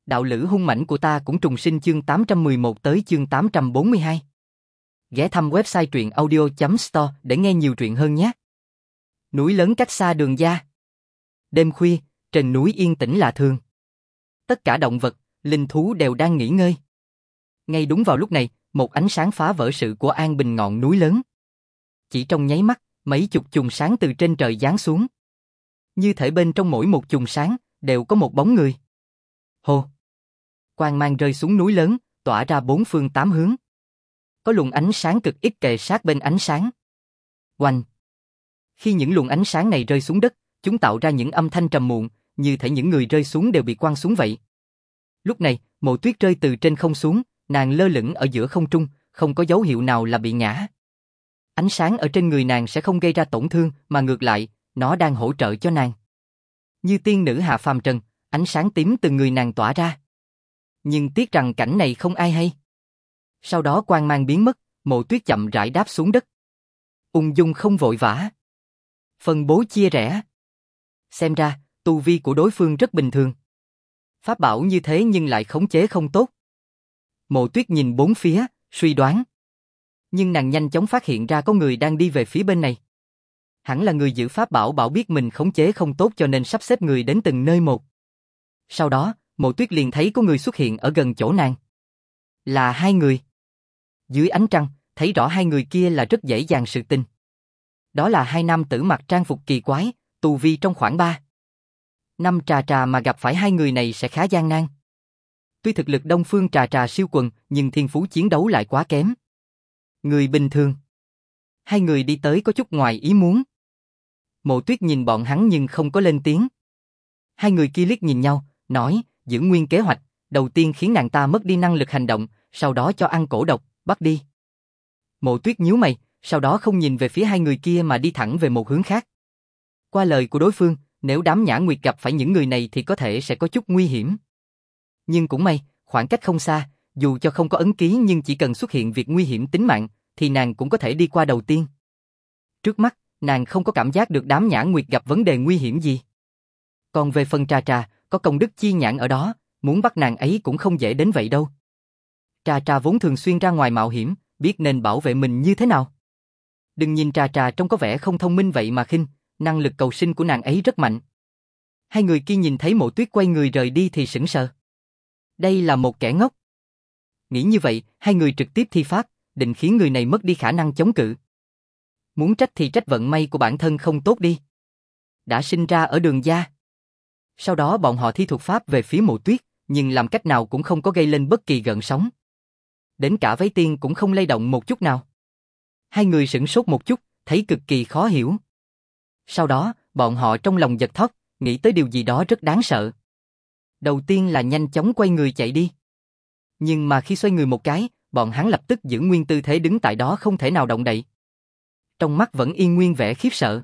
Đạo lữ hung mãnh của ta cũng trùng sinh chương 811 tới chương 842. Ghé thăm website truyện audio.store để nghe nhiều truyện hơn nhé. Núi lớn cách xa đường gia. Đêm khuya, trên núi yên tĩnh lạ thường. Tất cả động vật, linh thú đều đang nghỉ ngơi. Ngay đúng vào lúc này, một ánh sáng phá vỡ sự của an bình ngọn núi lớn. Chỉ trong nháy mắt, mấy chục chùm sáng từ trên trời giáng xuống. Như thể bên trong mỗi một chùm sáng, đều có một bóng người. Hồ! Quang mang rơi xuống núi lớn, tỏa ra bốn phương tám hướng. Có luồng ánh sáng cực ít kề sát bên ánh sáng. Oanh! Khi những luồng ánh sáng này rơi xuống đất, chúng tạo ra những âm thanh trầm muộn, như thể những người rơi xuống đều bị quăng xuống vậy. Lúc này, Mộ Tuyết rơi từ trên không xuống, nàng lơ lửng ở giữa không trung, không có dấu hiệu nào là bị ngã. Ánh sáng ở trên người nàng sẽ không gây ra tổn thương, mà ngược lại, nó đang hỗ trợ cho nàng. Như tiên nữ hạ phàm trần, ánh sáng tím từ người nàng tỏa ra. Nhưng tiếc rằng cảnh này không ai hay. Sau đó quang mang biến mất, Mộ Tuyết chậm rãi đáp xuống đất. Ung dung không vội vã. Phân bố chia rẽ. Xem ra, tu vi của đối phương rất bình thường. Pháp bảo như thế nhưng lại khống chế không tốt. Mộ Tuyết nhìn bốn phía, suy đoán. Nhưng nàng nhanh chóng phát hiện ra có người đang đi về phía bên này. Hẳn là người giữ pháp bảo bảo biết mình khống chế không tốt cho nên sắp xếp người đến từng nơi một. Sau đó, Mộ Tuyết liền thấy có người xuất hiện ở gần chỗ nàng. Là hai người. Dưới ánh trăng, thấy rõ hai người kia là rất dễ dàng sự tình. Đó là hai nam tử mặc trang phục kỳ quái, tu vi trong khoảng 3 năm trà mà gặp phải hai người này sẽ khá gian nan. Tuy thực lực Đông Phương trà siêu quần, nhưng thiên phú chiến đấu lại quá kém. Người bình thường. Hai người đi tới có chút ngoài ý muốn. Mộ Tuyết nhìn bọn hắn nhưng không có lên tiếng. Hai người kia liếc nhìn nhau, nói, giữ nguyên kế hoạch, đầu tiên khiến nàng ta mất đi năng lực hành động, sau đó cho ăn cổ độc, bắt đi. Mộ Tuyết nhíu mày, sau đó không nhìn về phía hai người kia mà đi thẳng về một hướng khác. Qua lời của đối phương, nếu đám Nhã Nguyệt gặp phải những người này thì có thể sẽ có chút nguy hiểm. Nhưng cũng may, khoảng cách không xa, dù cho không có ấn ký nhưng chỉ cần xuất hiện việc nguy hiểm tính mạng, thì nàng cũng có thể đi qua đầu tiên. Trước mắt, nàng không có cảm giác được đám Nhã Nguyệt gặp vấn đề nguy hiểm gì. Còn về phần trà, có công đức chi nhãn ở đó, muốn bắt nàng ấy cũng không dễ đến vậy đâu. Trà vốn thường xuyên ra ngoài mạo hiểm, biết nên bảo vệ mình như thế nào. Đừng nhìn trà trông có vẻ không thông minh vậy mà khinh, năng lực cầu sinh của nàng ấy rất mạnh. Hai người kia nhìn thấy Mộ Tuyết quay người rời đi thì sững sờ. Đây là một kẻ ngốc. Nghĩ như vậy, hai người trực tiếp thi pháp, định khiến người này mất đi khả năng chống cự. Muốn trách thì trách vận may của bản thân không tốt đi. Đã sinh ra ở đường gia. Sau đó bọn họ thi thuật pháp về phía Mộ Tuyết, nhưng làm cách nào cũng không có gây lên bất kỳ gợn sóng. Đến cả váy tiên cũng không lay động một chút nào. Hai người sửng sốt một chút, thấy cực kỳ khó hiểu. Sau đó, bọn họ trong lòng giật thót, nghĩ tới điều gì đó rất đáng sợ. Đầu tiên là nhanh chóng quay người chạy đi. Nhưng mà khi xoay người một cái, bọn hắn lập tức giữ nguyên tư thế đứng tại đó không thể nào động đậy. Trong mắt vẫn yên nguyên vẻ khiếp sợ.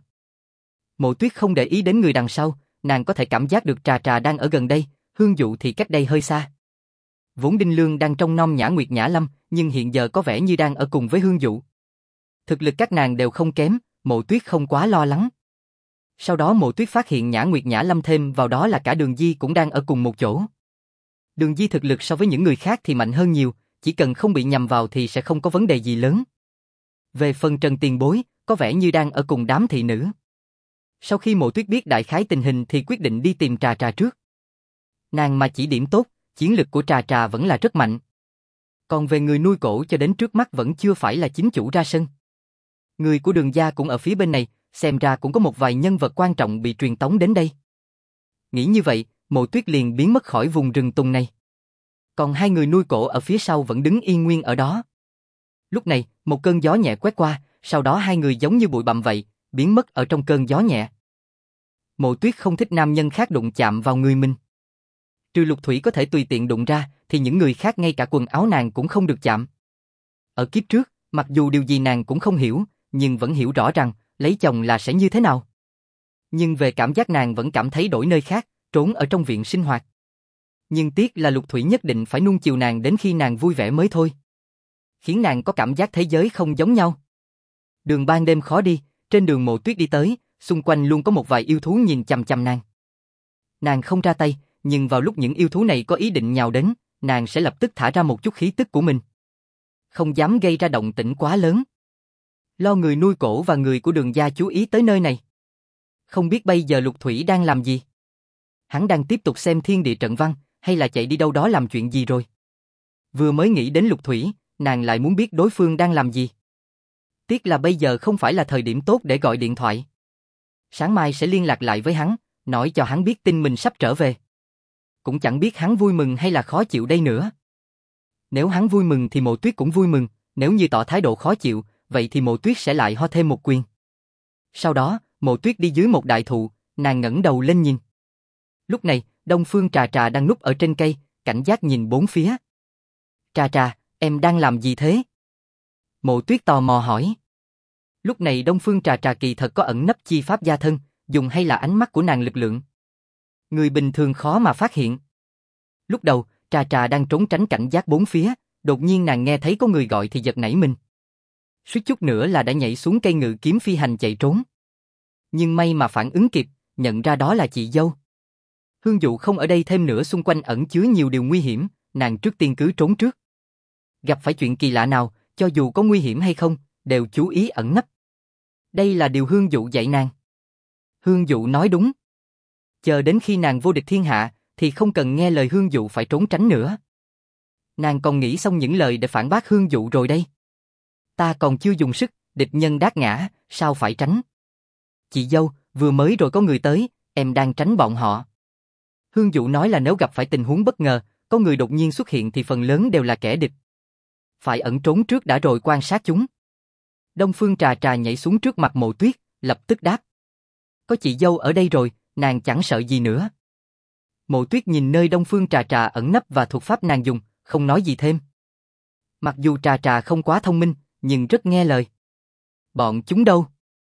Mộ Tuyết không để ý đến người đằng sau, nàng có thể cảm giác được trà đang ở gần đây, Hương Dụ thì cách đây hơi xa. Vốn Đinh Lương đang trong nom Nhã Nguyệt Nhã Lâm, nhưng hiện giờ có vẻ như đang ở cùng với Hương Dụ. Thực lực các nàng đều không kém, Mộ Tuyết không quá lo lắng. Sau đó Mộ Tuyết phát hiện Nhã Nguyệt Nhã Lâm thêm vào đó là cả Đường Di cũng đang ở cùng một chỗ. Đường Di thực lực so với những người khác thì mạnh hơn nhiều, chỉ cần không bị nhầm vào thì sẽ không có vấn đề gì lớn. Về phần Trần Tiền Bối, có vẻ như đang ở cùng đám thị nữ. Sau khi Mộ Tuyết biết đại khái tình hình thì quyết định đi tìm trà trước. Nàng mà chỉ điểm tốt, chiến lực của trà vẫn là rất mạnh. Còn về người nuôi cổ cho đến trước mắt vẫn chưa phải là chính chủ ra sân. Người của Đường gia cũng ở phía bên này, xem ra cũng có một vài nhân vật quan trọng bị truyền tống đến đây. Nghĩ như vậy, Mộ Tuyết liền biến mất khỏi vùng rừng tùng này. Còn hai người nuôi cổ ở phía sau vẫn đứng yên nguyên ở đó. Lúc này, một cơn gió nhẹ quét qua, sau đó hai người giống như bụi bặm vậy, biến mất ở trong cơn gió nhẹ. Mộ Tuyết không thích nam nhân khác đụng chạm vào người mình. Trừ Lục Thủy có thể tùy tiện đụng ra, thì những người khác ngay cả quần áo nàng cũng không được chạm. Ở kiếp trước, mặc dù điều gì nàng cũng không hiểu, nhưng vẫn hiểu rõ rằng, lấy chồng là sẽ như thế nào. Nhưng về cảm giác nàng vẫn cảm thấy đổi nơi khác, trốn ở trong viện sinh hoạt. Nhưng tiếc là Lục Thủy nhất định phải nuông chiều nàng đến khi nàng vui vẻ mới thôi. Khiến nàng có cảm giác thế giới không giống nhau. Đường ban đêm khó đi, trên đường Mộ Tuyết đi tới, xung quanh luôn có một vài yêu thú nhìn chằm chằm nàng. Nàng không ra tay, nhưng vào lúc những yêu thú này có ý định nhào đến, nàng sẽ lập tức thả ra một chút khí tức của mình. Không dám gây ra động tĩnh quá lớn. Lo người nuôi cổ và người của Đường gia chú ý tới nơi này. Không biết bây giờ Lục Thủy đang làm gì? Hắn đang tiếp tục xem thiên địa trận văn, hay là chạy đi đâu đó làm chuyện gì rồi? Vừa mới nghĩ đến Lục Thủy, nàng lại muốn biết đối phương đang làm gì. Tiếc là bây giờ không phải là thời điểm tốt để gọi điện thoại. Sáng mai sẽ liên lạc lại với hắn, nói cho hắn biết tin mình sắp trở về. Cũng chẳng biết hắn vui mừng hay là khó chịu đây nữa. Nếu hắn vui mừng thì Mộ Tuyết cũng vui mừng, nếu như tỏ thái độ khó chịu, vậy thì Mộ Tuyết sẽ lại ho thêm một quyền. Sau đó, Mộ Tuyết đi dưới một đại thụ, nàng ngẩng đầu lên nhìn. Lúc này, Đông Phương Trà Trà đang núp ở trên cây, cảnh giác nhìn bốn phía. Trà Trà, em đang làm gì thế? Mộ Tuyết tò mò hỏi. Lúc này Đông Phương Trà Trà kỳ thật có ẩn nấp chi pháp gia thân, dùng hay là ánh mắt của nàng lực lượng. Người bình thường khó mà phát hiện. Lúc đầu, Trà Trà đang trốn tránh cảnh giác bốn phía, đột nhiên nàng nghe thấy có người gọi thì giật nảy mình. Suýt chút nữa là đã nhảy xuống cây ngự kiếm phi hành chạy trốn. Nhưng may mà phản ứng kịp, nhận ra đó là chị dâu. Hương Dụ không ở đây thêm nữa, xung quanh ẩn chứa nhiều điều nguy hiểm, nàng trước tiên cứ trốn trước. Gặp phải chuyện kỳ lạ nào, cho dù có nguy hiểm hay không, đều chú ý ẩn nấp. Đây là điều Hương Dụ dạy nàng. Hương Dụ nói đúng. Chờ đến khi nàng vô địch thiên hạ, thì không cần nghe lời Hương Dụ phải trốn tránh nữa. Nàng còn nghĩ xong những lời để phản bác Hương Dụ rồi đây. Ta còn chưa dùng sức, địch nhân đát ngã, sao phải tránh? Chị dâu, vừa mới rồi có người tới, em đang tránh bọn họ. Hương Dụ nói là nếu gặp phải tình huống bất ngờ, có người đột nhiên xuất hiện thì phần lớn đều là kẻ địch. Phải ẩn trốn trước đã rồi quan sát chúng. Đông Phương Trà Trà nhảy xuống trước mặt Mộ Tuyết, lập tức đáp. Có chị dâu ở đây rồi, nàng chẳng sợ gì nữa. Mộ Tuyết nhìn nơi Đông Phương Trà Trà ẩn nấp và thuật pháp nàng dùng, không nói gì thêm. Mặc dù Trà Trà không quá thông minh, nhưng rất nghe lời. Bọn chúng đâu?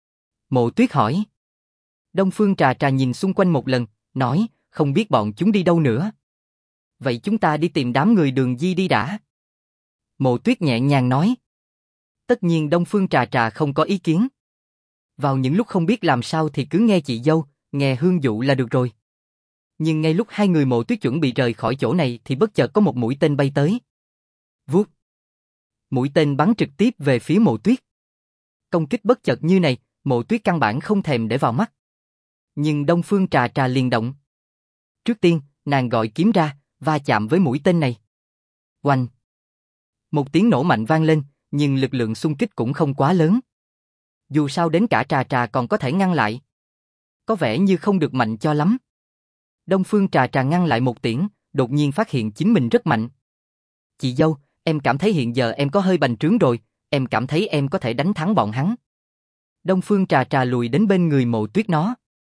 Mộ Tuyết hỏi. Đông Phương Trà Trà nhìn xung quanh một lần, nói, không biết bọn chúng đi đâu nữa. Vậy chúng ta đi tìm đám người Đường Di đi đã. Mộ Tuyết nhẹ nhàng nói. Tất nhiên Đông Phương Trà Trà không có ý kiến. Vào những lúc không biết làm sao thì cứ nghe chị dâu, nghe Hương Dụ là được rồi. Nhưng ngay lúc hai người Mộ Tuyết chuẩn bị rời khỏi chỗ này thì bất chợt có một mũi tên bay tới. Vút. Mũi tên bắn trực tiếp về phía Mộ Tuyết. Công kích bất chợt như này, Mộ Tuyết căn bản không thèm để vào mắt. Nhưng Đông Phương Trà Trà liền động. Trước tiên, nàng gọi kiếm ra, va chạm với mũi tên này. Oanh! Một tiếng nổ mạnh vang lên, nhưng lực lượng xung kích cũng không quá lớn. Dù sao đến cả Trà Trà còn có thể ngăn lại. Có vẻ như không được mạnh cho lắm. Đông Phương Trà Trà ngăn lại một tiễn, đột nhiên phát hiện chính mình rất mạnh. Chị dâu, em cảm thấy hiện giờ em có hơi bành trướng rồi, em cảm thấy em có thể đánh thắng bọn hắn. Đông Phương Trà Trà lùi đến bên người Mộ Tuyết nó.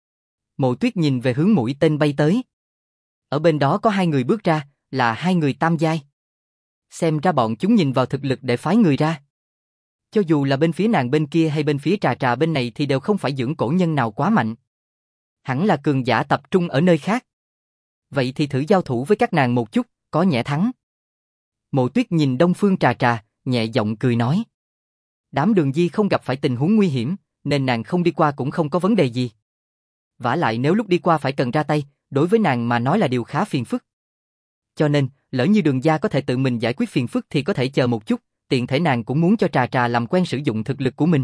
Mộ Tuyết nhìn về hướng mũi tên bay tới. Ở bên đó có hai người bước ra, là hai người tam giai. Xem ra bọn chúng nhìn vào thực lực để phái người ra. Cho dù là bên phía nàng bên kia hay bên phía Trà Trà bên này thì đều không phải dưỡng cổ nhân nào quá mạnh. Hẳn là cường giả tập trung ở nơi khác. Vậy thì thử giao thủ với các nàng một chút, có nhẽ thắng. Mộ Tuyết nhìn Đông Phương Trà Trà, nhẹ giọng cười nói. Đám Đường Di không gặp phải tình huống nguy hiểm, nên nàng không đi qua cũng không có vấn đề gì. Vả lại nếu lúc đi qua phải cần ra tay, đối với nàng mà nói là điều khá phiền phức. Cho nên, lỡ như Đường gia có thể tự mình giải quyết phiền phức thì có thể chờ một chút, tiện thể nàng cũng muốn cho Trà Trà làm quen sử dụng thực lực của mình.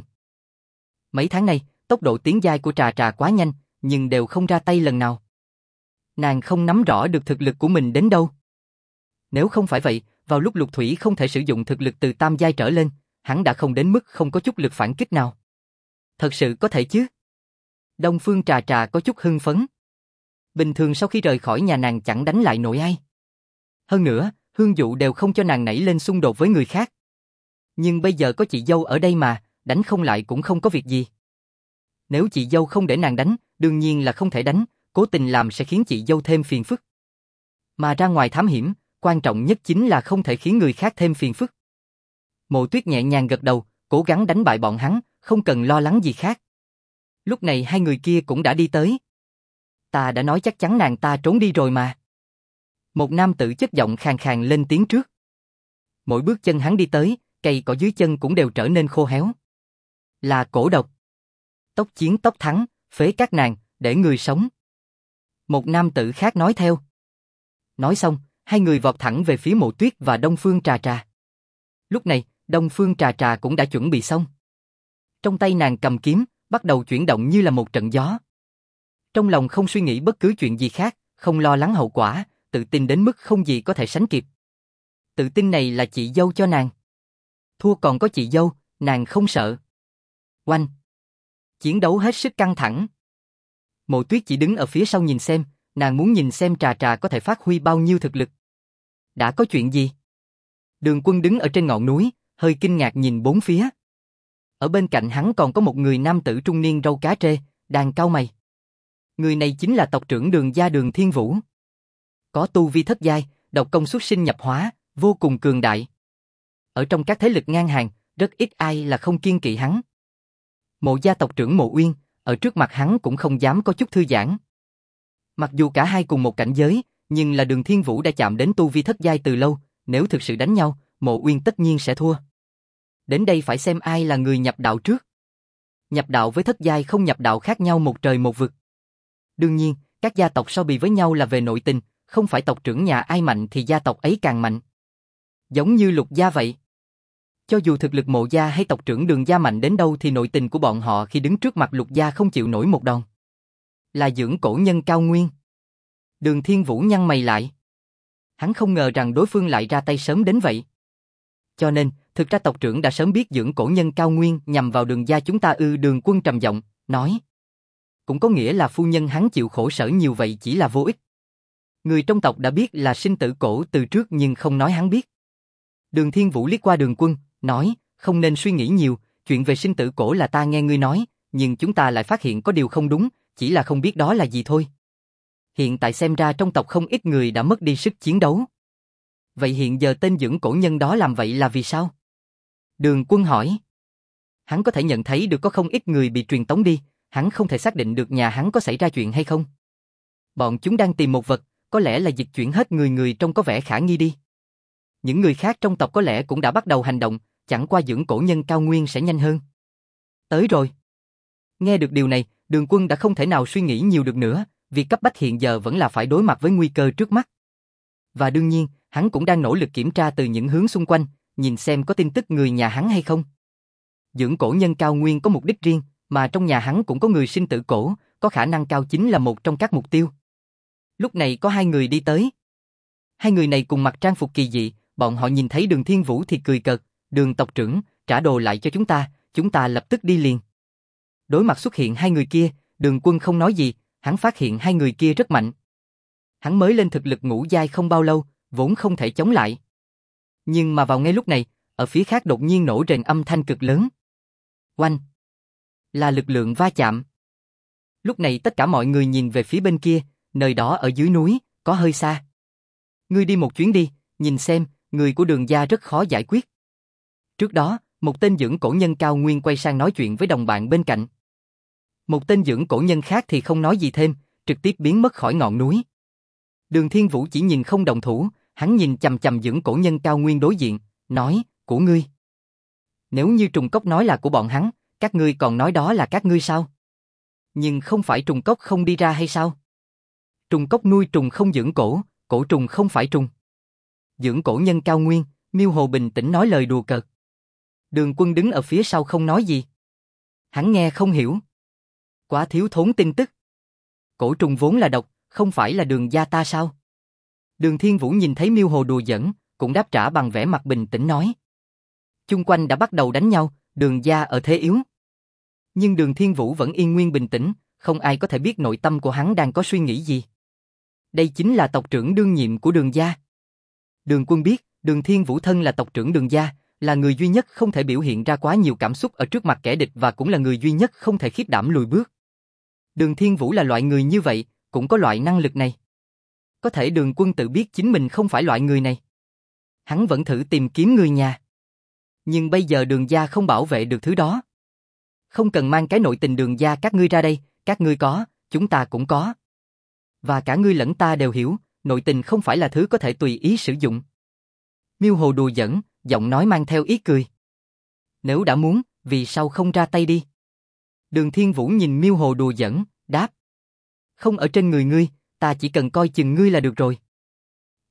Mấy tháng nay, tốc độ tiến giai của Trà Trà quá nhanh, nhưng đều không ra tay lần nào. Nàng không nắm rõ được thực lực của mình đến đâu. Nếu không phải vậy, vào lúc Lục Thủy không thể sử dụng thực lực từ tam giai trở lên, hắn đã không đến mức không có chút lực phản kích nào. Thật sự có thể chứ? Đông Phương Trà Trà có chút hưng phấn. Bình thường sau khi rời khỏi nhà nàng chẳng đánh lại nổi ai. Hơn nữa, Hương Dụ đều không cho nàng nảy lên xung đột với người khác. Nhưng bây giờ có chị dâu ở đây mà, đánh không lại cũng không có việc gì. Nếu chị dâu không để nàng đánh, đương nhiên là không thể đánh, cố tình làm sẽ khiến chị dâu thêm phiền phức. Mà ra ngoài thám hiểm, quan trọng nhất chính là không thể khiến người khác thêm phiền phức. Mộ Tuyết nhẹ nhàng gật đầu, cố gắng đánh bại bọn hắn, không cần lo lắng gì khác. Lúc này hai người kia cũng đã đi tới. Ta đã nói chắc chắn nàng ta trốn đi rồi mà. Một nam tử chất giọng khàn khàn lên tiếng trước. Mỗi bước chân hắn đi tới, cây cỏ dưới chân cũng đều trở nên khô héo. Là cổ độc. Tốc chiến tốc thắng, phế các nàng, để người sống. Một nam tử khác nói theo. Nói xong, hai người vọt thẳng về phía Mộ Tuyết và Đông Phương Trà Trà. Lúc này, Đông Phương Trà Trà cũng đã chuẩn bị xong. Trong tay nàng cầm kiếm, bắt đầu chuyển động như là một trận gió. Trong lòng không suy nghĩ bất cứ chuyện gì khác, không lo lắng hậu quả, tự tin đến mức không gì có thể sánh kịp. Tự tin này là chị dâu cho nàng. Thua còn có chị dâu, nàng không sợ. Oanh! Chiến đấu hết sức căng thẳng. Mộ Tuyết chỉ đứng ở phía sau nhìn xem, nàng muốn nhìn xem Trà Trà có thể phát huy bao nhiêu thực lực. Đã có chuyện gì? Đường Quân đứng ở trên ngọn núi, hơi kinh ngạc nhìn bốn phía. Ở bên cạnh hắn còn có một người nam tử trung niên râu cá trê, đang cau mày. Người này chính là tộc trưởng Đường gia Đường Thiên Vũ. Có tu vi thất giai, độc công xuất sinh nhập hóa, vô cùng cường đại. Ở trong các thế lực ngang hàng, rất ít ai là không kiêng kỵ hắn. Mộ gia tộc trưởng Mộ Uyên, ở trước mặt hắn cũng không dám có chút thư giãn. Mặc dù cả hai cùng một cảnh giới, nhưng là Đường Thiên Vũ đã chạm đến tu vi thất giai từ lâu, nếu thực sự đánh nhau, Mộ Uyên tất nhiên sẽ thua. Đến đây phải xem ai là người nhập đạo trước. Nhập đạo với thất giai không nhập đạo khác nhau một trời một vực. Đương nhiên, các gia tộc so bì với nhau là về nội tình, không phải tộc trưởng nhà ai mạnh thì gia tộc ấy càng mạnh. Giống như Lục gia vậy. Cho dù thực lực Mộ gia hay tộc trưởng Đường gia mạnh đến đâu thì nội tình của bọn họ khi đứng trước mặt Lục gia không chịu nổi một đòn. Là dưỡng cổ nhân cao nguyên. Đường Thiên Vũ nhăn mày lại. Hắn không ngờ rằng đối phương lại ra tay sớm đến vậy. Cho nên, thực ra tộc trưởng đã sớm biết dưỡng cổ nhân cao nguyên nhằm vào Đường gia chúng ta ư. Đường Quân trầm giọng, nói. Cũng có nghĩa là phu nhân hắn chịu khổ sở nhiều vậy chỉ là vô ích. Người trong tộc đã biết là sinh tử cổ từ trước nhưng không nói hắn biết. Đường Thiên Vũ liếc qua Đường Quân, nói, không nên suy nghĩ nhiều, chuyện về sinh tử cổ là ta nghe ngươi nói, nhưng chúng ta lại phát hiện có điều không đúng, chỉ là không biết đó là gì thôi. Hiện tại xem ra trong tộc không ít người đã mất đi sức chiến đấu. Vậy hiện giờ tên dưỡng cổ nhân đó làm vậy là vì sao? Đường Quân hỏi. Hắn có thể nhận thấy được có không ít người bị truyền tống đi, hắn không thể xác định được nhà hắn có xảy ra chuyện hay không. Bọn chúng đang tìm một vật, có lẽ là dịch chuyển hết người trông có vẻ khả nghi đi. Những người khác trong tộc có lẽ cũng đã bắt đầu hành động, chẳng qua dưỡng cổ nhân cao nguyên sẽ nhanh hơn. Tới rồi. Nghe được điều này, Đường Quân đã không thể nào suy nghĩ nhiều được nữa, việc cấp bách hiện giờ vẫn là phải đối mặt với nguy cơ trước mắt. Và đương nhiên, hắn cũng đang nỗ lực kiểm tra từ những hướng xung quanh, nhìn xem có tin tức người nhà hắn hay không. Dưỡng cổ nhân cao nguyên có mục đích riêng, mà trong nhà hắn cũng có người sinh tử cổ, có khả năng cao chính là một trong các mục tiêu. Lúc này có hai người đi tới. Hai người này cùng mặc trang phục kỳ dị, bọn họ nhìn thấy Đường Thiên Vũ thì cười cợt, Đường tộc trưởng, trả đồ lại cho chúng ta lập tức đi liền. Đối mặt xuất hiện hai người kia, Đường Quân không nói gì, hắn phát hiện hai người kia rất mạnh. Hắn mới lên thực lực ngũ giai không bao lâu, vốn không thể chống lại. Nhưng mà vào ngay lúc này, ở phía khác đột nhiên nổ rền âm thanh cực lớn. Oanh! Là lực lượng va chạm. Lúc này tất cả mọi người nhìn về phía bên kia, nơi đó ở dưới núi, có hơi xa. Ngươi đi một chuyến đi, nhìn xem, người của Đường gia rất khó giải quyết. Trước đó, một tên dưỡng cổ nhân cao nguyên quay sang nói chuyện với đồng bạn bên cạnh. Một tên dưỡng cổ nhân khác thì không nói gì thêm, trực tiếp biến mất khỏi ngọn núi. Đường Thiên Vũ chỉ nhìn không động thủ, hắn nhìn chằm chằm dưỡng cổ nhân cao nguyên đối diện, nói, của ngươi. Nếu như Trùng Cốc nói là của bọn hắn, các ngươi còn nói đó là các ngươi sao? Nhưng không phải Trùng Cốc không đi ra hay sao? Trùng Cốc nuôi trùng không dưỡng cổ, cổ trùng không phải trùng. Dưỡng cổ nhân cao nguyên, Miêu Hồ bình tĩnh nói lời đùa cợt. Đường Quân đứng ở phía sau không nói gì. Hắn nghe không hiểu. Quá thiếu thốn tin tức. Cổ trùng vốn là độc, không phải là Đường gia ta sao? Đường Thiên Vũ nhìn thấy Miêu Hồ đùa giỡn, cũng đáp trả bằng vẻ mặt bình tĩnh nói. Chung quanh đã bắt đầu đánh nhau, Đường gia ở thế yếu. Nhưng Đường Thiên Vũ vẫn yên nguyên bình tĩnh, không ai có thể biết nội tâm của hắn đang có suy nghĩ gì. Đây chính là tộc trưởng đương nhiệm của Đường gia. Đường Quân biết, Đường Thiên Vũ thân là tộc trưởng Đường gia, là người duy nhất không thể biểu hiện ra quá nhiều cảm xúc ở trước mặt kẻ địch và cũng là người duy nhất không thể khiếp đảm lùi bước. Đường Thiên Vũ là loại người như vậy, cũng có loại năng lực này. Có thể Đường Quân tự biết chính mình không phải loại người này. Hắn vẫn thử tìm kiếm người nhà. Nhưng bây giờ Đường gia không bảo vệ được thứ đó. Không cần mang cái nội tình Đường gia các ngươi ra đây, các ngươi có, chúng ta cũng có. Và cả ngươi lẫn ta đều hiểu, nội tình không phải là thứ có thể tùy ý sử dụng. Miêu Hồ đùa giỡn, giọng nói mang theo ý cười. Nếu đã muốn, vì sao không ra tay đi? Đường Thiên Vũ nhìn Miêu Hồ đùa giỡn, đáp. Không ở trên người ngươi, ta chỉ cần coi chừng ngươi là được rồi.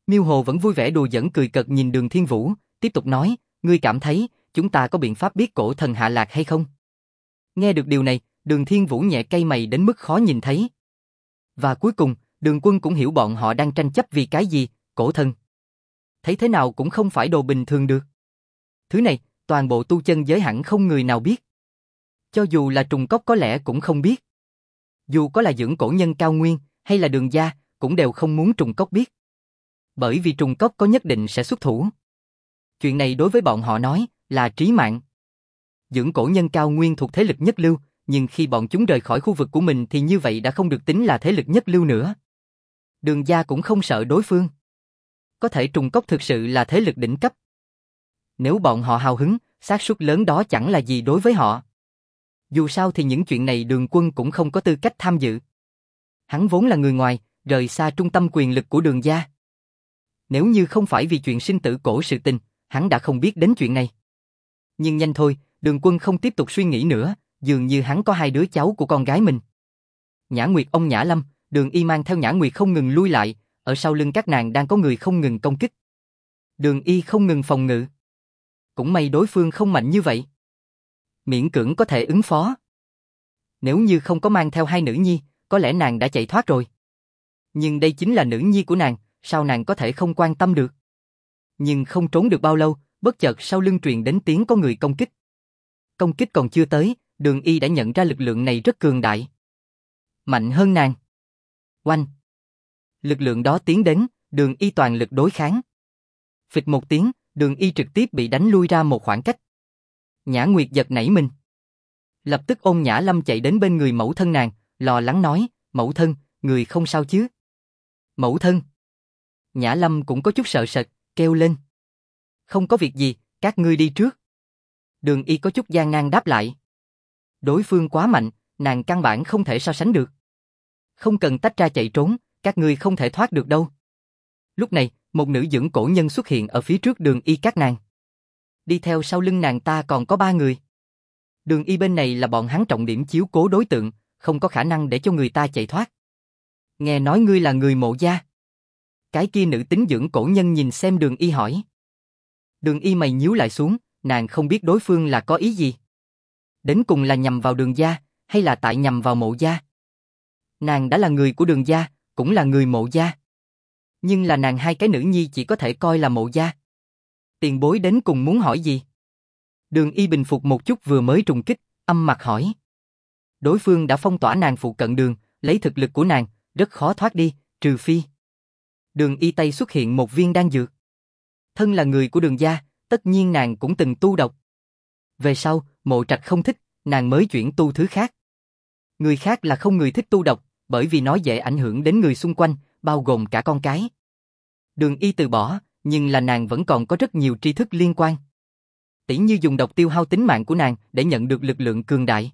Miêu Hồ vẫn vui vẻ đùa giỡn cười cợt nhìn Đường Thiên Vũ, tiếp tục nói, ngươi cảm thấy, chúng ta có biện pháp biết cổ thần hạ lạc hay không? Nghe được điều này, Đường Thiên Vũ nhẹ cay mày đến mức khó nhìn thấy. Và cuối cùng, Đường Quân cũng hiểu bọn họ đang tranh chấp vì cái gì, cổ thần. Thấy thế nào cũng không phải đồ bình thường được. Thứ này, toàn bộ tu chân giới hẳn không người nào biết. Cho dù là Trùng Cốc có lẽ cũng không biết. Dù có là dưỡng cổ nhân Cao Nguyên, hay là Đường gia, cũng đều không muốn Trùng Cốc biết. Bởi vì Trùng Cốc có nhất định sẽ xuất thủ. Chuyện này đối với bọn họ nói, là trí mạng. Dưỡng cổ nhân Cao Nguyên thuộc thế lực nhất lưu, nhưng khi bọn chúng rời khỏi khu vực của mình thì như vậy đã không được tính là thế lực nhất lưu nữa. Đường gia cũng không sợ đối phương. Có thể Trùng Cốc thực sự là thế lực đỉnh cấp. Nếu bọn họ hào hứng, xác suất lớn đó chẳng là gì đối với họ. Dù sao thì những chuyện này Đường Quân cũng không có tư cách tham dự. Hắn vốn là người ngoài, rời xa trung tâm quyền lực của Đường gia. Nếu như không phải vì chuyện sinh tử cổ sự tình, hắn đã không biết đến chuyện này. Nhưng nhanh thôi, Đường Quân không tiếp tục suy nghĩ nữa, dường như hắn có hai đứa cháu của con gái mình. Nhã Nguyệt ông Nhã Lâm, Đường Y mang theo Nhã Nguyệt không ngừng lui lại, ở sau lưng các nàng đang có người không ngừng công kích. Đường Y không ngừng phòng ngự. Cũng may đối phương không mạnh như vậy. Miễn cưỡng có thể ứng phó. Nếu như không có mang theo hai nữ nhi, có lẽ nàng đã chạy thoát rồi. Nhưng đây chính là nữ nhi của nàng, sao nàng có thể không quan tâm được. Nhưng không trốn được bao lâu, bất chợt sau lưng truyền đến tiếng có người công kích. Công kích còn chưa tới, Đường Y đã nhận ra lực lượng này rất cường đại. Mạnh hơn nàng. Oanh! Lực lượng đó tiến đến, Đường Y toàn lực đối kháng. Phịch một tiếng, Đường Y trực tiếp bị đánh lui ra một khoảng cách. Nhã Nguyệt giật nảy mình. Lập tức ôm Nhã Lâm chạy đến bên người mẫu thân nàng, lo lắng nói, mẫu thân, người không sao chứ? Mẫu thân! Nhã Lâm cũng có chút sợ sệt, kêu lên. Không có việc gì, các ngươi đi trước. Đường Y có chút gian nan đáp lại. Đối phương quá mạnh, nàng căn bản không thể so sánh được. Không cần tách ra chạy trốn, các ngươi không thể thoát được đâu. Lúc này, một nữ dưỡng cổ nhân xuất hiện ở phía trước Đường Y các nàng. Đi theo sau lưng nàng ta còn có 3 người. Đường Y bên này là bọn hắn trọng điểm chiếu cố đối tượng, không có khả năng để cho người ta chạy thoát. Nghe nói ngươi là người Mộ gia. Cái kia nữ tính dưỡng cổ nhân nhìn xem Đường Y hỏi. Đường Y mày nhíu lại xuống, nàng không biết đối phương là có ý gì. Đến cùng là nhằm vào Đường gia, hay là tại nhằm vào Mộ gia. Nàng đã là người của Đường gia, cũng là người Mộ gia. Nhưng là nàng hai cái nữ nhi chỉ có thể coi là Mộ gia. Tiền bối đến cùng muốn hỏi gì? Đường Y bình phục một chút vừa mới trùng kích, âm mặt hỏi. Đối phương đã phong tỏa nàng phụ cận đường, lấy thực lực của nàng, rất khó thoát đi, trừ phi. Đường Y tay xuất hiện một viên đan dược. Thân là người của Đường gia, tất nhiên nàng cũng từng tu độc. Về sau, Mộ Trạch không thích, nàng mới chuyển tu thứ khác. Người khác là không người thích tu độc, bởi vì nó dễ ảnh hưởng đến người xung quanh, bao gồm cả con cái. Đường Y từ bỏ, nhưng là nàng vẫn còn có rất nhiều tri thức liên quan. Tỉ như dùng độc tiêu hao tính mạng của nàng để nhận được lực lượng cường đại.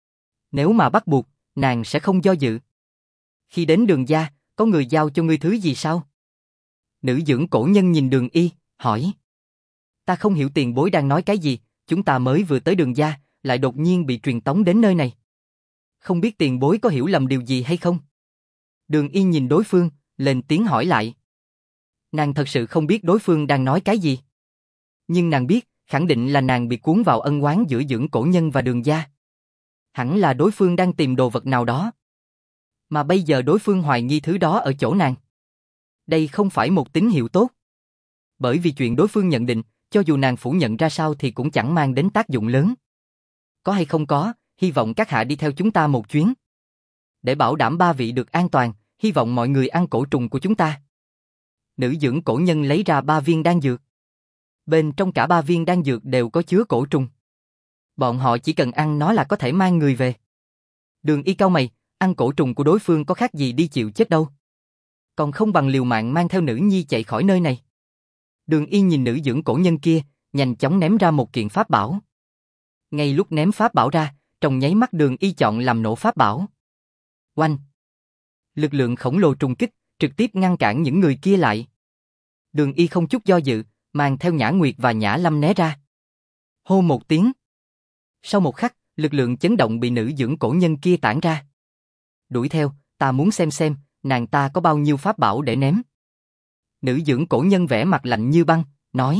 Nếu mà bắt buộc, nàng sẽ không do dự. Khi đến Đường gia, có người giao cho ngươi thứ gì sao? Nữ dưỡng cổ nhân nhìn Đường Y, hỏi. Ta không hiểu tiền bối đang nói cái gì, chúng ta mới vừa tới Đường gia, lại đột nhiên bị truyền tống đến nơi này. Không biết tiền bối có hiểu lầm điều gì hay không? Đường Y nhìn đối phương, lên tiếng hỏi lại. Nàng thật sự không biết đối phương đang nói cái gì. Nhưng nàng biết, khẳng định là nàng bị cuốn vào ân oán giữa dưỡng cổ nhân và Đường gia. Hẳn là đối phương đang tìm đồ vật nào đó. Mà bây giờ đối phương hoài nghi thứ đó ở chỗ nàng. Đây không phải một tín hiệu tốt. Bởi vì chuyện đối phương nhận định, cho dù nàng phủ nhận ra sao thì cũng chẳng mang đến tác dụng lớn. Có hay không có, hy vọng các hạ đi theo chúng ta một chuyến. Để bảo đảm 3 vị được an toàn, hy vọng mọi người ăn cổ trùng của chúng ta. Nữ dưỡng cổ nhân lấy ra 3 viên đan dược. Bên trong cả 3 viên đan dược đều có chứa cổ trùng. Bọn họ chỉ cần ăn nó là có thể mang người về. Đường Y cau mày, ăn cổ trùng của đối phương có khác gì đi chịu chết đâu. Còn không bằng liều mạng mang theo nữ nhi chạy khỏi nơi này. Đường Y nhìn nữ dưỡng cổ nhân kia, nhanh chóng ném ra một kiện pháp bảo. Ngay lúc ném pháp bảo ra, trong nháy mắt Đường Y chọn làm nổ pháp bảo. Oanh! Lực lượng khổng lồ trùng kích, trực tiếp ngăn cản những người kia lại. Đường Y không chút do dự, mang theo Nhã Nguyệt và Nhã Lâm né ra. Hô một tiếng. Sau một khắc, lực lượng chấn động bị nữ dưỡng cổ nhân kia tản ra. Đuổi theo, ta muốn xem, nàng ta có bao nhiêu pháp bảo để ném. Nữ dưỡng cổ nhân vẻ mặt lạnh như băng, nói.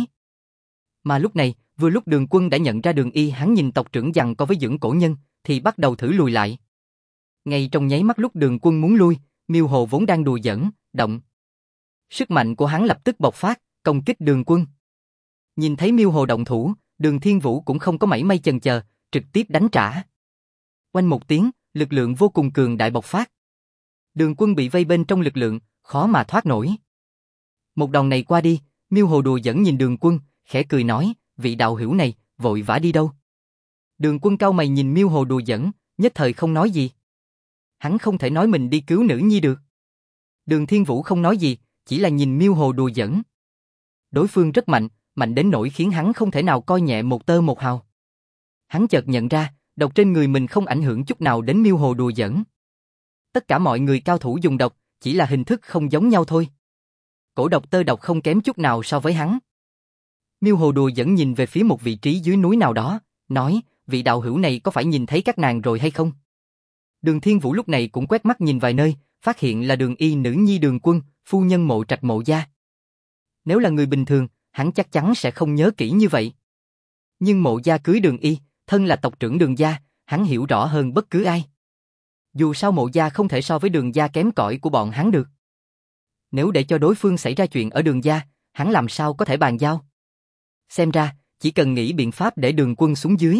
Mà lúc này, vừa lúc Đường Quân đã nhận ra Đường Y hắn nhìn tộc trưởng giằng co với dưỡng cổ nhân, thì bắt đầu thử lùi lại. Ngay trong nháy mắt lúc Đường Quân muốn lui, Miêu Hồ vốn đang đùa giỡn, động. Sức mạnh của hắn lập tức bộc phát, công kích Đường Quân. Nhìn thấy Miêu Hồ động thủ, Đường Thiên Vũ cũng không có mảy may chần chờ, trực tiếp đánh trả. Oanh một tiếng, lực lượng vô cùng cường đại bộc phát. Đường Quân bị vây bên trong lực lượng, khó mà thoát nổi. Một đòn này qua đi, Miêu Hồ đùa giỡn nhìn Đường Quân, khẽ cười nói, vị đạo hữu này, vội vã đi đâu? Đường Quân cau mày nhìn Miêu Hồ đùa giỡn, nhất thời không nói gì. Hắn không thể nói mình đi cứu nữ nhi được. Đường Thiên Vũ không nói gì, chỉ là nhìn Miêu Hồ đùa giỡn. Đối phương rất mạnh, mạnh đến nỗi khiến hắn không thể nào coi nhẹ một tơ một hào. Hắn chợt nhận ra, độc trên người mình không ảnh hưởng chút nào đến Miêu Hồ đùa giỡn. Tất cả mọi người cao thủ dùng độc, chỉ là hình thức không giống nhau thôi. Cổ độc tơ độc không kém chút nào so với hắn. Miêu Hồ đùa giỡn nhìn về phía một vị trí dưới núi nào đó, nói, vị đạo hữu này có phải nhìn thấy các nàng rồi hay không? Đường Thiên Vũ lúc này cũng quét mắt nhìn vài nơi, phát hiện là Đường Y nữ nhi Đường Quân, phu nhân Mộ Trạch Mộ gia. Nếu là người bình thường, hắn chắc chắn sẽ không nhớ kỹ như vậy. Nhưng Mộ gia cưới Đường Y, thân là tộc trưởng Đường gia, hắn hiểu rõ hơn bất cứ ai. Dù sao Mộ gia không thể so với Đường gia kém cỏi của bọn hắn được. Nếu để cho đối phương xảy ra chuyện ở Đường gia, hắn làm sao có thể bàn giao? Xem ra, chỉ cần nghĩ biện pháp để Đường Quân xuống dưới.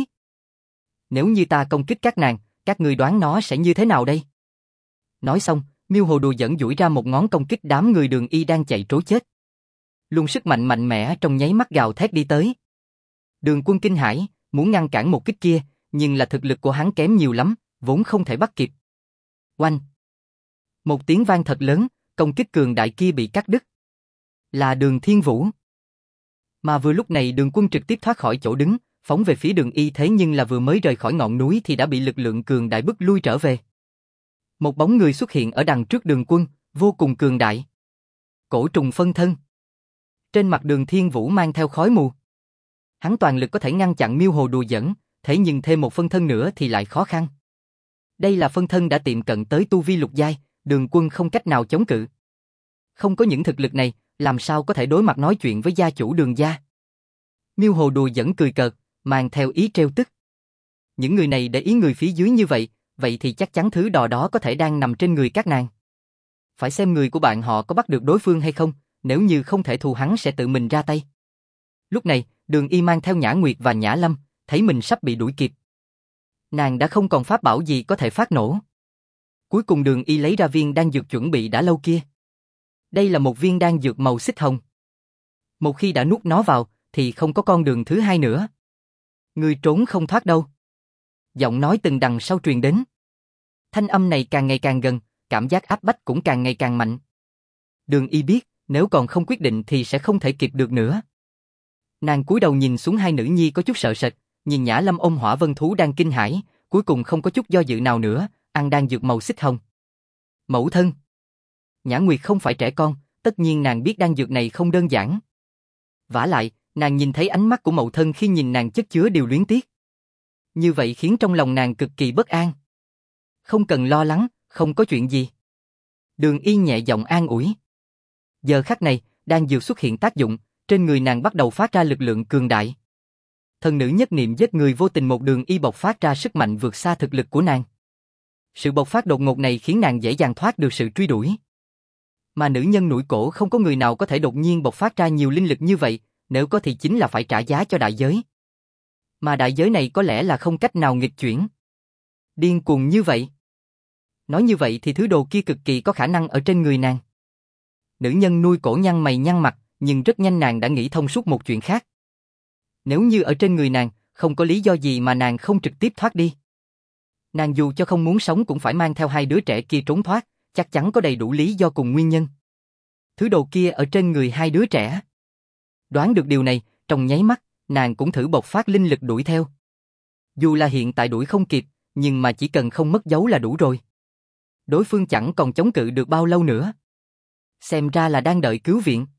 Nếu như ta công kích các nàng, các ngươi đoán nó sẽ như thế nào đây? Nói xong, Miêu Hồ đùa giỡn duỗi ra một ngón công kích đám người Đường Y đang chạy trối chết. Luồng sức mạnh mạnh mẽ trong nháy mắt gào thét đi tới. Đường Quân kinh hãi, muốn ngăn cản một kích kia, nhưng là thực lực của hắn kém nhiều lắm, vốn không thể bắt kịp. Oanh! Một tiếng vang thật lớn, công kích cường đại kia bị cắt đứt. Là Đường Thiên Vũ. Mà vừa lúc này Đường Quân trực tiếp thoát khỏi chỗ đứng, phóng về phía Đường Y, thế nhưng là vừa mới rời khỏi ngọn núi thì đã bị lực lượng cường đại bức lui trở về. Một bóng người xuất hiện ở đằng trước Đường Quân, vô cùng cường đại. Cổ trùng phân thân. Trên mặt Đường Thiên Vũ mang theo khói mù. Hắn toàn lực có thể ngăn chặn Miêu Hồ đùa giỡn, thế nhưng thêm một phân thân nữa thì lại khó khăn. Đây là phân thân đã tiệm cận tới tu vi lục giai, Đường Quân không cách nào chống cự. Không có những thực lực này, làm sao có thể đối mặt nói chuyện với gia chủ Đường gia? Miêu Hồ đùa giỡn cười cợt, mang theo ý trêu tức. Những người này để ý người phía dưới như vậy, vậy thì chắc chắn thứ đò đó có thể đang nằm trên người các nàng. Phải xem người của bạn họ có bắt được đối phương hay không, nếu như không thể thù hắn sẽ tự mình ra tay. Lúc này, Đường Y mang theo Nhã Nguyệt và Nhã Lâm, thấy mình sắp bị đuổi kịp. Nàng đã không còn pháp bảo gì có thể phát nổ. Cuối cùng Đường Y lấy ra viên đan dược chuẩn bị đã lâu kia. Đây là một viên đan dược màu xích hồng. Một khi đã nuốt nó vào, thì không có con đường thứ hai nữa. Người trốn không thoát đâu. Giọng nói từng đằng sau truyền đến. Thanh âm này càng ngày càng gần, cảm giác áp bách cũng càng ngày càng mạnh. Đường Y biết, nếu còn không quyết định thì sẽ không thể kịp được nữa. Nàng cúi đầu nhìn xuống hai nữ nhi có chút sợ sệt, nhìn Nhã Lâm ôm hỏa vân thú đang kinh hãi, cuối cùng không có chút do dự nào nữa, ăn đan dược màu xích hồng. Mẫu thân. Nhã Nguyệt không phải trẻ con, tất nhiên nàng biết đan dược này không đơn giản. Vả lại, nàng nhìn thấy ánh mắt của mẫu thân khi nhìn nàng chất chứa điều luyến tiếc. Như vậy khiến trong lòng nàng cực kỳ bất an. Không cần lo lắng, không có chuyện gì. Đường Y nhẹ giọng an ủi. Giờ khắc này, đan dược xuất hiện tác dụng, trên người nàng bắt đầu phát ra lực lượng cường đại. Thần nữ nhất niệm giết người vô tình một Đường Y bộc phát ra sức mạnh vượt xa thực lực của nàng. Sự bộc phát đột ngột này khiến nàng dễ dàng thoát được sự truy đuổi. Mà nữ nhân núi cổ không có người nào có thể đột nhiên bộc phát ra nhiều linh lực như vậy, nếu có thì chính là phải trả giá cho đại giới. Mà đại giới này có lẽ là không cách nào nghịch chuyển. Điên cuồng như vậy. Nói như vậy thì thứ đồ kia cực kỳ có khả năng ở trên người nàng. Nữ nhân nuôi cổ nhăn mày nhăn mặt, nhưng rất nhanh nàng đã nghĩ thông suốt một chuyện khác. Nếu như ở trên người nàng, không có lý do gì mà nàng không trực tiếp thoát đi. Nàng dù cho không muốn sống cũng phải mang theo hai đứa trẻ kia trốn thoát, chắc chắn có đầy đủ lý do cùng nguyên nhân. Thứ đồ kia ở trên người hai đứa trẻ. Đoán được điều này, trong nháy mắt, nàng cũng thử bộc phát linh lực đuổi theo. Dù là hiện tại đuổi không kịp, nhưng mà chỉ cần không mất dấu là đủ rồi. Đối phương chẳng còn chống cự được bao lâu nữa. Xem ra là đang đợi cứu viện.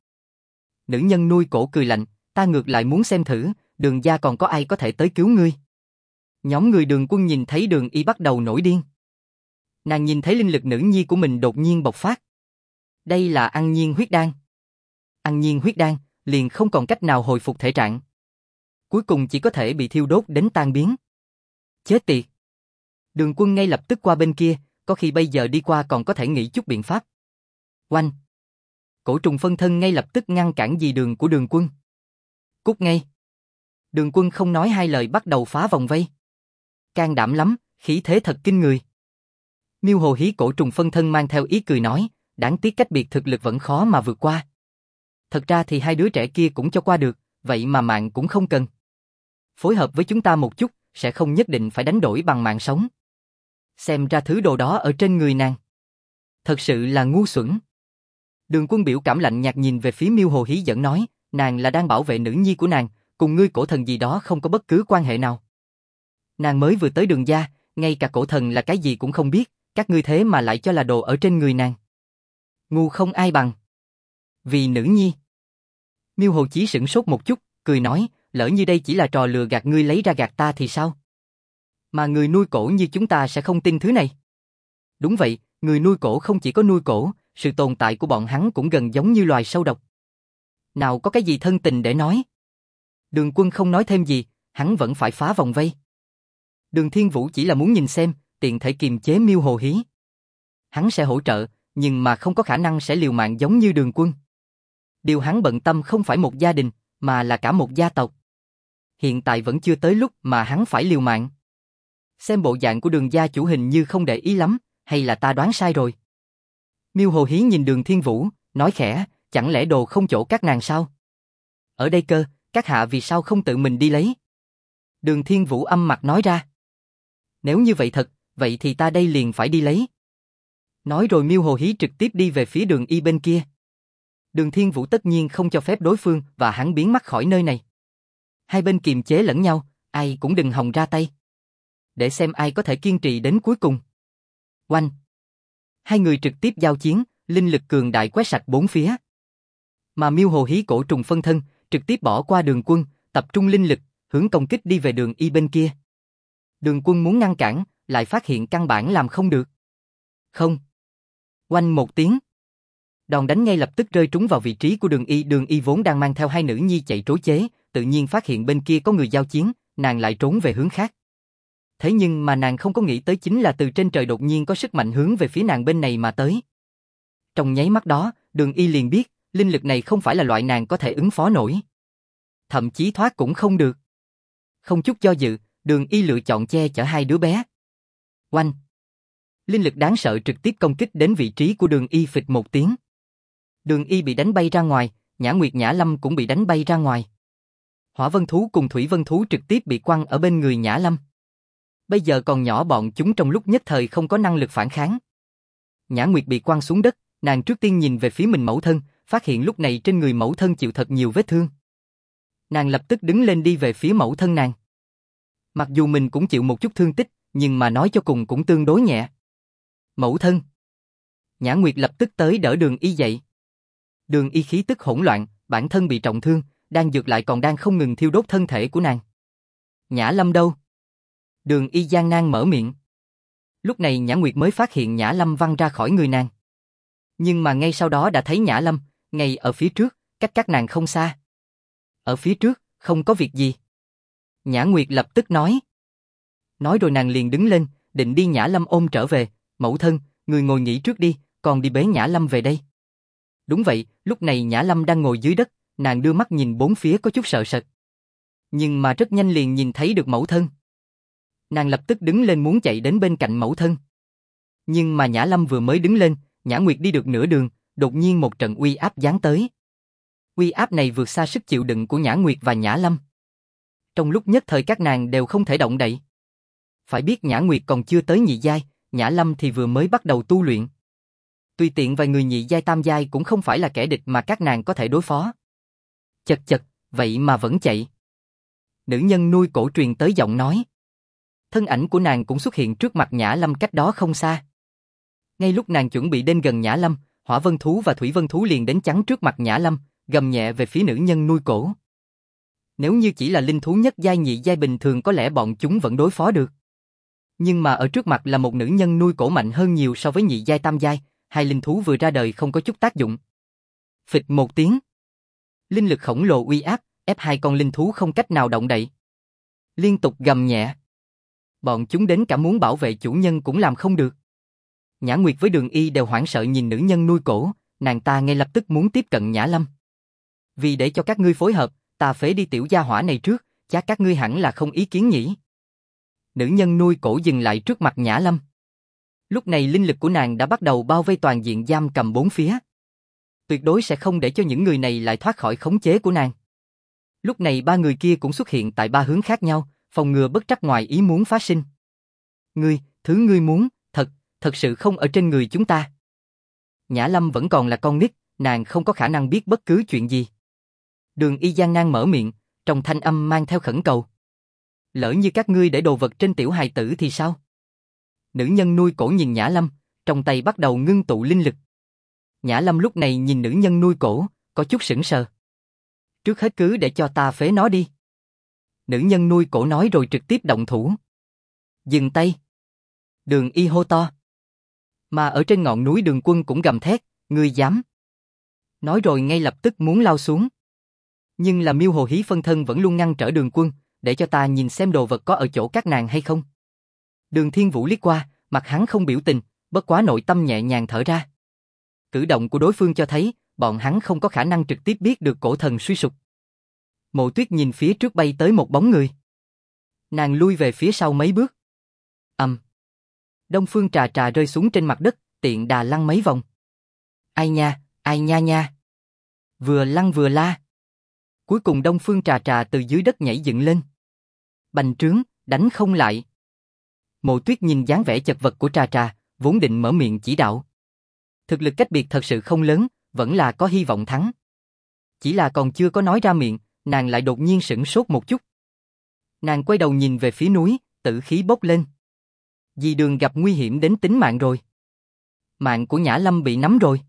Nữ nhân nuôi cổ cười lạnh, ta ngược lại muốn xem thử, Đường gia còn có ai có thể tới cứu ngươi. Nhóm người Đường Quân nhìn thấy Đường Y bắt đầu nổi điên. Nàng nhìn thấy linh lực nữ nhi của mình đột nhiên bộc phát. Đây là ăn nhiên huyết đan. Ăn nhiên huyết đan, liền không còn cách nào hồi phục thể trạng. Cuối cùng chỉ có thể bị thiêu đốt đến tan biến. Chết tiệt! Đường Quân ngay lập tức qua bên kia, có khi bây giờ đi qua còn có thể nghĩ chút biện pháp. Oanh! Cổ trùng phân thân ngay lập tức ngăn cản dì đường của Đường Quân. Cút ngay! Đường Quân không nói hai lời bắt đầu phá vòng vây. Can đảm lắm, khí thế thật kinh người. Miêu Hồ Hí cổ trùng phân thân mang theo ý cười nói, đáng tiếc cách biệt thực lực vẫn khó mà vượt qua. Thật ra thì hai đứa trẻ kia cũng cho qua được, vậy mà mạng cũng không cần. Phối hợp với chúng ta một chút, sẽ không nhất định phải đánh đổi bằng mạng sống. Xem ra thứ đồ đó ở trên người nàng. Thật sự là ngu xuẩn. Đường Quân biểu cảm lạnh nhạt nhìn về phía Miêu Hồ Hí giận nói, nàng là đang bảo vệ nữ nhi của nàng, cùng ngươi cổ thần gì đó không có bất cứ quan hệ nào. Nàng mới vừa tới Đường gia, ngay cả cổ thần là cái gì cũng không biết, các ngươi thế mà lại cho là đồ ở trên người nàng. Ngu không ai bằng. Vì nữ nhi. Miêu Hồ Chí sửng sốt một chút, cười nói, lỡ như đây chỉ là trò lừa gạt ngươi lấy ra gạt ta thì sao? Mà người nuôi cổ như chúng ta sẽ không tin thứ này. Đúng vậy, người nuôi cổ không chỉ có nuôi cổ, sự tồn tại của bọn hắn cũng gần giống như loài sâu độc. Nào có cái gì thân tình để nói. Đường Quân không nói thêm gì, hắn vẫn phải phá vòng vây. Đường Thiên Vũ chỉ là muốn nhìn xem, tiện thể kiềm chế Miêu Hồ Hí. Hắn sẽ hỗ trợ, nhưng mà không có khả năng sẽ liều mạng giống như Đường Quân. Điều hắn bận tâm không phải một gia đình, mà là cả một gia tộc. Hiện tại vẫn chưa tới lúc mà hắn phải liều mạng. Xem bộ dạng của Đường gia chủ hình như không để ý lắm, hay là ta đoán sai rồi? Miêu Hồ Hí nhìn Đường Thiên Vũ, nói khẽ, chẳng lẽ đồ không chỗ các nàng sao? Ở đây cơ, các hạ vì sao không tự mình đi lấy? Đường Thiên Vũ âm mặt nói ra. Nếu như vậy thật, vậy thì ta đây liền phải đi lấy. Nói rồi Miêu Hồ Hí trực tiếp đi về phía Đường Y bên kia. Đường Thiên Vũ tất nhiên không cho phép đối phương và hắn biến mất khỏi nơi này. Hai bên kiềm chế lẫn nhau, ai cũng đừng hòng ra tay. Để xem ai có thể kiên trì đến cuối cùng. Oanh! Hai người trực tiếp giao chiến, linh lực cường đại quét sạch bốn phía. Mà Miêu Hồ Hí cổ trùng phân thân, trực tiếp bỏ qua Đường Quân, tập trung linh lực, hướng công kích đi về Đường Y bên kia. Đường Quân muốn ngăn cản, lại phát hiện căn bản làm không được. Không! Oanh một tiếng. Đòn đánh ngay lập tức rơi trúng vào vị trí của Đường Y vốn đang mang theo hai nữ nhi chạy trối chế, tự nhiên phát hiện bên kia có người giao chiến, nàng lại trốn về hướng khác. Thế nhưng mà nàng không có nghĩ tới chính là từ trên trời đột nhiên có sức mạnh hướng về phía nàng bên này mà tới. Trong nháy mắt đó, Đường Y liền biết, linh lực này không phải là loại nàng có thể ứng phó nổi. Thậm chí thoát cũng không được. Không chút do dự, Đường Y lựa chọn che chở hai đứa bé. Oanh! Linh lực đáng sợ trực tiếp công kích đến vị trí của Đường Y phịch một tiếng. Đường Y bị đánh bay ra ngoài, Nhã Nguyệt Nhã Lâm cũng bị đánh bay ra ngoài. Hỏa Vân Thú cùng Thủy Vân Thú trực tiếp bị quăng ở bên người Nhã Lâm. Bây giờ còn nhỏ bọn chúng trong lúc nhất thời không có năng lực phản kháng. Nhã Nguyệt bị quăng xuống đất, nàng trước tiên nhìn về phía mình mẫu thân, phát hiện lúc này trên người mẫu thân chịu thật nhiều vết thương. Nàng lập tức đứng lên đi về phía mẫu thân nàng. Mặc dù mình cũng chịu một chút thương tích, nhưng mà nói cho cùng cũng tương đối nhẹ. Mẫu thân! Nhã Nguyệt lập tức tới đỡ Đường Y dậy. Đường Y khí tức hỗn loạn, bản thân bị trọng thương, đang dược lại còn đang không ngừng thiêu đốt thân thể của nàng. Nhã Lâm đâu? Đường Y gian nan mở miệng. Lúc này Nhã Nguyệt mới phát hiện Nhã Lâm văng ra khỏi người nàng. Nhưng mà ngay sau đó đã thấy Nhã Lâm, ngay ở phía trước, cách các nàng không xa. Ở phía trước, không có việc gì. Nhã Nguyệt lập tức nói. Nói rồi nàng liền đứng lên, định đi Nhã Lâm ôm trở về. Mẫu thân, người ngồi nghỉ trước đi, còn đi bế Nhã Lâm về đây. Đúng vậy, lúc này Nhã Lâm đang ngồi dưới đất, nàng đưa mắt nhìn bốn phía có chút sợ sệt. Nhưng mà rất nhanh liền nhìn thấy được mẫu thân. Nàng lập tức đứng lên muốn chạy đến bên cạnh mẫu thân. Nhưng mà Nhã Lâm vừa mới đứng lên, Nhã Nguyệt đi được nửa đường, đột nhiên một trận uy áp giáng tới. Uy áp này vượt xa sức chịu đựng của Nhã Nguyệt và Nhã Lâm. Trong lúc nhất thời các nàng đều không thể động đậy. Phải biết Nhã Nguyệt còn chưa tới nhị giai, Nhã Lâm thì vừa mới bắt đầu tu luyện. Tùy tiện vài người nhị giai tam giai cũng không phải là kẻ địch mà các nàng có thể đối phó. Chật chật, vậy mà vẫn chạy. Nữ nhân nuôi cổ truyền tới giọng nói. Thân ảnh của nàng cũng xuất hiện trước mặt Nhã Lâm cách đó không xa. Ngay lúc nàng chuẩn bị đến gần Nhã Lâm, Hỏa Vân Thú và Thủy Vân Thú liền đến chắn trước mặt Nhã Lâm, gầm nhẹ về phía nữ nhân nuôi cổ. Nếu như chỉ là linh thú nhất giai nhị giai bình thường có lẽ bọn chúng vẫn đối phó được. Nhưng mà ở trước mặt là một nữ nhân nuôi cổ mạnh hơn nhiều so với nhị giai tam giai, hai linh thú vừa ra đời không có chút tác dụng. Phịch một tiếng. Linh lực khổng lồ uy áp, ép hai con linh thú không cách nào động đậy. Liên tục gầm nhẹ. Bọn chúng đến cả muốn bảo vệ chủ nhân cũng làm không được. Nhã Nguyệt với Đường Y đều hoảng sợ nhìn nữ nhân nuôi cổ, nàng ta ngay lập tức muốn tiếp cận Nhã Lâm. Vì để cho các ngươi phối hợp, ta phế đi tiểu gia hỏa này trước, chắc các ngươi hẳn là không ý kiến nhỉ. Nữ nhân nuôi cổ dừng lại trước mặt Nhã Lâm. Lúc này linh lực của nàng đã bắt đầu bao vây toàn diện giam cầm bốn phía. Tuyệt đối sẽ không để cho những người này lại thoát khỏi khống chế của nàng. Lúc này ba người kia cũng xuất hiện tại ba hướng khác nhau, phòng ngừa bất trắc ngoài ý muốn phát sinh. Thứ ngươi muốn, thật sự không ở trên người chúng ta. Nhã Lâm vẫn còn là con nít, nàng không có khả năng biết bất cứ chuyện gì. Đường Y gian nan mở miệng, trong thanh âm mang theo khẩn cầu. Lỡ như các ngươi để đồ vật trên tiểu hài tử thì sao? Nữ nhân nuôi cổ nhìn Nhã Lâm, trong tay bắt đầu ngưng tụ linh lực. Nhã Lâm lúc này nhìn nữ nhân nuôi cổ, có chút sững sờ. Trước hết cứ để cho ta phế nó đi. Nữ nhân nuôi cổ nói rồi trực tiếp động thủ. Dừng tay. Đường Y hô to. Mà ở trên ngọn núi Đường Quân cũng gầm thét, ngươi dám. Nói rồi ngay lập tức muốn lao xuống. Nhưng là Miêu Hồ Hí phân thân vẫn luôn ngăn trở Đường Quân, để cho ta nhìn xem đồ vật có ở chỗ các nàng hay không. Đường Thiên Vũ liếc qua, mặt hắn không biểu tình, bất quá nội tâm nhẹ nhàng thở ra. Cử động của đối phương cho thấy, bọn hắn không có khả năng trực tiếp biết được cổ thần suy sụp. Mộ Tuyết nhìn phía trước bay tới một bóng người. Nàng lui về phía sau mấy bước. Đông Phương Trà Trà rơi xuống trên mặt đất, tiện đà lăn mấy vòng. Ai nha nha. Vừa lăn vừa la. Cuối cùng Đông Phương Trà Trà từ dưới đất nhảy dựng lên. Bành trướng, đánh không lại. Mộ Tuyết nhìn dáng vẻ chật vật của Trà Trà, vốn định mở miệng chỉ đạo. Thực lực cách biệt thật sự không lớn, vẫn là có hy vọng thắng. Chỉ là còn chưa có nói ra miệng, nàng lại đột nhiên sửng sốt một chút. Nàng quay đầu nhìn về phía núi, tử khí bốc lên. Dì Đường gặp nguy hiểm đến tính mạng rồi. Mạng của Nhã Lâm bị nắm rồi.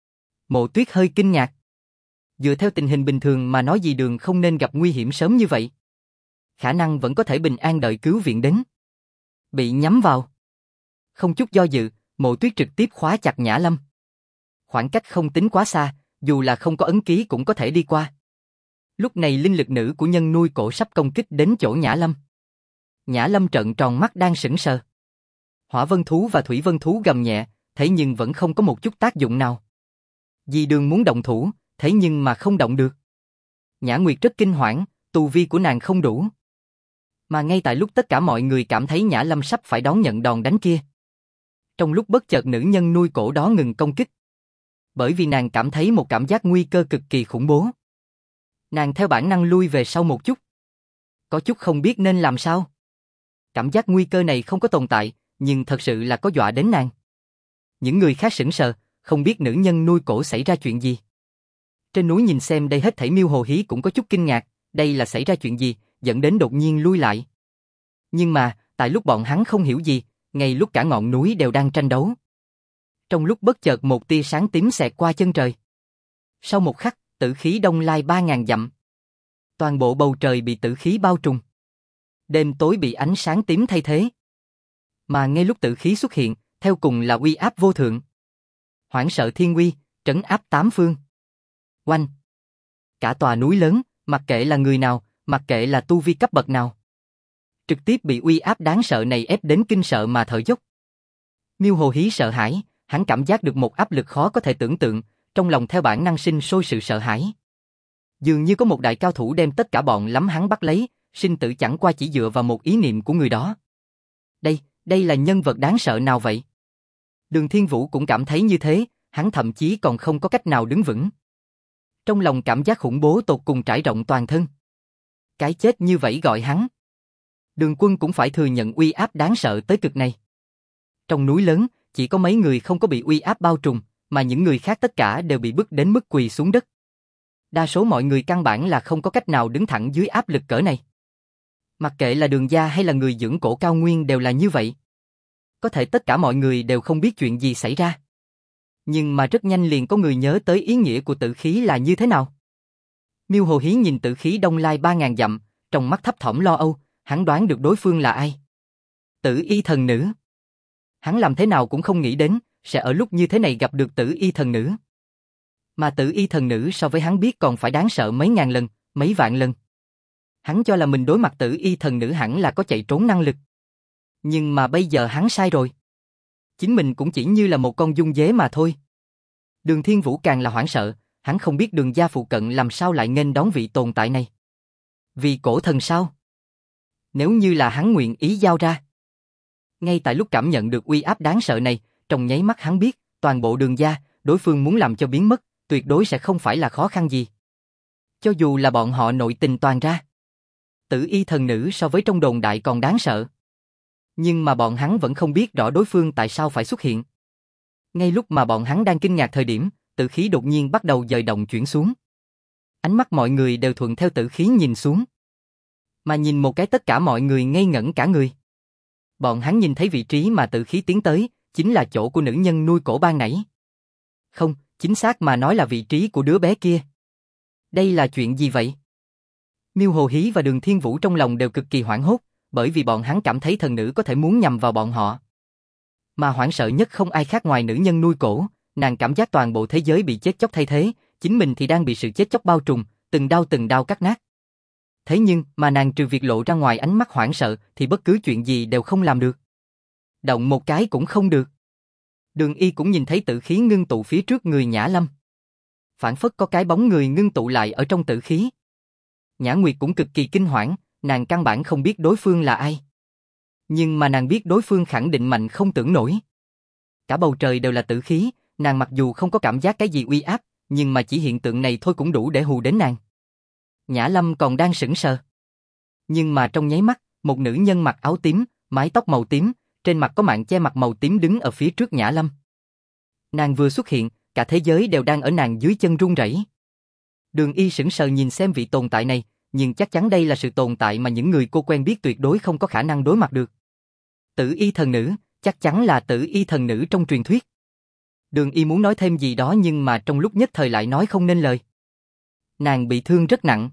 Mộ Tuyết hơi kinh ngạc. Dựa theo tình hình bình thường mà nói dì Đường không nên gặp nguy hiểm sớm như vậy. Khả năng vẫn có thể bình an đợi cứu viện đến. Bị nhắm vào. Không chút do dự, Mộ Tuyết trực tiếp khóa chặt Nhã Lâm. Khoảng cách không tính quá xa, dù là không có ấn ký cũng có thể đi qua. Lúc này linh lực nữ của nhân nuôi cổ sắp công kích đến chỗ Nhã Lâm. Nhã Lâm trợn tròn mắt đang sững sờ. Hỏa vân thú và thủy vân thú gầm nhẹ, thế nhưng vẫn không có một chút tác dụng nào. Dì Đường muốn động thủ, thế nhưng mà không động được. Nhã Nguyệt rất kinh hoảng, tu vi của nàng không đủ. Mà ngay tại lúc tất cả mọi người cảm thấy Nhã Lâm sắp phải đón nhận đòn đánh kia. Trong lúc bất chợt nữ nhân nuôi cổ đó ngừng công kích. Bởi vì nàng cảm thấy một cảm giác nguy cơ cực kỳ khủng bố. Nàng theo bản năng lui về sau một chút. Có chút không biết nên làm sao. Cảm giác nguy cơ này không có tồn tại, nhưng thật sự là có dọa đến nàng. Những người khác sững sờ, không biết nữ nhân nuôi cổ xảy ra chuyện gì. Trên núi nhìn xem đây hết thảy Miêu Hồ Hí cũng có chút kinh ngạc, đây là xảy ra chuyện gì, dẫn đến đột nhiên lui lại. Nhưng mà, tại lúc bọn hắn không hiểu gì, ngay lúc cả ngọn núi đều đang tranh đấu. Trong lúc bất chợt một tia sáng tím xẹt qua chân trời. Sau một khắc, tử khí đông lai 3000 dặm. Toàn bộ bầu trời bị tử khí bao trùm. Đêm tối bị ánh sáng tím thay thế. Mà ngay lúc tử khí xuất hiện, theo cùng là uy áp vô thượng. Hoảng sợ thiên uy, trấn áp tám phương. Oanh! Cả tòa núi lớn, mặc kệ là người nào, mặc kệ là tu vi cấp bậc nào, trực tiếp bị uy áp đáng sợ này ép đến kinh sợ mà thở dốc. Miêu Hồ Hí sợ hãi, hắn cảm giác được một áp lực khó có thể tưởng tượng, trong lòng theo bản năng sinh sôi sự sợ hãi. Dường như có một đại cao thủ đem tất cả bọn lắm hắn bắt lấy, sinh tử chẳng qua chỉ dựa vào một ý niệm của người đó. Đây là nhân vật đáng sợ nào vậy? Đường Thiên Vũ cũng cảm thấy như thế, hắn thậm chí còn không có cách nào đứng vững. Trong lòng cảm giác khủng bố tột cùng trải rộng toàn thân. Cái chết như vậy gọi hắn. Đường Quân cũng phải thừa nhận uy áp đáng sợ tới cực này. Trong núi lớn, chỉ có mấy người không có bị uy áp bao trùm, mà những người khác tất cả đều bị bức đến mức quỳ xuống đất. Đa số mọi người căn bản là không có cách nào đứng thẳng dưới áp lực cỡ này. Mặc kệ là Đường gia hay là người dưỡng cổ cao nguyên đều là như vậy. Có thể tất cả mọi người đều không biết chuyện gì xảy ra. Nhưng mà rất nhanh liền có người nhớ tới ý nghĩa của tử khí là như thế nào. Miêu Hồ Hí nhìn tử khí đông lai 3000 dặm, trong mắt thấp thỏm lo âu, hắn đoán được đối phương là ai. Tử y thần nữ. Hắn làm thế nào cũng không nghĩ đến, sẽ ở lúc như thế này gặp được tử y thần nữ. Mà tử y thần nữ so với hắn biết còn phải đáng sợ mấy ngàn lần, mấy vạn lần. Hắn cho là mình đối mặt tử y thần nữ hẳn là có chạy trốn năng lực. Nhưng mà bây giờ hắn sai rồi. Chính mình cũng chỉ như là một con dung dế mà thôi. Đường Thiên Vũ càng là hoảng sợ, hắn không biết Đường gia phụ cận làm sao lại nghênh đón vị tồn tại này. Vì cổ thần sao? Nếu như là hắn nguyện ý giao ra. Ngay tại lúc cảm nhận được uy áp đáng sợ này, trong nháy mắt hắn biết, toàn bộ Đường gia, đối phương muốn làm cho biến mất, tuyệt đối sẽ không phải là khó khăn gì. Cho dù là bọn họ nội tình toàn ra. Tử y thần nữ so với trong đồn đại còn đáng sợ. Nhưng mà bọn hắn vẫn không biết rõ đối phương tại sao phải xuất hiện. Ngay lúc mà bọn hắn đang kinh ngạc thời điểm, tử khí đột nhiên bắt đầu dời động chuyển xuống. Ánh mắt mọi người đều thuận theo tử khí nhìn xuống. Mà nhìn một cái tất cả mọi người ngây ngẩn cả người. Bọn hắn nhìn thấy vị trí mà tử khí tiến tới, chính là chỗ của nữ nhân nuôi cổ ban nãy. Không, chính xác mà nói là vị trí của đứa bé kia. Đây là chuyện gì vậy? Miêu Hồ Hí và Đường Thiên Vũ trong lòng đều cực kỳ hoảng hốt, bởi vì bọn hắn cảm thấy thần nữ có thể muốn nhằm vào bọn họ. Mà hoảng sợ nhất không ai khác ngoài nữ nhân nuôi cổ, nàng cảm giác toàn bộ thế giới bị chết chóc thay thế, chính mình thì đang bị sự chết chóc bao trùm, từng đao cắt nát. Thế nhưng, mà nàng trừ việc lộ ra ngoài ánh mắt hoảng sợ thì bất cứ chuyện gì đều không làm được. Động một cái cũng không được. Đường Y cũng nhìn thấy tử khí ngưng tụ phía trước người Nhã Lâm. Phản phất có cái bóng người ngưng tụ lại ở trong tử khí. Nhã Nguyệt cũng cực kỳ kinh hoảng, nàng căn bản không biết đối phương là ai. Nhưng mà nàng biết đối phương khẳng định mạnh không tưởng nổi. Cả bầu trời đều là tử khí, nàng mặc dù không có cảm giác cái gì uy áp, nhưng mà chỉ hiện tượng này thôi cũng đủ để hù đến nàng. Nhã Lâm còn đang sững sờ. Nhưng mà trong nháy mắt, một nữ nhân mặc áo tím, mái tóc màu tím, trên mặt có mạng che mặt màu tím đứng ở phía trước Nhã Lâm. Nàng vừa xuất hiện, cả thế giới đều đang ở nàng dưới chân run rẩy. Đường Y sững sờ nhìn xem vị tồn tại này, nhưng chắc chắn đây là sự tồn tại mà những người cô quen biết tuyệt đối không có khả năng đối mặt được. Tử y thần nữ, chắc chắn là tử y thần nữ trong truyền thuyết. Đường Y muốn nói thêm gì đó nhưng mà trong lúc nhất thời lại nói không nên lời. Nàng bị thương rất nặng.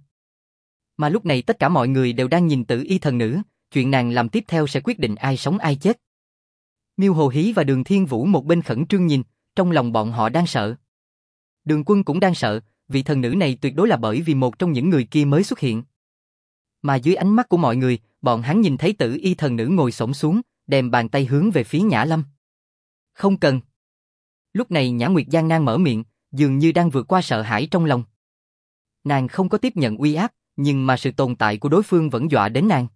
Mà lúc này tất cả mọi người đều đang nhìn tử y thần nữ, chuyện nàng làm tiếp theo sẽ quyết định ai sống ai chết. Miêu Hồ Hí và Đường Thiên Vũ một bên khẩn trương nhìn, trong lòng bọn họ đang sợ. Đường Quân cũng đang sợ, vị thần nữ này tuyệt đối là bởi vì một trong những người kia mới xuất hiện. Mà dưới ánh mắt của mọi người, bọn hắn nhìn thấy tử y thần nữ ngồi xổm xuống, đem bàn tay hướng về phía Nhã Lâm. Không cần. Lúc này Nhã Nguyệt gian nan mở miệng, dường như đang vượt qua sợ hãi trong lòng. Nàng không có tiếp nhận uy áp, nhưng mà sự tồn tại của đối phương vẫn dọa đến nàng.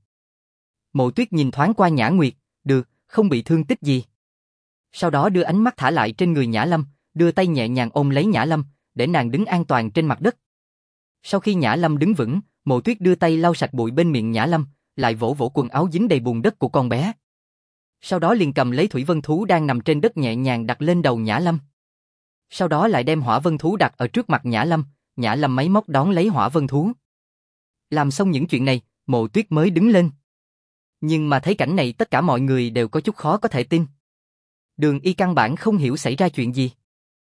Mộ Tuyết nhìn thoáng qua Nhã Nguyệt, được, không bị thương tích gì. Sau đó đưa ánh mắt thả lại trên người Nhã Lâm, đưa tay nhẹ nhàng ôm lấy Nhã Lâm, để nàng đứng an toàn trên mặt đất. Sau khi Nhã Lâm đứng vững, Mộ Tuyết đưa tay lau sạch bụi bên miệng Nhã Lâm, lại vỗ vỗ quần áo dính đầy bùn đất của con bé. Sau đó liền cầm lấy thủy vân thú đang nằm trên đất nhẹ nhàng đặt lên đầu Nhã Lâm. Sau đó lại đem hỏa vân thú đặt ở trước mặt Nhã Lâm máy móc đón lấy hỏa vân thú. Làm xong những chuyện này, Mộ Tuyết mới đứng lên. Nhưng mà thấy cảnh này tất cả mọi người đều có chút khó có thể tin. Đường Y căn bản không hiểu xảy ra chuyện gì.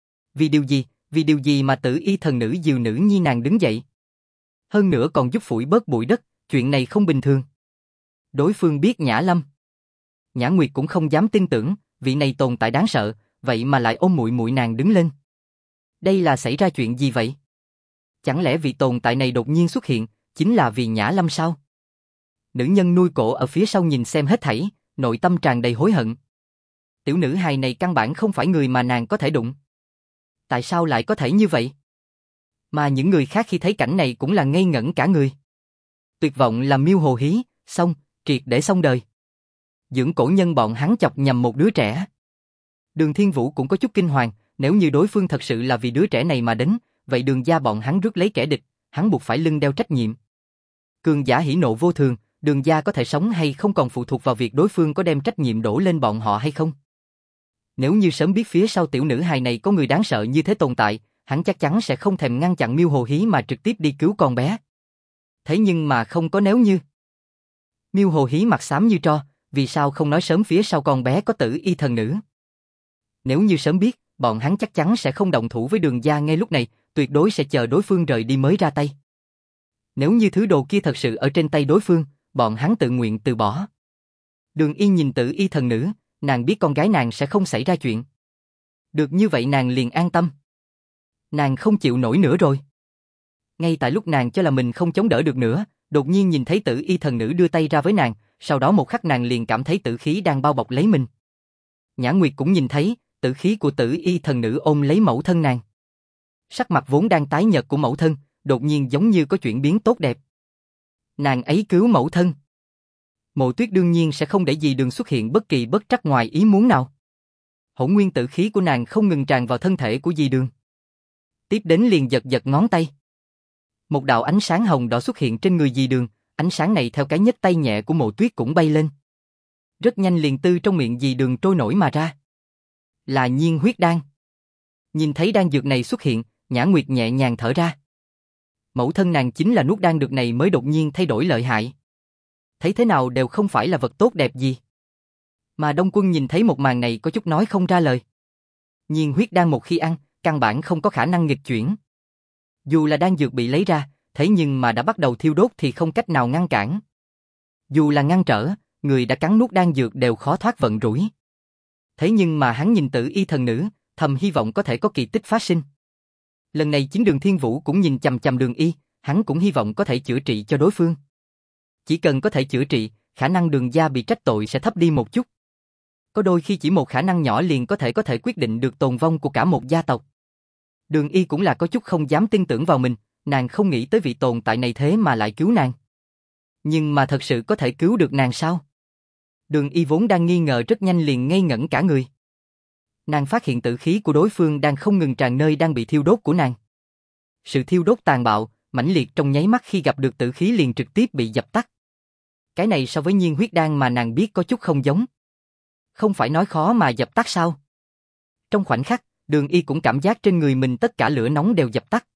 Vì điều gì mà tử y thần nữ dìu nữ nhi nàng đứng dậy. Hơn nữa còn giúp phủi bớt bụi đất, chuyện này không bình thường. Đối phương biết Nhã Lâm. Nhã Nguyệt cũng không dám tin tưởng, vị này tồn tại đáng sợ, vậy mà lại ôm muội muội nàng đứng lên. Đây là xảy ra chuyện gì vậy? Chẳng lẽ vị tồn tại này đột nhiên xuất hiện, chính là vì Nhã Lâm sao? Nữ nhân nuôi cổ ở phía sau nhìn xem hết thảy, nội tâm tràn đầy hối hận. Tiểu nữ hài này căn bản không phải người mà nàng có thể đụng. Tại sao lại có thể như vậy? Mà những người khác khi thấy cảnh này cũng là ngây ngẩn cả người. Tuyệt vọng là Miêu Hồ Hí, xong, triệt để xong đời. Dưỡng cổ nhân bọn hắn chọc nhầm một đứa trẻ. Đường Thiên Vũ cũng có chút kinh hoàng, nếu như đối phương thật sự là vì đứa trẻ này mà đến, vậy Đường gia bọn hắn rước lấy kẻ địch, hắn buộc phải lưng đeo trách nhiệm. Cường giả hỉ nộ vô thường, Đường gia có thể sống hay không còn phụ thuộc vào việc đối phương có đem trách nhiệm đổ lên bọn họ hay không. Nếu như sớm biết phía sau tiểu nữ hài này có người đáng sợ như thế tồn tại, hắn chắc chắn sẽ không thèm ngăn chặn Miêu Hồ Hí mà trực tiếp đi cứu con bé. Thế nhưng mà không có nếu như. Miêu Hồ Hí mặt xám như tro, vì sao không nói sớm phía sau con bé có tử y thần nữ. Nếu như sớm biết, bọn hắn chắc chắn sẽ không động thủ với Đường gia ngay lúc này, tuyệt đối sẽ chờ đối phương rời đi mới ra tay. Nếu như thứ đồ kia thật sự ở trên tay đối phương, bọn hắn tự nguyện từ bỏ. Đường Y nhìn tử y thần nữ, nàng biết con gái nàng sẽ không xảy ra chuyện. Được như vậy nàng liền an tâm. Nàng không chịu nổi nữa rồi. Ngay tại lúc nàng cho là mình không chống đỡ được nữa, đột nhiên nhìn thấy Tử Y thần nữ đưa tay ra với nàng, sau đó một khắc nàng liền cảm thấy tử khí đang bao bọc lấy mình. Nhã Nguyệt cũng nhìn thấy, tử khí của Tử Y thần nữ ôm lấy mẫu thân nàng. Sắc mặt vốn đang tái nhợt của mẫu thân, đột nhiên giống như có chuyển biến tốt đẹp. Nàng ấy cứu mẫu thân. Mộ Tuyết đương nhiên sẽ không để Dì Đường xuất hiện bất kỳ bất trắc ngoài ý muốn nào. Hỗn nguyên tử khí của nàng không ngừng tràn vào thân thể của Dì Đường. Tiếp đến liền giật giật ngón tay. Một đạo ánh sáng hồng đỏ xuất hiện trên người Dì Đường, ánh sáng này theo cái nhấc tay nhẹ của Mộ Tuyết cũng bay lên. Rất nhanh liền từ trong miệng Dì Đường trôi nổi mà ra. Là nhiên huyết đan. Nhìn thấy đan dược này xuất hiện, Nhã Nguyệt nhẹ nhàng thở ra. Mẫu thân nàng chính là nuốt đan dược này mới đột nhiên thay đổi lợi hại. Thấy thế nào đều không phải là vật tốt đẹp gì. Mà Đông Quân nhìn thấy một màn này có chút nói không ra lời. Nhiên huyết đan một khi ăn, căn bản không có khả năng nghịch chuyển. Dù là đan dược bị lấy ra, thế nhưng mà đã bắt đầu thiêu đốt thì không cách nào ngăn cản. Dù là ngăn trở, người đã cắn nuốt đan dược đều khó thoát vận rủi. Thế nhưng mà hắn nhìn Tử Y thần nữ, thầm hy vọng có thể có kỳ tích phát sinh. Lần này chính Đường Thiên Vũ cũng nhìn chằm chằm Đường Y, hắn cũng hy vọng có thể chữa trị cho đối phương. Chỉ cần có thể chữa trị, khả năng Đường gia bị trách tội sẽ thấp đi một chút. Có đôi khi chỉ một khả năng nhỏ liền có thể quyết định được tồn vong của cả một gia tộc. Đường Y cũng là có chút không dám tin tưởng vào mình, nàng không nghĩ tới vị tồn tại này thế mà lại cứu nàng. Nhưng mà thật sự có thể cứu được nàng sao? Đường Y vốn đang nghi ngờ rất nhanh liền ngây ngẩn cả người. Nàng phát hiện tử khí của đối phương đang không ngừng tràn nơi đang bị thiêu đốt của nàng. Sự thiêu đốt tàn bạo, mãnh liệt trong nháy mắt khi gặp được tử khí liền trực tiếp bị dập tắt. Cái này so với nhiên huyết đan mà nàng biết có chút không giống. Không phải nói khó mà dập tắt sao? Trong khoảnh khắc, Đường Y cũng cảm giác trên người mình tất cả lửa nóng đều dập tắt.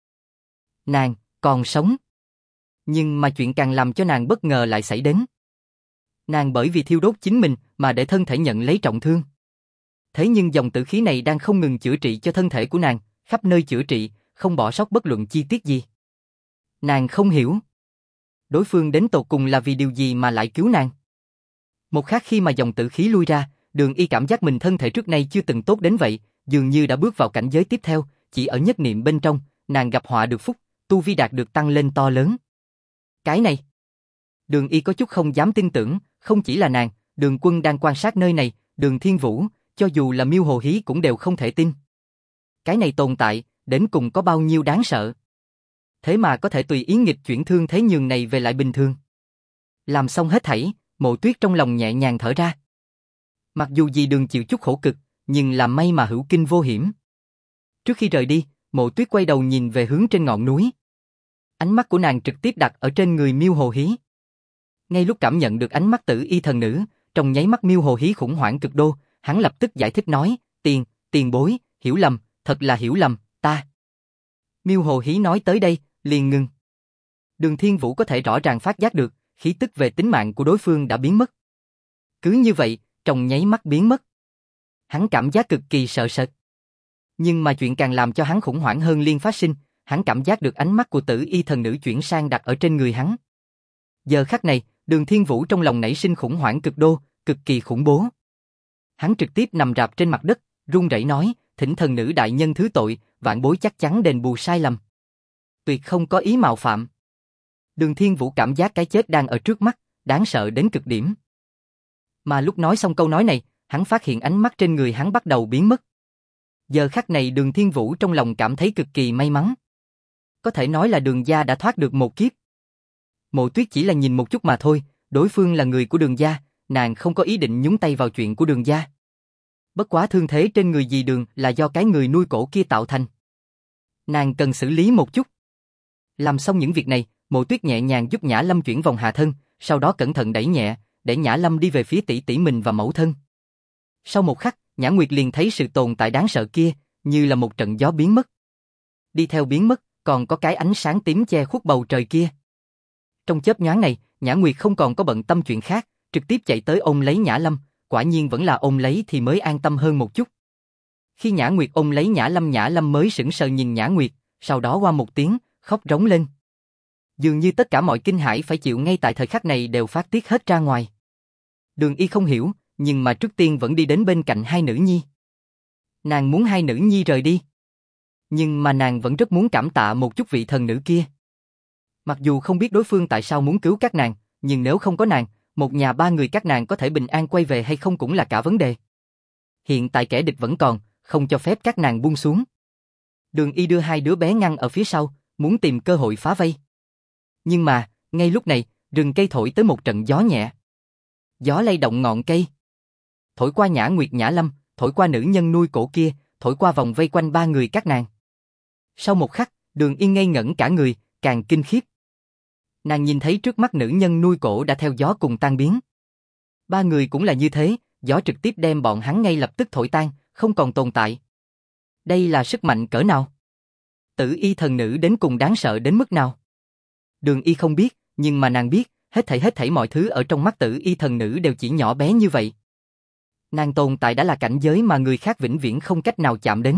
Nàng còn sống. Nhưng mà chuyện càng làm cho nàng bất ngờ lại xảy đến. Nàng bởi vì thiêu đốt chính mình mà để thân thể nhận lấy trọng thương. Thế nhưng dòng tử khí này đang không ngừng chữa trị cho thân thể của nàng, khắp nơi chữa trị, không bỏ sót bất luận chi tiết gì. Nàng không hiểu. Đối phương đến tột cùng là vì điều gì mà lại cứu nàng. Một khắc khi mà dòng tử khí lui ra, Đường Y cảm giác mình thân thể trước nay chưa từng tốt đến vậy, dường như đã bước vào cảnh giới tiếp theo, chỉ ở nhất niệm bên trong, nàng gặp họa được phúc, tu vi đạt được tăng lên to lớn. Cái này, Đường Y có chút không dám tin tưởng, không chỉ là nàng, Đường Quân đang quan sát nơi này, Đường Thiên Vũ, cho dù là Miêu Hồ Hí cũng đều không thể tin. Cái này tồn tại, đến cùng có bao nhiêu đáng sợ. Thế mà có thể tùy ý nghịch chuyển thương thế nhường này về lại bình thường. Làm xong hết thảy, Mộ Tuyết trong lòng nhẹ nhàng thở ra. Mặc dù Dì Đường chịu chút khổ cực, nhưng làm may mà hữu kinh vô hiểm. Trước khi rời đi, Mộ Tuyết quay đầu nhìn về hướng trên ngọn núi. Ánh mắt của nàng trực tiếp đặt ở trên người Miêu Hồ Hí. Ngay lúc cảm nhận được ánh mắt Tử Y thần nữ, trong nháy mắt Miêu Hồ Hí khủng hoảng cực đô, hắn lập tức giải thích nói, tiền bối, hiểu lầm, thật là hiểu lầm, ta. Miêu Hồ Hí nói tới đây, liền ngừng. Đường Thiên Vũ có thể rõ ràng phát giác được, khí tức về tính mạng của đối phương đã biến mất. Cứ như vậy, trong nháy mắt biến mất. Hắn cảm giác cực kỳ sợ sệt. Nhưng mà chuyện càng làm cho hắn khủng hoảng hơn liên phát sinh, hắn cảm giác được ánh mắt của Tử Y thần nữ chuyển sang đặt ở trên người hắn. Giờ khắc này, Đường Thiên Vũ trong lòng nảy sinh khủng hoảng cực đô, cực kỳ khủng bố. Hắn trực tiếp nằm rạp trên mặt đất, run rẩy nói, thỉnh thần nữ đại nhân thứ tội, vạn bối chắc chắn đền bù sai lầm. Tuyệt không có ý mạo phạm. Đường Thiên Vũ cảm giác cái chết đang ở trước mắt, đáng sợ đến cực điểm. Mà lúc nói xong câu nói này, hắn phát hiện ánh mắt trên người hắn bắt đầu biến mất. Giờ khắc này Đường Thiên Vũ trong lòng cảm thấy cực kỳ may mắn. Có thể nói là Đường gia đã thoát được một kiếp. Mộ Tuyết chỉ là nhìn một chút mà thôi, đối phương là người của Đường gia, nàng không có ý định nhúng tay vào chuyện của Đường gia. Bất quá thương thế trên người Dì Đường là do cái người nuôi cổ kia tạo thành. Nàng cần xử lý một chút. Làm xong những việc này, Mộ Tuyết nhẹ nhàng giúp Nhã Lâm chuyển vòng hạ thân, sau đó cẩn thận đẩy nhẹ, để Nhã Lâm đi về phía tỷ tỷ mình và mẫu thân. Sau một khắc, Nhã Nguyệt liền thấy sự tồn tại đáng sợ kia, như là một trận gió biến mất. Đi theo biến mất, còn có cái ánh sáng tím che khuất bầu trời kia. Trong chớp nhoáng này, Nhã Nguyệt không còn có bận tâm chuyện khác, trực tiếp chạy tới ôm lấy Nhã Lâm, quả nhiên vẫn là ôm lấy thì mới an tâm hơn một chút. Khi Nhã Nguyệt ôm lấy Nhã Lâm mới sững sờ nhìn Nhã Nguyệt, sau đó oa một tiếng, khóc rống lên. Dường như tất cả mọi kinh hãi phải chịu ngay tại thời khắc này đều phát tiết hết ra ngoài. Đường Y không hiểu, nhưng mà trước tiên vẫn đi đến bên cạnh hai nữ nhi. Nàng muốn hai nữ nhi rời đi. Nhưng mà nàng vẫn rất muốn cảm tạ một chút vị thần nữ kia. Mặc dù không biết đối phương tại sao muốn cứu các nàng, nhưng nếu không có nàng, một nhà ba người các nàng có thể bình an quay về hay không cũng là cả vấn đề. Hiện tại kẻ địch vẫn còn, không cho phép các nàng buông xuống. Đường Y đưa hai đứa bé ngăn ở phía sau, muốn tìm cơ hội phá vây. Nhưng mà, ngay lúc này, rừng cây thổi tới một trận gió nhẹ. Gió lay động ngọn cây. Thổi qua Nhã Nguyệt Nhã Lâm, thổi qua nữ nhân nuôi cổ kia, thổi qua vòng vây quanh ba người các nàng. Sau một khắc, Đường Yên ngây ngẩn cả người, càng kinh khiếp. Nàng nhìn thấy trước mắt nữ nhân nuôi cổ đã theo gió cùng tan biến. Ba người cũng là như thế, gió trực tiếp đem bọn hắn ngay lập tức thổi tan, không còn tồn tại. Đây là sức mạnh cỡ nào? Tử y thần nữ đến cùng đáng sợ đến mức nào? Đường Y không biết, nhưng mà nàng biết, hết thảy mọi thứ ở trong mắt tử y thần nữ đều chỉ nhỏ bé như vậy. Nàng tồn tại đã là cảnh giới mà người khác vĩnh viễn không cách nào chạm đến.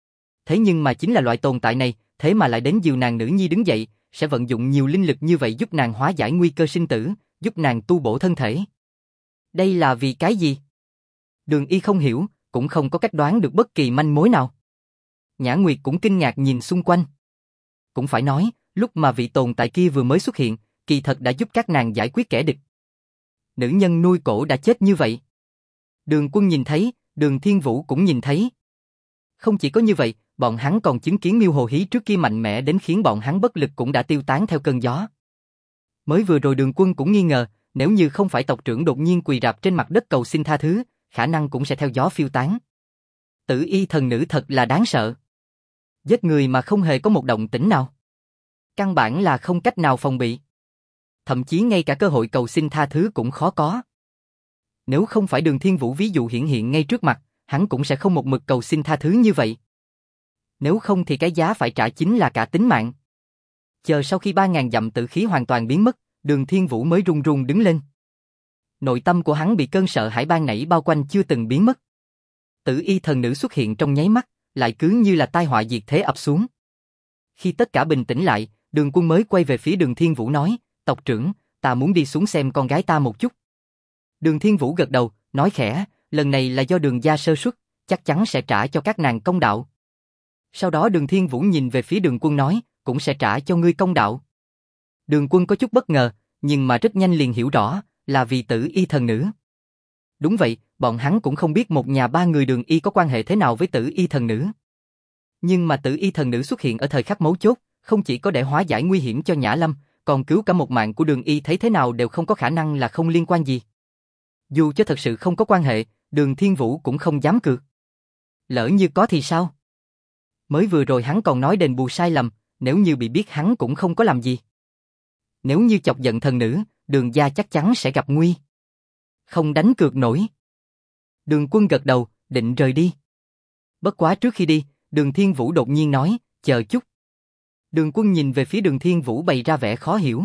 Thế nhưng mà chính là loại tồn tại này, thế mà lại đến dìu nàng nữ nhi đứng dậy, sẽ vận dụng nhiều linh lực như vậy giúp nàng hóa giải nguy cơ sinh tử, giúp nàng tu bổ thân thể. Đây là vì cái gì? Đường Y không hiểu, cũng không có cách đoán được bất kỳ manh mối nào. Nhã Nguyệt cũng kinh ngạc nhìn xung quanh. Cũng phải nói, lúc mà vị tồn tại kia vừa mới xuất hiện, kỳ thật đã giúp các nàng giải quyết kẻ địch. Nữ nhân nuôi cổ đã chết như vậy. Đường Quân nhìn thấy, Đường Thiên Vũ cũng nhìn thấy. Không chỉ có như vậy, bọn hắn còn chứng kiến Miêu Hồ Hí trước kia mạnh mẽ đến khiến bọn hắn bất lực cũng đã tiêu tán theo cơn gió. Mới vừa rồi Đường Quân cũng nghi ngờ, nếu như không phải tộc trưởng đột nhiên quỳ rạp trên mặt đất cầu xin tha thứ, khả năng cũng sẽ theo gió phiêu tán. Tử y thần nữ thật là đáng sợ. Giết người mà không hề có một động tĩnh nào. Căn bản là không cách nào phòng bị. Thậm chí ngay cả cơ hội cầu xin tha thứ cũng khó có. Nếu không phải Đường Thiên Vũ ví dụ hiện ngay trước mặt, hắn cũng sẽ không một mực cầu xin tha thứ như vậy. Nếu không thì cái giá phải trả chính là cả tính mạng. Chờ sau khi 3.000 dặm tử khí hoàn toàn biến mất, Đường Thiên Vũ mới run run đứng lên. Nội tâm của hắn bị cơn sợ hãi ban nãy bao quanh chưa từng biến mất. Tử y thần nữ xuất hiện trong nháy mắt, lại cứ như là tai họa diệt thế ập xuống. Khi tất cả bình tĩnh lại, Đường Quân mới quay về phía Đường Thiên Vũ nói, tộc trưởng, ta muốn đi xuống xem con gái ta một chút. Đường Thiên Vũ gật đầu, nói khẽ, lần này là do Đường gia sơ suất, chắc chắn sẽ trả cho các nàng công đạo. Sau đó Đường Thiên Vũ nhìn về phía Đường Quân nói, cũng sẽ trả cho ngươi công đạo. Đường Quân có chút bất ngờ, nhưng mà rất nhanh liền hiểu rõ, là vì tử y thần nữ. Đúng vậy, bọn hắn cũng không biết một nhà ba người Đường Y có quan hệ thế nào với tử y thần nữ. Nhưng mà tử y thần nữ xuất hiện ở thời khắc mấu chốt, không chỉ có để hóa giải nguy hiểm cho Nhã Lâm, còn cứu cả một mạng của Đường Y, thấy thế nào đều không có khả năng là không liên quan gì. Dù cho thật sự không có quan hệ, Đường Thiên Vũ cũng không dám cược. Lỡ như có thì sao? Mới vừa rồi hắn còn nói đền bù sai lầm, nếu như bị biết hắn cũng không có làm gì. Nếu như chọc giận thần nữ, Đường gia chắc chắn sẽ gặp nguy. Không đánh cược nổi. Đường Quân gật đầu, định rời đi. Bất quá trước khi đi, Đường Thiên Vũ đột nhiên nói, chờ chút. Đường Quân nhìn về phía Đường Thiên Vũ bày ra vẻ khó hiểu.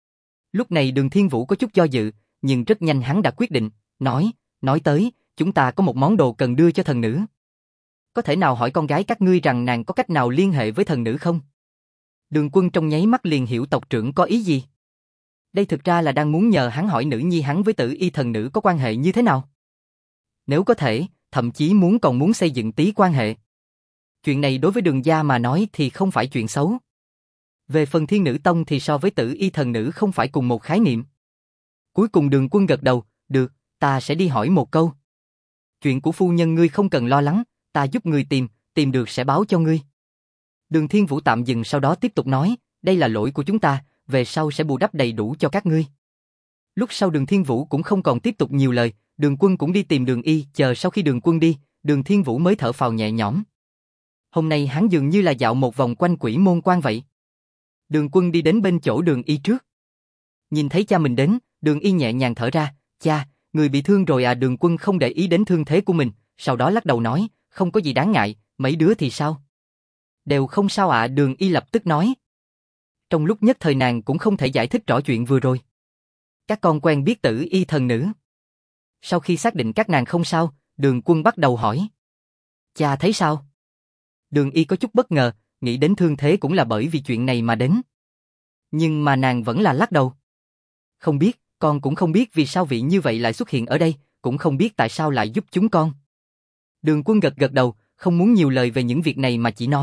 Lúc này Đường Thiên Vũ có chút do dự, nhưng rất nhanh hắn đã quyết định, nói tới, chúng ta có một món đồ cần đưa cho thần nữ. Có thể nào hỏi con gái các ngươi rằng nàng có cách nào liên hệ với thần nữ không? Đường Quân trong nháy mắt liền hiểu tộc trưởng có ý gì. Đây thực ra là đang muốn nhờ hắn hỏi nữ nhi hắn với tử y thần nữ có quan hệ như thế nào. Nếu có thể, thậm chí còn muốn xây dựng tí quan hệ. Chuyện này đối với Đường gia mà nói thì không phải chuyện xấu. Về phần Thiên Nữ Tông thì so với tử y thần nữ không phải cùng một khái niệm. Cuối cùng Đường Quân gật đầu, được, ta sẽ đi hỏi một câu. Chuyện của phu nhân ngươi không cần lo lắng, ta giúp ngươi tìm được sẽ báo cho ngươi. Đường Thiên Vũ tạm dừng sau đó tiếp tục nói, đây là lỗi của chúng ta, về sau sẽ bù đắp đầy đủ cho các ngươi. Lúc sau Đường Thiên Vũ cũng không còn tiếp tục nhiều lời, Đường Quân cũng đi tìm Đường Y, chờ sau khi Đường Quân đi, Đường Thiên Vũ mới thở phào nhẹ nhõm. Hôm nay hắn dường như là dạo một vòng quanh Quỷ Môn Quan vậy. Đường Quân đi đến bên chỗ Đường Y trước. Nhìn thấy cha mình đến, Đường Y nhẹ nhàng thở ra, cha, người bị thương rồi à? Đường Quân không để ý đến thương thế của mình, sau đó lắc đầu nói, không có gì đáng ngại, mấy đứa thì sao? Đều không sao ạ, Đường Y lập tức nói. Trong lúc nhất thời nàng cũng không thể giải thích rõ chuyện vừa rồi. Các con quen biết tử y thần nữ. Sau khi xác định các nàng không sao, Đường Quân bắt đầu hỏi. Cha thấy sao? Đường Y có chút bất ngờ, nghĩ đến thương thế cũng là bởi vì chuyện này mà đến. Nhưng mà nàng vẫn là lắc đầu. Không biết, con cũng không biết vì sao vị như vậy lại xuất hiện ở đây, cũng không biết tại sao lại giúp chúng con. Đường Quân gật gật đầu, không muốn nhiều lời về những việc này mà chỉ nói,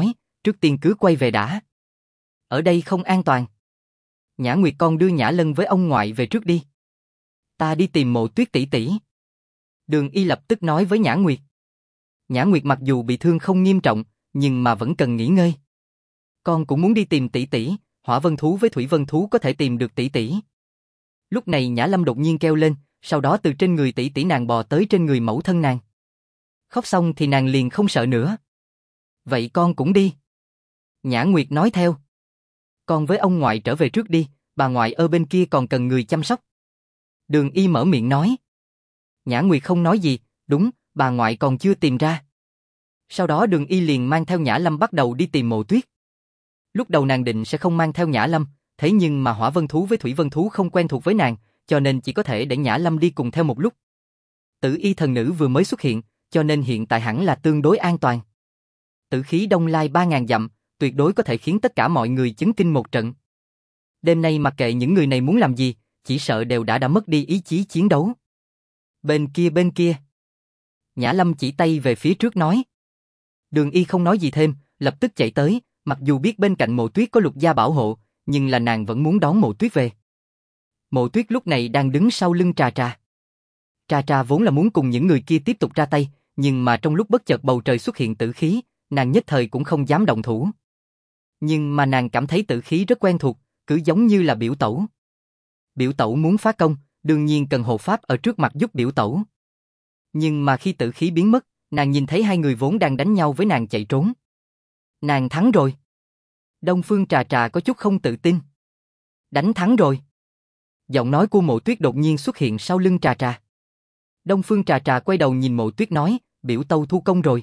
trước tiên cứ quay về đã. Ở đây không an toàn. Nhã Nguyệt con đưa Nhã Lân với ông ngoại về trước đi. Ta đi tìm Mộ Tuyết tỷ tỷ. Đường Y lập tức nói với Nhã Nguyệt. Nhã Nguyệt mặc dù bị thương không nghiêm trọng, nhưng mà vẫn cần nghỉ ngơi. Con cũng muốn đi tìm tỷ tỷ, Hỏa Vân Thú với Thủy Vân Thú có thể tìm được tỷ tỷ. Lúc này Nhã Lâm đột nhiên kêu lên, sau đó từ trên người tỷ tỷ nàng bò tới trên người mẫu thân nàng. Khóc xong thì nàng liền không sợ nữa. Vậy con cũng đi. Nhã Nguyệt nói theo. Con với ông ngoại trở về trước đi, bà ngoại ở bên kia còn cần người chăm sóc. Đường Y mở miệng nói. Nhã Nguyệt không nói gì, đúng, bà ngoại còn chưa tìm ra. Sau đó Đường Y liền mang theo Nhã Lâm bắt đầu đi tìm Mộ Tuyết. Lúc đầu nàng định sẽ không mang theo Nhã Lâm, thế nhưng mà Hỏa Vân Thú với Thủy Vân Thú không quen thuộc với nàng, cho nên chỉ có thể để Nhã Lâm đi cùng theo một lúc. Tử Y thần nữ vừa mới xuất hiện, cho nên hiện tại hẳn là tương đối an toàn. Tử khí đông lai 3.000 dặm, tuyệt đối có thể khiến tất cả mọi người chấn kinh một trận. Đêm nay mặc kệ những người này muốn làm gì, chỉ sợ đều đã mất đi ý chí chiến đấu. Bên kia. Nhã Lâm chỉ tay về phía trước nói. Đường Y không nói gì thêm, lập tức chạy tới, mặc dù biết bên cạnh Mộ Tuyết có Lục gia bảo hộ, nhưng là nàng vẫn muốn đón Mộ Tuyết về. Mộ Tuyết lúc này đang đứng sau lưng Trà Trà. Trà Trà vốn là muốn cùng những người kia tiếp tục ra tay, nhưng mà trong lúc bất chợt bầu trời xuất hiện tử khí, nàng nhất thời cũng không dám động thủ. Nhưng mà nàng cảm thấy tử khí rất quen thuộc, cứ giống như là Biểu Tẩu. Biểu Tẩu muốn phá công, đương nhiên cần hộ pháp ở trước mặt giúp Biểu Tẩu. Nhưng mà khi tử khí biến mất, nàng nhìn thấy hai người vốn đang đánh nhau với nàng chạy trốn. Nàng thắng rồi. Đông Phương Trà Trà có chút không tự tin. Đánh thắng rồi. Giọng nói của Mộ Tuyết đột nhiên xuất hiện sau lưng Trà Trà. Đông Phương Trà Trà quay đầu nhìn Mộ Tuyết nói, Biểu Tẩu thu công rồi.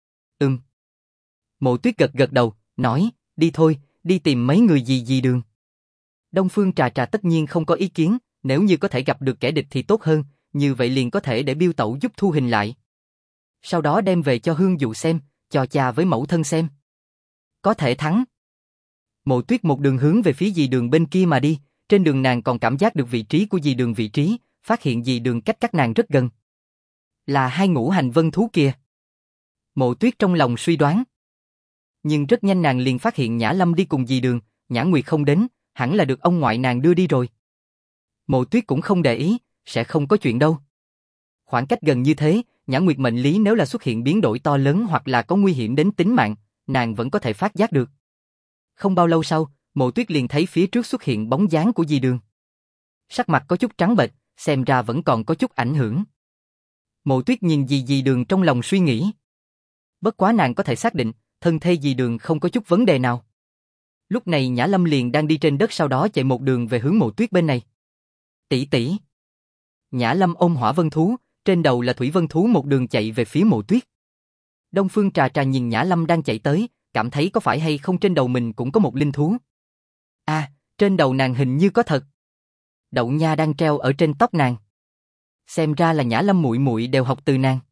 Mộ Tuyết gật gật đầu, nói, đi thôi, đi tìm mấy người gì đường. Đông Phương Trà Trà tất nhiên không có ý kiến, nếu như có thể gặp được kẻ địch thì tốt hơn, như vậy liền có thể để Biêu Tẩu giúp thu hình lại. Sau đó đem về cho Hương Dụ xem, cho cha với mẫu thân xem. Có thể thắng. Mộ Tuyết một đường hướng về phía dì đường bên kia mà đi, trên đường nàng còn cảm giác được vị trí của dì đường vị trí, phát hiện dì đường cách các nàng rất gần. Là hai ngũ hành vân thú kia. Mộ Tuyết trong lòng suy đoán. Nhưng rất nhanh nàng liền phát hiện Nhã Lâm đi cùng dì đường, Nhã Nguyệt không đến, hẳn là được ông ngoại nàng đưa đi rồi. Mộ Tuyết cũng không để ý, sẽ không có chuyện đâu. Khoảng cách gần như thế, Nhã Nguyệt mệnh lý nếu là xuất hiện biến đổi to lớn hoặc là có nguy hiểm đến tính mạng, nàng vẫn có thể phát giác được. Không bao lâu sau, Mộ Tuyết liền thấy phía trước xuất hiện bóng dáng của dì đường. Sắc mặt có chút trắng bệch, xem ra vẫn còn có chút ảnh hưởng. Mộ Tuyết nhìn dì đường trong lòng suy nghĩ. Bất quá nàng có thể xác định, thân thể dì đường không có chút vấn đề nào. Lúc này Nhã Lâm liền đang đi trên đất, sau đó chạy một đường về hướng Mộ Tuyết bên này. Tỷ tỷ. Nhã Lâm ôm Hỏa Vân Thú, trên đầu là Thủy Vân Thú, một đường chạy về phía Mộ Tuyết. Đông Phương Trà Trà nhìn Nhã Lâm đang chạy tới, cảm thấy có phải hay không trên đầu mình cũng có một linh thú. Trên đầu nàng hình như có thật. Đậu nha đang treo ở trên tóc nàng. Xem ra là Nhã Lâm muội muội đều học từ nàng.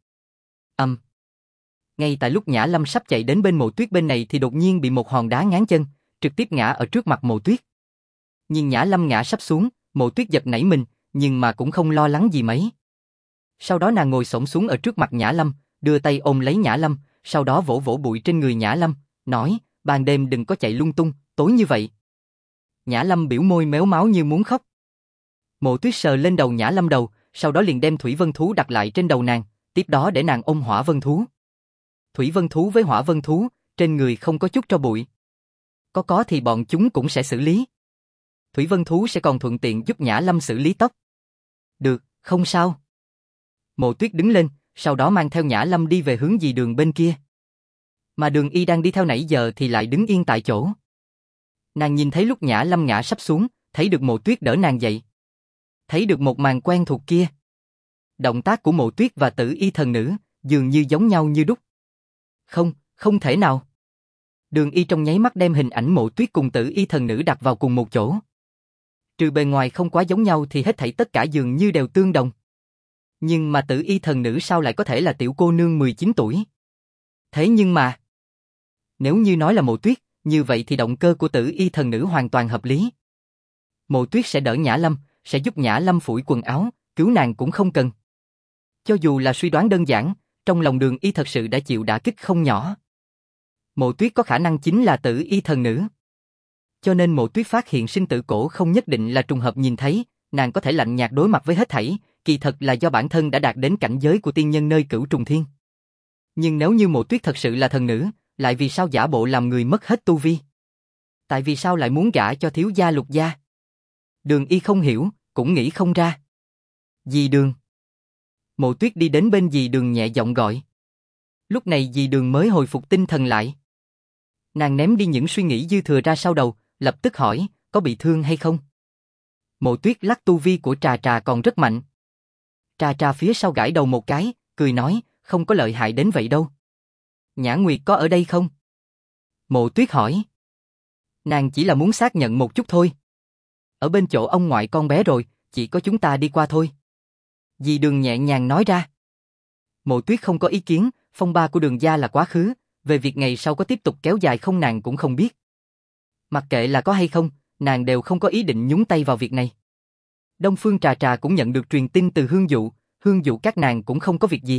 Ngay tại lúc Nhã Lâm sắp chạy đến bên Mộ Tuyết bên này thì đột nhiên bị một hòn đá ngáng chân, trực tiếp ngã ở trước mặt Mộ Tuyết. Nhìn Nhã Lâm ngã sắp xuống, Mộ Tuyết giật nảy mình, nhưng mà cũng không lo lắng gì mấy. Sau đó nàng ngồi xổm xuống ở trước mặt Nhã Lâm, đưa tay ôm lấy Nhã Lâm, sau đó vỗ vỗ bụi trên người Nhã Lâm, nói, ban đêm đừng có chạy lung tung, tối như vậy. Nhã Lâm biểu môi méo máu như muốn khóc. Mộ Tuyết sờ lên đầu Nhã Lâm đầu, sau đó liền đem Thủy Vân Thú đặt lại trên đầu nàng, tiếp đó để nàng ôm Hỏa Vân Thú. Thủy Vân Thú với Hỏa Vân Thú, trên người không có chút tro bụi. Có thì bọn chúng cũng sẽ xử lý. Thủy Vân Thú sẽ còn thuận tiện giúp Nhã Lâm xử lý tóc. Được, không sao. Mộ Tuyết đứng lên, sau đó mang theo Nhã Lâm đi về hướng dì đường bên kia. Mà Đường Y đang đi theo nãy giờ thì lại đứng yên tại chỗ. Nàng nhìn thấy lúc Nhã Lâm ngã sắp xuống, thấy được Mộ Tuyết đỡ nàng dậy. Thấy được một màn quen thuộc kia. Động tác của Mộ Tuyết và Tử Y thần nữ dường như giống nhau như đúc. Không thể nào. Đường Y trong nháy mắt đem hình ảnh Mộ Tuyết cùng Tử Y thần nữ đặt vào cùng một chỗ. Trừ bề ngoài không quá giống nhau thì hết thảy tất cả dường như đều tương đồng. Nhưng mà Tử Y thần nữ sao lại có thể là tiểu cô nương 19 tuổi? Thế nhưng mà, nếu như nói là Mộ Tuyết, như vậy thì động cơ của Tử Y thần nữ hoàn toàn hợp lý. Mộ Tuyết sẽ đỡ Nhã Lâm, sẽ giúp Nhã Lâm phủi quần áo, cứu nàng cũng không cần. Cho dù là suy đoán đơn giản, trong lòng Đường Y thật sự đã chịu đả kích không nhỏ. Mộ Tuyết có khả năng chính là tử y thần nữ. Cho nên Mộ Tuyết phát hiện sinh tử cổ không nhất định là trùng hợp nhìn thấy, nàng có thể lạnh nhạt đối mặt với hết thảy, kỳ thật là do bản thân đã đạt đến cảnh giới của tiên nhân nơi Cửu Trùng Thiên. Nhưng nếu như Mộ Tuyết thật sự là thần nữ, lại vì sao giả bộ làm người mất hết tu vi? Tại vì sao lại muốn gả cho thiếu gia Lục gia? Đường Y không hiểu, cũng nghĩ không ra. Dì Đường. Mộ Tuyết đi đến bên dì Đường nhẹ giọng gọi. Lúc này dì Đường mới hồi phục tinh thần lại. Nàng ném đi những suy nghĩ dư thừa ra sau đầu, lập tức hỏi, có bị thương hay không? Mộ Tuyết lắc tu vi của Trà Trà còn rất mạnh. Trà Trà phía sau gãi đầu một cái, cười nói, không có lợi hại đến vậy đâu. Nhã Nguyệt có ở đây không? Mộ Tuyết hỏi. Nàng chỉ là muốn xác nhận một chút thôi. Ở bên chỗ ông ngoại con bé rồi, chỉ có chúng ta đi qua thôi. Dì Đường nhẹ nhàng nói ra. Mộ Tuyết không có ý kiến, phong ba của Đường gia là quá khứ, về việc ngày sau có tiếp tục kéo dài không nàng cũng không biết. Mặc kệ là có hay không, nàng đều không có ý định nhúng tay vào việc này. Đông Phương Trà Trà cũng nhận được truyền tin từ Hương Dụ các nàng cũng không có việc gì.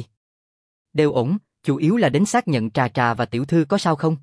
Đều ổn, chủ yếu là đến xác nhận Trà Trà và tiểu thư có sao không.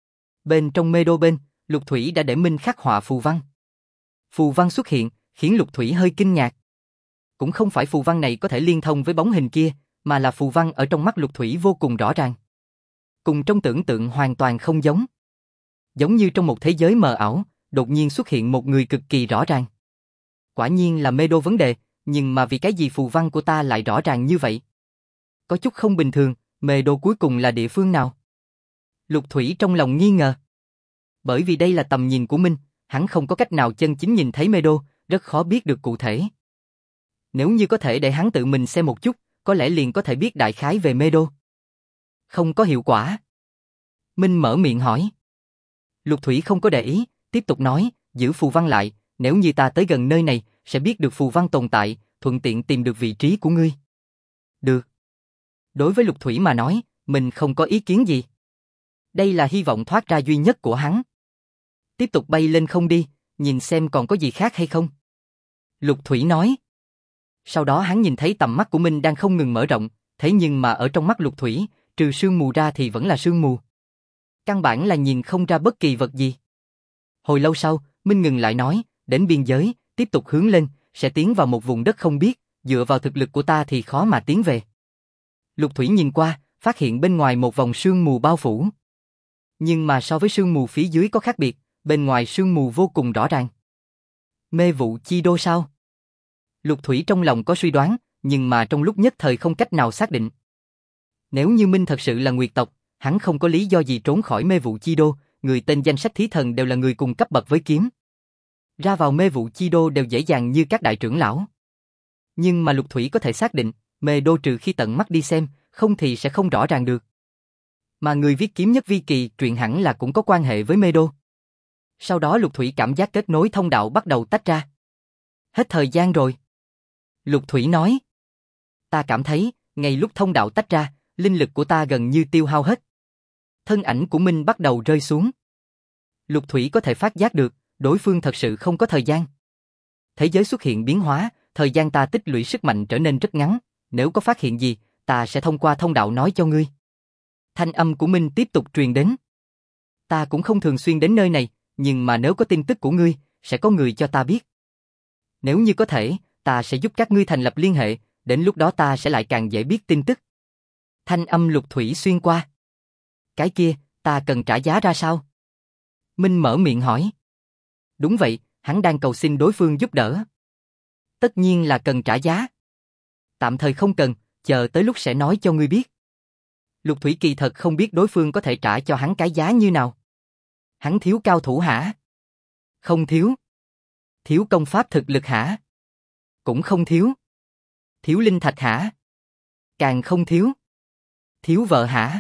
Bên trong mê đô bên, Lục Thủy đã để minh khắc họa phù văn. Phù văn xuất hiện, khiến Lục Thủy hơi kinh ngạc. Cũng không phải phù văn này có thể liên thông với bóng hình kia, mà là phù văn ở trong mắt Lục Thủy vô cùng rõ ràng. Cùng trong tưởng tượng hoàn toàn không giống. Giống như trong một thế giới mờ ảo, đột nhiên xuất hiện một người cực kỳ rõ ràng. Quả nhiên là mê đô vấn đề, nhưng mà vì cái gì phù văn của ta lại rõ ràng như vậy? Có chút không bình thường, mê đô cuối cùng là địa phương nào? Lục Thủy trong lòng nghi ngờ. Bởi vì đây là tầm nhìn của Minh, hắn không có cách nào chân chính nhìn thấy mê đô, rất khó biết được cụ thể. Nếu như có thể để hắn tự mình xem một chút, có lẽ liền có thể biết đại khái về mê đô. Không có hiệu quả. Minh mở miệng hỏi. Lục Thủy không có để ý, tiếp tục nói, giữ phù văn lại, nếu như ta tới gần nơi này, sẽ biết được phù văn tồn tại, thuận tiện tìm được vị trí của ngươi. Được. Đối với Lục Thủy mà nói, mình không có ý kiến gì. Đây là hy vọng thoát ra duy nhất của hắn. Tiếp tục bay lên không đi, nhìn xem còn có gì khác hay không. Lục Thủy nói. Sau đó hắn nhìn thấy tầm mắt của Minh đang không ngừng mở rộng, thế nhưng mà ở trong mắt Lục Thủy, trừ sương mù ra thì vẫn là sương mù. Căn bản là nhìn không ra bất kỳ vật gì. Hồi lâu sau, Minh ngừng lại nói, đến biên giới, tiếp tục hướng lên, sẽ tiến vào một vùng đất không biết, dựa vào thực lực của ta thì khó mà tiến về. Lục Thủy nhìn qua, phát hiện bên ngoài một vòng sương mù bao phủ. Nhưng mà so với sương mù phía dưới có khác biệt, bên ngoài sương mù vô cùng rõ ràng. Mê vụ chi đô sao? Lục Thủy trong lòng có suy đoán, nhưng mà trong lúc nhất thời không cách nào xác định. Nếu như Minh thật sự là Nguyệt tộc, hắn không có lý do gì trốn khỏi mê vụ chi đô, người tên danh sách thí thần đều là người cùng cấp bậc với kiếm. Ra vào mê vụ chi đô đều dễ dàng như các đại trưởng lão. Nhưng mà Lục Thủy có thể xác định, mê đô trừ khi tận mắt đi xem, không thì sẽ không rõ ràng được. Mà người viết kiếm nhất vi kỳ truyện hẳn là cũng có quan hệ với mê đô. Sau đó Lục Thủy cảm giác kết nối thông đạo bắt đầu tách ra. Hết thời gian rồi. Lục Thủy nói. Ta cảm thấy, ngay lúc thông đạo tách ra, linh lực của ta gần như tiêu hao hết. Thân ảnh của Minh bắt đầu rơi xuống. Lục Thủy có thể phát giác được, đối phương thật sự không có thời gian. Thế giới xuất hiện biến hóa, thời gian ta tích lũy sức mạnh trở nên rất ngắn, nếu có phát hiện gì, ta sẽ thông qua thông đạo nói cho ngươi. Thanh âm của Minh tiếp tục truyền đến. Ta cũng không thường xuyên đến nơi này, nhưng mà nếu có tin tức của ngươi, sẽ có người cho ta biết. Nếu như có thể, ta sẽ giúp các ngươi thành lập liên hệ, đến lúc đó ta sẽ lại càng dễ biết tin tức. Thanh âm Lục Thủy xuyên qua. Cái kia, ta cần trả giá ra sao? Minh mở miệng hỏi. Đúng vậy, hắn đang cầu xin đối phương giúp đỡ. Tất nhiên là cần trả giá. Tạm thời không cần, chờ tới lúc sẽ nói cho ngươi biết. Lục Thủy kỳ thật không biết đối phương có thể trả cho hắn cái giá như nào. Hắn thiếu cao thủ hả? Không thiếu. Thiếu công pháp thực lực hả? Cũng không thiếu. Thiếu linh thạch hả? Càng không thiếu. Thiếu vợ hả?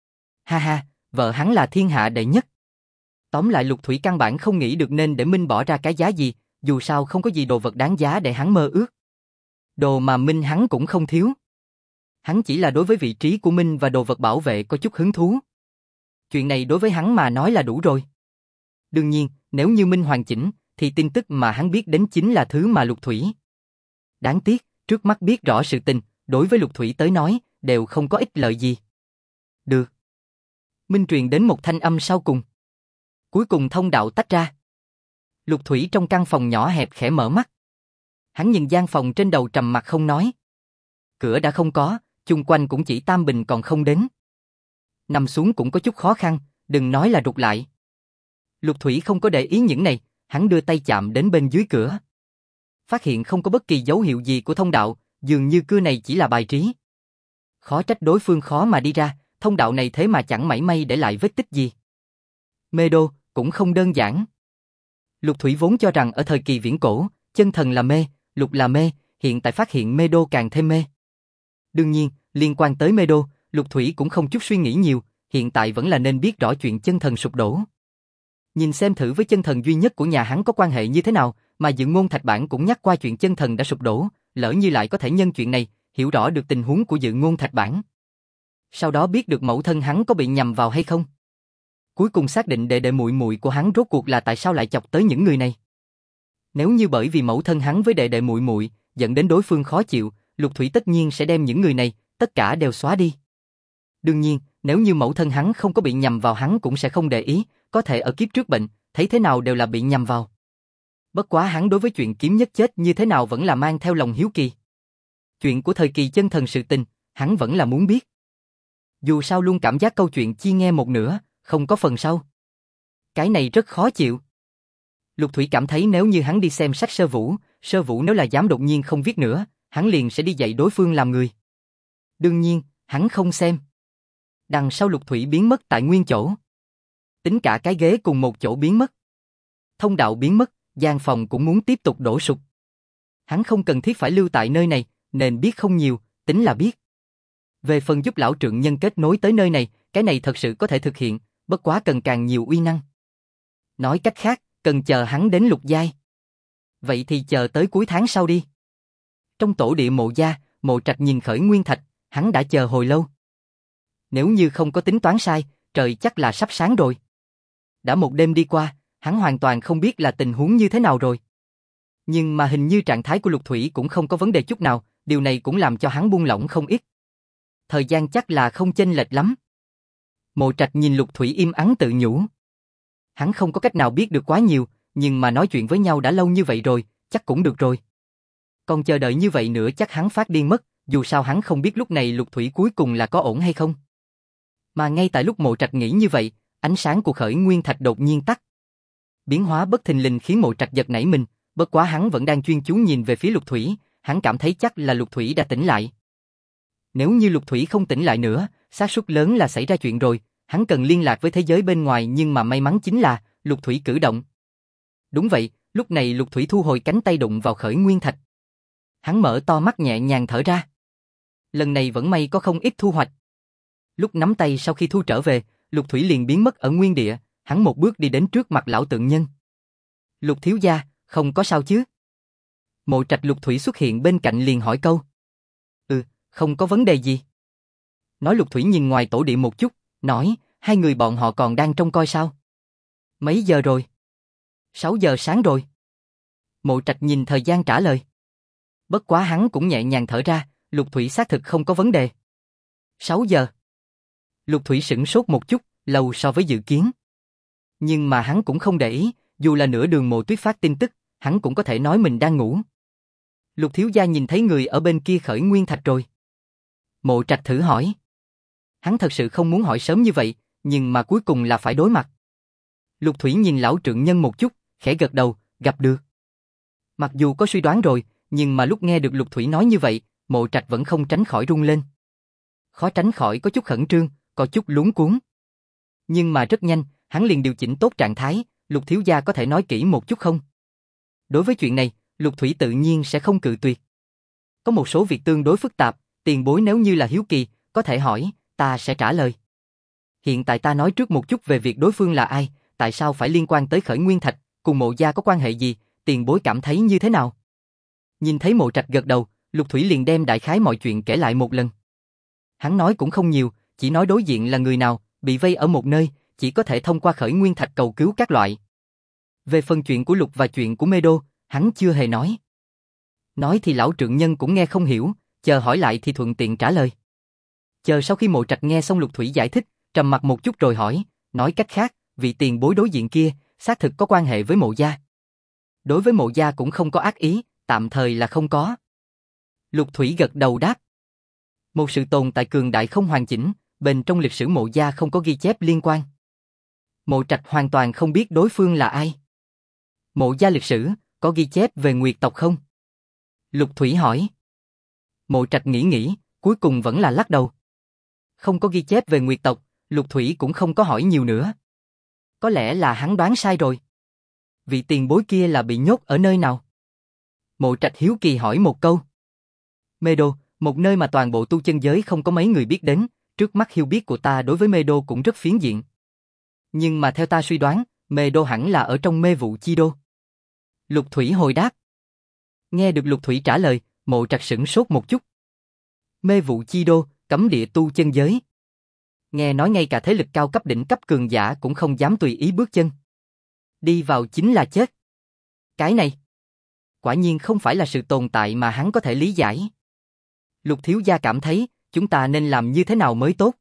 Ha ha, vợ hắn là thiên hạ đệ nhất. Tóm lại Lục Thủy căn bản không nghĩ được nên để Minh bỏ ra cái giá gì, dù sao không có gì đồ vật đáng giá để hắn mơ ước. Đồ mà Minh hắn cũng không thiếu. Hắn chỉ là đối với vị trí của Minh và đồ vật bảo vệ có chút hứng thú. Chuyện này đối với hắn mà nói là đủ rồi. Đương nhiên, nếu như Minh hoàn chỉnh, thì tin tức mà hắn biết đến chính là thứ mà Lục Thủy. Đáng tiếc, trước mắt biết rõ sự tình, đối với Lục Thủy tới nói, đều không có ích lợi gì. Được. Minh truyền đến một thanh âm sau cùng. Cuối cùng thông đạo tách ra. Lục Thủy trong căn phòng nhỏ hẹp khẽ mở mắt. Hắn nhìn gian phòng trên đầu trầm mặc không nói. Cửa đã không có, chung quanh cũng chỉ tam bình còn không đến. Nằm xuống cũng có chút khó khăn, đừng nói là rụt lại. Lục Thủy không có để ý những này, hắn đưa tay chạm đến bên dưới cửa. Phát hiện không có bất kỳ dấu hiệu gì của thông đạo, dường như cưa này chỉ là bài trí. Khó trách đối phương khó mà đi ra, thông đạo này thế mà chẳng mảy may để lại vết tích gì. Mê đô, cũng không đơn giản. Lục Thủy vốn cho rằng ở thời kỳ viễn cổ, chân thần là mê, lục là mê, hiện tại phát hiện mê đô càng thêm mê. Đương nhiên, liên quan tới mê đô, Lục Thủy cũng không chút suy nghĩ nhiều, hiện tại vẫn là nên biết rõ chuyện chân thần sụp đổ. Nhìn xem thử với chân thần duy nhất của nhà hắn có quan hệ như thế nào, mà Dự Ngôn Thạch Bản cũng nhắc qua chuyện chân thần đã sụp đổ, lỡ như lại có thể nhân chuyện này, hiểu rõ được tình huống của Dự Ngôn Thạch Bản. Sau đó biết được mẫu thân hắn có bị nhầm vào hay không. Cuối cùng xác định đệ đệ muội muội của hắn rốt cuộc là tại sao lại chọc tới những người này. Nếu như bởi vì mẫu thân hắn với đệ đệ muội muội dẫn đến đối phương khó chịu, Lục Thủy tất nhiên sẽ đem những người này tất cả đều xóa đi. Đương nhiên, nếu như mẫu thân hắn không có bị nhầm vào hắn cũng sẽ không để ý, có thể ở kiếp trước bệnh, thấy thế nào đều là bị nhầm vào. Bất quá hắn đối với chuyện kiếm nhất chết như thế nào vẫn là mang theo lòng hiếu kỳ. Chuyện của thời kỳ chân thần sự tình, hắn vẫn là muốn biết. Dù sao luôn cảm giác câu chuyện chia nghe một nửa, không có phần sau. Cái này rất khó chịu. Lục Thủy cảm thấy nếu như hắn đi xem sách Sơ Vũ nếu là dám đột nhiên không viết nữa, hắn liền sẽ đi dạy đối phương làm người. Đương nhiên, hắn không xem. Đằng sau Lục Thủy biến mất tại nguyên chỗ. Tính cả cái ghế cùng một chỗ biến mất. Thông đạo biến mất, gian phòng cũng muốn tiếp tục đổ sụp. Hắn không cần thiết phải lưu tại nơi này, nên biết không nhiều, tính là biết. Về phần giúp lão trượng nhân kết nối tới nơi này, cái này thật sự có thể thực hiện, bất quá cần càng nhiều uy năng. Nói cách khác, cần chờ hắn đến lục giai. Vậy thì chờ tới cuối tháng sau đi. Trong tổ địa Mộ gia, Mộ Trạch nhìn Khởi Nguyên Thạch, hắn đã chờ hồi lâu. Nếu như không có tính toán sai, trời chắc là sắp sáng rồi. Đã một đêm đi qua, hắn hoàn toàn không biết là tình huống như thế nào rồi. Nhưng mà hình như trạng thái của Lục Thủy cũng không có vấn đề chút nào, điều này cũng làm cho hắn buông lỏng không ít. Thời gian chắc là không chênh lệch lắm. Mộ Trạch nhìn Lục Thủy im ắng tự nhủ. Hắn không có cách nào biết được quá nhiều, nhưng mà nói chuyện với nhau đã lâu như vậy rồi, chắc cũng được rồi. Còn chờ đợi như vậy nữa chắc hắn phát điên mất, dù sao hắn không biết lúc này Lục Thủy cuối cùng là có ổn hay không. Mà ngay tại lúc Mộ Trạch nghĩ như vậy, ánh sáng của Khởi Nguyên Thạch đột nhiên tắt. Biến hóa bất thình lình khiến Mộ Trạch giật nảy mình, bất quá hắn vẫn đang chuyên chú nhìn về phía Lục Thủy, hắn cảm thấy chắc là Lục Thủy đã tỉnh lại. Nếu như Lục Thủy không tỉnh lại nữa, xác suất lớn là xảy ra chuyện rồi, hắn cần liên lạc với thế giới bên ngoài nhưng mà may mắn chính là Lục Thủy cử động. Đúng vậy, lúc này Lục Thủy thu hồi cánh tay đụng vào Khởi Nguyên Thạch. Hắn mở to mắt nhẹ nhàng thở ra. Lần này vẫn may có không ít thu hoạch. Lúc nắm tay sau khi thu trở về, Lục Thủy liền biến mất ở nguyên địa, hắn một bước đi đến trước mặt lão tượng nhân. Lục thiếu gia, không có sao chứ? Mộ Trạch Lục Thủy xuất hiện bên cạnh liền hỏi câu. Không có vấn đề gì. Nói Lục Thủy nhìn ngoài tổ địa một chút, nói, hai người bọn họ còn đang trông coi sao? Mấy giờ rồi? 6 giờ sáng rồi. Mộ Trạch nhìn thời gian trả lời. Bất quá hắn cũng nhẹ nhàng thở ra, Lục Thủy xác thực không có vấn đề. 6 giờ. Lục Thủy sửng sốt một chút, lâu so với dự kiến. Nhưng mà hắn cũng không để ý, dù là nửa đường Mộ Tuyết phát tin tức, hắn cũng có thể nói mình đang ngủ. Lục thiếu gia nhìn thấy người ở bên kia Khởi Nguyên Thạch rồi. Mộ Trạch thử hỏi. Hắn thật sự không muốn hỏi sớm như vậy, nhưng mà cuối cùng là phải đối mặt. Lục Thủy nhìn lão trượng nhân một chút, khẽ gật đầu, gặp được. Mặc dù có suy đoán rồi, nhưng mà lúc nghe được Lục Thủy nói như vậy, Mộ Trạch vẫn không tránh khỏi run lên. Khó tránh khỏi có chút khẩn trương, có chút luống cuống. Nhưng mà rất nhanh, hắn liền điều chỉnh tốt trạng thái, Lục thiếu gia có thể nói kỹ một chút không? Đối với chuyện này, Lục Thủy tự nhiên sẽ không cự tuyệt. Có một số việc tương đối phức tạp, tiền bối nếu như là hiếu kỳ, có thể hỏi, ta sẽ trả lời. Hiện tại ta nói trước một chút về việc đối phương là ai, tại sao phải liên quan tới Khởi Nguyên Thạch, cùng Mộ gia có quan hệ gì, tiền bối cảm thấy như thế nào? Nhìn thấy Mộ Trạch gật đầu, Lục Thủy liền đem đại khái mọi chuyện kể lại một lần. Hắn nói cũng không nhiều, chỉ nói đối diện là người nào, bị vây ở một nơi, chỉ có thể thông qua Khởi Nguyên Thạch cầu cứu các loại. Về phần chuyện của Lục và chuyện của Mê Đô, hắn chưa hề nói. Nói thì lão trượng nhân cũng nghe không hiểu, chờ hỏi lại thì thuận tiện trả lời. Chờ sau khi Mộ Trạch nghe xong Lục Thủy giải thích, trầm mặc một chút rồi hỏi, nói cách khác, vị tiền bối đối diện kia, xác thực có quan hệ với Mộ gia. Đối với Mộ gia cũng không có ác ý, tạm thời là không có. Lục Thủy gật đầu đáp. Một sự tồn tại cường đại không hoàn chỉnh, bên trong lịch sử Mộ gia không có ghi chép liên quan. Mộ Trạch hoàn toàn không biết đối phương là ai. Mộ gia lịch sử, có ghi chép về Nguyệt tộc không? Lục Thủy hỏi. Mộ Trạch nghĩ, cuối cùng vẫn là lắc đầu. Không có ghi chép về Nguyệt tộc, Lục Thủy cũng không có hỏi nhiều nữa. Có lẽ là hắn đoán sai rồi. Vị tiền bối kia là bị nhốt ở nơi nào? Mộ Trạch hiếu kỳ hỏi một câu. Mê Đô, một nơi mà toàn bộ tu chân giới không có mấy người biết đến, trước mắt hiểu biết của ta đối với Mê Đô cũng rất phiến diện. Nhưng mà theo ta suy đoán, Mê Đô hẳn là ở trong Mê Vụ Chi Đô. Lục Thủy hồi đáp. Nghe được Lục Thủy trả lời, Mộ Trạch sửng sốt một chút. Mê Vụ Chi Đô, cấm địa tu chân giới. Nghe nói ngay cả thế lực cao cấp đỉnh cấp cường giả cũng không dám tùy ý bước chân. Đi vào chính là chết. Cái này, quả nhiên không phải là sự tồn tại mà hắn có thể lý giải. Lục thiếu gia cảm thấy, chúng ta nên làm như thế nào mới tốt?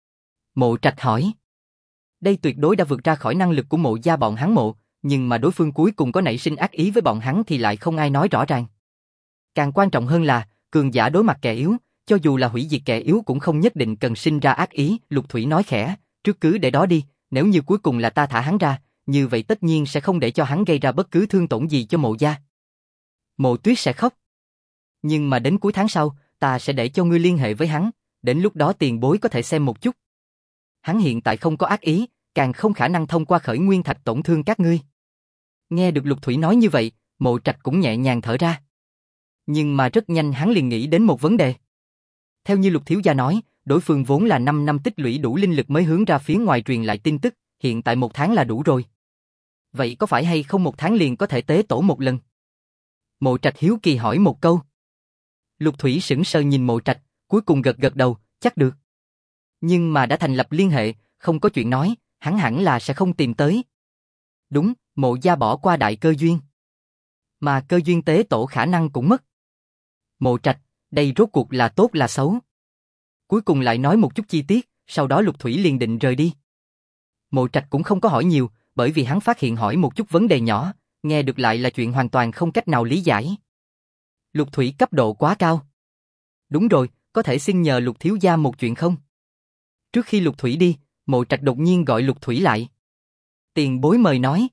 Mộ Trạch hỏi. Đây tuyệt đối đã vượt ra khỏi năng lực của Mộ gia bọn hắn Mộ, nhưng mà đối phương cuối cùng có nảy sinh ác ý với bọn hắn thì lại không ai nói rõ ràng. Càng quan trọng hơn là, cường giả đối mặt kẻ yếu, cho dù là hủy diệt kẻ yếu cũng không nhất định cần sinh ra ác ý. Lục Thủy nói khẽ, trước cứ để đó đi, nếu như cuối cùng là ta thả hắn ra, như vậy tất nhiên sẽ không để cho hắn gây ra bất cứ thương tổn gì cho Mộ gia. Mộ Tuyết sẽ khóc. Nhưng mà đến cuối tháng sau, ta sẽ để cho ngươi liên hệ với hắn, đến lúc đó tiền bối có thể xem một chút. Hắn hiện tại không có ác ý, càng không khả năng thông qua khởi nguyên thạch tổn thương các ngươi. Nghe được Lục Thủy nói như vậy, Mộ Trạch cũng nhẹ nhàng thở ra. Nhưng mà rất nhanh hắn liền nghĩ đến một vấn đề. Theo như Lục thiếu gia nói, đối phương vốn là 5 năm tích lũy đủ linh lực mới hướng ra phía ngoài truyền lại tin tức, hiện tại 1 tháng là đủ rồi. Vậy có phải hay không 1 tháng liền có thể tế tổ một lần? Mộ Trạch hiếu kỳ hỏi một câu. Lục Thủy sững sờ nhìn Mộ Trạch, cuối cùng gật gật đầu, chắc được. Nhưng mà đã thành lập liên hệ, không có chuyện nói, hắn hẳn là sẽ không tìm tới. Đúng, Mộ gia bỏ qua đại cơ duyên. Mà cơ duyên tế tổ khả năng cũng mất. Mộ Trạch, đây rốt cuộc là tốt là xấu? Cuối cùng lại nói một chút chi tiết, sau đó Lục Thủy liền định rời đi. Mộ Trạch cũng không có hỏi nhiều, bởi vì hắn phát hiện hỏi một chút vấn đề nhỏ, nghe được lại là chuyện hoàn toàn không cách nào lý giải. Lục Thủy cấp độ quá cao. Đúng rồi, có thể xin nhờ Lục thiếu gia một chuyện không? Trước khi Lục Thủy đi, Mộ Trạch đột nhiên gọi Lục Thủy lại. Tiền bối mời nói.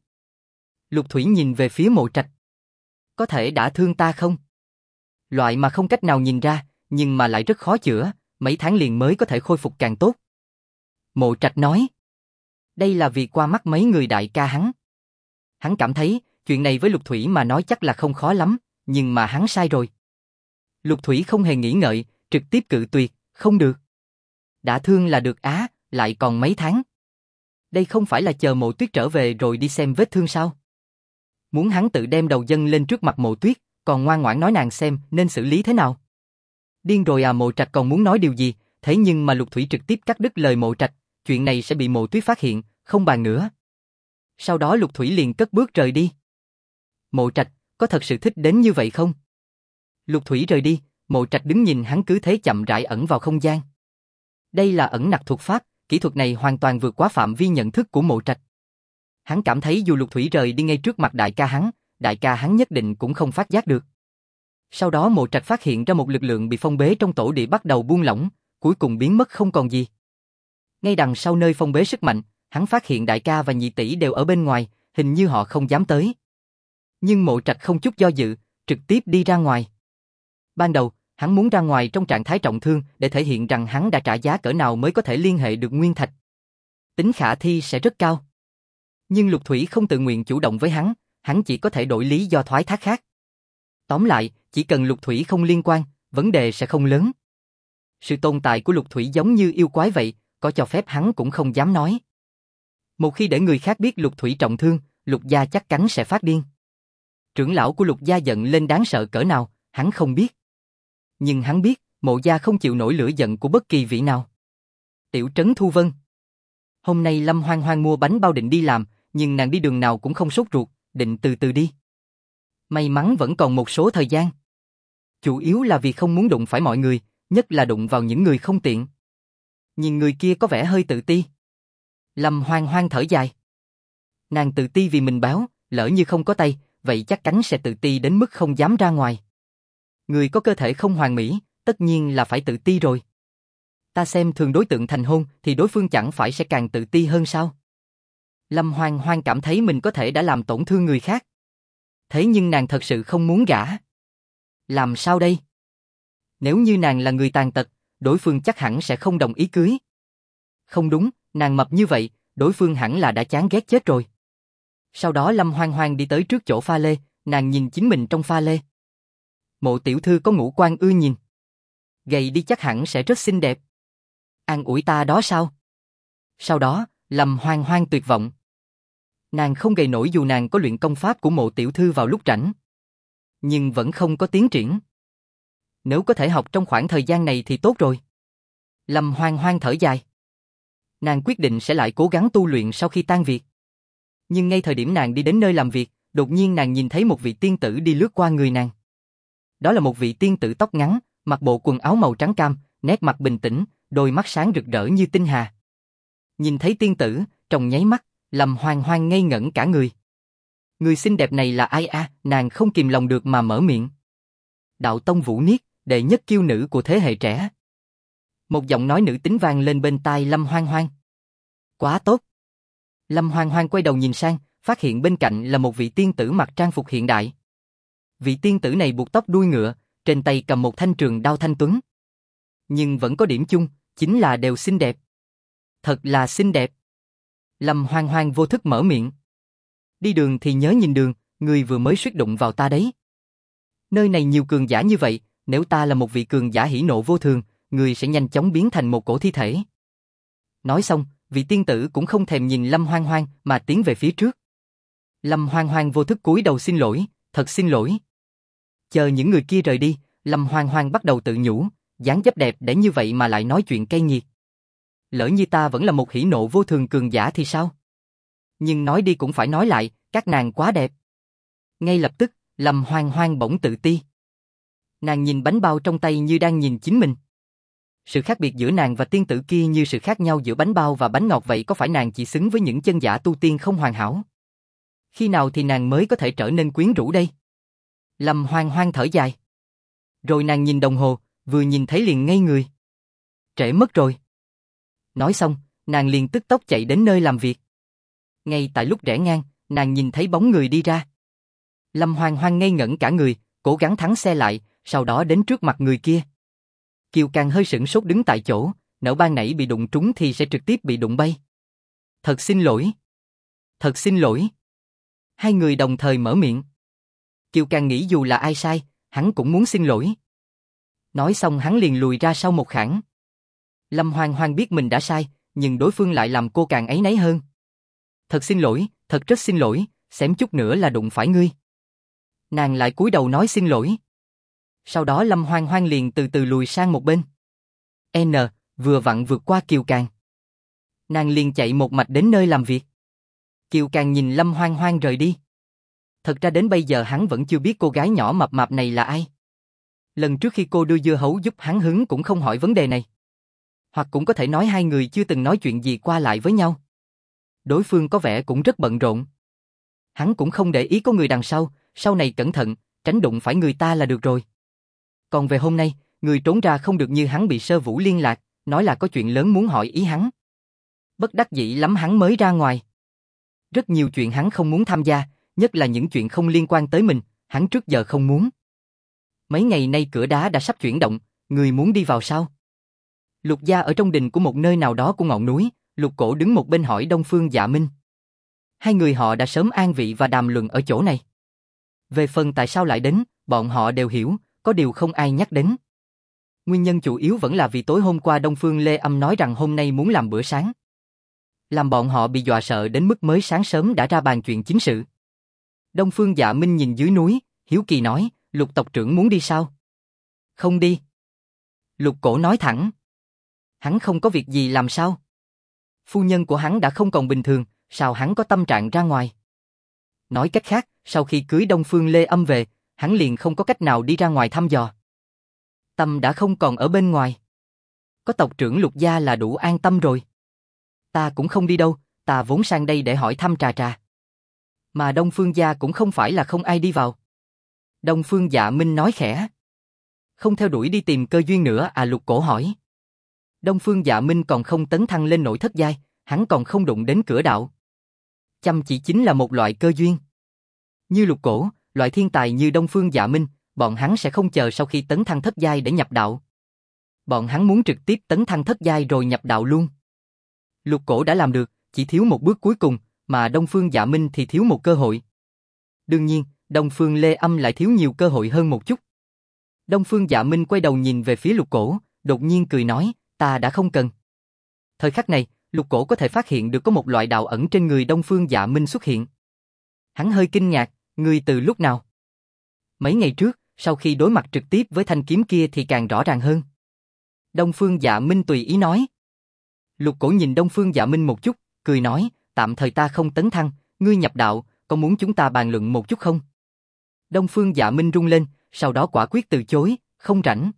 Lục Thủy nhìn về phía Mộ Trạch. Có thể đã thương ta không? Loại mà không cách nào nhìn ra, nhưng mà lại rất khó chữa, mấy tháng liền mới có thể khôi phục càng tốt. Mộ Trạch nói. Đây là vì qua mắt mấy người đại ca hắn. Hắn cảm thấy, chuyện này với Lục Thủy mà nói chắc là không khó lắm, nhưng mà hắn sai rồi. Lục Thủy không hề nghĩ ngợi, trực tiếp cự tuyệt, không được. Đã thương là được á, lại còn mấy tháng. Đây không phải là chờ Mộ Tuyết trở về rồi đi xem vết thương sao? Muốn hắn tự đem đầu dâng lên trước mặt Mộ Tuyết, còn ngoan ngoãn nói nàng xem nên xử lý thế nào? Điên rồi à? Mộ Trạch còn muốn nói điều gì, thế nhưng mà Lục Thủy trực tiếp cắt đứt lời Mộ Trạch, chuyện này sẽ bị Mộ Tuyết phát hiện, không bàn nữa. Sau đó Lục Thủy liền cất bước rời đi. Mộ Trạch, có thật sự thích đến như vậy không? Lục Thủy rời đi, Mộ Trạch đứng nhìn hắn cứ thế chậm rãi ẩn vào không gian. Đây là ẩn nặc thuật pháp, kỹ thuật này hoàn toàn vượt quá phạm vi nhận thức của Mộ Trạch. Hắn cảm thấy dù Lục Thủy rời đi ngay trước mặt đại ca hắn nhất định cũng không phát giác được. Sau đó Mộ Trạch phát hiện ra một lực lượng bị phong bế trong tổ địa bắt đầu buông lỏng, cuối cùng biến mất không còn gì. Ngay đằng sau nơi phong bế sức mạnh, hắn phát hiện đại ca và nhị tỷ đều ở bên ngoài, hình như họ không dám tới. Nhưng Mộ Trạch không chút do dự, trực tiếp đi ra ngoài. Ban đầu, hắn muốn ra ngoài trong trạng thái trọng thương để thể hiện rằng hắn đã trả giá cỡ nào mới có thể liên hệ được nguyên thạch. Tính khả thi sẽ rất cao. Nhưng Lục Thủy không tự nguyện chủ động với hắn chỉ có thể đổi lý do thoái thác khác. Tóm lại, chỉ cần Lục Thủy không liên quan, vấn đề sẽ không lớn. Sự tồn tại của Lục Thủy giống như yêu quái vậy, có cho phép hắn cũng không dám nói. Một khi để người khác biết Lục Thủy trọng thương, Lục gia chắc chắn sẽ phát điên. Trưởng lão của Lục gia giận lên đáng sợ cỡ nào, hắn không biết. Nhưng hắn biết, Mộ gia không chịu nổi lửa giận của bất kỳ vị nào. Tiểu trấn Thu Vân. Hôm nay Lâm Hoang Hoang mua bánh bao định đi làm, nhưng nàng đi đường nào cũng không sốt ruột, định từ từ đi. May mắn vẫn còn một số thời gian. Chủ yếu là vì không muốn đụng phải mọi người, nhất là đụng vào những người không tiện. Nhìn người kia có vẻ hơi tự ti. Lâm Hoang Hoang thở dài. Nàng tự ti vì mình béo, lỡ như không có tay, vậy chắc chắn sẽ tự ti đến mức không dám ra ngoài. Người có cơ thể không hoàn mỹ, tất nhiên là phải tự ti rồi. Ta xem thường đối tượng thành hôn thì đối phương chẳng phải sẽ càng tự ti hơn sao? Lâm Hoang Hoang cảm thấy mình có thể đã làm tổn thương người khác. Thế nhưng nàng thật sự không muốn gả. Làm sao đây? Nếu như nàng là người tàn tật, đối phương chắc hẳn sẽ không đồng ý cưới. Không đúng, nàng mập như vậy, đối phương hẳn là đã chán ghét chết rồi. Sau đó Lâm Hoang Hoang đi tới trước chỗ pha lê, nàng nhìn chính mình trong pha lê. Mộ tiểu thư có ngũ quan ưa nhìn. Gầy đi chắc hẳn sẽ rất xinh đẹp. An ủi ta đó sao? Sau đó, Lâm Hoang Hoang tuyệt vọng. Nàng không gầy nổi dù nàng có luyện công pháp của mộ tiểu thư vào lúc rảnh. Nhưng vẫn không có tiến triển. Nếu có thể học trong khoảng thời gian này thì tốt rồi. Lâm Hoang Hoang thở dài. Nàng quyết định sẽ lại cố gắng tu luyện sau khi tan việc. Nhưng ngay thời điểm nàng đi đến nơi làm việc, đột nhiên nàng nhìn thấy một vị tiên tử đi lướt qua người nàng. Đó là một vị tiên tử tóc ngắn, mặc bộ quần áo màu trắng cam, nét mặt bình tĩnh, đôi mắt sáng rực rỡ như tinh hà. Nhìn thấy tiên tử, trong nháy mắt, Lâm Hoang Hoang ngây ngẩn cả người. Người xinh đẹp này là ai a? Nàng không kìm lòng được mà mở miệng. Đạo tông Vũ Niết, đệ nhất kiêu nữ của thế hệ trẻ. Một giọng nói nữ tính vang lên bên tai Lâm Hoang Hoang. Quá tốt. Lâm Hoang Hoang quay đầu nhìn sang, phát hiện bên cạnh là một vị tiên tử mặc trang phục hiện đại. Vị tiên tử này buộc tóc đuôi ngựa, trên tay cầm một thanh trường đao thanh tuấn. Nhưng vẫn có điểm chung, chính là đều xinh đẹp. Thật là xinh đẹp. Lâm Hoang Hoang vô thức mở miệng. Đi đường thì nhớ nhìn đường, người vừa mới suýt đụng vào ta đấy. Nơi này nhiều cường giả như vậy, nếu ta là một vị cường giả hỉ nộ vô thường, người sẽ nhanh chóng biến thành một cổ thi thể. Nói xong, vị tiên tử cũng không thèm nhìn Lâm Hoang Hoang mà tiến về phía trước. Lâm Hoang Hoang vô thức cúi đầu xin lỗi, thật xin lỗi. Chờ những người kia rời đi, Lâm Hoang Hoang bắt đầu tự nhủ, dáng dấp đẹp để như vậy mà lại nói chuyện cay nghiệt. Lỡ như ta vẫn là một hỉ nộ vô thường cường giả thì sao? Nhưng nói đi cũng phải nói lại, các nàng quá đẹp. Ngay lập tức, Lâm Hoang Hoang bỗng tự ti. Nàng nhìn bánh bao trong tay như đang nhìn chính mình. Sự khác biệt giữa nàng và tiên tử kia như sự khác nhau giữa bánh bao và bánh ngọt vậy, có phải nàng chỉ xứng với những chân giả tu tiên không hoàn hảo? Khi nào thì nàng mới có thể trở nên quyến rũ đây? Lâm Hoang Hoang thở dài. Rồi nàng nhìn đồng hồ, vừa nhìn thấy liền ngây người. Trễ mất rồi. Nói xong, nàng liền tức tốc chạy đến nơi làm việc. Ngay tại lúc rẽ ngang, nàng nhìn thấy bóng người đi ra. Lâm Hoang Hoang ngây ngẩn cả người, cố gắng thắng xe lại, sau đó đến trước mặt người kia. Kiều Càng hơi sửng sốt đứng tại chỗ, nỡ ban nãy bị đụng trúng thì sẽ trực tiếp bị đụng bay. Thật xin lỗi. Thật xin lỗi. Hai người đồng thời mở miệng. Kiều Càng nghĩ dù là ai sai, hắn cũng muốn xin lỗi. Nói xong hắn liền lùi ra sau một khảng. Lâm Hoang Hoang biết mình đã sai, nhưng đối phương lại làm cô càng áy náy hơn. Thật xin lỗi, thật rất xin lỗi, xém chút nữa là đụng phải ngươi. Nàng lại cúi đầu nói xin lỗi. Sau đó Lâm Hoang Hoang liền từ từ lùi sang một bên. Vừa vặn vượt qua Kiều Càng. Nàng liền chạy một mạch đến nơi làm việc. Kiều Càng nhìn Lâm Hoang Hoang rời đi. Thật ra đến bây giờ hắn vẫn chưa biết cô gái nhỏ mập mạp này là ai. Lần trước khi cô đưa dưa hấu giúp hắn hứng cũng không hỏi vấn đề này. Hoặc cũng có thể nói hai người chưa từng nói chuyện gì qua lại với nhau. Đối phương có vẻ cũng rất bận rộn. Hắn cũng không để ý có người đằng sau này cẩn thận, tránh đụng phải người ta là được rồi. Còn về hôm nay, người trốn ra không được như hắn bị Sơ Vũ liên lạc, nói là có chuyện lớn muốn hỏi ý hắn. Bất đắc dĩ lắm hắn mới ra ngoài. Rất nhiều chuyện hắn không muốn tham gia, nhất là những chuyện không liên quan tới mình, hắn trước giờ không muốn. Mấy ngày nay cửa đá đã sắp chuyển động, người muốn đi vào sao? Lục gia ở trong đình của một nơi nào đó của ngọn núi, Lục Cổ đứng một bên hỏi Đông Phương Dạ Minh. Hai người họ đã sớm an vị và đàm luận ở chỗ này. Về phần tại sao lại đến, bọn họ đều hiểu, có điều không ai nhắc đến. Nguyên nhân chủ yếu vẫn là vì tối hôm qua Đông Phương Lê Âm nói rằng hôm nay muốn làm bữa sáng. Làm bọn họ bị dọa sợ đến mức mới sáng sớm đã ra bàn chuyện chính sự. Đông Phương Dạ Minh nhìn dưới núi, hiếu kỳ nói, Lục tộc trưởng muốn đi sao? Không đi. Lục Cổ nói thẳng. Hắn không có việc gì làm sao? Phu nhân của hắn đã không còn bình thường, sao hắn có tâm trạng ra ngoài? Nói cách khác, sau khi cưới Đông Phương Lê Âm về, hắn liền không có cách nào đi ra ngoài thăm dò. Tâm đã không còn ở bên ngoài. Có tộc trưởng Lục gia là đủ an tâm rồi. Ta cũng không đi đâu, ta vốn sang đây để hỏi thăm Trà Trà. Mà Đông Phương gia cũng không phải là không ai đi vào. Đông Phương Dạ Minh nói khẽ. Không theo đuổi đi tìm cơ duyên nữa à, Lục Cổ hỏi. Đông Phương Dạ Minh còn không tấn thăng lên nổi thất giai, hắn còn không đụng đến cửa đạo. Chăm chỉ chính là một loại cơ duyên. Như Lục Cổ, loại thiên tài như Đông Phương Dạ Minh, bọn hắn sẽ không chờ sau khi tấn thăng thất giai để nhập đạo. Bọn hắn muốn trực tiếp tấn thăng thất giai rồi nhập đạo luôn. Lục Cổ đã làm được, chỉ thiếu một bước cuối cùng, mà Đông Phương Dạ Minh thì thiếu một cơ hội. Đương nhiên, Đông Phương Lê Âm lại thiếu nhiều cơ hội hơn một chút. Đông Phương Dạ Minh quay đầu nhìn về phía Lục Cổ, đột nhiên cười nói, ta đã không cần. Thời khắc này, Lục Cổ có thể phát hiện được có một loại đạo ẩn trên người Đông Phương Dạ Minh xuất hiện. Hắn hơi kinh ngạc, ngươi từ lúc nào? Mấy ngày trước, sau khi đối mặt trực tiếp với thanh kiếm kia thì càng rõ ràng hơn. Đông Phương Dạ Minh tùy ý nói. Lục Cổ nhìn Đông Phương Dạ Minh một chút, cười nói, tạm thời ta không tấn thăng, ngươi nhập đạo, có muốn chúng ta bàn luận một chút không? Đông Phương Dạ Minh rung lên, sau đó quả quyết từ chối, không rảnh.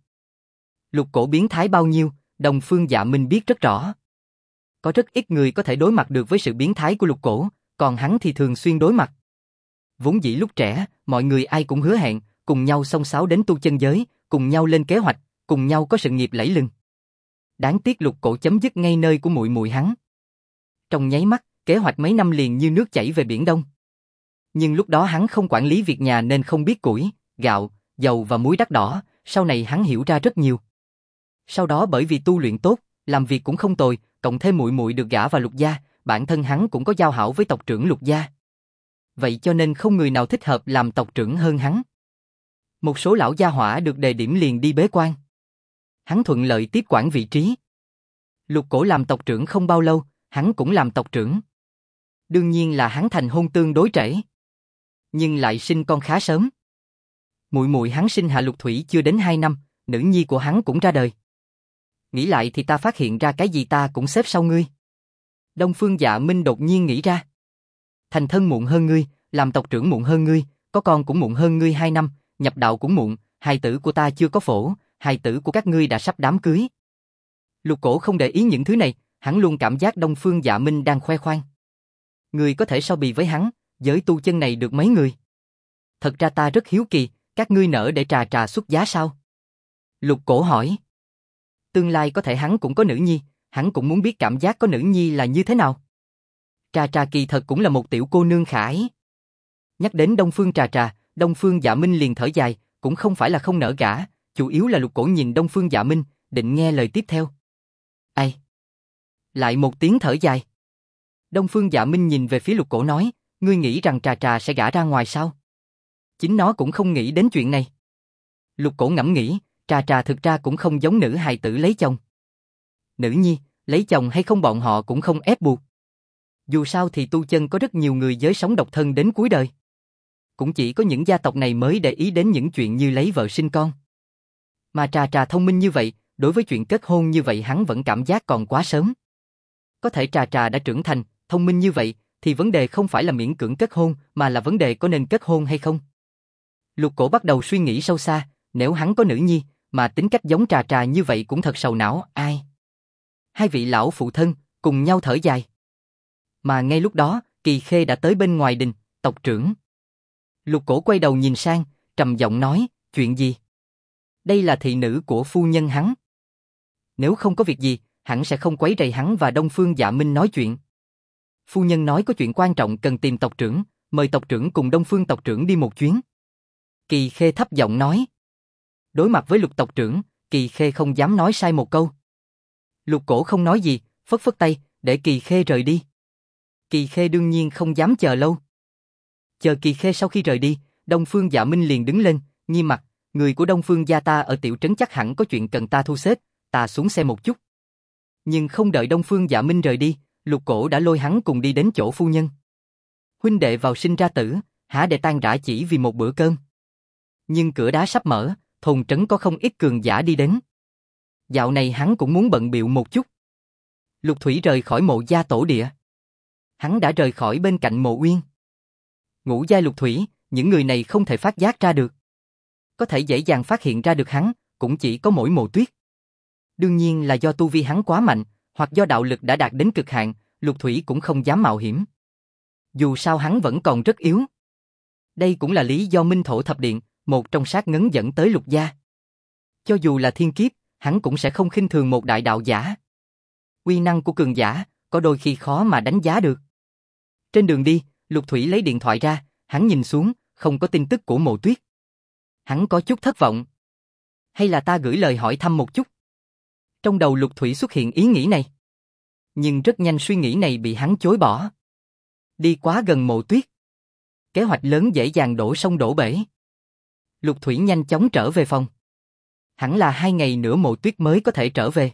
Lục Cổ biến thái bao nhiêu, Đông Phương Dạ Minh biết rất rõ. Có rất ít người có thể đối mặt được với sự biến thái của Lục Cổ, còn hắn thì thường xuyên đối mặt. Vốn dĩ lúc trẻ, mọi người ai cũng hứa hẹn, cùng nhau xông xáo đến tu chân giới, cùng nhau lên kế hoạch, cùng nhau có sự nghiệp lẫy lừng. Đáng tiếc Lục Cổ chấm dứt ngay nơi của muội muội hắn. Trong nháy mắt, kế hoạch mấy năm liền như nước chảy về biển Đông. Nhưng lúc đó hắn không quản lý việc nhà nên không biết củi, gạo, dầu và muối đắt đỏ, sau này hắn hiểu ra rất nhiều. Sau đó bởi vì tu luyện tốt, làm việc cũng không tồi, cộng thêm muội muội được gả vào Lục gia, bản thân hắn cũng có giao hảo với tộc trưởng Lục gia. Vậy cho nên không người nào thích hợp làm tộc trưởng hơn hắn. Một số lão gia hỏa được đề điểm liền đi bế quan. Hắn thuận lợi tiếp quản vị trí. Lục Cổ làm tộc trưởng không bao lâu, hắn cũng làm tộc trưởng. Đương nhiên là hắn thành hôn tương đối trễ, nhưng lại sinh con khá sớm. Muội muội hắn sinh hạ Lục Thủy chưa đến 2 năm, nữ nhi của hắn cũng ra đời. Nghĩ lại thì ta phát hiện ra cái gì ta cũng xếp sau ngươi. Đông Phương Dạ Minh đột nhiên nghĩ ra. Thành thân muộn hơn ngươi, làm tộc trưởng muộn hơn ngươi, có con cũng muộn hơn ngươi 2 năm, nhập đạo cũng muộn, hài tử của ta chưa có phổ, hài tử của các ngươi đã sắp đám cưới. Lục Cổ không để ý những thứ này, hắn luôn cảm giác Đông Phương Dạ Minh đang khoe khoang. Người có thể so bì với hắn, giới tu chân này được mấy người. Thật ra ta rất hiếu kỳ, các ngươi nỡ để Trà Trà xuất giá sao? Lục Cổ hỏi. Tương lai có thể hắn cũng có nữ nhi, hắn cũng muốn biết cảm giác có nữ nhi là như thế nào. Trà Trà kỳ thật cũng là một tiểu cô nương khả ái. Nhắc đến Đông Phương Trà Trà, Đông Phương Dạ Minh liền thở dài, cũng không phải là không nỡ gả, chủ yếu là Lục Cổ nhìn Đông Phương Dạ Minh, định nghe lời tiếp theo. Ai? Lại một tiếng thở dài. Đông Phương Dạ Minh nhìn về phía Lục Cổ nói, ngươi nghĩ rằng Trà Trà sẽ gả ra ngoài sao? Chính nó cũng không nghĩ đến chuyện này. Lục Cổ ngẫm nghĩ, Trà Trà thực ra cũng không giống nữ hài tử lấy chồng. Nữ nhi, lấy chồng hay không bọn họ cũng không ép buộc. Dù sao thì tu chân có rất nhiều người giới sống độc thân đến cuối đời. Cũng chỉ có những gia tộc này mới để ý đến những chuyện như lấy vợ sinh con. Mà Trà Trà thông minh như vậy, đối với chuyện kết hôn như vậy hắn vẫn cảm giác còn quá sớm. Có thể Trà Trà đã trưởng thành, thông minh như vậy, thì vấn đề không phải là miễn cưỡng kết hôn, mà là vấn đề có nên kết hôn hay không. Lục Cổ bắt đầu suy nghĩ sâu xa, nếu hắn có nữ nhi, mà tính cách giống Trà Trà như vậy cũng thật sầu não, ai. Hai vị lão phụ thân, cùng nhau thở dài. Mà ngay lúc đó, Kỳ Khê đã tới bên ngoài đình, tộc trưởng. Lục Cổ quay đầu nhìn sang, trầm giọng nói, chuyện gì? Đây là thị nữ của phu nhân hắn. Nếu không có việc gì, hẳn sẽ không quấy rầy hắn và Đông Phương Dạ Minh nói chuyện. Phu nhân nói có chuyện quan trọng cần tìm tộc trưởng, mời tộc trưởng cùng Đông Phương tộc trưởng đi một chuyến. Kỳ Khê thấp giọng nói. Đối mặt với Lục tộc trưởng, Kỳ Khê không dám nói sai một câu. Lục Cổ không nói gì, phất phất tay, để Kỳ Khê rời đi. Kỳ Khê đương nhiên không dám chờ lâu. Chờ Kỳ Khê sau khi rời đi, Đông Phương Dạ Minh liền đứng lên, nghiêm mặt, người của Đông Phương gia ta ở tiểu trấn chắc hẳn có chuyện cần ta thu xếp, ta xuống xe một chút. Nhưng không đợi Đông Phương Dạ Minh rời đi, Lục Cổ đã lôi hắn cùng đi đến chỗ phu nhân. Huynh đệ vào sinh ra tử, há để tan rã chỉ vì một bữa cơm. Nhưng cửa đá sắp mở, thôn trấn có không ít cường giả đi đến. Dạo này hắn cũng muốn bận bịu một chút. Lục Thủy rời khỏi mộ gia tổ địa. Hắn đã rời khỏi bên cạnh mộ uyên. Ngũ giai Lục Thủy, những người này không thể phát giác ra được. Có thể dễ dàng phát hiện ra được hắn, cũng chỉ có mỗi Mộ Tuyết. Đương nhiên là do tu vi hắn quá mạnh, hoặc do đạo lực đã đạt đến cực hạn, Lục Thủy cũng không dám mạo hiểm. Dù sao hắn vẫn còn rất yếu. Đây cũng là lý do Minh Thổ Thập Điện, một trong sát ngấn dẫn tới Lục gia. Cho dù là thiên kiếp, hắn cũng sẽ không khinh thường một đại đạo giả. Uy năng của cường giả, có đôi khi khó mà đánh giá được. Trên đường đi, Lục Thủy lấy điện thoại ra, hắn nhìn xuống, không có tin tức của Mộ Tuyết. Hắn có chút thất vọng. Hay là ta gửi lời hỏi thăm một chút? Trong đầu Lục Thủy xuất hiện ý nghĩ này. Nhưng rất nhanh suy nghĩ này bị hắn chối bỏ. Đi quá gần Mộ Tuyết. Kế hoạch lớn dễ dàng đổ sông đổ bể. Lục Thủy nhanh chóng trở về phòng. Hẳn là 2 ngày nữa Mộ Tuyết mới có thể trở về.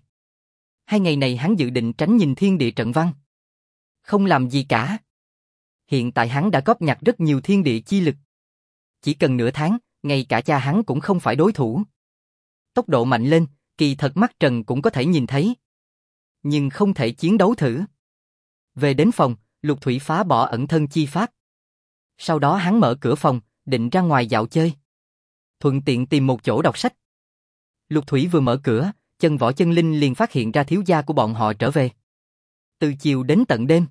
2 ngày này hắn dự định tránh nhìn thiên địa trận văn. Không làm gì cả. Hiện tại hắn đã góp nhặt rất nhiều thiên địa chi lực. Chỉ cần nửa tháng, ngay cả cha hắn cũng không phải đối thủ. Tốc độ mạnh lên, kỳ thật mắt trần cũng có thể nhìn thấy. Nhưng không thể chiến đấu thử. Về đến phòng, Lục Thủy phá bỏ ẩn thân chi pháp. Sau đó hắn mở cửa phòng, định ra ngoài dạo chơi. Thuận tiện tìm một chỗ đọc sách. Lục Thủy vừa mở cửa, Chân Võ Chân Linh liền phát hiện ra thiếu gia của bọn họ trở về. Từ chiều đến tận đêm.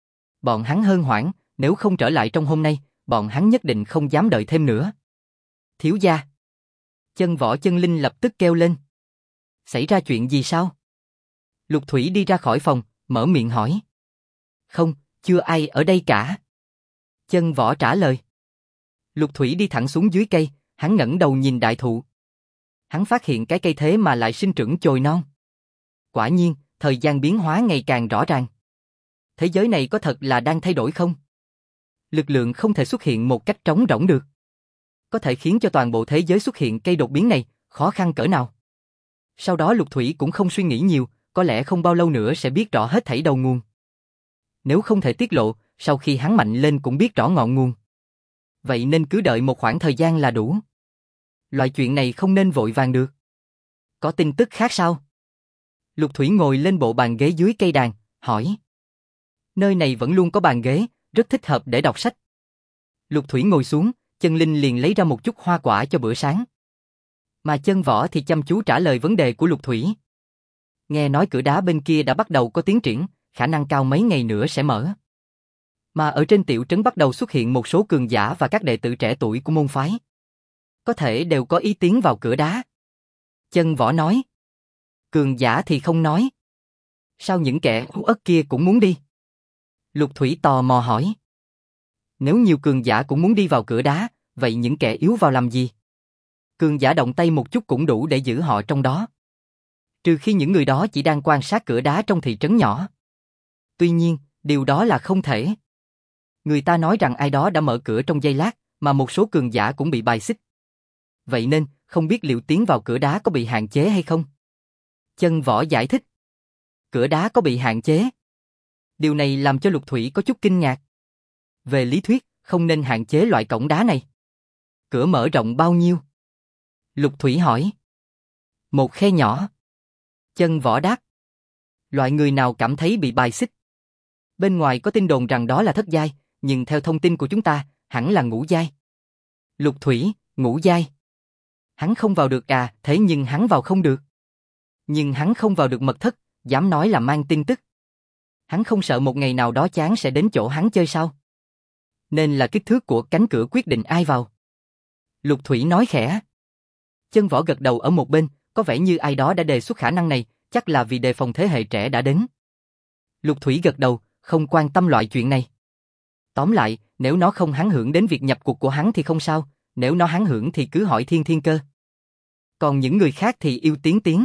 Bọn hắn hân hoảng, nếu không trở lại trong hôm nay, bọn hắn nhất định không dám đợi thêm nữa. Thiếu gia. Chân Võ Chân Linh lập tức kêu lên. Xảy ra chuyện gì sao? Lục Thủy đi ra khỏi phòng, mở miệng hỏi. Không, chưa ai ở đây cả. Chân Võ trả lời. Lục Thủy đi thẳng xuống dưới cây, hắn ngẩng đầu nhìn đại thụ. Hắn phát hiện cái cây thế mà lại sinh trưởng chồi non. Quả nhiên, thời gian biến hóa ngày càng rõ ràng. Thế giới này có thật là đang thay đổi không? Lực lượng không thể xuất hiện một cách trống rỗng được. Có thể khiến cho toàn bộ thế giới xuất hiện cây đột biến này, khó khăn cỡ nào? Sau đó Lục Thủy cũng không suy nghĩ nhiều, có lẽ không bao lâu nữa sẽ biết rõ hết thảy đầu nguồn. Nếu không thể tiết lộ, sau khi hắn mạnh lên cũng biết rõ ngọn nguồn. Vậy nên cứ đợi một khoảng thời gian là đủ. Loại chuyện này không nên vội vàng được. Có tin tức khác sao? Lục Thủy ngồi lên bộ bàn ghế dưới cây đàn, hỏi. Nơi này vẫn luôn có bàn ghế, rất thích hợp để đọc sách. Lục Thủy ngồi xuống, Chân Linh liền lấy ra một chút hoa quả cho bữa sáng. Mà Chân Võ thì chăm chú trả lời vấn đề của Lục Thủy. Nghe nói cửa đá bên kia đã bắt đầu có tiến triển, khả năng cao mấy ngày nữa sẽ mở. Mà ở trên tiểu trấn bắt đầu xuất hiện một số cường giả và các đệ tử trẻ tuổi của môn phái. Có thể đều có ý tiến vào cửa đá. Chân Võ nói. Cường giả thì không nói. Sao những kẻ ú ất kia cũng muốn đi? Lục Thủy tò mò hỏi. Nếu nhiều cường giả cũng muốn đi vào cửa đá, vậy những kẻ yếu vào làm gì? Cường giả động tay một chút cũng đủ để giữ họ trong đó. Trừ khi những người đó chỉ đang quan sát cửa đá trong thị trấn nhỏ. Tuy nhiên, điều đó là không thể. Người ta nói rằng ai đó đã mở cửa trong giây lát, mà một số cường giả cũng bị bài xích. Vậy nên, không biết liệu tiến vào cửa đá có bị hạn chế hay không? Chân Võ giải thích. Cửa đá có bị hạn chế. Điều này làm cho Lục Thủy có chút kinh ngạc. Về lý thuyết, không nên hạn chế loại cổng đá này. Cửa mở rộng bao nhiêu? Lục Thủy hỏi. Một khe nhỏ. Chân Võ đáp. Loại người nào cảm thấy bị bài xích? Bên ngoài có tin đồn rằng đó là thất giai, nhưng theo thông tin của chúng ta, hẳn là ngũ giai. Lục Thủy, ngũ giai. Hắn không vào được à, thế nhưng hắn vào không được. Nhưng hắn không vào được mật thất, dám nói là mang tin tức. Hắn không sợ một ngày nào đó chán sẽ đến chỗ hắn chơi sao? Nên là kích thước của cánh cửa quyết định ai vào. Lục Thủy nói khẽ. Chân Võ gật đầu ở một bên, có vẻ như ai đó đã đề xuất khả năng này, chắc là vì đề phòng thế hệ trẻ đã đến. Lục Thủy gật đầu, không quan tâm loại chuyện này. Tóm lại, nếu nó không hắn hưởng đến việc nhập cuộc của hắn thì không sao, nếu nó hắn hưởng thì cứ hỏi Thiên Thiên Cơ. Còn những người khác thì yêu tiến.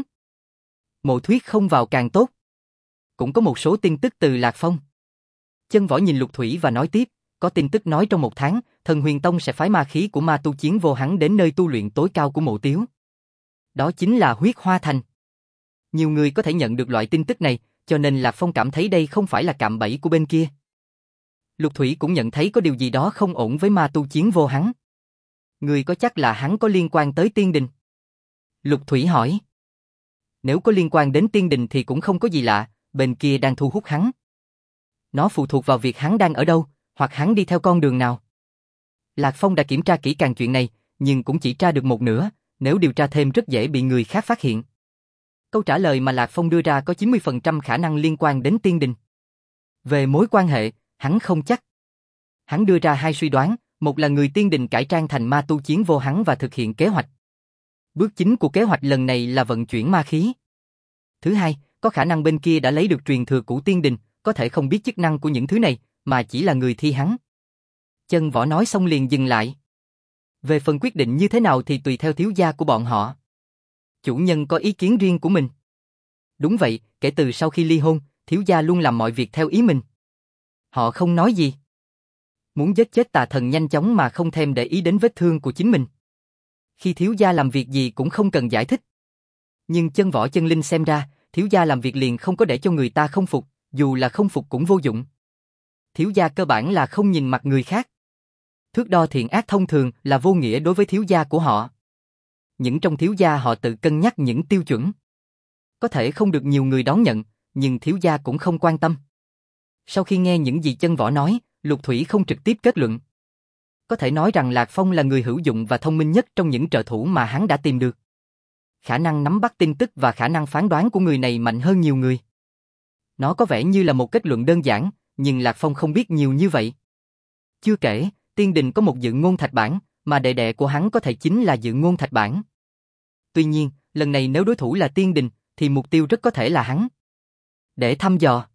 Mộ Thuyết không vào càng tốt. Cũng có một số tin tức từ Lạc Phong. Chân Võ nhìn Lục Thủy và nói tiếp, có tin tức nói trong 1 tháng, Thần Huyền Tông sẽ phái ma khí của ma tu chiến vô hắn đến nơi tu luyện tối cao của Mộ Tiếu. Đó chính là Huyết Hoa Thành. Nhiều người có thể nhận được loại tin tức này, cho nên Lạc Phong cảm thấy đây không phải là cạm bẫy của bên kia. Lục Thủy cũng nhận thấy có điều gì đó không ổn với ma tu chiến vô hắn. Người có chắc là hắn có liên quan tới Tiên Đình? Lục Thủy hỏi. Nếu có liên quan đến Tiên Đình thì cũng không có gì lạ, bên kia đang thu hút hắn. Nó phụ thuộc vào việc hắn đang ở đâu, hoặc hắn đi theo con đường nào. Lạc Phong đã kiểm tra kỹ càng chuyện này, nhưng cũng chỉ tra được một nửa, nếu điều tra thêm rất dễ bị người khác phát hiện. Câu trả lời mà Lạc Phong đưa ra có 90% khả năng liên quan đến tiên đình. Về mối quan hệ, hắn không chắc. Hắn đưa ra hai suy đoán, một là người tiên đình cải trang thành ma tu chiến vô hắn và thực hiện kế hoạch. Bước chính của kế hoạch lần này là vận chuyển ma khí. Thứ hai, có khả năng bên kia đã lấy được truyền thừa của tiên đình, có thể không biết chức năng của những thứ này, mà chỉ là người thi hắn. Chân Võ nói xong liền dừng lại. Về phần quyết định như thế nào thì tùy theo thiếu gia của bọn họ. Chủ nhân có ý kiến riêng của mình. Đúng vậy, kể từ sau khi ly hôn, thiếu gia luôn làm mọi việc theo ý mình. Họ không nói gì. Muốn giết chết tà thần nhanh chóng mà không thèm để ý đến vết thương của chính mình. Khi thiếu gia làm việc gì cũng không cần giải thích. Nhưng Chân Võ Chân Linh xem ra, thiếu gia làm việc liền không có để cho người ta không phục, dù là không phục cũng vô dụng. Thiếu gia cơ bản là không nhìn mặt người khác. Thước đo thiện ác thông thường là vô nghĩa đối với thiếu gia của họ. Những trong thiếu gia họ tự cân nhắc những tiêu chuẩn. Có thể không được nhiều người đón nhận, nhưng thiếu gia cũng không quan tâm. Sau khi nghe những gì Chân Võ nói, Lục Thủy không trực tiếp kết luận. Có thể nói rằng Lạc Phong là người hữu dụng và thông minh nhất trong những trợ thủ mà hắn đã tìm được. Khả năng nắm bắt tin tức và khả năng phán đoán của người này mạnh hơn nhiều người. Nó có vẻ như là một kết luận đơn giản, nhưng Lạc Phong không biết nhiều như vậy. Chưa kể, tiên đình có một dự ngôn thạch bản, mà đệ đệ của hắn có thể chính là dự ngôn thạch bản. Tuy nhiên, lần này nếu đối thủ là tiên đình, thì mục tiêu rất có thể là hắn. Để thăm dò.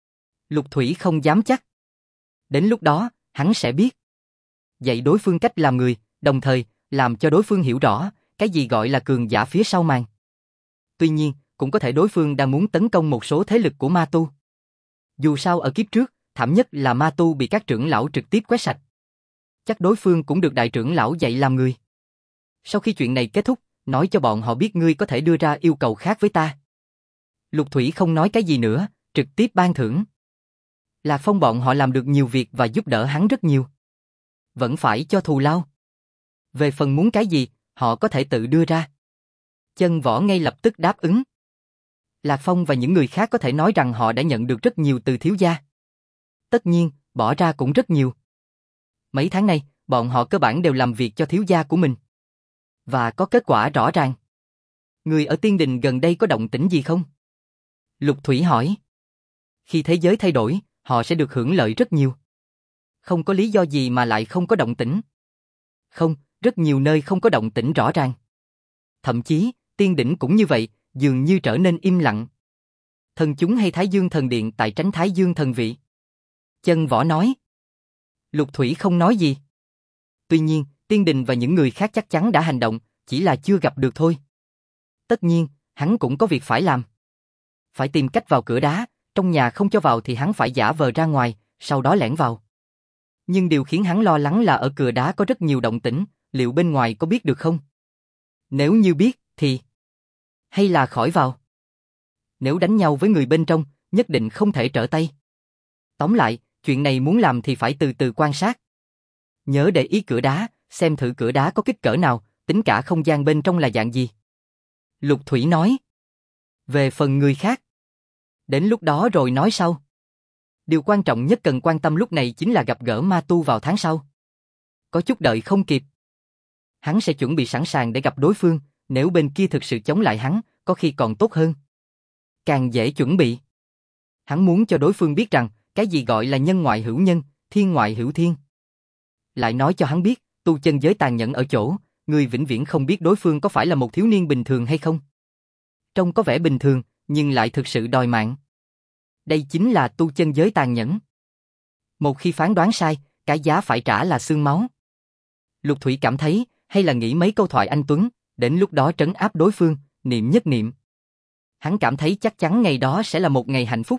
Lục Thủy không dám chắc. Đến lúc đó, hắn sẽ biết. Dạy đối phương cách làm người, đồng thời, làm cho đối phương hiểu rõ, cái gì gọi là cường giả phía sau màn. Tuy nhiên, cũng có thể đối phương đang muốn tấn công một số thế lực của ma tu. Dù sao ở kiếp trước, thảm nhất là ma tu bị các trưởng lão trực tiếp quét sạch. Chắc đối phương cũng được đại trưởng lão dạy làm người. Sau khi chuyện này kết thúc, nói cho bọn họ biết ngươi có thể đưa ra yêu cầu khác với ta. Lục Thủy không nói cái gì nữa, trực tiếp ban thưởng. Lạc Phong bọn họ làm được nhiều việc và giúp đỡ hắn rất nhiều. Vẫn phải cho thù lao. Về phần muốn cái gì, họ có thể tự đưa ra. Chân Võ ngay lập tức đáp ứng. Lạc Phong và những người khác có thể nói rằng họ đã nhận được rất nhiều từ thiếu gia. Tất nhiên, bỏ ra cũng rất nhiều. Mấy tháng nay, bọn họ cơ bản đều làm việc cho thiếu gia của mình. Và có kết quả rõ ràng. Người ở tiên đình gần đây có động tĩnh gì không? Lục Thủy hỏi. Khi thế giới thay đổi, họ sẽ được hưởng lợi rất nhiều. Không có lý do gì mà lại không có động tĩnh. Không, rất nhiều nơi không có động tĩnh rõ ràng. Thậm chí, tiên đỉnh cũng như vậy, dường như trở nên im lặng. Thần chúng hay Thái Dương thần điện tại tránh Thái Dương thần vị. Chân Võ nói. Lục Thủy không nói gì. Tuy nhiên, tiên đình và những người khác chắc chắn đã hành động, chỉ là chưa gặp được thôi. Tất nhiên, hắn cũng có việc phải làm. Phải tìm cách vào cửa đá, trong nhà không cho vào thì hắn phải giả vờ ra ngoài, sau đó lẻn vào. Nhưng điều khiến hắn lo lắng là ở cửa đá có rất nhiều động tĩnh, liệu bên ngoài có biết được không? Nếu như biết, thì... hay là khỏi vào. Nếu đánh nhau với người bên trong, nhất định không thể trở tay. Tóm lại, chuyện này muốn làm thì phải từ từ quan sát. Nhớ để ý cửa đá, xem thử cửa đá có kích cỡ nào, tính cả không gian bên trong là dạng gì. Lục Thủy nói. Về phần người khác, đến lúc đó rồi nói sau. Điều quan trọng nhất cần quan tâm lúc này chính là gặp gỡ ma tu vào tháng sau. Có chút đợi không kịp. Hắn sẽ chuẩn bị sẵn sàng để gặp đối phương, nếu bên kia thực sự chống lại hắn, có khi còn tốt hơn. Càng dễ chuẩn bị. Hắn muốn cho đối phương biết rằng, cái gì gọi là nhân ngoại hữu nhân, thiên ngoại hữu thiên. Lại nói cho hắn biết, tu chân giới tàn nhẫn ở chỗ, người vĩnh viễn không biết đối phương có phải là một thiếu niên bình thường hay không. Trông có vẻ bình thường, nhưng lại thực sự đòi mạng. Đây chính là tu chân giới tàn nhẫn. Một khi phán đoán sai, cái giá phải trả là xương máu. Lục Thủy cảm thấy, hay là nghĩ mấy câu thoại anh Tuấn, đến lúc đó trấn áp đối phương, niệm nhất niệm. Hắn cảm thấy chắc chắn ngày đó sẽ là một ngày hạnh phúc.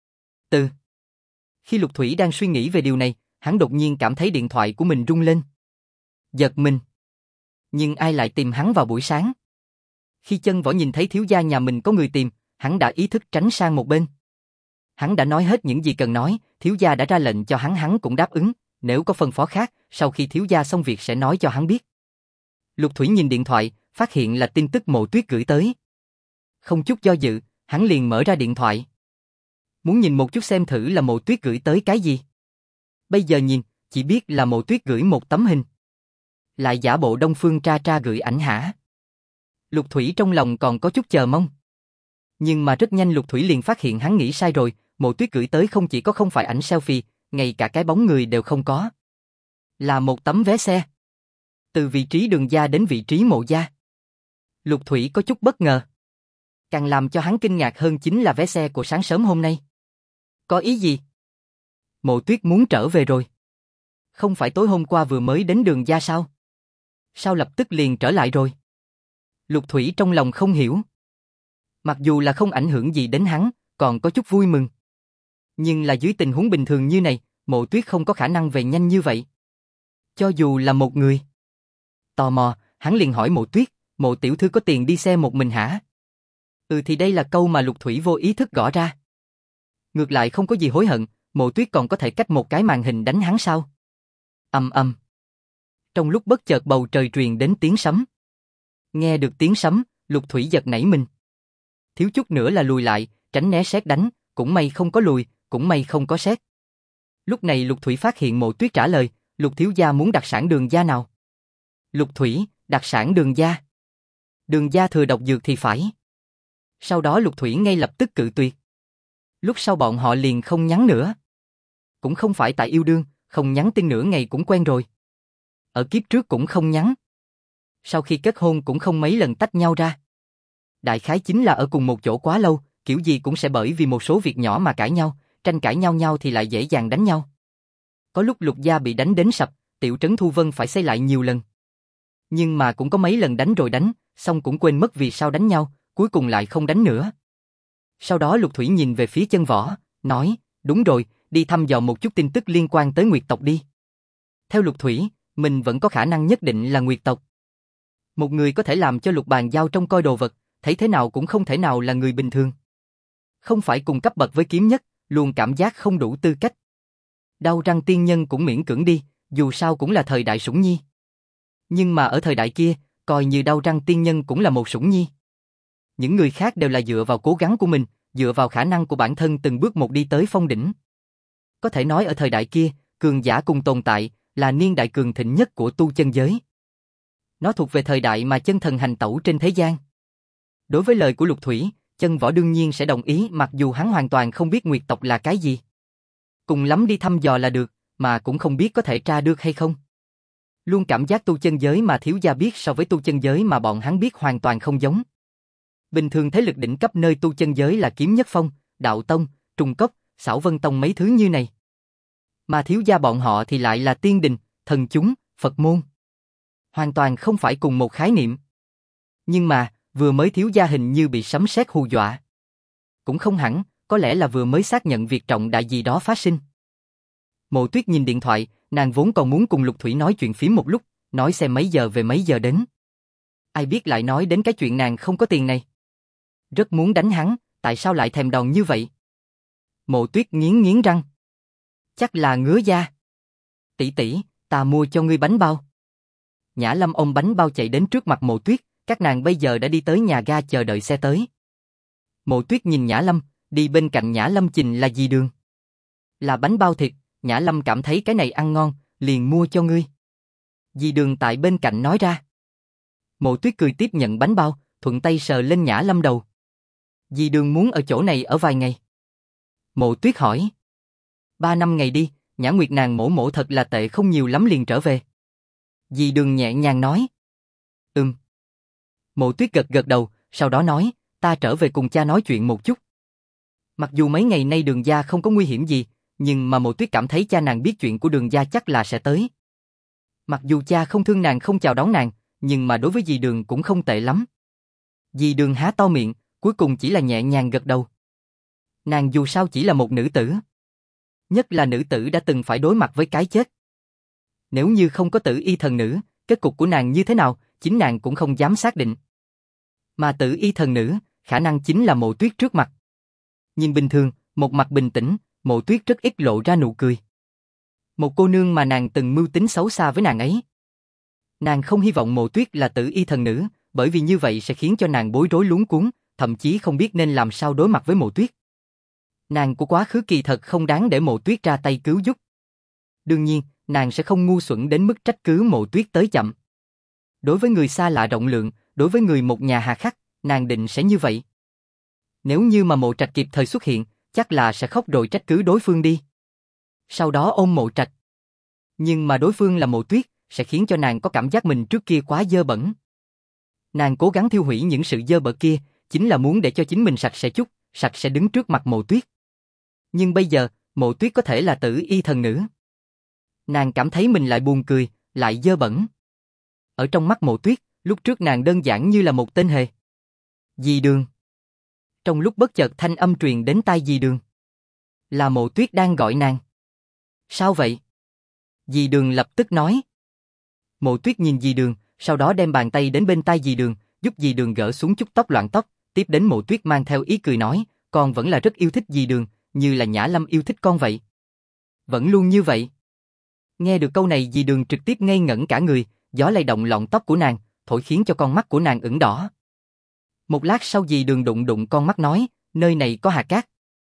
Khi Lục Thủy đang suy nghĩ về điều này, hắn đột nhiên cảm thấy điện thoại của mình rung lên. Giật mình. Nhưng ai lại tìm hắn vào buổi sáng? Khi Chân Võ nhìn thấy thiếu gia nhà mình có người tìm, hắn đã ý thức tránh sang một bên. Hắn đã nói hết những gì cần nói, thiếu gia đã ra lệnh cho hắn cũng đáp ứng, nếu có phân phó khác, sau khi thiếu gia xong việc sẽ nói cho hắn biết. Lục Thủy nhìn điện thoại, phát hiện là tin tức Mộ Tuyết gửi tới. Không chút do dự, hắn liền mở ra điện thoại. Muốn nhìn một chút xem thử là Mộ Tuyết gửi tới cái gì. Bây giờ nhìn, chỉ biết là Mộ Tuyết gửi một tấm hình. Lại giả bộ Đông Phương Tra Tra gửi ảnh hả? Lục Thủy trong lòng còn có chút chờ mong. Nhưng mà rất nhanh Lục Thủy liền phát hiện hắn nghĩ sai rồi, Mộ Tuyết gửi tới không chỉ có không phải ảnh selfie, ngay cả cái bóng người đều không có. Là một tấm vé xe. Từ vị trí Đường gia đến vị trí Mộ gia. Lục Thủy có chút bất ngờ. Càng làm cho hắn kinh ngạc hơn chính là vé xe của sáng sớm hôm nay. Có ý gì? Mộ Tuyết muốn trở về rồi. Không phải tối hôm qua vừa mới đến Đường gia sao? Sao lập tức liền trở lại rồi? Lục Thủy trong lòng không hiểu. Mặc dù là không ảnh hưởng gì đến hắn, còn có chút vui mừng. Nhưng là dưới tình huống bình thường như này, Mộ Tuyết không có khả năng về nhanh như vậy. Cho dù là một người. Tò mò, hắn liền hỏi Mộ Tuyết, Mộ tiểu thư có tiền đi xe một mình hả? Thì đây là câu mà Lục Thủy vô ý thức gõ ra. Ngược lại không có gì hối hận, Mộ Tuyết còn có thể cách một cái màn hình đánh hắn sao? Ầm ầm. Trong lúc bất chợt bầu trời truyền đến tiếng sấm. Nghe được tiếng sấm, Lục Thủy giật nảy mình. Thiếu chút nữa là lùi lại, tránh né sét đánh, cũng may không có lùi, cũng may không có sét. Lúc này Lục Thủy phát hiện Mộ Tuyết trả lời, Lục thiếu gia muốn đặc sản Đường gia nào? Lục Thủy, đặc sản Đường gia. Đường gia thừa độc dược thì phải. Sau đó Lục Thủy ngay lập tức cự tuyệt. Lúc sau bọn họ liền không nhắn nữa. Cũng không phải tại yêu đương, không nhắn tin nửa ngày cũng quen rồi. Ở kiếp trước cũng không nhắn. Sau khi kết hôn cũng không mấy lần tách nhau ra. Đại khái chính là ở cùng một chỗ quá lâu, kiểu gì cũng sẽ bởi vì một số việc nhỏ mà cãi nhau, tranh cãi nhau thì lại dễ dàng đánh nhau. Có lúc Lục gia bị đánh đến sập, tiểu trấn Thu Vân phải xây lại nhiều lần. Nhưng mà cũng có mấy lần đánh rồi đánh, xong cũng quên mất vì sao đánh nhau, cuối cùng lại không đánh nữa. Sau đó Lục Thủy nhìn về phía Chân Võ, nói, đúng rồi, đi thăm dò một chút tin tức liên quan tới Nguyệt tộc đi. Theo Lục Thủy, mình vẫn có khả năng nhất định là Nguyệt tộc. Một người có thể làm cho Lục Bàn Giao trông coi đồ vật, thấy thế nào cũng không thể nào là người bình thường. Không phải cùng cấp bậc với kiếm nhất, luôn cảm giác không đủ tư cách. Đau răng tiên nhân cũng miễn cưỡng đi, dù sao cũng là thời đại sủng nhi. Nhưng mà ở thời đại kia, coi như đau răng tiên nhân cũng là một sủng nhi. Những người khác đều là dựa vào cố gắng của mình, dựa vào khả năng của bản thân từng bước một đi tới phong đỉnh. Có thể nói ở thời đại kia, cường giả cùng tồn tại, là niên đại cường thịnh nhất của tu chân giới. Nó thuộc về thời đại mà chân thần hành tẩu trên thế gian. Đối với lời của Lục Thủy, Chân Võ đương nhiên sẽ đồng ý mặc dù hắn hoàn toàn không biết Nguyệt tộc là cái gì. Cùng lắm đi thăm dò là được, mà cũng không biết có thể tra được hay không. Luôn cảm giác tu chân giới mà thiếu gia biết so với tu chân giới mà bọn hắn biết hoàn toàn không giống. Bình thường thế lực đỉnh cấp nơi tu chân giới là Kiếm Nhất Phong, Đạo Tông, Trùng Cốc, Xảo Vân Tông mấy thứ như này. Mà thiếu gia bọn họ thì lại là tiên đình, thần chúng, Phật môn. Hoàn toàn không phải cùng một khái niệm. Nhưng mà, vừa mới thiếu gia hình như bị sấm sét hù dọa. Cũng không hẳn, có lẽ là vừa mới xác nhận việc trọng đại gì đó phát sinh. Mộ Tuyết nhìn điện thoại, nàng vốn còn muốn cùng Lục Thủy nói chuyện phím một lúc, nói xem mấy giờ về mấy giờ đến. Ai biết lại nói đến cái chuyện nàng không có tiền này. Rất muốn đánh hắn, tại sao lại thèm đòn như vậy? Mộ Tuyết nghiến nghiến răng. Chắc là ngứa da. Tỷ tỷ, ta mua cho ngươi bánh bao. Nhã Lâm ôm bánh bao chạy đến trước mặt Mộ Tuyết, các nàng bây giờ đã đi tới nhà ga chờ đợi xe tới. Mộ Tuyết nhìn Nhã Lâm, đi bên cạnh Nhã Lâm chình là gì đường? Là bánh bao thịt, Nhã Lâm cảm thấy cái này ăn ngon, liền mua cho ngươi. Dì Đường tại bên cạnh nói ra. Mộ Tuyết cười tiếp nhận bánh bao, thuận tay sờ lên Nhã Lâm đầu. Dì Đường muốn ở chỗ này ở vài ngày. Mộ Tuyết hỏi. 3 năm ngày đi, Nhã Nguyệt nàng mổ thật là tệ không nhiều lắm liền trở về. Dì Đường nhẹ nhàng nói. Mộ Tuyết gật gật đầu, sau đó nói, ta trở về cùng cha nói chuyện một chút. Mặc dù mấy ngày nay Đường gia không có nguy hiểm gì, nhưng mà Mộ Tuyết cảm thấy cha nàng biết chuyện của Đường gia chắc là sẽ tới. Mặc dù cha không thương nàng không chào đón nàng, nhưng mà đối với dì Đường cũng không tệ lắm. Dì Đường há to miệng, cuối cùng chỉ là nhẹ nhàng gật đầu. Nàng dù sao chỉ là một nữ tử. Nhất là nữ tử đã từng phải đối mặt với cái chết. Nếu như không có Tử Y thần nữ, kết cục của nàng như thế nào, chính nàng cũng không dám xác định. Mà Tử Y thần nữ, khả năng chính là Mộ Tuyết trước mặt. Nhìn bình thường, một mặt bình tĩnh, Mộ Tuyết rất ít lộ ra nụ cười. Một cô nương mà nàng từng mưu tính xấu xa với nàng ấy. Nàng không hy vọng Mộ Tuyết là Tử Y thần nữ, bởi vì như vậy sẽ khiến cho nàng bối rối luống cuống, thậm chí không biết nên làm sao đối mặt với Mộ Tuyết. Nàng của quá khứ kỳ thật không đáng để Mộ Tuyết ra tay cứu giúp. Đương nhiên, nàng sẽ không ngu xuẩn đến mức trách cứ Mộ Tuyết tới chậm. Đối với người xa lạ rộng lượng, đối với người một nhà hà khắc, nàng định sẽ như vậy. Nếu như mà Mộ Trạch kịp thời xuất hiện, chắc là sẽ khóc rồi trách cứ đối phương đi. Sau đó ôm Mộ Trạch. Nhưng mà đối phương là Mộ Tuyết, sẽ khiến cho nàng có cảm giác mình trước kia quá dơ bẩn. Nàng cố gắng thiêu hủy những sự dơ bẩn kia, chính là muốn để cho chính mình sạch sẽ chút, sạch sẽ đứng trước mặt Mộ Tuyết. Nhưng bây giờ, Mộ Tuyết có thể là tử y thần nữ. Nàng cảm thấy mình lại buồn cười, lại dơ bẩn. Ở trong mắt Mộ Tuyết, lúc trước nàng đơn giản như là một tên hề. Dì Đường. Trong lúc bất chợt thanh âm truyền đến tai dì Đường. Là Mộ Tuyết đang gọi nàng. Sao vậy? Dì Đường lập tức nói. Mộ Tuyết nhìn dì Đường, sau đó đem bàn tay đến bên tai dì Đường, giúp dì Đường gỡ xuống chút tóc loạn tóc, tiếp đến Mộ Tuyết mang theo ý cười nói, con vẫn là rất yêu thích dì Đường, như là Nhã Lâm yêu thích con vậy. Vẫn luôn như vậy. Nghe được câu này dì Đường trực tiếp ngây ngẩn cả người, gió lay động lọn tóc của nàng, thổi khiến cho con mắt của nàng ửng đỏ. Một lát sau dì Đường đụng đụng con mắt nói, nơi này có hạt cát.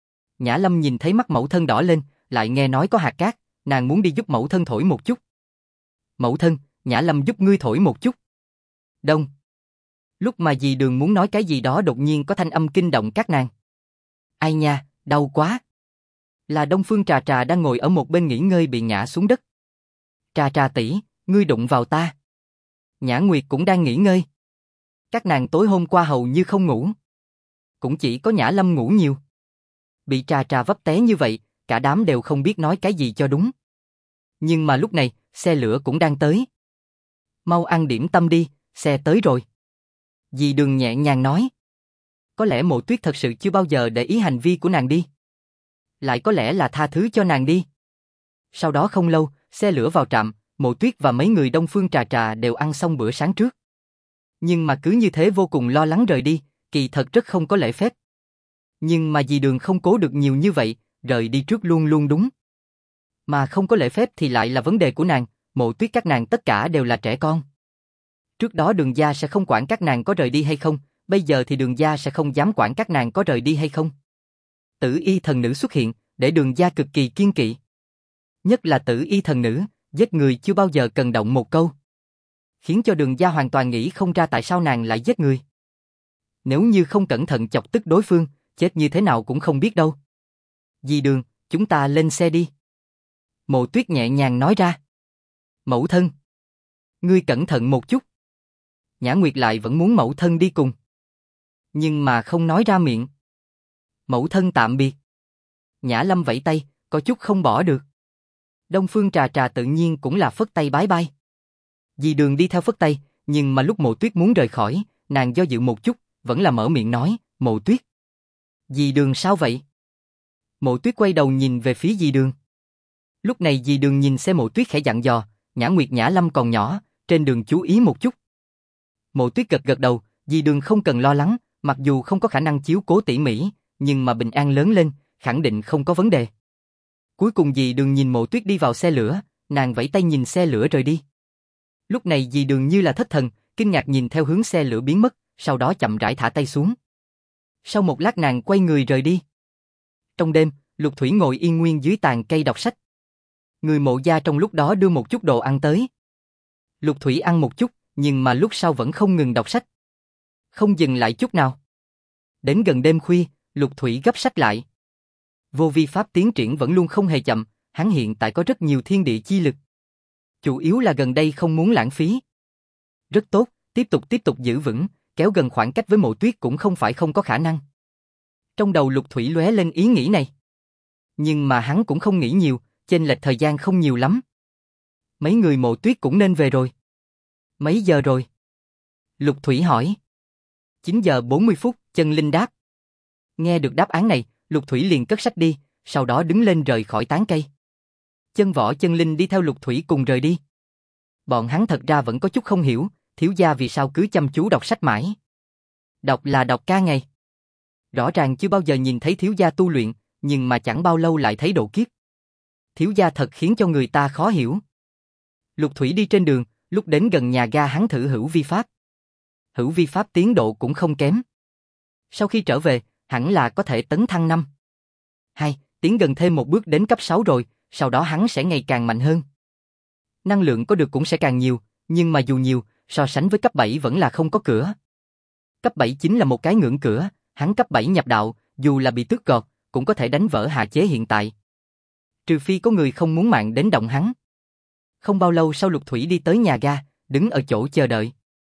Nhã Lâm nhìn thấy mắt mẫu thân đỏ lên, lại nghe nói có hạt cát, nàng muốn đi giúp mẫu thân thổi một chút. Mẫu thân, Nhã Lâm giúp ngươi thổi một chút. Đông. Lúc mà dì Đường muốn nói cái gì đó đột nhiên có thanh âm kinh động các nàng. Ai nha, đau quá. Là Đông Phương Trà Trà đang ngồi ở một bên nghỉ ngơi bị ngã xuống đất. Trà Trà tỷ, ngươi đụng vào ta. Nhã Nguyệt cũng đang nghỉ ngơi. Các nàng tối hôm qua hầu như không ngủ. Cũng chỉ có Nhã Lâm ngủ nhiều. Bị Trà Trà vấp té như vậy, cả đám đều không biết nói cái gì cho đúng. Nhưng mà lúc này, xe lửa cũng đang tới. Mau ăn điểm tâm đi, xe tới rồi. Dì Đường nhẹ nhàng nói. Có lẽ Mộ Tuyết thật sự chưa bao giờ để ý hành vi của nàng đi. Lại có lẽ là tha thứ cho nàng đi. Sau đó không lâu, xe lửa vào trạm, Mộ Tuyết và mấy người Đông Phương Trà Trà đều ăn xong bữa sáng trước. Nhưng mà cứ như thế vô cùng lo lắng rời đi, kỳ thật rất không có lễ phép. Nhưng mà dì Đường không cố được nhiều như vậy, rời đi trước luôn luôn đúng. Mà không có lễ phép thì lại là vấn đề của nàng, Mộ Tuyết các nàng tất cả đều là trẻ con. Trước đó Đường gia sẽ không quản các nàng có rời đi hay không, bây giờ thì Đường gia sẽ không dám quản các nàng có rời đi hay không. Tử y thần nữ xuất hiện, để Đường gia cực kỳ kiên kỵ. Nhất là tử y thần nữ, giết người chưa bao giờ cần động một câu. Khiến cho Đường gia hoàn toàn nghĩ không ra tại sao nàng lại giết người. Nếu như không cẩn thận chọc tức đối phương, chết như thế nào cũng không biết đâu. Dì Đường, chúng ta lên xe đi. Mộ Tuyết nhẹ nhàng nói ra. Mẫu thân. Ngươi cẩn thận một chút. Nhã Nguyệt lại vẫn muốn mẫu thân đi cùng. Nhưng mà không nói ra miệng. Mẫu thân tạm biệt. Nhã Lâm vẫy tay, có chút không bỏ được. Đông Phương Trà Trà tự nhiên cũng là phất tay bái bai. Dì Đường đi theo phất tay, nhưng mà lúc Mộ Tuyết muốn rời khỏi, nàng do dự một chút, vẫn là mở miệng nói, Mộ Tuyết. Dì Đường sao vậy? Mộ Tuyết quay đầu nhìn về phía dì Đường. Lúc này dì Đường nhìn xe Mộ Tuyết khẽ dặn dò, Nhã Nguyệt Nhã Lâm còn nhỏ, trên đường chú ý một chút. Mộ Tuyết gật gật đầu, dì Đường không cần lo lắng, mặc dù không có khả năng chiếu cố tỉ mỉ, nhưng mà bình an lớn lên, khẳng định không có vấn đề. Cuối cùng dì Đường nhìn Mộ Tuyết đi vào xe lửa, nàng vẫy tay nhìn xe lửa rời đi. Lúc này dì Đường như là thất thần, kinh ngạc nhìn theo hướng xe lửa biến mất, sau đó chậm rãi thả tay xuống. Sau một lát nàng quay người rời đi. Trong đêm, Lục Thủy ngồi yên nguyên dưới tàn cây đọc sách. Người Mộ gia trong lúc đó đưa một chút đồ ăn tới. Lục Thủy ăn một chút, nhưng mà lúc sau vẫn không ngừng đọc sách. Không dừng lại chút nào. Đến gần đêm khuya, Lục Thủy gấp sách lại. Vô vi pháp tiến triển vẫn luôn không hề chậm, hắn hiện tại có rất nhiều thiên địa chi lực. Chủ yếu là gần đây không muốn lãng phí. Rất tốt, tiếp tục giữ vững, kéo gần khoảng cách với Mộ Tuyết cũng không phải không có khả năng. Trong đầu Lục Thủy lóe lên ý nghĩ này. Nhưng mà hắn cũng không nghĩ nhiều, chênh lệch thời gian không nhiều lắm. Mấy người Mộ Tuyết cũng nên về rồi. Mấy giờ rồi? Lục Thủy hỏi. 9 giờ 40 phút, Chân Linh đáp. Nghe được đáp án này, Lục Thủy liền cất sách đi, sau đó đứng lên rời khỏi tán cây. Chân Võ Chân Linh đi theo Lục Thủy cùng rời đi. Bọn hắn thật ra vẫn có chút không hiểu, thiếu gia vì sao cứ chăm chú đọc sách mãi. Đọc là đọc cả ngày. Rõ ràng chưa bao giờ nhìn thấy thiếu gia tu luyện, nhưng mà chẳng bao lâu lại thấy độ kiếp. Thiếu gia thật khiến cho người ta khó hiểu. Lục Thủy đi trên đường, lúc đến gần nhà ga hắn thử hữu vi pháp. Hữu vi pháp tiến độ cũng không kém. Sau khi trở về, hẳn là có thể tấn thăng 5. Tiến gần thêm một bước đến cấp 6 rồi, sau đó hắn sẽ ngày càng mạnh hơn. Năng lượng có được cũng sẽ càng nhiều, nhưng mà dù nhiều, so sánh với cấp 7 vẫn là không có cửa. Cấp 7 chính là một cái ngưỡng cửa, Hắn cấp 7 nhập đạo, dù là bị tước gọt, cũng có thể đánh vỡ hạ chế hiện tại. Trừ phi có người không muốn mạng đến động hắn. Không bao lâu sau Lục Thủy đi tới nhà ga, đứng ở chỗ chờ đợi.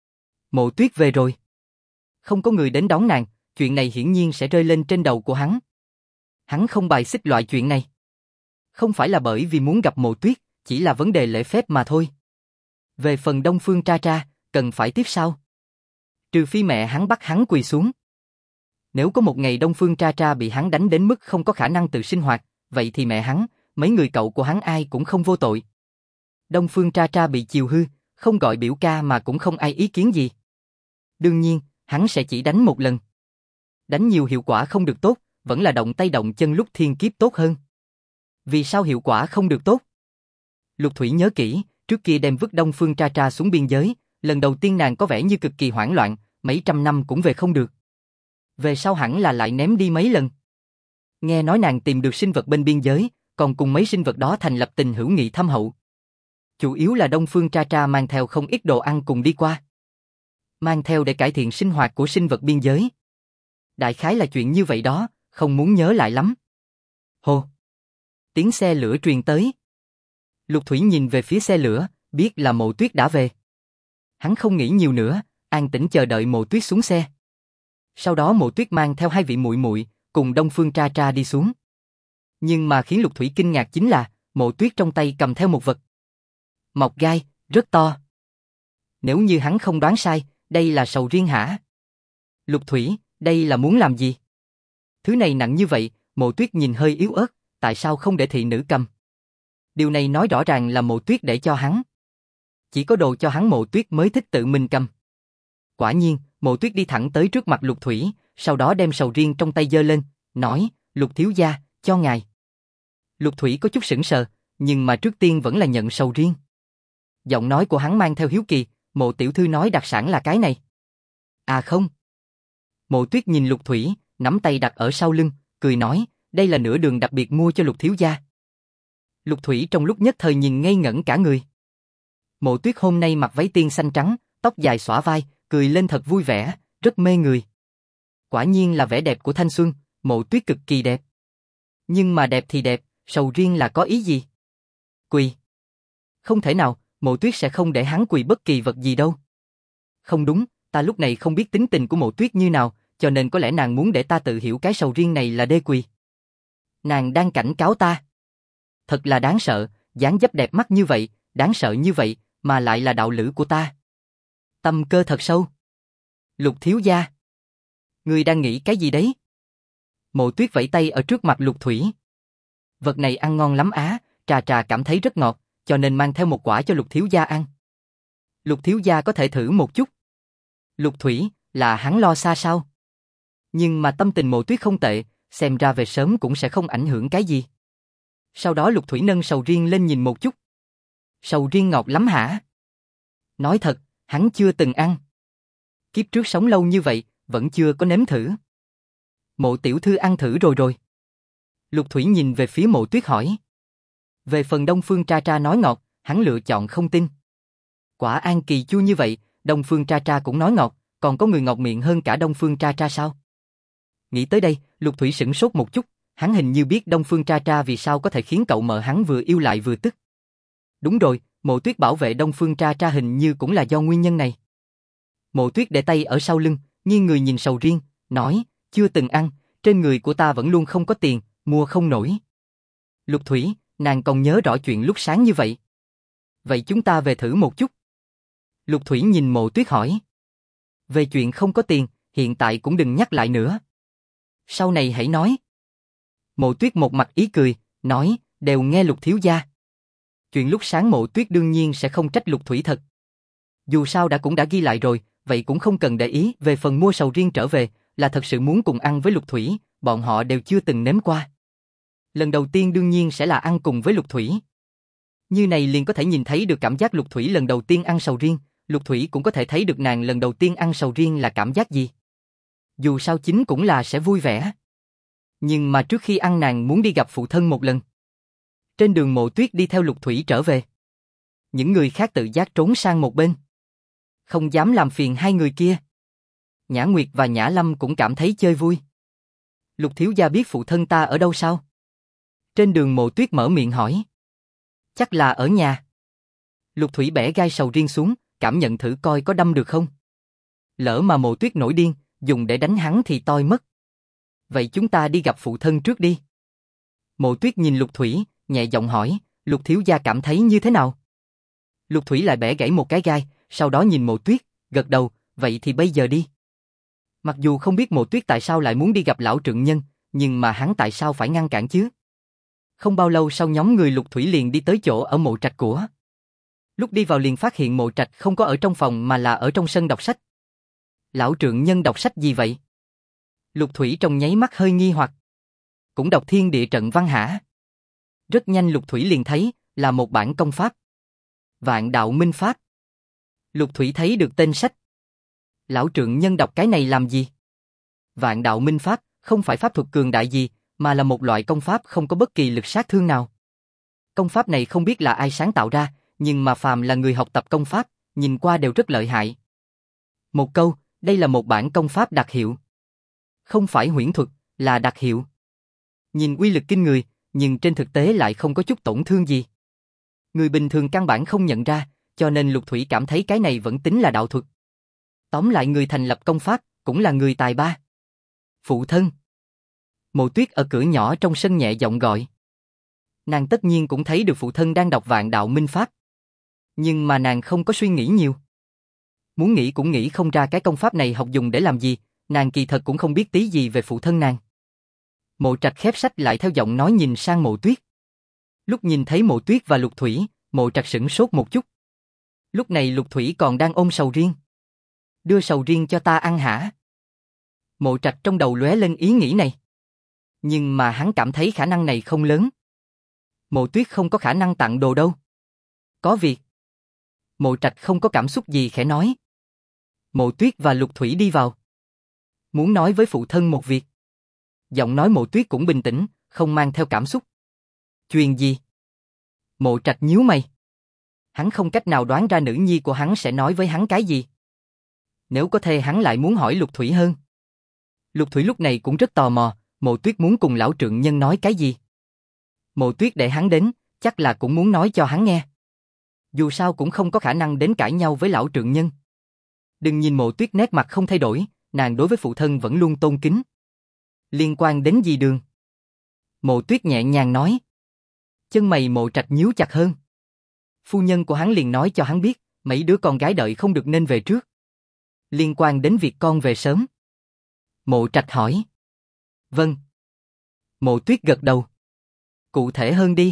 Mộ Tuyết về rồi. Không có người đến đón nàng, chuyện này hiển nhiên sẽ rơi lên trên đầu của hắn. Hắn không bài xích loại chuyện này. Không phải là bởi vì muốn gặp Mộ Tuyết, chỉ là vấn đề lễ phép mà thôi. Về phần Đông Phương Tra Tra, cần phải tiếp sau. Trừ phi mẹ hắn bắt hắn quỳ xuống. Nếu có một ngày Đông Phương Tra Tra bị hắn đánh đến mức không có khả năng tự sinh hoạt, vậy thì mẹ hắn, mấy người cậu của hắn ai cũng không vô tội. Đông Phương Tra Tra bị chiều hư, không gọi biểu ca mà cũng không ai ý kiến gì. Đương nhiên, hắn sẽ chỉ đánh một lần. Đánh nhiều hiệu quả không được tốt, vẫn là động tay động chân lúc thiên kiếp tốt hơn. Vì sao hiệu quả không được tốt? Lục Thủy nhớ kỹ, trước kia đem vứt Đông Phương Tra Tra xuống biên giới, lần đầu tiên nàng có vẻ như cực kỳ hoảng loạn, mấy trăm năm cũng về không được. Về sau hẳn là lại ném đi mấy lần. Nghe nói nàng tìm được sinh vật bên biên giới, còn cùng mấy sinh vật đó thành lập tình hữu nghị thâm hậu. Chủ yếu là Đông Phương Tra Tra mang theo không ít đồ ăn cùng đi qua. Mang theo để cải thiện sinh hoạt của sinh vật biên giới. Đại khái là chuyện như vậy đó, không muốn nhớ lại lắm. Hồ! Tiếng xe lửa truyền tới. Lục Thủy nhìn về phía xe lửa, biết là Mộ Tuyết đã về. Hắn không nghĩ nhiều nữa, an tĩnh chờ đợi Mộ Tuyết xuống xe. Sau đó Mộ Tuyết mang theo hai vị muội muội cùng Đông Phương Tra Tra đi xuống. Nhưng mà khiến Lục Thủy kinh ngạc chính là, Mộ Tuyết trong tay cầm theo một vật. Mọc gai, rất to. Nếu như hắn không đoán sai, đây là sầu riêng hả? Lục Thủy, đây là muốn làm gì? Thứ này nặng như vậy, Mộ Tuyết nhìn hơi yếu ớt, tại sao không để thị nữ cầm? Điều này nói rõ ràng là Mộ Tuyết để cho hắn. Chỉ có đồ cho hắn Mộ Tuyết mới thích tự mình cầm. Quả nhiên, Mộ Tuyết đi thẳng tới trước mặt Lục Thủy, sau đó đem sầu riêng trong tay giơ lên, nói, Lục thiếu gia, cho ngài. Lục Thủy có chút sững sờ, nhưng mà trước tiên vẫn là nhận sầu riêng. Giọng nói của hắn mang theo hiếu kỳ, Mộ tiểu thư nói đặc sản là cái này. À không. Mộ Tuyết nhìn Lục Thủy, nắm tay đặt ở sau lưng, cười nói, đây là nửa đường đặc biệt mua cho Lục thiếu gia. Lục Thủy trong lúc nhất thời nhìn ngây ngẩn cả người. Mộ Tuyết hôm nay mặc váy tiên xanh trắng, tóc dài xõa vai, cười lên thật vui vẻ, rất mê người. Quả nhiên là vẻ đẹp của thanh xuân, Mộ Tuyết cực kỳ đẹp. Nhưng mà đẹp thì đẹp, sầu riêng là có ý gì? Quỳ. Không thể nào, Mộ Tuyết sẽ không để hắn quỳ bất kỳ vật gì đâu. Không đúng, ta lúc này không biết tính tình của Mộ Tuyết như nào, cho nên có lẽ nàng muốn để ta tự hiểu cái sầu riêng này là đê quỳ. Nàng đang cảnh cáo ta. Thật là đáng sợ, dáng dấp đẹp mắt như vậy, đáng sợ như vậy, mà lại là đạo lữ của ta. Tâm cơ thật sâu. Lục thiếu gia. Ngươi đang nghĩ cái gì đấy? Mộ Tuyết vẫy tay ở trước mặt Lục Thủy. Vật này ăn ngon lắm á, Trà Trà cảm thấy rất ngọt, cho nên mang theo một quả cho Lục thiếu gia ăn. Lục thiếu gia có thể thử một chút. Lục Thủy, là hắn lo xa sao? Nhưng mà tâm tình Mộ Tuyết không tệ, xem ra về sớm cũng sẽ không ảnh hưởng cái gì. Sau đó Lục Thủy nâng sầu riêng lên nhìn một chút. Sầu riêng ngọt lắm hả? Nói thật, hắn chưa từng ăn. Kiếp trước sống lâu như vậy, vẫn chưa có nếm thử. Mộ tiểu thư ăn thử rồi. Lục Thủy nhìn về phía Mộ Tuyết hỏi. Về phần Đông Phương Tra Tra nói ngọt, hắn lựa chọn không tin. Quả an kỳ chua như vậy, Đông Phương Tra Tra cũng nói ngọt, còn có người ngọt miệng hơn cả Đông Phương Tra Tra sao? Nghĩ tới đây, Lục Thủy sửng sốt một chút, hắn hình như biết Đông Phương Tra Tra vì sao có thể khiến cậu mợ hắn vừa yêu lại vừa tức. Đúng rồi, Mộ Tuyết bảo vệ Đông Phương Tra Tra hình như cũng là do nguyên nhân này. Mộ Tuyết để tay ở sau lưng, nghiêng người nhìn sầu riêng, nói, chưa từng ăn, trên người của ta vẫn luôn không có tiền, mua không nổi. Lục Thủy, nàng còn nhớ rõ chuyện lúc sáng như vậy. Vậy chúng ta về thử một chút. Lục Thủy nhìn Mộ Tuyết hỏi. Về chuyện không có tiền, hiện tại cũng đừng nhắc lại nữa. Sau này hãy nói. Mộ Tuyết một mặt ý cười, nói, đều nghe Lục thiếu gia. Chuyện lúc sáng Mộ Tuyết đương nhiên sẽ không trách Lục Thủy thật. Dù sao cũng đã ghi lại rồi, vậy cũng không cần để ý. Về phần mua sầu riêng trở về, là thật sự muốn cùng ăn với Lục Thủy, bọn họ đều chưa từng nếm qua. Lần đầu tiên đương nhiên sẽ là ăn cùng với Lục Thủy. Như này liền có thể nhìn thấy được cảm giác Lục Thủy lần đầu tiên ăn sầu riêng, Lục Thủy cũng có thể thấy được nàng lần đầu tiên ăn sầu riêng là cảm giác gì. Dù sao chính cũng là sẽ vui vẻ. Nhưng mà trước khi ăn nàng muốn đi gặp phụ thân một lần. Trên đường Mộ Tuyết đi theo Lục Thủy trở về. Những người khác tự giác trốn sang một bên. Không dám làm phiền hai người kia. Nhã Nguyệt và Nhã Lâm cũng cảm thấy chơi vui. Lục thiếu gia biết phụ thân ta ở đâu sao? Trên đường Mộ Tuyết mở miệng hỏi. Chắc là ở nhà. Lục Thủy bẻ gai sầu riêng xuống, cảm nhận thử coi có đâm được không. Lỡ mà Mộ Tuyết nổi điên, dùng để đánh hắn thì toi mất. Vậy chúng ta đi gặp phụ thân trước đi. Mộ Tuyết nhìn Lục Thủy, nhẹ giọng hỏi, Lục thiếu gia cảm thấy như thế nào? Lục Thủy lại bẻ gãy một cái gai, sau đó nhìn Mộ Tuyết, gật đầu, vậy thì bây giờ đi. Mặc dù không biết Mộ Tuyết tại sao lại muốn đi gặp lão trượng nhân, nhưng mà hắn tại sao phải ngăn cản chứ? Không bao lâu sau nhóm người Lục Thủy liền đi tới chỗ ở mộ trạch của. Lúc đi vào liền phát hiện mộ trạch không có ở trong phòng mà là ở trong sân đọc sách. Lão trượng nhân đọc sách gì vậy? Lục Thủy trong nháy mắt hơi nghi hoặc. Cũng đọc Thiên Địa Trận Văn hả? Rất nhanh Lục Thủy liền thấy là một bản công pháp. Vạn Đạo Minh Pháp. Lục Thủy thấy được tên sách. Lão trượng nhân đọc cái này làm gì? Vạn Đạo Minh Pháp không phải pháp thuật cường đại gì, mà là một loại công pháp không có bất kỳ lực sát thương nào. Công pháp này không biết là ai sáng tạo ra, nhưng mà phàm là người học tập công pháp, nhìn qua đều rất lợi hại. Một câu, đây là một bản công pháp đặc hiệu. Không phải huyễn thuật, là đặc hiệu. Nhìn uy lực kinh người, nhưng trên thực tế lại không có chút tổn thương gì. Người bình thường căn bản không nhận ra, cho nên Lục Thủy cảm thấy cái này vẫn tính là đạo thuật. Tóm lại người thành lập công pháp, cũng là người tài ba. Phụ thân. Mộ Tuyết ở cửa nhỏ trong sân nhẹ giọng gọi. Nàng tất nhiên cũng thấy được phụ thân đang đọc Vạn Đạo Minh Pháp. Nhưng mà nàng không có suy nghĩ nhiều. Muốn nghĩ cũng nghĩ không ra cái công pháp này học dùng để làm gì, nàng kỳ thật cũng không biết tí gì về phụ thân nàng. Mộ Trạch khép sách lại theo giọng nói nhìn sang Mộ Tuyết. Lúc nhìn thấy Mộ Tuyết và Lục Thủy, Mộ Trạch sửng sốt một chút. Lúc này Lục Thủy còn đang ôm sầu riêng. Đưa sầu riêng cho ta ăn hả? Mộ Trạch trong đầu lóe lên ý nghĩ này. Nhưng mà hắn cảm thấy khả năng này không lớn. Mộ Tuyết không có khả năng tặng đồ đâu. Có việc. Mộ Trạch không có cảm xúc gì khẽ nói. Mộ Tuyết và Lục Thủy đi vào. Muốn nói với phụ thân một việc. Giọng nói Mộ Tuyết cũng bình tĩnh, không mang theo cảm xúc. Chuyện gì? Mộ Trạch nhíu mày. Hắn không cách nào đoán ra nữ nhi của hắn sẽ nói với hắn cái gì. Nếu có thể hắn lại muốn hỏi Lục Thủy hơn. Lục Thủy lúc này cũng rất tò mò, Mộ Tuyết muốn cùng lão trượng nhân nói cái gì. Mộ Tuyết để hắn đến, chắc là cũng muốn nói cho hắn nghe. Dù sao cũng không có khả năng đến cãi nhau với lão trượng nhân. Đừng nhìn Mộ Tuyết nét mặt không thay đổi, nàng đối với phụ thân vẫn luôn tôn kính. Liên quan đến gì đường? Mộ Tuyết nhẹ nhàng nói. Chân mày Mộ Trạch nhíu chặt hơn. Phu nhân của hắn liền nói cho hắn biết, mấy đứa con gái đợi không được nên về trước. Liên quan đến việc con về sớm. Mộ Trạch hỏi. Vâng. Mộ Tuyết gật đầu. Cụ thể hơn đi.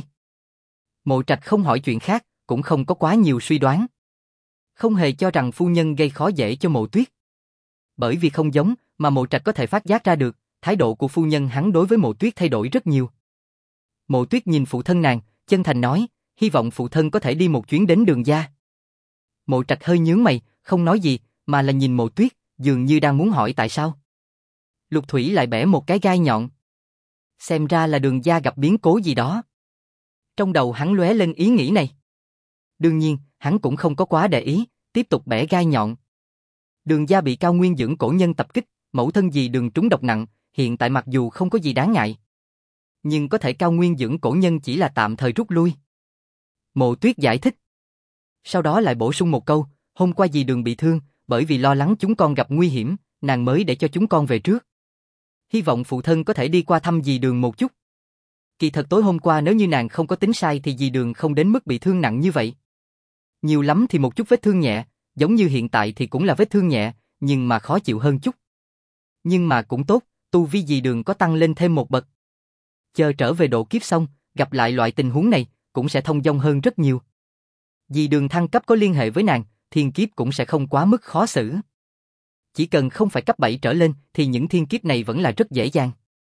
Mộ Trạch không hỏi chuyện khác, cũng không có quá nhiều suy đoán. Không hề cho rằng phu nhân gây khó dễ cho Mộ Tuyết. Bởi vì không giống, mà Mộ Trạch có thể phát giác ra được, thái độ của phu nhân hắn đối với Mộ Tuyết thay đổi rất nhiều. Mộ Tuyết nhìn phụ thân nàng, chân thành nói, hy vọng phụ thân có thể đi một chuyến đến Đường gia. Mộ Trạch hơi nhướng mày, không nói gì, mà là nhìn Mộ Tuyết, dường như đang muốn hỏi tại sao. Lục Thủy lại bẻ một cái gai nhọn. Xem ra là Đường gia gặp biến cố gì đó. Trong đầu hắn lóe lên ý nghĩ này. Đương nhiên, hắn cũng không có quá để ý, tiếp tục bẻ gai nhọn. Đường gia bị Cao Nguyên Dưỡng cổ nhân tập kích, mẫu thân dì Đường trúng độc nặng, hiện tại mặc dù không có gì đáng ngại. Nhưng có thể Cao Nguyên Dưỡng cổ nhân chỉ là tạm thời rút lui. Mộ Tuyết giải thích. Sau đó lại bổ sung một câu, hôm qua dì Đường bị thương, bởi vì lo lắng chúng con gặp nguy hiểm, nàng mới để cho chúng con về trước. Hy vọng phụ thân có thể đi qua thăm dì Đường một chút. Kỳ thật tối hôm qua nếu như nàng không có tính sai thì dì Đường không đến mức bị thương nặng như vậy. Nhiều lắm thì một chút vết thương nhẹ, giống như hiện tại thì cũng là vết thương nhẹ, nhưng mà khó chịu hơn chút. Nhưng mà cũng tốt, tu vi dì Đường có tăng lên thêm một bậc. Chờ trở về độ kiếp xong, gặp lại loại tình huống này, cũng sẽ thông dong hơn rất nhiều. Dì Đường thăng cấp có liên hệ với nàng, thiên kiếp cũng sẽ không quá mức khó xử. Chỉ cần không phải cấp 7 trở lên thì những thiên kiếp này vẫn là rất dễ dàng.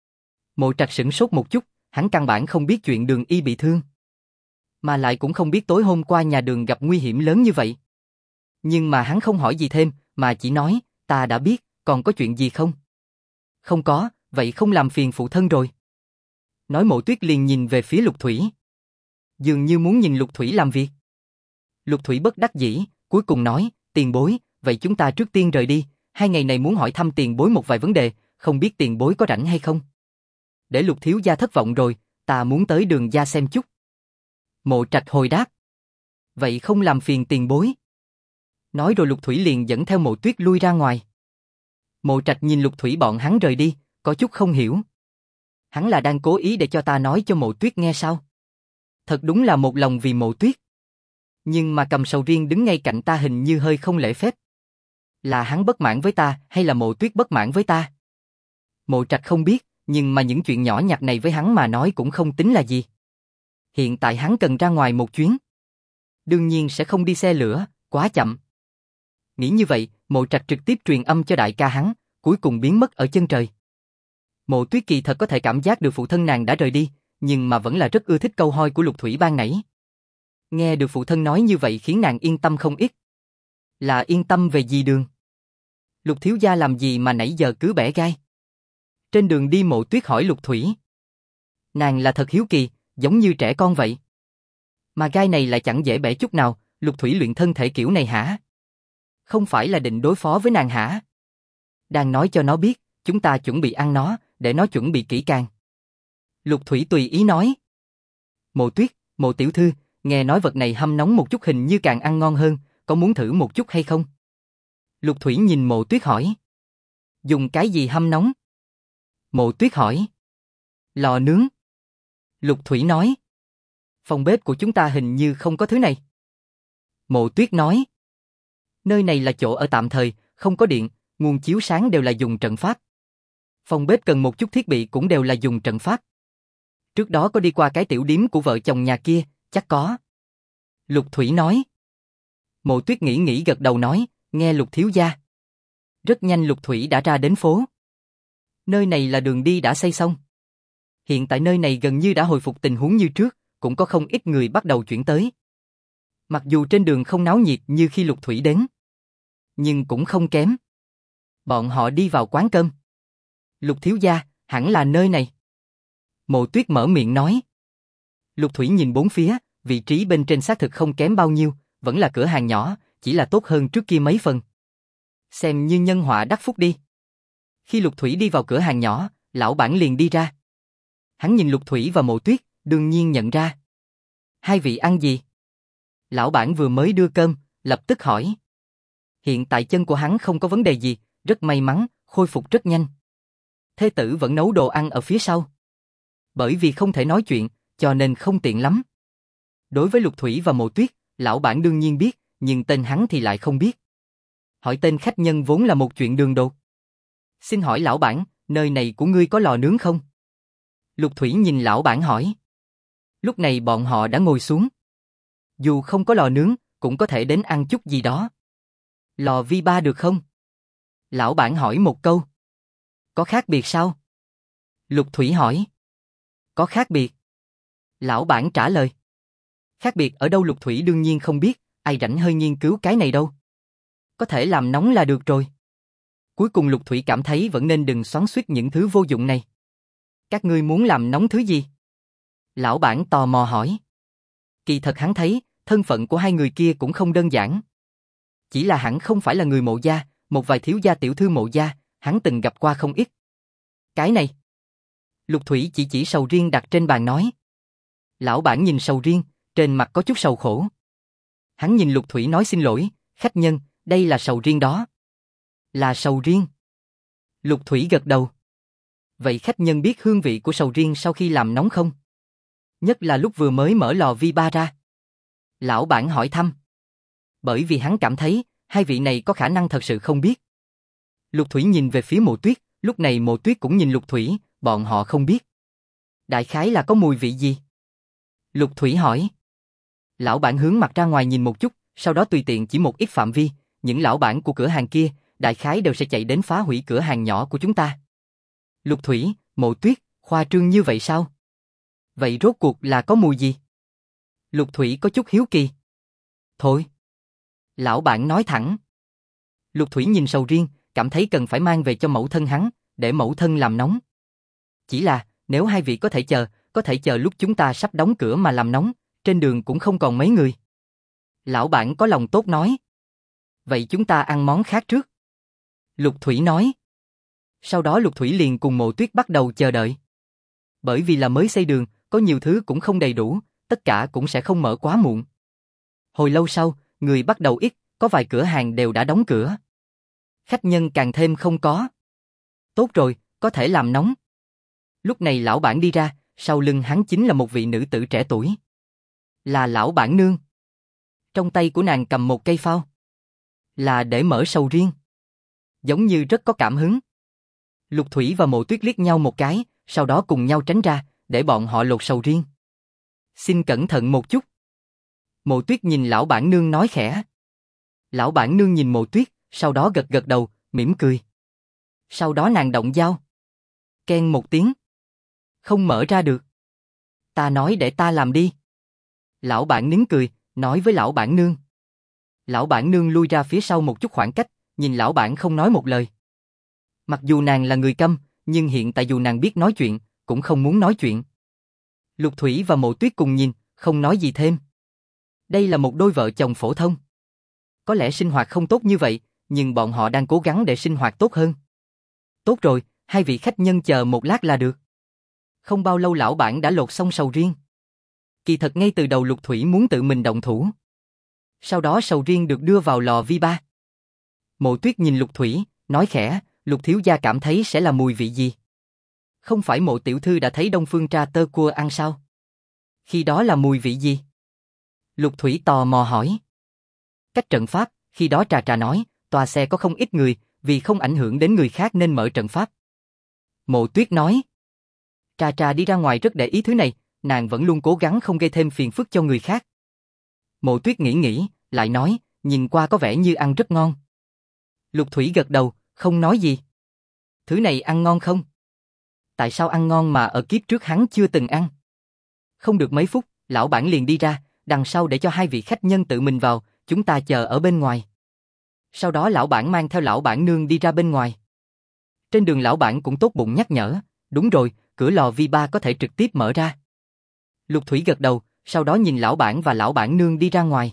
Mộ Trạch sửng sốt một chút, hắn căn bản không biết chuyện Đường y bị thương. Mà lại cũng không biết tối hôm qua nhà Đường gặp nguy hiểm lớn như vậy. Nhưng mà hắn không hỏi gì thêm, mà chỉ nói, ta đã biết, còn có chuyện gì không? Không có, vậy không làm phiền phụ thân rồi. Nói Mộ Tuyết liền nhìn về phía Lục Thủy. Dường như muốn nhìn Lục Thủy làm việc. Lục Thủy bất đắc dĩ, cuối cùng nói, tiền bối, vậy chúng ta trước tiên rời đi, 2 ngày này muốn hỏi thăm tiền bối một vài vấn đề, không biết tiền bối có rảnh hay không? Để Lục thiếu gia thất vọng rồi, ta muốn tới Đường gia xem chút. Mộ Trạch hồi đáp. Vậy không làm phiền tiền bối. Nói rồi Lục Thủy liền dẫn theo Mộ Tuyết lui ra ngoài. Mộ Trạch nhìn Lục Thủy bọn hắn rời đi, có chút không hiểu. Hắn là đang cố ý để cho ta nói cho Mộ Tuyết nghe sao? Thật đúng là một lòng vì Mộ Tuyết. Nhưng mà Cầm Sầu Riêng đứng ngay cạnh ta hình như hơi không lễ phép. Là hắn bất mãn với ta hay là Mộ Tuyết bất mãn với ta? Mộ Trạch không biết, nhưng mà những chuyện nhỏ nhặt này với hắn mà nói cũng không tính là gì. Hiện tại hắn cần ra ngoài một chuyến. Đương nhiên sẽ không đi xe lửa, quá chậm. Nghĩ như vậy, Mộ Trạch trực tiếp truyền âm cho đại ca hắn, cuối cùng biến mất ở chân trời. Mộ Tuyết kỳ thật có thể cảm giác được phụ thân nàng đã rời đi, nhưng mà vẫn là rất ưa thích câu hoi của Lục Thủy ban nãy. Nghe được phụ thân nói như vậy khiến nàng yên tâm không ít. Là yên tâm về gì Đường? Lục thiếu gia làm gì mà nãy giờ cứ bẻ gai? Trên đường đi Mộ Tuyết hỏi Lục Thủy. Nàng là thật hiếu kỳ, giống như trẻ con vậy. Mà gai này lại chẳng dễ bẻ chút nào, Lục Thủy luyện thân thể kiểu này hả? Không phải là định đối phó với nàng hả? Đang nói cho nó biết, chúng ta chuẩn bị ăn nó, để nó chuẩn bị kỹ càng. Lục Thủy tùy ý nói. Mộ Tuyết, Mộ tiểu thư, nghe nói vật này hâm nóng một chút hình như càng ăn ngon hơn, có muốn thử một chút hay không? Lục Thủy nhìn Mộ Tuyết hỏi. Dùng cái gì hâm nóng? Mộ Tuyết hỏi. Lò nướng. Lục Thủy nói. Phòng bếp của chúng ta hình như không có thứ này. Mộ Tuyết nói. Nơi này là chỗ ở tạm thời, không có điện, nguồn chiếu sáng đều là dùng trận pháp. Phòng bếp cần một chút thiết bị cũng đều là dùng trận pháp. Trước đó có đi qua cái tiểu điếm của vợ chồng nhà kia, chắc có. Lục Thủy nói. Mộ Tuyết nghĩ nghĩ gật đầu nói, nghe Lục thiếu gia. Rất nhanh Lục Thủy đã ra đến phố. Nơi này là đường đi đã xây xong. Hiện tại nơi này gần như đã hồi phục tình huống như trước, cũng có không ít người bắt đầu chuyển tới. Mặc dù trên đường không náo nhiệt như khi Lục Thủy đến, nhưng cũng không kém. Bọn họ đi vào quán cơm. Lục thiếu gia, hẳn là nơi này. Mộ Tuyết mở miệng nói. Lục Thủy nhìn bốn phía, vị trí bên trên xác thực không kém bao nhiêu, vẫn là cửa hàng nhỏ, chỉ là tốt hơn trước kia mấy phần. Xem như nhân họa đắc phúc đi. Khi Lục Thủy đi vào cửa hàng nhỏ, lão bản liền đi ra. Hắn nhìn Lục Thủy và Mộ Tuyết, đương nhiên nhận ra. Hai vị ăn gì? Lão bản vừa mới đưa cơm, lập tức hỏi. Hiện tại chân của hắn không có vấn đề gì, rất may mắn, khôi phục rất nhanh. Thê tử vẫn nấu đồ ăn ở phía sau. Bởi vì không thể nói chuyện, cho nên không tiện lắm. Đối với Lục Thủy và Mộ Tuyết, lão bản đương nhiên biết, nhưng tên hắn thì lại không biết. Hỏi tên khách nhân vốn là một chuyện đường đột. Xin hỏi lão bản, nơi này của ngươi có lò nướng không? Lục Thủy nhìn lão bản hỏi. Lúc này bọn họ đã ngồi xuống. Dù không có lò nướng, cũng có thể đến ăn chút gì đó. Lò vi ba được không? Lão bản hỏi một câu. Có khác biệt sao? Lục Thủy hỏi. Có khác biệt. Lão bản trả lời. Khác biệt ở đâu Lục Thủy đương nhiên không biết, ai rảnh hơi nghiên cứu cái này đâu. Có thể làm nóng là được rồi. Cuối cùng Lục Thủy cảm thấy vẫn nên đừng xoắn xuýt những thứ vô dụng này. Các ngươi muốn làm nóng thứ gì? Lão bản tò mò hỏi. Kỳ thật hắn thấy, thân phận của hai người kia cũng không đơn giản. Chỉ là hắn không phải là người Mộ gia, một vài thiếu gia tiểu thư Mộ gia, hắn từng gặp qua không ít. Cái này. Lục Thủy chỉ sầu riêng đặt trên bàn nói. Lão bản nhìn sầu riêng, trên mặt có chút sầu khổ. Hắn nhìn Lục Thủy nói xin lỗi, khách nhân, đây là sầu riêng đó. Là sầu riêng. Lục Thủy gật đầu. Vậy khách nhân biết hương vị của sầu riêng sau khi làm nóng không? Nhất là lúc vừa mới mở lò vi ba ra. Lão bản hỏi thăm. Bởi vì hắn cảm thấy, hai vị này có khả năng thật sự không biết. Lục Thủy nhìn về phía Mộ Tuyết, lúc này Mộ Tuyết cũng nhìn Lục Thủy, bọn họ không biết. Đại khái là có mùi vị gì? Lục Thủy hỏi. Lão bản hướng mặt ra ngoài nhìn một chút, sau đó tùy tiện chỉ một ít phạm vi, những lão bản của cửa hàng kia, đại khái đều sẽ chạy đến phá hủy cửa hàng nhỏ của chúng ta. Lục Thủy, Mộ Tuyết, khoa trương như vậy sao? Vậy rốt cuộc là có mùi gì? Lục Thủy có chút hiếu kỳ. Thôi. Lão bản nói thẳng. Lục Thủy nhìn sầu riêng, cảm thấy cần phải mang về cho mẫu thân hắn, để mẫu thân làm nóng. Chỉ là, nếu hai vị có thể chờ lúc chúng ta sắp đóng cửa mà làm nóng, trên đường cũng không còn mấy người. Lão bản có lòng tốt nói. Vậy chúng ta ăn món khác trước. Lục Thủy nói. Sau đó Lục Thủy liền cùng Mộ Tuyết bắt đầu chờ đợi. Bởi vì là mới xây đường, có nhiều thứ cũng không đầy đủ, tất cả cũng sẽ không mở quá muộn. Hồi lâu sau, người bắt đầu ít, có vài cửa hàng đều đã đóng cửa. Khách nhân càng thêm không có. Tốt rồi, có thể làm nóng. Lúc này lão bản đi ra, sau lưng hắn chính là một vị nữ tử trẻ tuổi. Là lão bản nương. Trong tay của nàng cầm một cây phao. Là để mở sầu riêng. Giống như rất có cảm hứng. Lục Thủy và Mộ Tuyết liếc nhau một cái, sau đó cùng nhau tránh ra, để bọn họ lột sầu riêng. Xin cẩn thận một chút. Mộ Tuyết nhìn lão bản nương nói khẽ. Lão bản nương nhìn Mộ Tuyết, sau đó gật gật đầu, mỉm cười. Sau đó nàng động dao. Keng một tiếng. Không mở ra được. Ta nói để ta làm đi. Lão bản nín cười, nói với lão bản nương. Lão bản nương lui ra phía sau một chút khoảng cách, nhìn lão bản không nói một lời. Mặc dù nàng là người câm, nhưng hiện tại dù nàng biết nói chuyện, cũng không muốn nói chuyện. Lục Thủy và Mộ Tuyết cùng nhìn, không nói gì thêm. Đây là một đôi vợ chồng phổ thông. Có lẽ sinh hoạt không tốt như vậy, nhưng bọn họ đang cố gắng để sinh hoạt tốt hơn. Tốt rồi, hai vị khách nhân chờ một lát là được. Không bao lâu lão bản đã lột xong sầu riêng. Kỳ thật ngay từ đầu Lục Thủy muốn tự mình động thủ. Sau đó sầu riêng được đưa vào lò vi ba. Mộ Tuyết nhìn Lục Thủy, nói khẽ, Lục thiếu gia cảm thấy sẽ là mùi vị gì? Không phải Mộ tiểu thư đã thấy Đông Phương Tra tơ cua ăn sao? Khi đó là mùi vị gì? Lục Thủy tò mò hỏi. Cách trận pháp, khi đó Trà Trà nói, tòa xe có không ít người, vì không ảnh hưởng đến người khác nên mở trận pháp. Mộ Tuyết nói. Trà Trà đi ra ngoài rất để ý thứ này, nàng vẫn luôn cố gắng không gây thêm phiền phức cho người khác. Mộ Tuyết nghĩ, lại nói, nhìn qua có vẻ như ăn rất ngon. Lục Thủy gật đầu, không nói gì. Thứ này ăn ngon không? Tại sao ăn ngon mà ở kiếp trước hắn chưa từng ăn? Không được mấy phút, lão bản liền đi ra, đằng sau để cho hai vị khách nhân tự mình vào, chúng ta chờ ở bên ngoài. Sau đó lão bản mang theo lão bản nương đi ra bên ngoài. Trên đường lão bản cũng tốt bụng nhắc nhở, đúng rồi, cửa lò vi ba có thể trực tiếp mở ra. Lục Thủy gật đầu, sau đó nhìn lão bản và lão bản nương đi ra ngoài.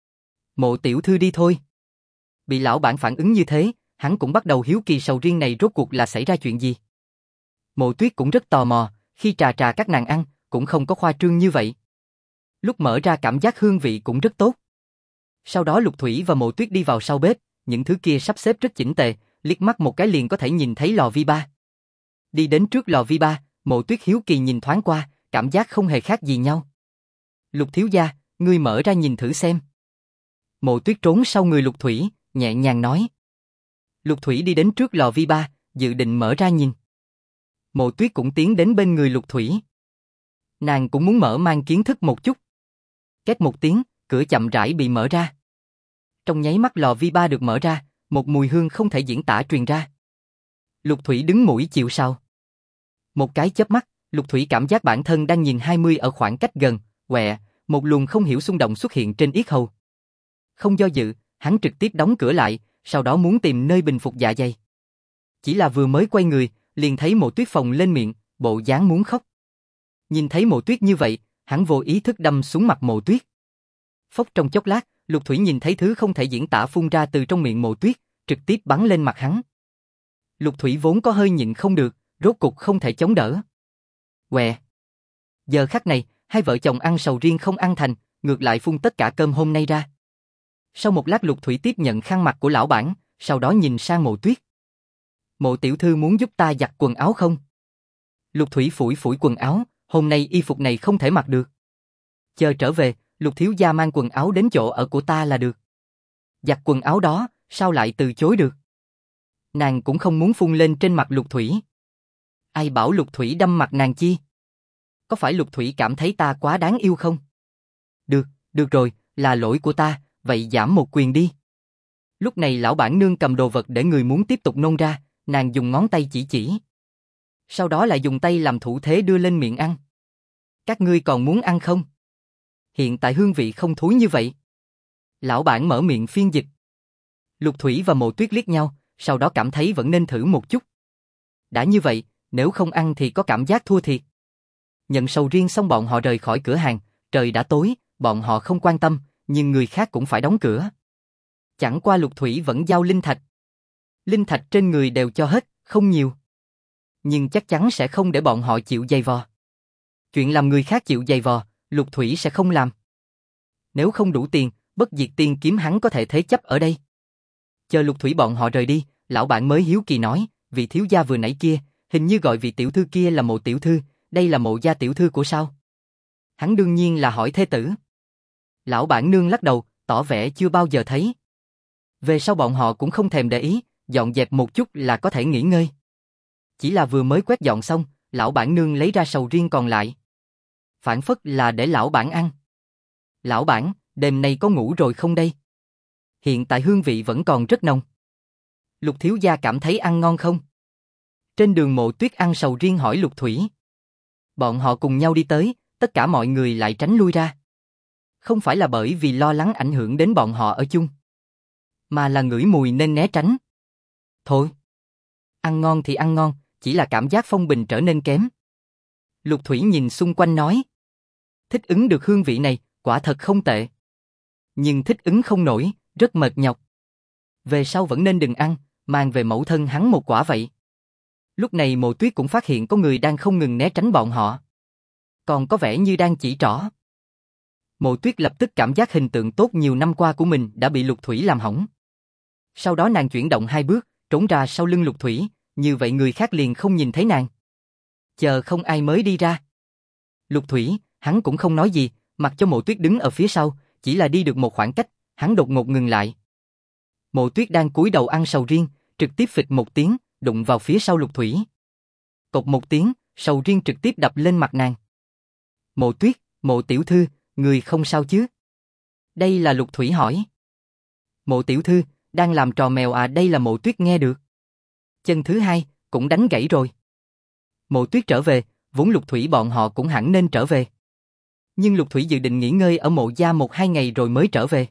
Mộ tiểu thư đi thôi. Bị lão bản phản ứng như thế, hắn cũng bắt đầu hiếu kỳ sầu riêng này rốt cuộc là xảy ra chuyện gì. Mộ Tuyết cũng rất tò mò, khi Trà Trà các nàng ăn, cũng không có khoa trương như vậy. Lúc mở ra cảm giác hương vị cũng rất tốt. Sau đó Lục Thủy và Mộ Tuyết đi vào sau bếp, những thứ kia sắp xếp rất chỉnh tề, liếc mắt một cái liền có thể nhìn thấy lò vi ba. Đi đến trước lò vi ba, Mộ Tuyết hiếu kỳ nhìn thoáng qua, cảm giác không hề khác gì nhau. Lục thiếu gia, ngươi mở ra nhìn thử xem. Mộ Tuyết trốn sau người Lục Thủy, nhẹ nhàng nói. Lục Thủy đi đến trước lò vi ba, dự định mở ra nhìn. Mộ Tuyết cũng tiến đến bên người Lục Thủy. Nàng cũng muốn mở mang kiến thức một chút. Két một tiếng, cửa chậm rãi bị mở ra. Trong nháy mắt lò vi ba được mở ra, một mùi hương không thể diễn tả truyền ra. Lục Thủy đứng mũi chịu sào. Một cái chớp mắt, Lục Thủy cảm giác bản thân đang nhìn 20 ở khoảng cách gần, quẹ, một luồng không hiểu xung động xuất hiện trên yết hầu. Không do dự, hắn trực tiếp đóng cửa lại, sau đó muốn tìm nơi bình phục dạ dày. Chỉ là vừa mới quay người, liền thấy Mộ Tuyết phồng lên miệng, bộ dáng muốn khóc. Nhìn thấy Mộ Tuyết như vậy, hắn vô ý thức đâm xuống mặt Mộ Tuyết. Phốc trong chốc lát, Lục Thủy nhìn thấy thứ không thể diễn tả phun ra từ trong miệng Mộ Tuyết, trực tiếp bắn lên mặt hắn. Lục Thủy vốn có hơi nhịn không được, rốt cục không thể chống đỡ. Quẹ. Giờ khắc này, hai vợ chồng ăn sầu riêng không ăn thành, ngược lại phun tất cả cơm hôm nay ra. Sau một lát Lục Thủy tiếp nhận khăn mặt của lão bản, sau đó nhìn sang Mộ Tuyết. Mộ tiểu thư muốn giúp ta giặt quần áo không? Lục Thủy phủi phủi quần áo, hôm nay y phục này không thể mặc được. Chờ trở về, Lục thiếu gia mang quần áo đến chỗ ở của ta là được. Giặt quần áo đó, sao lại từ chối được? Nàng cũng không muốn phun lên trên mặt Lục Thủy. Ai bảo Lục Thủy đâm mặt nàng chi? Có phải Lục Thủy cảm thấy ta quá đáng yêu không? Được rồi, là lỗi của ta, vậy giảm một quyền đi. Lúc này lão bản nương cầm đồ vật để người muốn tiếp tục nôn ra, nàng dùng ngón tay chỉ. Sau đó lại dùng tay làm thủ thế đưa lên miệng ăn. Các ngươi còn muốn ăn không? Hiện tại hương vị không thúi như vậy. Lão bản mở miệng phiên dịch. Lục Thủy và Mộ Tuyết liếc nhau, sau đó cảm thấy vẫn nên thử một chút. Đã như vậy, nếu không ăn thì có cảm giác thua thiệt. Nhận sầu riêng xong bọn họ rời khỏi cửa hàng, trời đã tối, bọn họ không quan tâm, nhưng người khác cũng phải đóng cửa. Chẳng qua Lục Thủy vẫn giao linh thạch. Linh thạch trên người đều cho hết, không nhiều. Nhưng chắc chắn sẽ không để bọn họ chịu giày vò. Chuyện làm người khác chịu giày vò, Lục Thủy sẽ không làm. Nếu không đủ tiền, Bất Diệt Tiên Kiếm hắn có thể thế chấp ở đây. Chờ Lục Thủy bọn họ rời đi, lão bản mới hiếu kỳ nói, vị thiếu gia vừa nãy kia, hình như gọi vị tiểu thư kia là Mộ tiểu thư, đây là Mộ gia tiểu thư của sao? Hắn đương nhiên là hỏi thê tử. Lão bản nương lắc đầu, tỏ vẻ chưa bao giờ thấy. Về sau bọn họ cũng không thèm để ý, dọn dẹp một chút là có thể nghỉ ngơi. Chỉ là vừa mới quét dọn xong, lão bản nương lấy ra sầu riêng còn lại. Phản phất là để lão bản ăn. Lão bản, đêm nay có ngủ rồi không đây? Hiện tại hương vị vẫn còn rất nồng. Lục thiếu gia cảm thấy ăn ngon không? Trên đường Mộ Tuyết ăn sầu riêng hỏi Lục Thủy. Bọn họ cùng nhau đi tới, tất cả mọi người lại tránh lui ra. Không phải là bởi vì lo lắng ảnh hưởng đến bọn họ ở chung, mà là ngửi mùi nên né tránh. Thôi, ăn ngon thì ăn ngon, chỉ là cảm giác phong bình trở nên kém. Lục Thủy nhìn xung quanh nói. Thích ứng được hương vị này, quả thật không tệ. Nhưng thích ứng không nổi, rất mệt nhọc. Về sau vẫn nên đừng ăn, mang về mẫu thân hắn một quả vậy. Lúc này Mộ Tuyết cũng phát hiện có người đang không ngừng né tránh bọn họ. Còn có vẻ như đang chỉ trỏ. Mộ Tuyết lập tức cảm giác hình tượng tốt nhiều năm qua của mình đã bị Lục Thủy làm hỏng. Sau đó nàng chuyển động 2 bước, trốn ra sau lưng Lục Thủy, như vậy người khác liền không nhìn thấy nàng. Chờ không ai mới đi ra. Lục Thủy, hắn cũng không nói gì, mặc cho Mộ Tuyết đứng ở phía sau, chỉ là đi được một khoảng cách, hắn đột ngột ngừng lại. Mộ Tuyết đang cúi đầu ăn sầu riêng, trực tiếp phịch một tiếng, đụng vào phía sau Lục Thủy. Cộc một tiếng, sầu riêng trực tiếp đập lên mặt nàng. Mộ Tuyết, Mộ tiểu thư, người không sao chứ? Đây là Lục Thủy hỏi. Mộ tiểu thư, đang làm trò mèo à? Đây là Mộ Tuyết nghe được. Chân thứ hai, cũng đánh gãy rồi. Mộ Tuyết trở về, vốn Lục Thủy bọn họ cũng hẳn nên trở về. Nhưng Lục Thủy dự định nghỉ ngơi ở Mộ gia 1-2 ngày rồi mới trở về.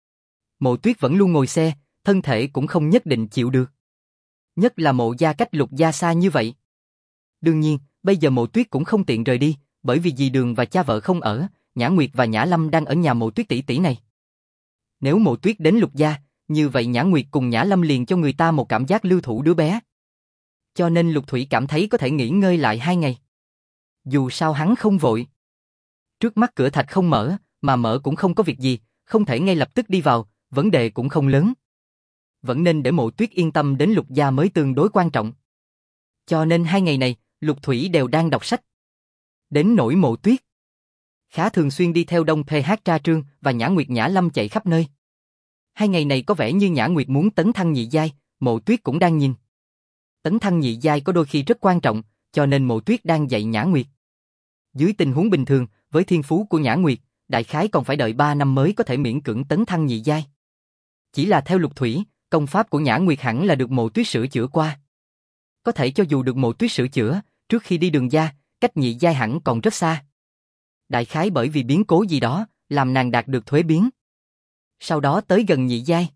Mộ Tuyết vẫn luôn ngồi xe, thân thể cũng không nhất định chịu được. Nhất là Mộ gia cách Lục gia xa như vậy. Đương nhiên, bây giờ Mộ Tuyết cũng không tiện rời đi, bởi vì dì Đường và cha vợ không ở, Nhã Nguyệt và Nhã Lâm đang ở nhà Mộ Tuyết tỷ tỷ này. Nếu Mộ Tuyết đến Lục gia, như vậy Nhã Nguyệt cùng Nhã Lâm liền cho người ta một cảm giác lưu thủ đứa bé. Cho nên Lục Thủy cảm thấy có thể nghỉ ngơi lại 2 ngày. Dù sao hắn không vội. Trước mắt cửa thạch không mở, mà mở cũng không có việc gì, không thể ngay lập tức đi vào, vấn đề cũng không lớn. Vẫn nên để Mộ Tuyết yên tâm đến Lục gia mới tương đối quan trọng. Cho nên 2 ngày này, Lục Thủy đều đang đọc sách. Đến nỗi Mộ Tuyết, khá thường xuyên đi theo Đông PH Tra Trương và Nhã Nguyệt Nhã Lâm chạy khắp nơi. 2 ngày này có vẻ như Nhã Nguyệt muốn tấn thăng nhị giai, Mộ Tuyết cũng đang nhìn. Tấn thăng nhị giai có đôi khi rất quan trọng, cho nên Mộ Tuyết đang dạy Nhã Nguyệt. Dưới tình huống bình thường, với thiên phú của Nhã Nguyệt, đại khái còn phải đợi 3 năm mới có thể miễn cưỡng tấn thăng nhị giai. Chỉ là theo Lục Thủy, công pháp của Nhã Nguyệt hẳn là được Mộ Tuyết sửa chữa qua. Có thể cho dù được Mộ Tuyết sửa chữa, trước khi đi Đường gia, cách nhị giai hẳn còn rất xa. Đại khái bởi vì biến cố gì đó, làm nàng đạt được thuế biến. Sau đó tới gần nhị giai.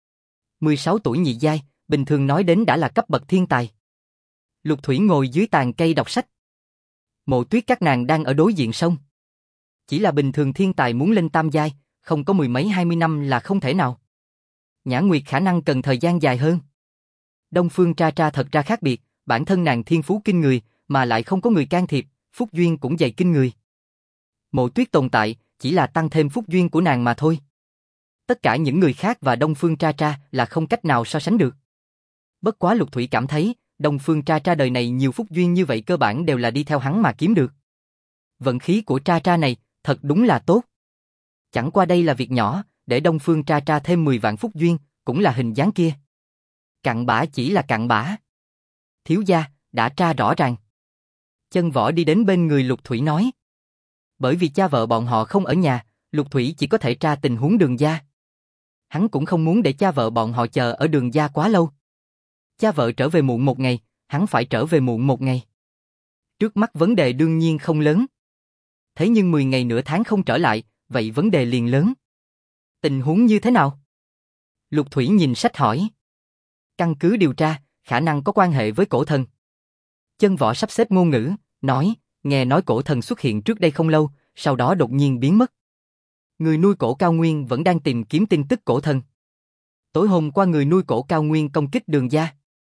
16 tuổi nhị giai, bình thường nói đến đã là cấp bậc thiên tài. Lục Thủy ngồi dưới tàn cây đọc sách. Mộ Tuyết các nàng đang ở đối diện sông. Chỉ là bình thường thiên tài muốn lên tam giai, không có 10 mấy 20 năm là không thể nào. Nhã Nguyệt khả năng cần thời gian dài hơn. Đông Phương Tra Tra thật ra khác biệt, bản thân nàng thiên phú kinh người, mà lại không có người can thiệp, phúc duyên cũng dày kinh người. Mộ Tuyết tồn tại, chỉ là tăng thêm phúc duyên của nàng mà thôi. Tất cả những người khác và Đông Phương Tra Tra là không cách nào so sánh được. Bất quá Lục Thủy cảm thấy, Đông Phương Tra Tra đời này nhiều phúc duyên như vậy cơ bản đều là đi theo hắn mà kiếm được. Vận khí của Tra Tra này, thật đúng là tốt. Chẳng qua đây là việc nhỏ, để Đông Phương Tra Tra thêm 10 vạn phúc duyên, cũng là hình dáng kia. Cặn bã chỉ là cặn bã. Thiếu gia, đã tra rõ ràng. Chân Võ đi đến bên người Lục Thủy nói. Bởi vì cha vợ bọn họ không ở nhà, Lục Thủy chỉ có thể tra tình huống Đường gia. Hắn cũng không muốn để cha vợ bọn họ chờ ở Đường gia quá lâu. Cha vợ trở về muộn 1 ngày, hắn phải trở về muộn 1 ngày. Trước mắt vấn đề đương nhiên không lớn. Thế nhưng 10 ngày nửa tháng không trở lại, vậy vấn đề liền lớn. Tình huống như thế nào? Lục Thủy nhìn sách hỏi. Căn cứ điều tra, khả năng có quan hệ với cổ thần. Chân Võ sắp xếp ngôn ngữ, nói, nghe nói cổ thần xuất hiện trước đây không lâu, sau đó đột nhiên biến mất. Người nuôi cổ Cao Nguyên vẫn đang tìm kiếm tin tức cổ thần. Tối hôm qua người nuôi cổ cao nguyên công kích Đường gia.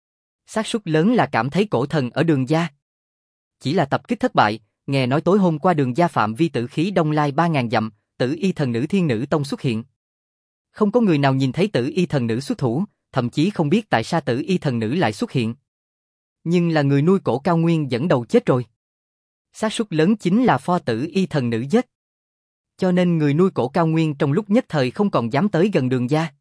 Xác suất lớn là cảm thấy cổ thần ở Đường gia. Chỉ là tập kích thất bại, nghe nói tối hôm qua Đường gia phạm vi tử khí đông lai 3.000 dặm, Tử Y thần nữ Thiên Nữ Tông xuất hiện. Không có người nào nhìn thấy Tử Y thần nữ xuất thủ, thậm chí không biết tại sao Tử Y thần nữ lại xuất hiện. Nhưng là người nuôi cổ cao nguyên dẫn đầu chết rồi. Xác suất lớn chính là pho Tử Y thần nữ giết. Cho nên người nuôi cổ cao nguyên trong lúc nhất thời không còn dám tới gần Đường gia.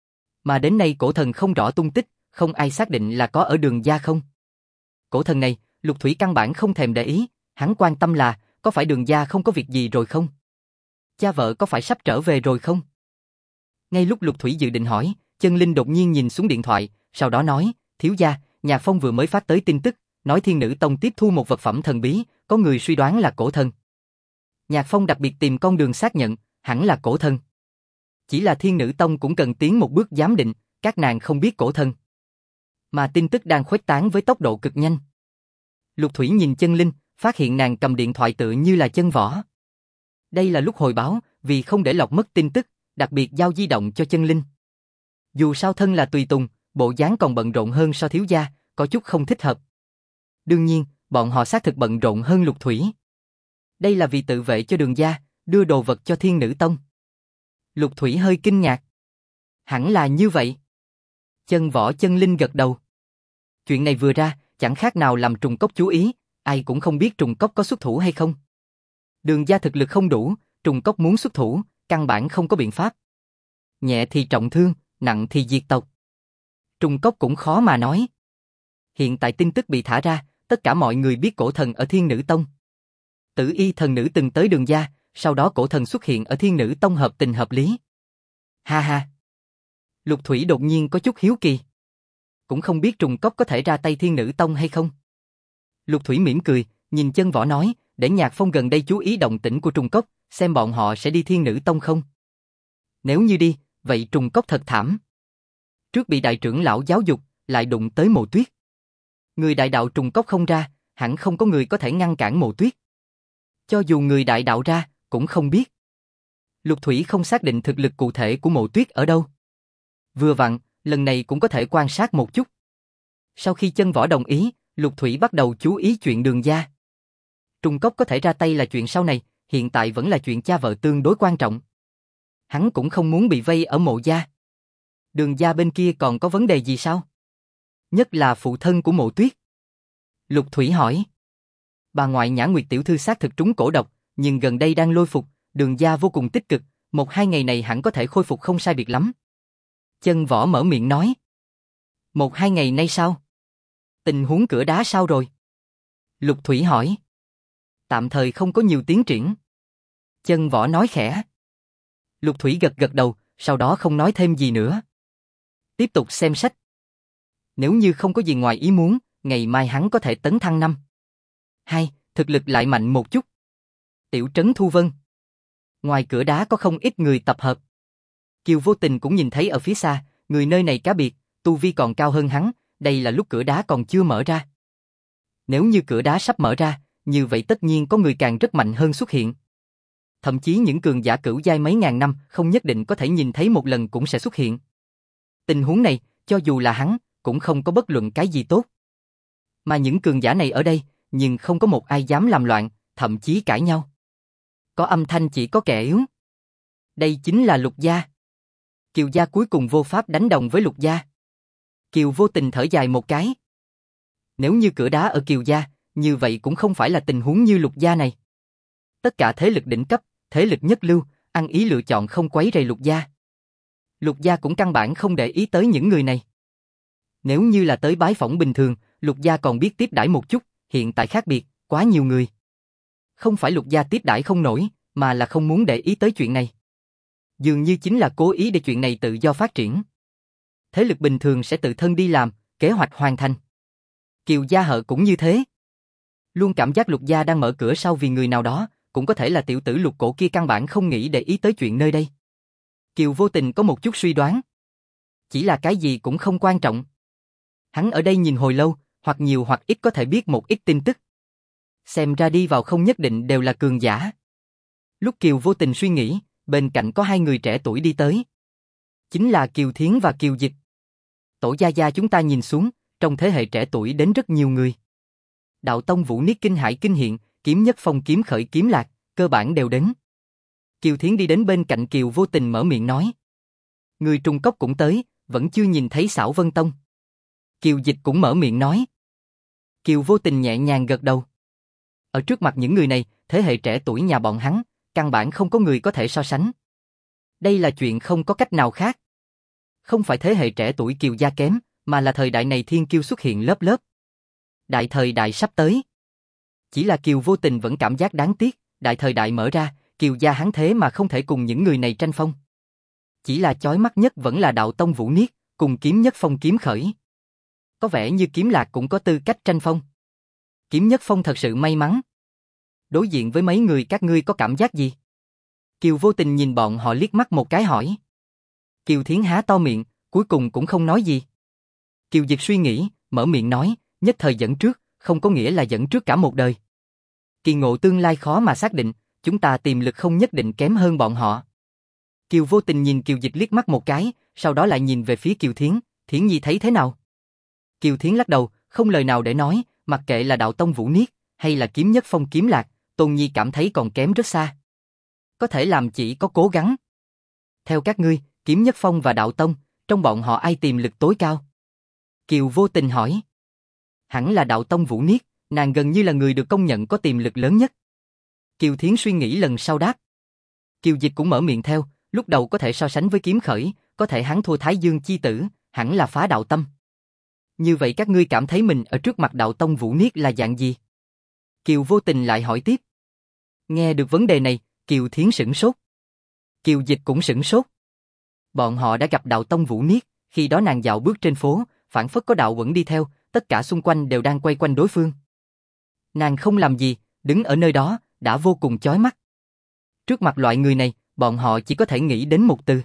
Mà đến nay cổ thần không rõ tung tích, không ai xác định là có ở Đường gia không. Cổ thần này, Lục Thủy căn bản không thèm để ý, hắn quan tâm là có phải Đường gia không có việc gì rồi không? Cha vợ có phải sắp trở về rồi không? Ngay lúc Lục Thủy dự định hỏi, Chân Linh đột nhiên nhìn xuống điện thoại, sau đó nói, thiếu gia, Nhạc Phong vừa mới phát tới tin tức, nói Thiên Nữ Tông tiếp thu một vật phẩm thần bí, có người suy đoán là cổ thần. Nhạc Phong đặc biệt tìm con đường xác nhận, hẳn là cổ thần. Chỉ là Thiên Nữ Tông cũng cần tiến một bước giám định, các nàng không biết cổ thần. Mà tin tức đang khuếch tán với tốc độ cực nhanh. Lục Thủy nhìn Chân Linh, phát hiện nàng cầm điện thoại tựa như là Chân Võ. Đây là lúc hồi báo, vì không để lọt mất tin tức, đặc biệt giao di động cho Chân Linh. Dù sao thân là tùy tùng, bộ dáng còn bận rộn hơn so thiếu gia, có chút không thích hợp. Đương nhiên, bọn họ xác thực bận rộn hơn Lục Thủy. Đây là vì tự vệ cho Đường gia, đưa đồ vật cho Thiên Nữ Tông. Lục Thủy hơi kinh ngạc. Hẳn là như vậy. Chân Võ Chân Linh gật đầu. Chuyện này vừa ra, chẳng khác nào làm Trùng Cốc chú ý, ai cũng không biết Trùng Cốc có xuất thủ hay không. Đường gia thực lực không đủ, Trùng Cốc muốn xuất thủ, căn bản không có biện pháp. Nhẹ thì trọng thương, nặng thì diệt tộc. Trùng Cốc cũng khó mà nói. Hiện tại tin tức bị thả ra, tất cả mọi người biết cổ thần ở Thiên Nữ Tông. Tử Y thần nữ từng tới Đường gia, sau đó cổ thần xuất hiện ở Thiên Nữ Tông hợp tình hợp lý. Ha ha. Lục Thủy đột nhiên có chút hiếu kỳ. Cũng không biết Trùng Cốc có thể ra tay Thiên Nữ Tông hay không. Lục Thủy mỉm cười, nhìn Chân Võ nói, để Nhạc Phong gần đây chú ý động tĩnh của Trùng Cốc, xem bọn họ sẽ đi Thiên Nữ Tông không. Nếu như đi, vậy Trùng Cốc thật thảm. Trước bị đại trưởng lão giáo dục, lại đụng tới Mộ Tuyết. Người đại đạo Trùng Cốc không ra, hẳn không có người có thể ngăn cản Mộ Tuyết. Cho dù người đại đạo ra, cũng không biết. Lục Thủy không xác định thực lực cụ thể của Mộ Tuyết ở đâu. Vừa vặn, lần này cũng có thể quan sát một chút. Sau khi Chân Võ đồng ý, Lục Thủy bắt đầu chú ý chuyện Đường gia. Trùng Cốc có thể ra tay là chuyện sau này, hiện tại vẫn là chuyện cha vợ tương đối quan trọng. Hắn cũng không muốn bị vây ở Mộ gia. Đường gia bên kia còn có vấn đề gì sao? Nhất là phụ thân của Mộ Tuyết. Lục Thủy hỏi. Bà ngoại Nhã Nguyệt tiểu thư xác thực trúng cổ độc, nhưng gần đây đang lôi phục, Đường gia vô cùng tích cực, 1-2 ngày này hẳn có thể khôi phục không sai biệt lắm. Chân Võ mở miệng nói. 1-2 ngày nay sao? Tình huống cửa đá sao rồi? Lục Thủy hỏi. Tạm thời không có nhiều tiến triển. Chân Võ nói khẽ. Lục Thủy gật gật đầu, sau đó không nói thêm gì nữa. Tiếp tục xem sách. Nếu như không có gì ngoài ý muốn, ngày mai hắn có thể tấn thăng 5. 2, thực lực lại mạnh một chút. Tiểu trấn Thu Vân. Ngoài cửa đá có không ít người tập hợp. Kiều Vô Tình cũng nhìn thấy ở phía xa, người nơi này cá biệt, tu vi còn cao hơn hắn, đây là lúc cửa đá còn chưa mở ra. Nếu như cửa đá sắp mở ra, như vậy tất nhiên có người càng rất mạnh hơn xuất hiện. Thậm chí những cường giả cửu giai mấy ngàn năm không nhất định có thể nhìn thấy một lần cũng sẽ xuất hiện. Tình huống này, cho dù là hắn, cũng không có bất luận cái gì tốt. Mà những cường giả này ở đây, nhưng không có một ai dám làm loạn, thậm chí cãi nhau. Có âm thanh chỉ có kẻ yếu. Đây chính là Lục gia. Kiều gia cuối cùng vô pháp đánh đồng với Lục gia. Kiều Vô Tình thở dài một cái. Nếu như cửa đá ở Kiều gia, như vậy cũng không phải là tình huống như Lục gia này. Tất cả thế lực đỉnh cấp, thế lực nhất lưu, ăn ý lựa chọn không quấy rầy Lục gia. Lục gia cũng căn bản không để ý tới những người này. Nếu như là tới bái phỏng bình thường, Lục gia còn biết tiếp đãi một chút, hiện tại khác biệt, quá nhiều người. Không phải Lục gia tiếp đãi không nổi, mà là không muốn để ý tới chuyện này. Dường như chính là cố ý để chuyện này tự do phát triển. Thế lực bình thường sẽ tự thân đi làm, kế hoạch hoàn thành. Kiều gia Hợ cũng như thế. Luôn cảm giác Lục gia đang mở cửa sau vì người nào đó, cũng có thể là tiểu tử Lục Cổ kia căn bản không nghĩ để ý tới chuyện nơi đây. Kiều Vô Tình có một chút suy đoán. Chỉ là cái gì cũng không quan trọng. Hắn ở đây nhìn hồi lâu, hoặc nhiều hoặc ít có thể biết một ít tin tức. Xem ra đi vào không nhất định đều là cường giả. Lúc Kiều Vô Tình suy nghĩ, bên cạnh có 2 người trẻ tuổi đi tới. Chính là Kiều Thiến và Kiều Dịch. Tổ gia gia chúng ta nhìn xuống, trong thế hệ trẻ tuổi đến rất nhiều người. Đạo tông Vũ Niết kinh hải kinh hiện, kiếm nhất phong kiếm khởi kiếm lạc, cơ bản đều đến. Kiều Thiến đi đến bên cạnh Kiều Vô Tình mở miệng nói. Người Trung Cốc cũng tới, vẫn chưa nhìn thấy Xảo Vân Tông. Kiều Dịch cũng mở miệng nói. Kiều Vô Tình nhẹ nhàng gật đầu. Ở trước mặt những người này, thế hệ trẻ tuổi nhà bọn hắn, căn bản không có người có thể so sánh. Đây là chuyện không có cách nào khác. Không phải thế hệ trẻ tuổi Kiều gia kém, mà là thời đại này thiên kiêu xuất hiện lớp lớp. Đại thời đại sắp tới. Chỉ là Kiều Vô Tình vẫn cảm giác đáng tiếc, đại thời đại mở ra, Kiều gia hắn thế mà không thể cùng những người này tranh phong. Chỉ là chói mắt nhất vẫn là đạo tông Vũ Niết, cùng kiếm nhất phong kiếm khởi. Có vẻ như kiếm lạc cũng có tư cách tranh phong. Kiếm nhất phong thật sự may mắn. Đối diện với mấy người các ngươi có cảm giác gì? Kiều Vô Tình nhìn bọn họ liếc mắt một cái hỏi. Kiều Thiến há to miệng, cuối cùng cũng không nói gì. Kiều Dịch suy nghĩ, mở miệng nói, nhất thời dẫn trước, không có nghĩa là dẫn trước cả một đời. Kỳ ngộ tương lai khó mà xác định, chúng ta tiềm lực không nhất định kém hơn bọn họ. Kiều Vô Tình nhìn Kiều Dịch liếc mắt một cái, sau đó lại nhìn về phía Kiều Thiến, Thiến Nhi thấy thế nào? Kiều Thiến lắc đầu, không lời nào để nói, mặc kệ là đạo tông Vũ Niết, hay là kiếm nhất phong kiếm lạc, Tôn Nhi cảm thấy còn kém rất xa. Có thể làm chỉ có cố gắng. Theo các ngươi, kiếm nhất phong và đạo tông, trong bọn họ ai tiềm lực tối cao? Kiều Vô Tình hỏi. Hẳn là đạo tông Vũ Niết, nàng gần như là người được công nhận có tiềm lực lớn nhất. Kiều Thiến suy nghĩ lần sau đáp. Kiều Dịch cũng mở miệng theo, lúc đầu có thể so sánh với kiếm khởi, có thể hắn thua Thái Dương chi tử, hẳn là phá đạo tâm. Như vậy các ngươi cảm thấy mình ở trước mặt đạo tông Vũ Niết là dạng gì? Kiều Vô Tình lại hỏi tiếp. Nghe được vấn đề này, Kiều Thiến sửng sốt. Kiều Dịch cũng sửng sốt. Bọn họ đã gặp đạo tông Vũ Niết, khi đó nàng dạo bước trên phố, phảng phất có đạo quẩn đi theo, tất cả xung quanh đều đang quay quanh đối phương. Nàng không làm gì, đứng ở nơi đó, đã vô cùng chói mắt. Trước mặt loại người này, bọn họ chỉ có thể nghĩ đến một từ.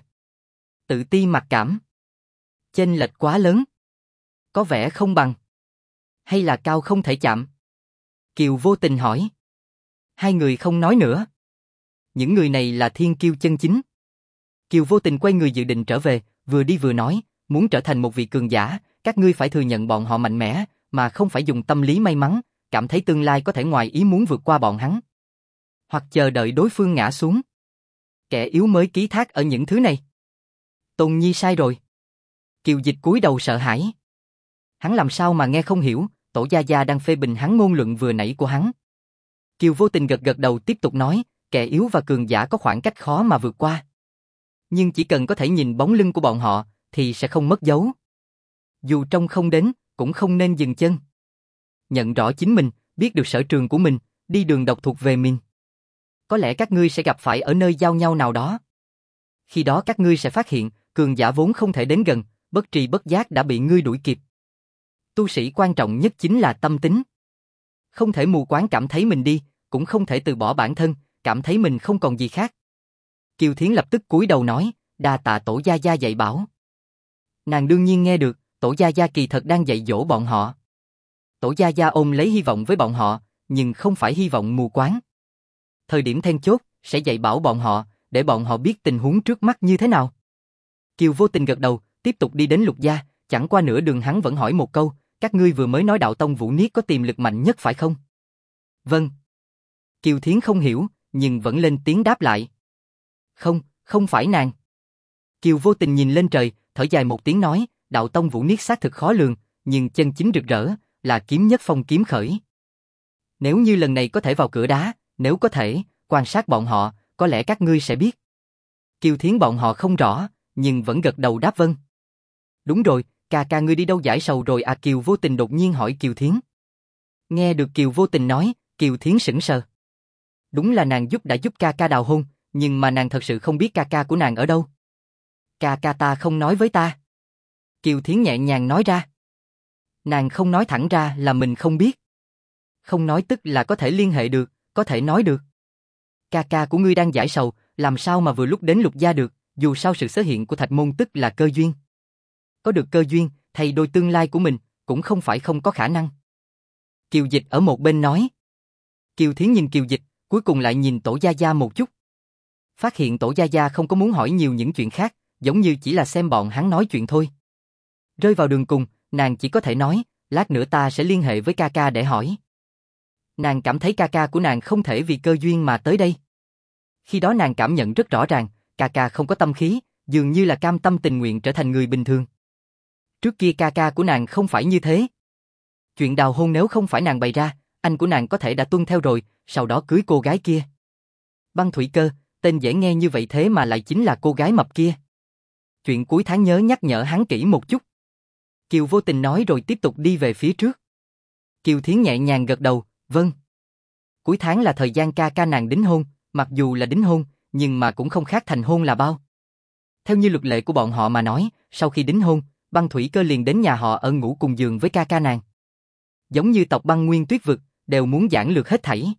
Tự ti mặc cảm. Chênh lệch quá lớn. Có vẻ không bằng. Hay là cao không thể chạm? Kiều Vô Tình hỏi. Hai người không nói nữa. Những người này là thiên kiêu chân chính. Kiều Vô Tình quay người dự định trở về, vừa đi vừa nói, muốn trở thành một vị cường giả, các ngươi phải thừa nhận bọn họ mạnh mẽ, mà không phải dùng tâm lý may mắn, cảm thấy tương lai có thể ngoài ý muốn vượt qua bọn hắn. Hoặc chờ đợi đối phương ngã xuống. Kẻ yếu mới ký thác ở những thứ này. Tôn Nhi sai rồi. Kiều Dịch cúi đầu sợ hãi. Hắn làm sao mà nghe không hiểu, Tổ gia gia đang phê bình hắn ngôn luận vừa nãy của hắn. Kiều Vô Tình gật gật đầu tiếp tục nói, kẻ yếu và cường giả có khoảng cách khó mà vượt qua. Nhưng chỉ cần có thể nhìn bóng lưng của bọn họ, thì sẽ không mất dấu. Dù trông không đến, cũng không nên dừng chân. Nhận rõ chính mình, biết được sở trường của mình, đi đường độc thuộc về mình. Có lẽ các ngươi sẽ gặp phải ở nơi giao nhau nào đó. Khi đó các ngươi sẽ phát hiện, cường giả vốn không thể đến gần, bất tri bất giác đã bị ngươi đuổi kịp. Tu sĩ quan trọng nhất chính là tâm tính. Không thể mù quáng cảm thấy mình đi, cũng không thể từ bỏ bản thân, cảm thấy mình không còn gì khác. Kiều Thiến lập tức cúi đầu nói, đa tạ Tổ gia gia dạy bảo. Nàng đương nhiên nghe được, Tổ gia gia kỳ thật đang dạy dỗ bọn họ. Tổ gia gia ôm lấy hy vọng với bọn họ, nhưng không phải hy vọng mù quáng. Thời điểm then chốt, sẽ dạy bảo bọn họ, để bọn họ biết tình huống trước mắt như thế nào. Kiều Vô Tình gật đầu, tiếp tục đi đến Lục gia, chẳng qua nửa đường hắn vẫn hỏi một câu, các ngươi vừa mới nói đạo tông Vũ Niết có tiềm lực mạnh nhất phải không? Vâng. Kiều Thiến không hiểu, nhưng vẫn lên tiếng đáp lại. Không, không phải nàng. Kiều Vô Tình nhìn lên trời, thở dài một tiếng nói, đạo tông Vũ Niết xác thực khó lường, nhưng chân chính rực rỡ, là kiếm nhất phong kiếm khởi. Nếu như lần này có thể vào cửa đá, nếu có thể, quan sát bọn họ, có lẽ các ngươi sẽ biết. Kiều Thiến bọn họ không rõ, nhưng vẫn gật đầu đáp vâng. Đúng rồi, ca ca ngươi đi đâu giải sầu rồi à? Kiều Vô Tình đột nhiên hỏi Kiều Thiến. Nghe được Kiều Vô Tình nói, Kiều Thiến sững sờ. Đúng là nàng đã giúp ca ca đào hôn, nhưng mà nàng thật sự không biết ca ca của nàng ở đâu. Ca ca ta không nói với ta. Kiều Thiến nhẹ nhàng nói ra. Nàng không nói thẳng ra là mình không biết. Không nói tức là có thể liên hệ được, có thể nói được. Ca ca của ngươi đang giải sầu, làm sao mà vừa lúc đến Lục gia được, dù sao sự xuất hiện của Thạch Môn tức là cơ duyên. Có được cơ duyên, thay đổi tương lai của mình, cũng không phải không có khả năng. Kiều Dịch ở một bên nói. Kiều Thiến nhìn Kiều Dịch, cuối cùng lại nhìn Tổ gia gia một chút. Phát hiện Tổ gia gia không có muốn hỏi nhiều những chuyện khác, giống như chỉ là xem bọn hắn nói chuyện thôi. Rơi vào đường cùng, nàng chỉ có thể nói, lát nữa ta sẽ liên hệ với ca ca để hỏi. Nàng cảm thấy ca ca của nàng không thể vì cơ duyên mà tới đây. Khi đó nàng cảm nhận rất rõ ràng, ca ca không có tâm khí, dường như là cam tâm tình nguyện trở thành người bình thường. Trước kia ca ca của nàng không phải như thế. Chuyện đào hôn nếu không phải nàng bày ra, anh của nàng có thể đã tuân theo rồi, sau đó cưới cô gái kia. Băng Thủy Cơ, tên dễ nghe như vậy thế mà lại chính là cô gái mập kia. Chuyện cuối tháng nhớ nhắc nhở hắn kỹ một chút. Kiều vô tình nói rồi tiếp tục đi về phía trước. Kiều Thiến nhẹ nhàng gật đầu, vâng. Cuối tháng là thời gian ca ca nàng đính hôn, mặc dù là đính hôn, nhưng mà cũng không khác thành hôn là bao. Theo như luật lệ của bọn họ mà nói, sau khi đính hôn, Băng Thủy Cơ liền đến nhà họ ở ngủ cùng giường với ca ca nàng. Giống như tộc Băng Nguyên Tuyết Vực, đều muốn giảng lược hết thảy.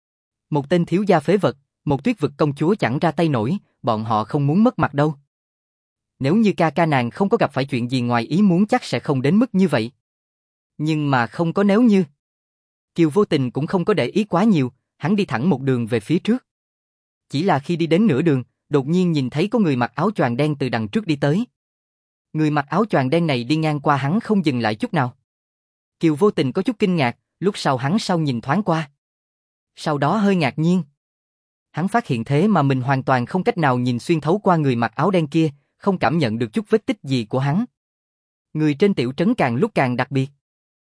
Một tên thiếu gia phế vật, một Tuyết Vực công chúa chẳng ra tay nổi, bọn họ không muốn mất mặt đâu. Nếu như ca ca nàng không có gặp phải chuyện gì ngoài ý muốn chắc sẽ không đến mức như vậy. Nhưng mà không có nếu như. Kiều vô tình cũng không có để ý quá nhiều, hắn đi thẳng một đường về phía trước. Chỉ là khi đi đến nửa đường, đột nhiên nhìn thấy có người mặc áo choàng đen từ đằng trước đi tới. Người mặc áo choàng đen này đi ngang qua hắn không dừng lại chút nào. Kiều vô tình có chút kinh ngạc, lúc sau hắn sau nhìn thoáng qua. Sau đó hơi ngạc nhiên. Hắn phát hiện thế mà mình hoàn toàn không cách nào nhìn xuyên thấu qua người mặc áo đen kia, không cảm nhận được chút vết tích gì của hắn. Người trên tiểu trấn càng lúc càng đặc biệt.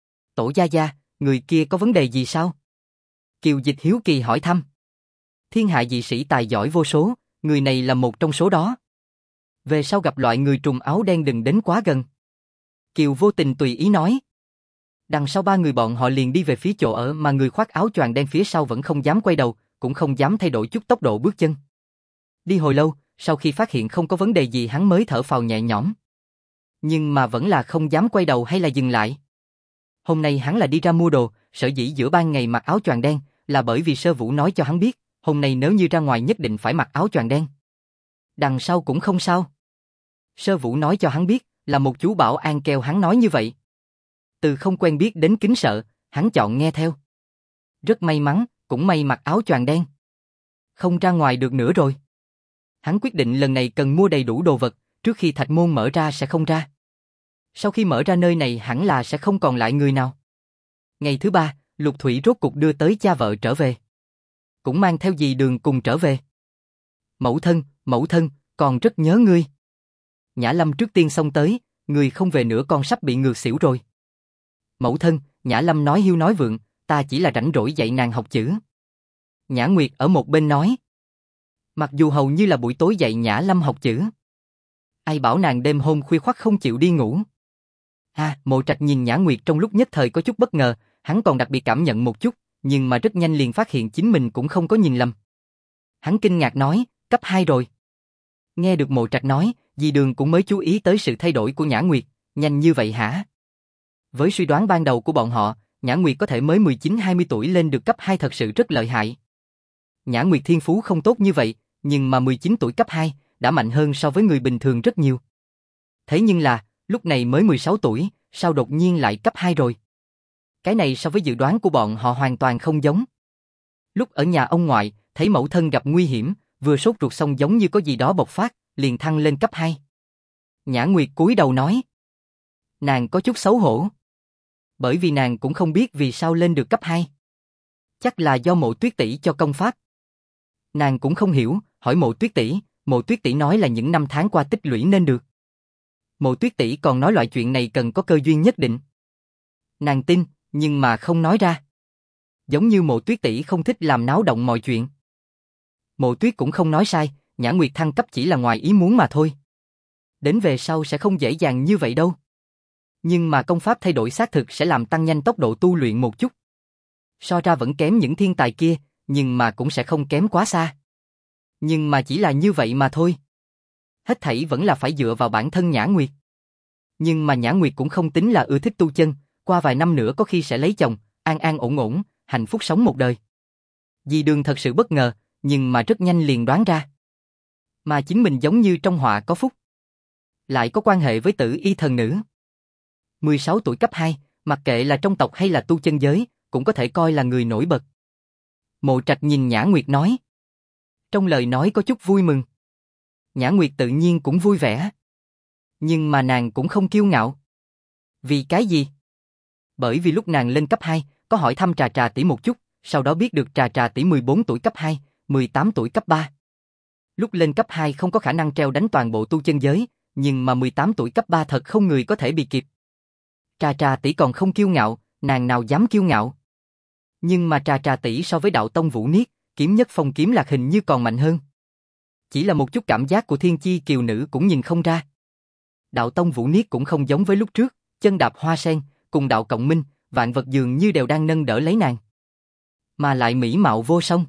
Tổ gia gia, người kia có vấn đề gì sao? Kiều Dịch hiếu kỳ hỏi thăm. Thiên hạ dị sĩ tài giỏi vô số, người này là một trong số đó. Về sau gặp loại người trùng áo đen đừng đến quá gần. Kiều vô tình tùy ý nói. Đằng sau ba người bọn họ liền đi về phía chỗ ở mà người khoác áo choàng đen phía sau vẫn không dám quay đầu, cũng không dám thay đổi chút tốc độ bước chân. Đi hồi lâu, sau khi phát hiện không có vấn đề gì hắn mới thở phào nhẹ nhõm. Nhưng mà vẫn là không dám quay đầu hay là dừng lại. Hôm nay hắn là đi ra mua đồ, sở dĩ giữa ban ngày mặc áo choàng đen là bởi vì Sơ Vũ nói cho hắn biết, hôm nay nếu như ra ngoài nhất định phải mặc áo choàng đen. Đằng sau cũng không sao. Sơ Vũ nói cho hắn biết, là một chú bảo an kêu hắn nói như vậy. Từ không quen biết đến kính sợ, hắn chọn nghe theo. Rất may mắn, cũng may mặc áo choàng đen. Không ra ngoài được nữa rồi. Hắn quyết định lần này cần mua đầy đủ đồ vật, trước khi thạch môn mở ra sẽ không ra. Sau khi mở ra nơi này hẳn là sẽ không còn lại người nào. Ngày thứ ba, Lục Thủy rốt cục đưa tới cha vợ trở về. Cũng mang theo dì Đường cùng trở về. Mẫu thân, con rất nhớ ngươi. Nhã Lâm trước tiên xông tới, người không về nữa con sắp bị ngược xỉu rồi. Mẫu thân, Nhã Lâm nói hiu nói vượng, ta chỉ là rảnh rỗi dạy nàng học chữ. Nhã Nguyệt ở một bên nói. Mặc dù hầu như là buổi tối dạy Nhã Lâm học chữ. Ai bảo nàng đêm hôm khuya khoắt không chịu đi ngủ. Mộ Trạch nhìn Nhã Nguyệt trong lúc nhất thời có chút bất ngờ, hắn còn đặc biệt cảm nhận một chút, nhưng mà rất nhanh liền phát hiện chính mình cũng không có nhìn lầm. Hắn kinh ngạc nói, cấp 2 rồi. Nghe được Mộ Trạch nói, dì Đường cũng mới chú ý tới sự thay đổi của Nhã Nguyệt, nhanh như vậy hả? Với suy đoán ban đầu của bọn họ, Nhã Nguyệt có thể mới 19-20 tuổi lên được cấp 2 thật sự rất lợi hại. Nhã Nguyệt thiên phú không tốt như vậy, nhưng mà 19 tuổi cấp 2, đã mạnh hơn so với người bình thường rất nhiều. Thế nhưng là, lúc này mới 16 tuổi, sao đột nhiên lại cấp 2 rồi? Cái này so với dự đoán của bọn họ hoàn toàn không giống. Lúc ở nhà ông ngoại, thấy mẫu thân gặp nguy hiểm, vừa sốt ruột xong giống như có gì đó bộc phát, liền thăng lên cấp 2. Nhã Nguyệt cúi đầu nói. Nàng có chút xấu hổ. Bởi vì nàng cũng không biết vì sao lên được cấp 2. Chắc là do Mộ Tuyết tỷ cho công pháp. Nàng cũng không hiểu, hỏi Mộ Tuyết tỷ nói là những năm tháng qua tích lũy nên được. Mộ Tuyết tỷ còn nói loại chuyện này cần có cơ duyên nhất định. Nàng tin, nhưng mà không nói ra. Giống như Mộ Tuyết tỷ không thích làm náo động mọi chuyện. Mộ Tuyết cũng không nói sai, Nhã Nguyệt thăng cấp chỉ là ngoài ý muốn mà thôi. Đến về sau sẽ không dễ dàng như vậy đâu. Nhưng mà công pháp thay đổi xác thực sẽ làm tăng nhanh tốc độ tu luyện một chút. So ra vẫn kém những thiên tài kia, nhưng mà cũng sẽ không kém quá xa. Nhưng mà chỉ là như vậy mà thôi. Hết thảy vẫn là phải dựa vào bản thân Nhã Nguyệt. Nhưng mà Nhã Nguyệt cũng không tính là ưa thích tu chân, qua vài năm nữa có khi sẽ lấy chồng, an an ổn ổn, hạnh phúc sống một đời. Dì Đường thật sự bất ngờ, nhưng mà rất nhanh liền đoán ra. Mà chính mình giống như trong họa có phúc. Lại có quan hệ với Tử Y thần nữ. 16 tuổi cấp 2, mặc kệ là trong tộc hay là tu chân giới, cũng có thể coi là người nổi bật. Mộ Trạch nhìn Nhã Nguyệt nói. Trong lời nói có chút vui mừng. Nhã Nguyệt tự nhiên cũng vui vẻ. Nhưng mà nàng cũng không kiêu ngạo. Vì cái gì? Bởi vì lúc nàng lên cấp 2, có hỏi thăm Trà Trà tỷ một chút, sau đó biết được Trà Trà tỷ 14 tuổi cấp 2, 18 tuổi cấp 3. Lúc lên cấp 2 không có khả năng treo đánh toàn bộ tu chân giới, nhưng mà 18 tuổi cấp 3 thật không người có thể bị kịp. Trà Trà tỷ còn không kiêu ngạo, nàng nào dám kiêu ngạo. Nhưng mà Trà Trà tỷ so với Đạo Tông Vũ Niết, Kiếm Nhất Phong Kiếm Lạc hình như còn mạnh hơn. Chỉ là một chút cảm giác của thiên chi kiều nữ cũng nhìn không ra. Đạo Tông Vũ Niết cũng không giống với lúc trước, chân đạp hoa sen, cùng đạo cộng minh, vạn vật dường như đều đang nâng đỡ lấy nàng. Mà lại mỹ mạo vô song.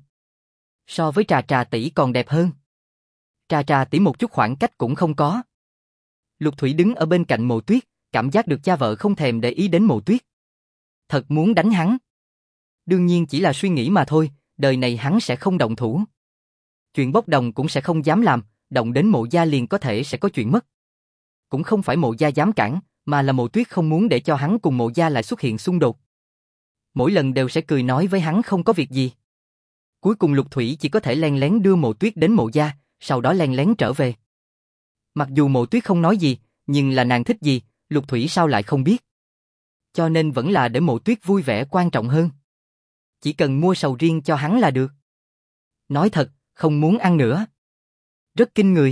So với Trà Trà tỷ còn đẹp hơn. Trà Trà tỷ một chút khoảng cách cũng không có. Lục Thủy đứng ở bên cạnh Mộ Tuyết, cảm giác được cha vợ không thèm để ý đến Mộ Tuyết. Thật muốn đánh hắn. Đương nhiên chỉ là suy nghĩ mà thôi, đời này hắn sẽ không động thủ. Chuyện bốc đồng cũng sẽ không dám làm, động đến Mộ gia liền có thể sẽ có chuyện mất. Cũng không phải Mộ gia dám cản, mà là Mộ Tuyết không muốn để cho hắn cùng Mộ gia lại xuất hiện xung đột. Mỗi lần đều sẽ cười nói với hắn không có việc gì. Cuối cùng Lục Thủy chỉ có thể len lén đưa Mộ Tuyết đến Mộ gia, sau đó len lén trở về. Mặc dù Mộ Tuyết không nói gì, nhưng là nàng thích gì, Lục Thủy sao lại không biết. Cho nên vẫn là để Mộ Tuyết vui vẻ quan trọng hơn. Chỉ cần mua sầu riêng cho hắn là được. Nói thật, không muốn ăn nữa. Rất kinh người.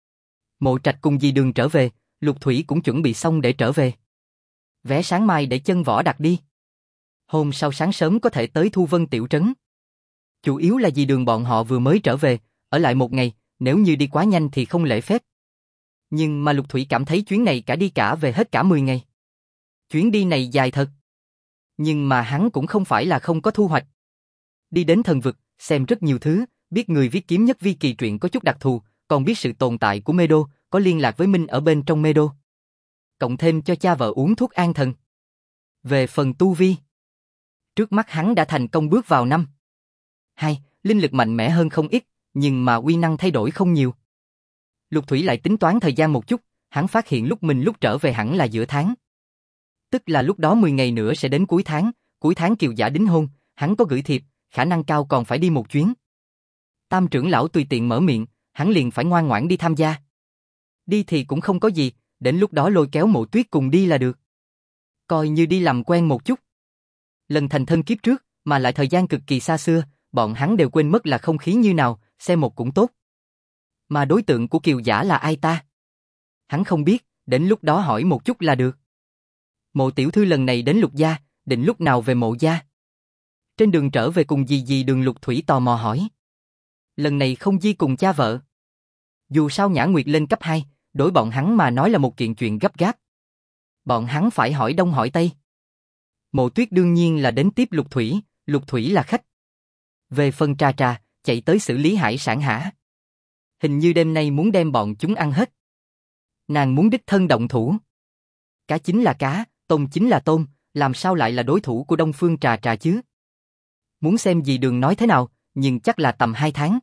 Mộ Trạch cùng dì Đường trở về, Lục Thủy cũng chuẩn bị xong để trở về. Vé sáng mai để chân võ đặt đi. Hôm sau sáng sớm có thể tới Thu Vân tiểu trấn. Chủ yếu là dì Đường bọn họ vừa mới trở về, ở lại một ngày, nếu như đi quá nhanh thì không lễ phép. Nhưng mà Lục Thủy cảm thấy chuyến này cả đi cả về hết cả 10 ngày. Chuyến đi này dài thật. Nhưng mà hắn cũng không phải là không có thu hoạch. Đi đến thần vực, xem rất nhiều thứ, biết người viết kiếm nhất vi kỳ truyện có chút đặc thù, còn biết sự tồn tại của Mê Đô, có liên lạc với Minh ở bên trong Mê Đô. Cộng thêm cho cha vợ uống thuốc an thần. Về phần tu vi, trước mắt hắn đã thành công bước vào năm 2, linh lực mạnh mẽ hơn không ít, nhưng mà uy năng thay đổi không nhiều. Lục Thủy lại tính toán thời gian một chút, hắn phát hiện lúc trở về hẳn là giữa tháng. Tức là lúc đó 10 ngày nữa sẽ đến cuối tháng Kiều Giả đính hôn, hắn có gửi thiệp, khả năng cao còn phải đi một chuyến. Tam trưởng lão tùy tiện mở miệng, hắn liền phải ngoan ngoãn đi tham gia. Đi thì cũng không có gì, đến lúc đó lôi kéo Mộ Tuyết cùng đi là được. Coi như đi làm quen một chút. Lần thành thân kiếp trước, mà lại thời gian cực kỳ xa xưa, bọn hắn đều quên mất là không khí như nào, xem một cũng tốt. Mà đối tượng của Kiều Giả là ai ta? Hắn không biết, đến lúc đó hỏi một chút là được. Mộ tiểu thư lần này đến Lục gia, định lúc nào về Mộ gia? Trên đường trở về cùng dì Đường, Lục Thủy tò mò hỏi. Lần này không di cùng cha vợ. Dù sao Nhã Nguyệt lên cấp 2, đối bọn hắn mà nói là một kiện chuyện gấp gáp. Bọn hắn phải hỏi đông hỏi tây. Mộ Tuyết đương nhiên là đến tiếp Lục Thủy là khách. Về phần Trà Trà, chạy tới xử lý hải sản hả? Hình như đêm nay muốn đem bọn chúng ăn hết. Nàng muốn đích thân động thủ. Cá chính là cá, tôm chính là tôm, làm sao lại là đối thủ của Đông Phương Trà Trà chứ? Muốn xem dì Đường nói thế nào, nhưng chắc là tầm 2 tháng.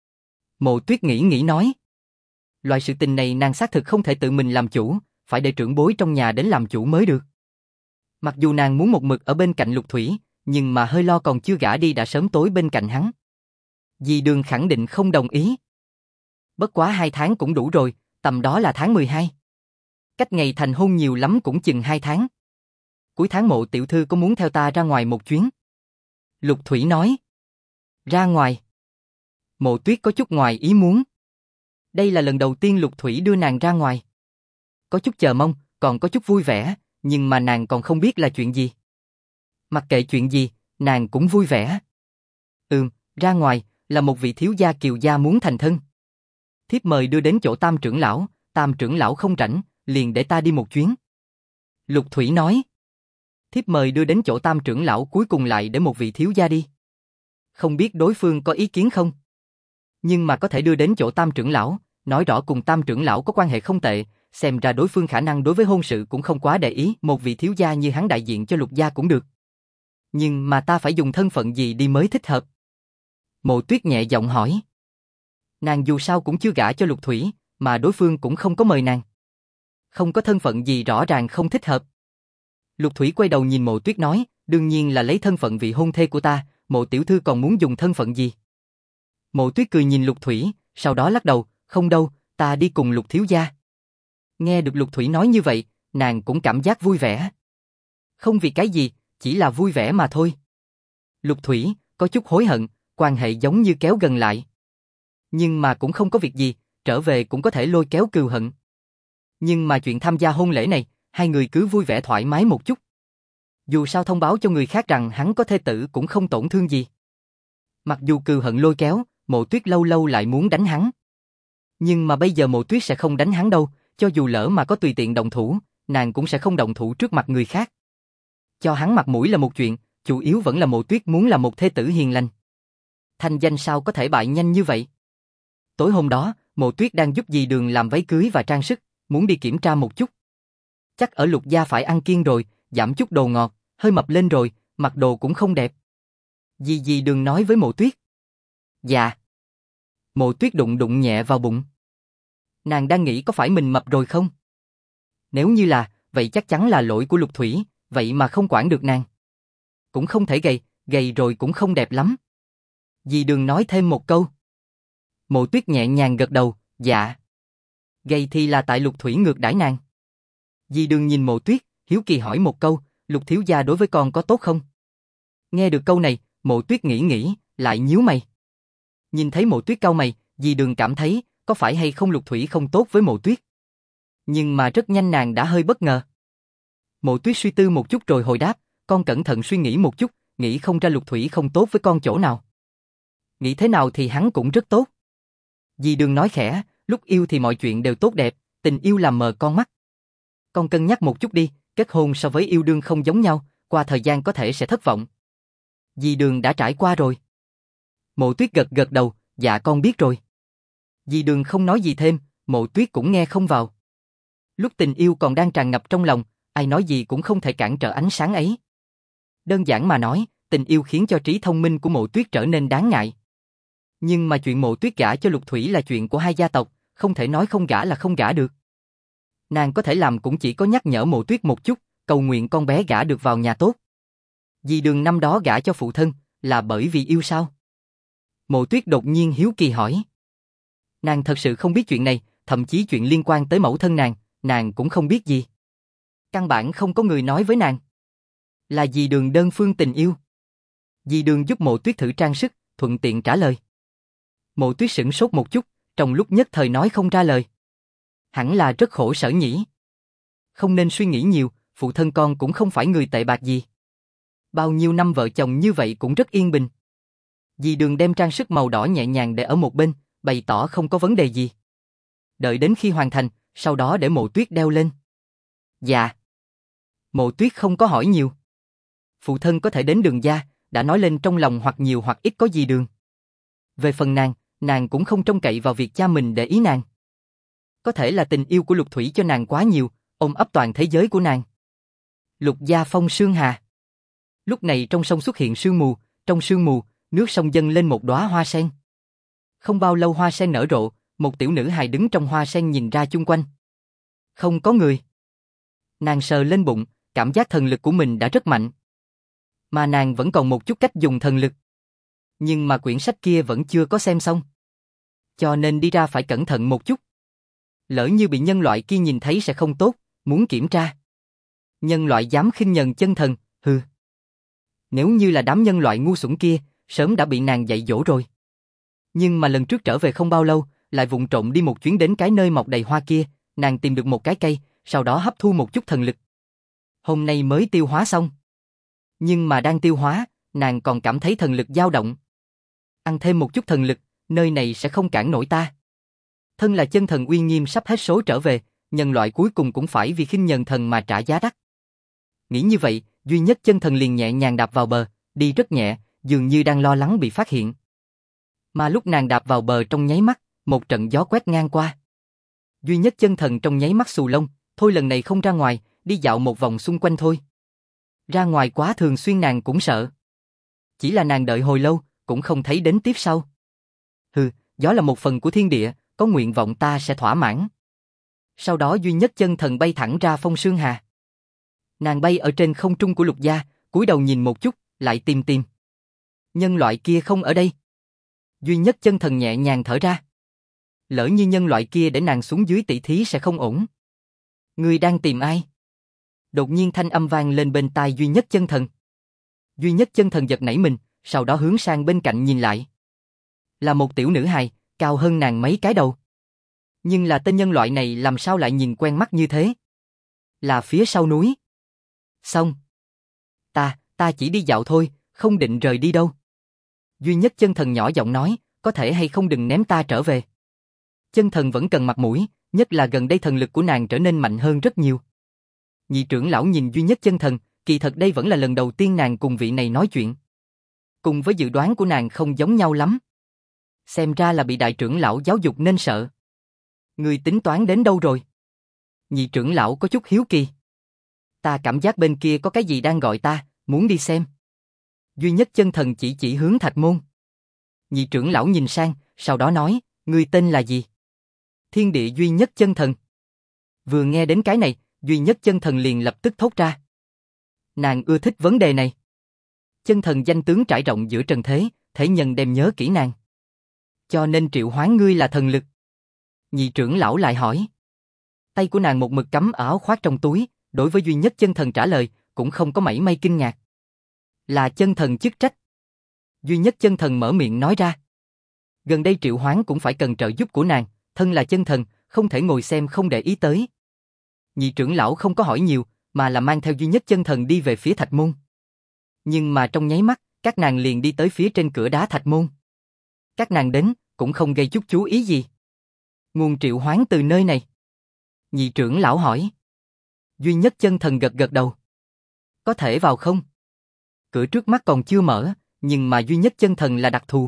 Mộ Tuyết nghĩ nói. Loại sự tình này nàng xác thực không thể tự mình làm chủ, phải để trưởng bối trong nhà đến làm chủ mới được. Mặc dù nàng muốn một mực ở bên cạnh Lục Thủy, nhưng mà hơi lo còn chưa gả đi đã sớm tối bên cạnh hắn. Dì Đường khẳng định không đồng ý. Bất quá 2 tháng cũng đủ rồi, tầm đó là tháng 12. Cách ngày thành hôn nhiều lắm cũng chừng 2 tháng. Cuối tháng Mộ tiểu thư có muốn theo ta ra ngoài một chuyến? Lục Thủy nói. Ra ngoài. Mộ Tuyết có chút ngoài ý muốn. Đây là lần đầu tiên Lục Thủy đưa nàng ra ngoài. Có chút chờ mong, còn có chút vui vẻ, nhưng mà nàng còn không biết là chuyện gì. Mặc kệ chuyện gì, nàng cũng vui vẻ. Ra ngoài, là một vị thiếu gia Kiều gia muốn thành thân. Thiếp mời đưa đến chỗ Tam trưởng lão không rảnh, liền để ta đi một chuyến. Lục Thủy nói. Thiếp mời đưa đến chỗ Tam trưởng lão cuối cùng lại để một vị thiếu gia đi. Không biết đối phương có ý kiến không? Nhưng mà có thể đưa đến chỗ Tam trưởng lão, nói rõ cùng Tam trưởng lão có quan hệ không tệ, xem ra đối phương khả năng đối với hôn sự cũng không quá để ý, một vị thiếu gia như hắn đại diện cho Lục gia cũng được. Nhưng mà ta phải dùng thân phận gì đi mới thích hợp? Mộ Tuyết nhẹ giọng hỏi. Nàng dù sao cũng chưa gả cho Lục Thủy, mà đối phương cũng không có mời nàng. Không có thân phận gì rõ ràng không thích hợp. Lục Thủy quay đầu nhìn Mộ Tuyết nói, đương nhiên là lấy thân phận vị hôn thê của ta, Mộ tiểu thư còn muốn dùng thân phận gì? Mộ Tuyết cười nhìn Lục Thủy, sau đó lắc đầu, không đâu, ta đi cùng Lục thiếu gia. Nghe được Lục Thủy nói như vậy, nàng cũng cảm giác vui vẻ. Không vì cái gì, chỉ là vui vẻ mà thôi. Lục Thủy có chút hối hận, quan hệ giống như kéo gần lại. Nhưng mà cũng không có việc gì, trở về cũng có thể lôi kéo cừu hận. Nhưng mà chuyện tham gia hôn lễ này, hai người cứ vui vẻ thoải mái một chút. Dù sao thông báo cho người khác rằng hắn có thê tử cũng không tổn thương gì. Mặc dù cừu hận lôi kéo, Mộ Tuyết lâu lâu lại muốn đánh hắn. Nhưng mà bây giờ Mộ Tuyết sẽ không đánh hắn đâu, cho dù lỡ mà có tùy tiện động thủ, nàng cũng sẽ không động thủ trước mặt người khác. Cho hắn mặt mũi là một chuyện, chủ yếu vẫn là Mộ Tuyết muốn là một thê tử hiền lành. Thanh danh sao có thể bại nhanh như vậy? Tối hôm đó, Mộ Tuyết đang giúp dì Đường làm váy cưới và trang sức, muốn đi kiểm tra một chút. Chắc ở Lục gia phải ăn kiêng rồi, giảm chút đồ ngọt, hơi mập lên rồi, mặc đồ cũng không đẹp. Dì Đường nói với Mộ Tuyết. Dạ. Mộ Tuyết đụng đụng nhẹ vào bụng. Nàng đang nghĩ có phải mình mập rồi không? Nếu như là, vậy chắc chắn là lỗi của Lục Thủy, vậy mà không quản được nàng. Cũng không thể gầy rồi cũng không đẹp lắm. Dì Đường nói thêm một câu. Mộ Tuyết nhẹ nhàng gật đầu, dạ. Gầy thì là tại Lục Thủy ngược đãi nàng. Dì Đường nhìn Mộ Tuyết, hiếu kỳ hỏi một câu, Lục thiếu gia đối với con có tốt không? Nghe được câu này, Mộ Tuyết nghĩ, lại nhíu mày. Nhìn thấy Mộ Tuyết cau mày, dì Đường cảm thấy, có phải hay không Lục Thủy không tốt với Mộ Tuyết. Nhưng mà rất nhanh nàng đã hơi bất ngờ. Mộ Tuyết suy tư một chút rồi hồi đáp, con cẩn thận suy nghĩ một chút, nghĩ không ra Lục Thủy không tốt với con chỗ nào. Nghĩ thế nào thì hắn cũng rất tốt. Dì Đường nói khẽ, lúc yêu thì mọi chuyện đều tốt đẹp, tình yêu làm mờ con mắt. Con cân nhắc một chút đi, kết hôn so với yêu đương không giống nhau, qua thời gian có thể sẽ thất vọng. Dì Đường đã trải qua rồi. Mộ Tuyết gật đầu, dạ con biết rồi. Dì Đường không nói gì thêm, Mộ Tuyết cũng nghe không vào. Lúc tình yêu còn đang tràn ngập trong lòng, ai nói gì cũng không thể cản trở ánh sáng ấy. Đơn giản mà nói, tình yêu khiến cho trí thông minh của Mộ Tuyết trở nên đáng ngại. Nhưng mà chuyện Mộ Tuyết gả cho Lục Thủy là chuyện của hai gia tộc, không thể nói không gả là không gả được. Nàng có thể làm cũng chỉ có nhắc nhở Mộ Tuyết một chút, cầu nguyện con bé gả được vào nhà tốt. Dì Đường năm đó gả cho phụ thân, là bởi vì yêu sao? Mộ Tuyết đột nhiên hiếu kỳ hỏi. Nàng thật sự không biết chuyện này, thậm chí chuyện liên quan tới mẫu thân nàng cũng không biết gì. Căn bản không có người nói với nàng. Là dì Đường đơn phương tình yêu. Dì Đường giúp Mộ Tuyết thử trang sức, thuận tiện trả lời. Mộ Tuyết sửng sốt một chút, trong lúc nhất thời nói không ra lời. Hẳn là rất khổ sở nhỉ. Không nên suy nghĩ nhiều, phụ thân con cũng không phải người tệ bạc gì. Bao nhiêu năm vợ chồng như vậy cũng rất yên bình. Dì Đường đem trang sức màu đỏ nhẹ nhàng để ở một bên, bày tỏ không có vấn đề gì. Đợi đến khi hoàn thành, sau đó để Mộ Tuyết đeo lên. Dạ. Mộ Tuyết không có hỏi nhiều. Phụ thân có thể đến Đường gia, đã nói lên trong lòng hoặc nhiều hoặc ít có Dì Đường. Về phần nàng cũng không trông cậy vào việc cha mình để ý nàng. Có thể là tình yêu của Lục Thủy cho nàng quá nhiều, ôm ấp toàn thế giới của nàng. Lục gia phong sương hà. Lúc này trong sông xuất hiện sương mù, trong sương mù, nước sông dâng lên một đóa hoa sen. Không bao lâu hoa sen nở rộ, một tiểu nữ hài đứng trong hoa sen nhìn ra chung quanh. Không có người. Nàng sờ lên bụng, cảm giác thần lực của mình đã rất mạnh. Mà nàng vẫn còn một chút cách dùng thần lực. Nhưng mà quyển sách kia vẫn chưa có xem xong. Cho nên đi ra phải cẩn thận một chút. Lỡ như bị nhân loại kia nhìn thấy sẽ không tốt, muốn kiểm tra. Nhân loại dám khinh nhờn chân thần, hừ. Nếu như là đám nhân loại ngu xuẩn kia, sớm đã bị nàng dạy dỗ rồi. Nhưng mà lần trước trở về không bao lâu, lại vụng trộm đi một chuyến đến cái nơi mọc đầy hoa kia, nàng tìm được một cái cây, sau đó hấp thu một chút thần lực. Hôm nay mới tiêu hóa xong. Nhưng mà đang tiêu hóa, nàng còn cảm thấy thần lực dao động. Ăn thêm một chút thần lực, nơi này sẽ không cản nổi ta. Thân là chân thần uy nghiêm sắp hết số trở về, nhân loại cuối cùng cũng phải vì khinh nhờn thần mà trả giá đắt. Nghĩ như vậy, duy nhất chân thần liền nhẹ nhàng đạp vào bờ, đi rất nhẹ, dường như đang lo lắng bị phát hiện. Mà lúc nàng đạp vào bờ trong nháy mắt, một trận gió quét ngang qua. Duy nhất chân thần trong nháy mắt xù lông, thôi lần này không ra ngoài, đi dạo một vòng xung quanh thôi. Ra ngoài quá thường xuyên nàng cũng sợ. Chỉ là nàng đợi hồi lâu, cũng không thấy đến tiếp sau. Hừ, gió là một phần của thiên địa, có nguyện vọng ta sẽ thỏa mãn. Sau đó duy nhất chân thần bay thẳng ra phong sương hà. Nàng bay ở trên không trung của Lục gia, cúi đầu nhìn một chút, lại tìm. Nhân loại kia không ở đây. Duy nhất chân thần nhẹ nhàng thở ra. Lỡ như nhân loại kia để nàng xuống dưới tỷ thí sẽ không ổn. Ngươi đang tìm ai? Đột nhiên thanh âm vang lên bên tai Duy Nhất Chân Thần. Duy Nhất Chân Thần giật nảy mình, sau đó hướng sang bên cạnh nhìn lại. Là một tiểu nữ hài, cao hơn nàng mấy cái đầu. Nhưng là tên nhân loại này làm sao lại nhìn quen mắt như thế? Là phía sau núi. Xong. Ta chỉ đi dạo thôi, không định rời đi đâu. Duy Nhất Chân Thần nhỏ giọng nói, có thể hay không đừng ném ta trở về. Chân Thần vẫn cần mặt mũi, nhất là gần đây thần lực của nàng trở nên mạnh hơn rất nhiều. Nhị trưởng lão nhìn Duy Nhất Chân Thần, kỳ thật đây vẫn là lần đầu tiên nàng cùng vị này nói chuyện. Cùng với dự đoán của nàng không giống nhau lắm. Xem ra là bị đại trưởng lão giáo dục nên sợ. Người tính toán đến đâu rồi? Nhị trưởng lão có chút hiếu kỳ. Ta cảm giác bên kia có cái gì đang gọi ta, muốn đi xem. Duy Nhất Chân Thần chỉ hướng Thạch Môn. Nhị trưởng lão nhìn sang, sau đó nói, ngươi tên là gì? Thiên Địa Duy Nhất Chân Thần. Vừa nghe đến cái này, Duy Nhất Chân Thần liền lập tức thốt ra. Nàng ưa thích vấn đề này. Chân thần danh tướng trải rộng giữa trần thế, thế nhân đem nhớ kỹ nàng. Cho nên triệu hoán ngươi là thần lực. Nhị trưởng lão lại hỏi. Tay của nàng một mực cắm ở áo khoác trong túi, đối với Duy Nhất Chân Thần trả lời, cũng không có mảy may kinh ngạc. Là chân thần chức trách. Duy Nhất Chân Thần mở miệng nói ra. Gần đây triệu hoán cũng phải cần trợ giúp của nàng, thân là chân thần, không thể ngồi xem không để ý tới. Nhị trưởng lão không có hỏi nhiều, mà là mang theo Duy Nhất Chân Thần đi về phía Thạch Môn. Nhưng mà trong nháy mắt, các nàng liền đi tới phía trên cửa đá Thạch Môn. Các nàng đến, cũng không gây chút chú ý gì. Nguồn triệu hoán từ nơi này. Nhị trưởng lão hỏi. Duy Nhất Chân Thần gật gật đầu. Có thể vào không? Cửa trước mắt còn chưa mở, nhưng mà Duy Nhất Chân Thần là đặc thù.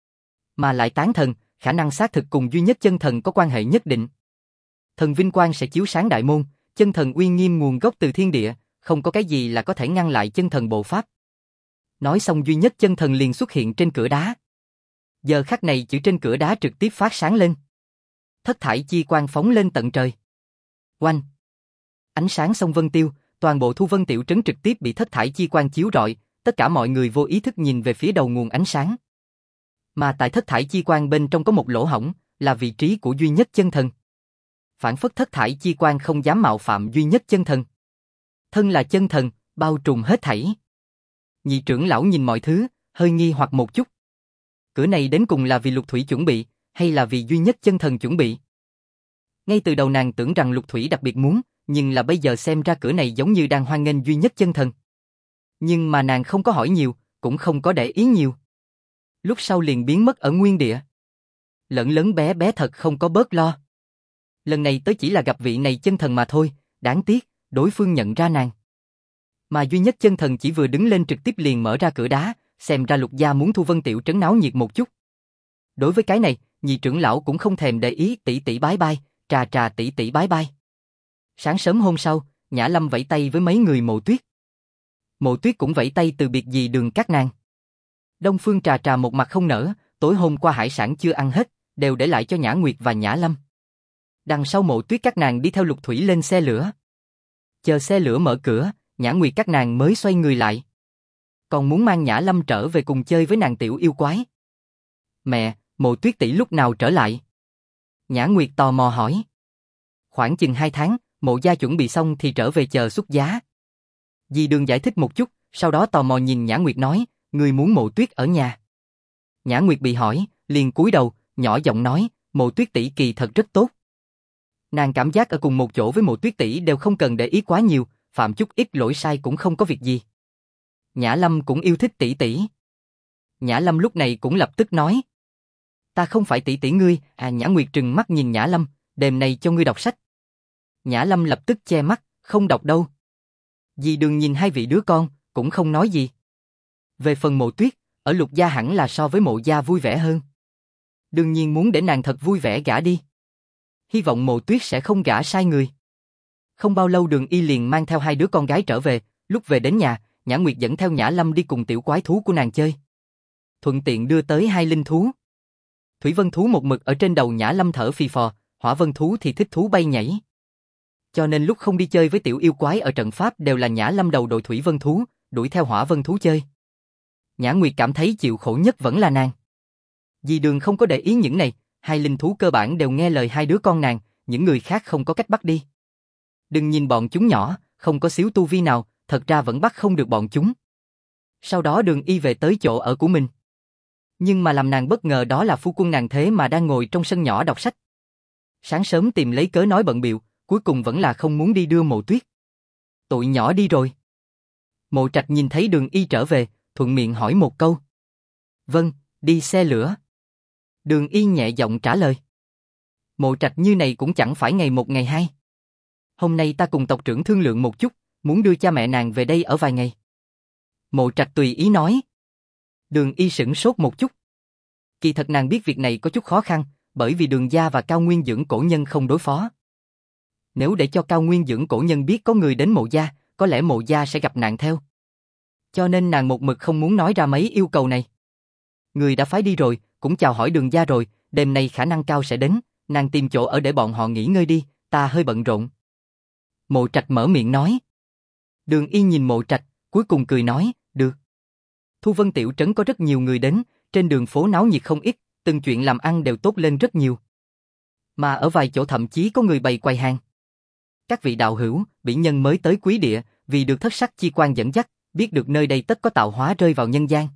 Mà lại tán thần, khả năng xác thực cùng Duy Nhất Chân Thần có quan hệ nhất định. Thần vinh quang sẽ chiếu sáng đại môn, chân thần uy nghiêm nguồn gốc từ thiên địa, không có cái gì là có thể ngăn lại chân thần bộ pháp. Nói xong Duy Nhất Chân Thần liền xuất hiện trên cửa đá. Giờ khắc này chữ trên cửa đá trực tiếp phát sáng lên. Thất thải chi quang phóng lên tận trời. Oanh! Ánh sáng sông vân tiêu, toàn bộ Thu Vân tiểu trấn trực tiếp bị thất thải chi quang chiếu rọi, tất cả mọi người vô ý thức nhìn về phía đầu nguồn ánh sáng. Mà tại thất thải chi quang bên trong có một lỗ hổng, là vị trí của Duy Nhất Chân Thần. Phản phất thất thải chi quang không dám mạo phạm Duy Nhất Chân Thần. Thân là chân thần, bao trùm hết thảy. Nhị trưởng lão nhìn mọi thứ, hơi nghi hoặc một chút. Cửa này đến cùng là vì Lục Thủy chuẩn bị, hay là vì Duy Nhất Chân Thần chuẩn bị? Ngay từ đầu nàng tưởng rằng Lục Thủy đặc biệt muốn, nhưng là bây giờ xem ra cửa này giống như đang hoan nghênh Duy Nhất Chân Thần. Nhưng mà nàng không có hỏi nhiều, cũng không có để ý nhiều. Lúc sau liền biến mất ở nguyên địa. Lẫn lớn bé bé thật không có bớt lo. Lần này tới chỉ là gặp vị này chân thần mà thôi, đáng tiếc, đối phương nhận ra nàng. Mà Duy Nhất Chân Thần chỉ vừa đứng lên trực tiếp liền mở ra cửa đá, xem ra Lục gia muốn Thu Vân tiểu trấn náo nhiệt một chút. Đối với cái này, nhị trưởng lão cũng không thèm để ý, tỷ tỷ bái bai, trà trà tỷ tỷ bái bai. Sáng sớm hôm sau, Nhã Lâm vẫy tay với mấy người Mộ Tuyết. Mộ Tuyết cũng vẫy tay từ biệt gì đường các nàng. Đông Phương trà trà một mặt không nở, tối hôm qua hải sản chưa ăn hết, đều để lại cho Nhã Nguyệt và Nhã Lâm. Đằng sau Mộ Tuyết các nàng đi theo Lục Thủy lên xe lửa. Chờ xe lửa mở cửa, Nhã Nguyệt các nàng mới xoay người lại. Còn muốn mang Nhã Lâm trở về cùng chơi với nàng tiểu yêu quái. Mẹ, Mộ Tuyết tỷ lúc nào trở lại? Nhã Nguyệt tò mò hỏi. Khoảng chừng 2 tháng, Mộ gia chuẩn bị xong thì trở về chờ xuất giá. Dì Đường giải thích một chút, sau đó tò mò nhìn Nhã Nguyệt nói, người muốn Mộ Tuyết ở nhà. Nhã Nguyệt bị hỏi, liền cúi đầu, nhỏ giọng nói, Mộ Tuyết tỷ kỳ thật rất tốt. Nàng cảm giác ở cùng một chỗ với Mộ Tuyết tỷ đều không cần để ý quá nhiều, phạm chút ít lỗi sai cũng không có việc gì. Nhã Lâm cũng yêu thích tỷ tỷ. Nhã Lâm lúc này cũng lập tức nói. Ta không phải tỷ tỷ ngươi, Nhã Nguyệt trừng mắt nhìn Nhã Lâm, đêm nay cho ngươi đọc sách. Nhã Lâm lập tức che mắt, không đọc đâu. Dì Đường nhìn hai vị đứa con, cũng không nói gì. Về phần Mộ Tuyết, ở Lục gia hẳn là so với Mộ gia vui vẻ hơn. Đương nhiên muốn để nàng thật vui vẻ gả đi. Hy vọng Mộ Tuyết sẽ không gả sai người. Không bao lâu Đường Y liền mang theo hai đứa con gái trở về, lúc về đến nhà, Nhã Nguyệt dẫn theo Nhã Lâm đi cùng tiểu quái thú của nàng chơi. Thuận tiện đưa tới hai linh thú. Thủy Vân thú một mực ở trên đầu Nhã Lâm thở phì phò, Hỏa Vân thú thì thích thú bay nhảy. Cho nên lúc không đi chơi với tiểu yêu quái ở trận pháp đều là Nhã Lâm đầu đội Thủy Vân thú, đuổi theo Hỏa Vân thú chơi. Nhã Nguyệt cảm thấy chịu khổ nhất vẫn là nàng. Dì Đường không có để ý những này, Hai linh thú cơ bản đều nghe lời hai đứa con nàng, những người khác không có cách bắt đi. Đừng nhìn bọn chúng nhỏ, không có xíu tu vi nào, thật ra vẫn bắt không được bọn chúng. Sau đó Đường Y về tới chỗ ở của mình. Nhưng mà làm nàng bất ngờ đó là phu quân nàng thế mà đang ngồi trong sân nhỏ đọc sách. Sáng sớm tìm lấy cớ nói bận bịu, cuối cùng vẫn là không muốn đi đưa Mộ Tuyết. Tụi nhỏ đi rồi. Mộ Trạch nhìn thấy Đường Y trở về, thuận miệng hỏi một câu. Vâng, đi xe lửa. Đường Y nhẹ giọng trả lời. Mộ Trạch như này cũng chẳng phải ngày một ngày hai. Hôm nay ta cùng tộc trưởng thương lượng một chút, muốn đưa cha mẹ nàng về đây ở vài ngày. Mộ Trạch tùy ý nói. Đường Y sửng sốt một chút. Kỳ thật nàng biết việc này có chút khó khăn, bởi vì Đường gia và Cao Nguyên Dưỡng cổ nhân không đối phó. Nếu để cho Cao Nguyên Dưỡng cổ nhân biết có người đến Mộ gia, có lẽ Mộ gia sẽ gặp nạn theo. Cho nên nàng một mực không muốn nói ra mấy yêu cầu này. Người đã phái đi rồi, cũng chào hỏi Đường gia rồi, đêm nay khả năng cao sẽ đến, nàng tìm chỗ ở để bọn họ nghỉ ngơi đi, ta hơi bận rộn. Mộ Trạch mở miệng nói. Đường Y nhìn Mộ Trạch, cuối cùng cười nói, được. Thu Vân tiểu trấn có rất nhiều người đến, trên đường phố náo nhiệt không ít, từng chuyện làm ăn đều tốt lên rất nhiều. Mà ở vài chỗ thậm chí có người bày quầy hàng. Các vị đạo hữu, bỉ nhân mới tới Quý Địa, vì được thất sắc chi quan dẫn dắt, biết được nơi đây tất có tạo hóa rơi vào nhân gian.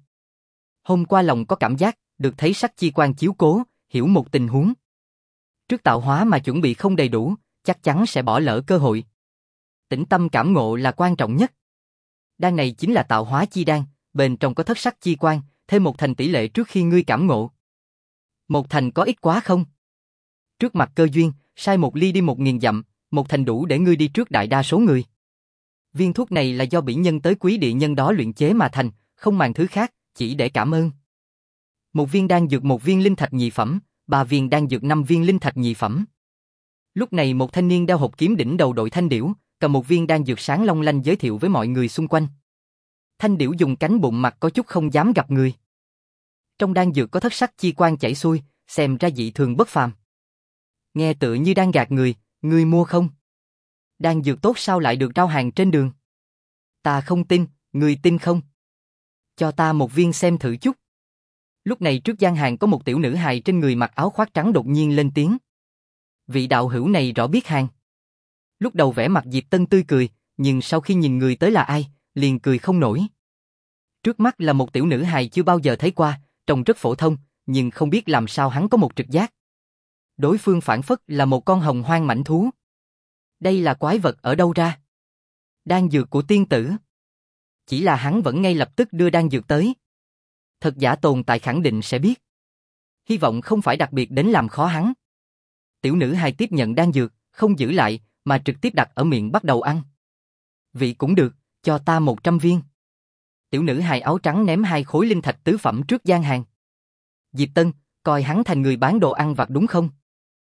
Hôm qua lòng có cảm giác, được thấy sắc chi quan chiếu cố, hiểu một tình huống. Trước tạo hóa mà chuẩn bị không đầy đủ, chắc chắn sẽ bỏ lỡ cơ hội. Tĩnh tâm cảm ngộ là quan trọng nhất. Đan này chính là tạo hóa chi đan, bên trong có thất sắc chi quan, thêm một thành tỷ lệ trước khi ngươi cảm ngộ. Một thành có ít quá không? Trước mặt cơ duyên, sai một ly đi 1000 dặm, một thành đủ để ngươi đi trước đại đa số người. Viên thuốc này là do bỉ nhân tới Quý Địa nhân đó luyện chế mà thành, không màng thứ khác, chỉ để cảm ơn. Một viên đan dược 1 viên linh thạch nhị phẩm, 3 viên đan dược 5 viên linh thạch nhị phẩm. Lúc này một thanh niên đeo hộp kiếm đỉnh đầu đội thanh điểu, cầm một viên đan dược sáng long lanh giới thiệu với mọi người xung quanh. Thanh điểu dùng cánh bụng mặt có chút không dám gặp người. Trong đan dược có thất sắc chi quan chảy xuôi, xem ra dị thường bất phàm. Nghe tựa như đang gạt người, ngươi mua không? Đan dược tốt sao lại được rao hàng trên đường? Ta không tin, ngươi tin không? Cho ta một viên xem thử chút. Lúc này trước gian hàng có một tiểu nữ hài trên người mặc áo khoác trắng đột nhiên lên tiếng. Vị đạo hữu này rõ biết hàng. Lúc đầu vẻ mặt Diệp Tân tươi cười, nhưng sau khi nhìn người tới là ai, liền cười không nổi. Trước mắt là một tiểu nữ hài chưa bao giờ thấy qua, trông rất phổ thông, nhưng không biết làm sao hắn có một trực giác. Đối phương phản phất là một con hồng hoang mãnh thú. Đây là quái vật ở đâu ra? Đan dược của tiên tử. Chỉ là hắn vẫn ngay lập tức đưa đan dược tới. Thật giả tồn tại khẳng định sẽ biết. Hy vọng không phải đặc biệt đến làm khó hắn. Tiểu nữ hài tiếp nhận đan dược, không giữ lại, mà trực tiếp đặt ở miệng bắt đầu ăn. Vị cũng được, cho ta 100 viên. Tiểu nữ hài áo trắng ném 2 khối linh thạch tứ phẩm trước gian hàng. Diệp Tân, coi hắn thành người bán đồ ăn vặt đúng không?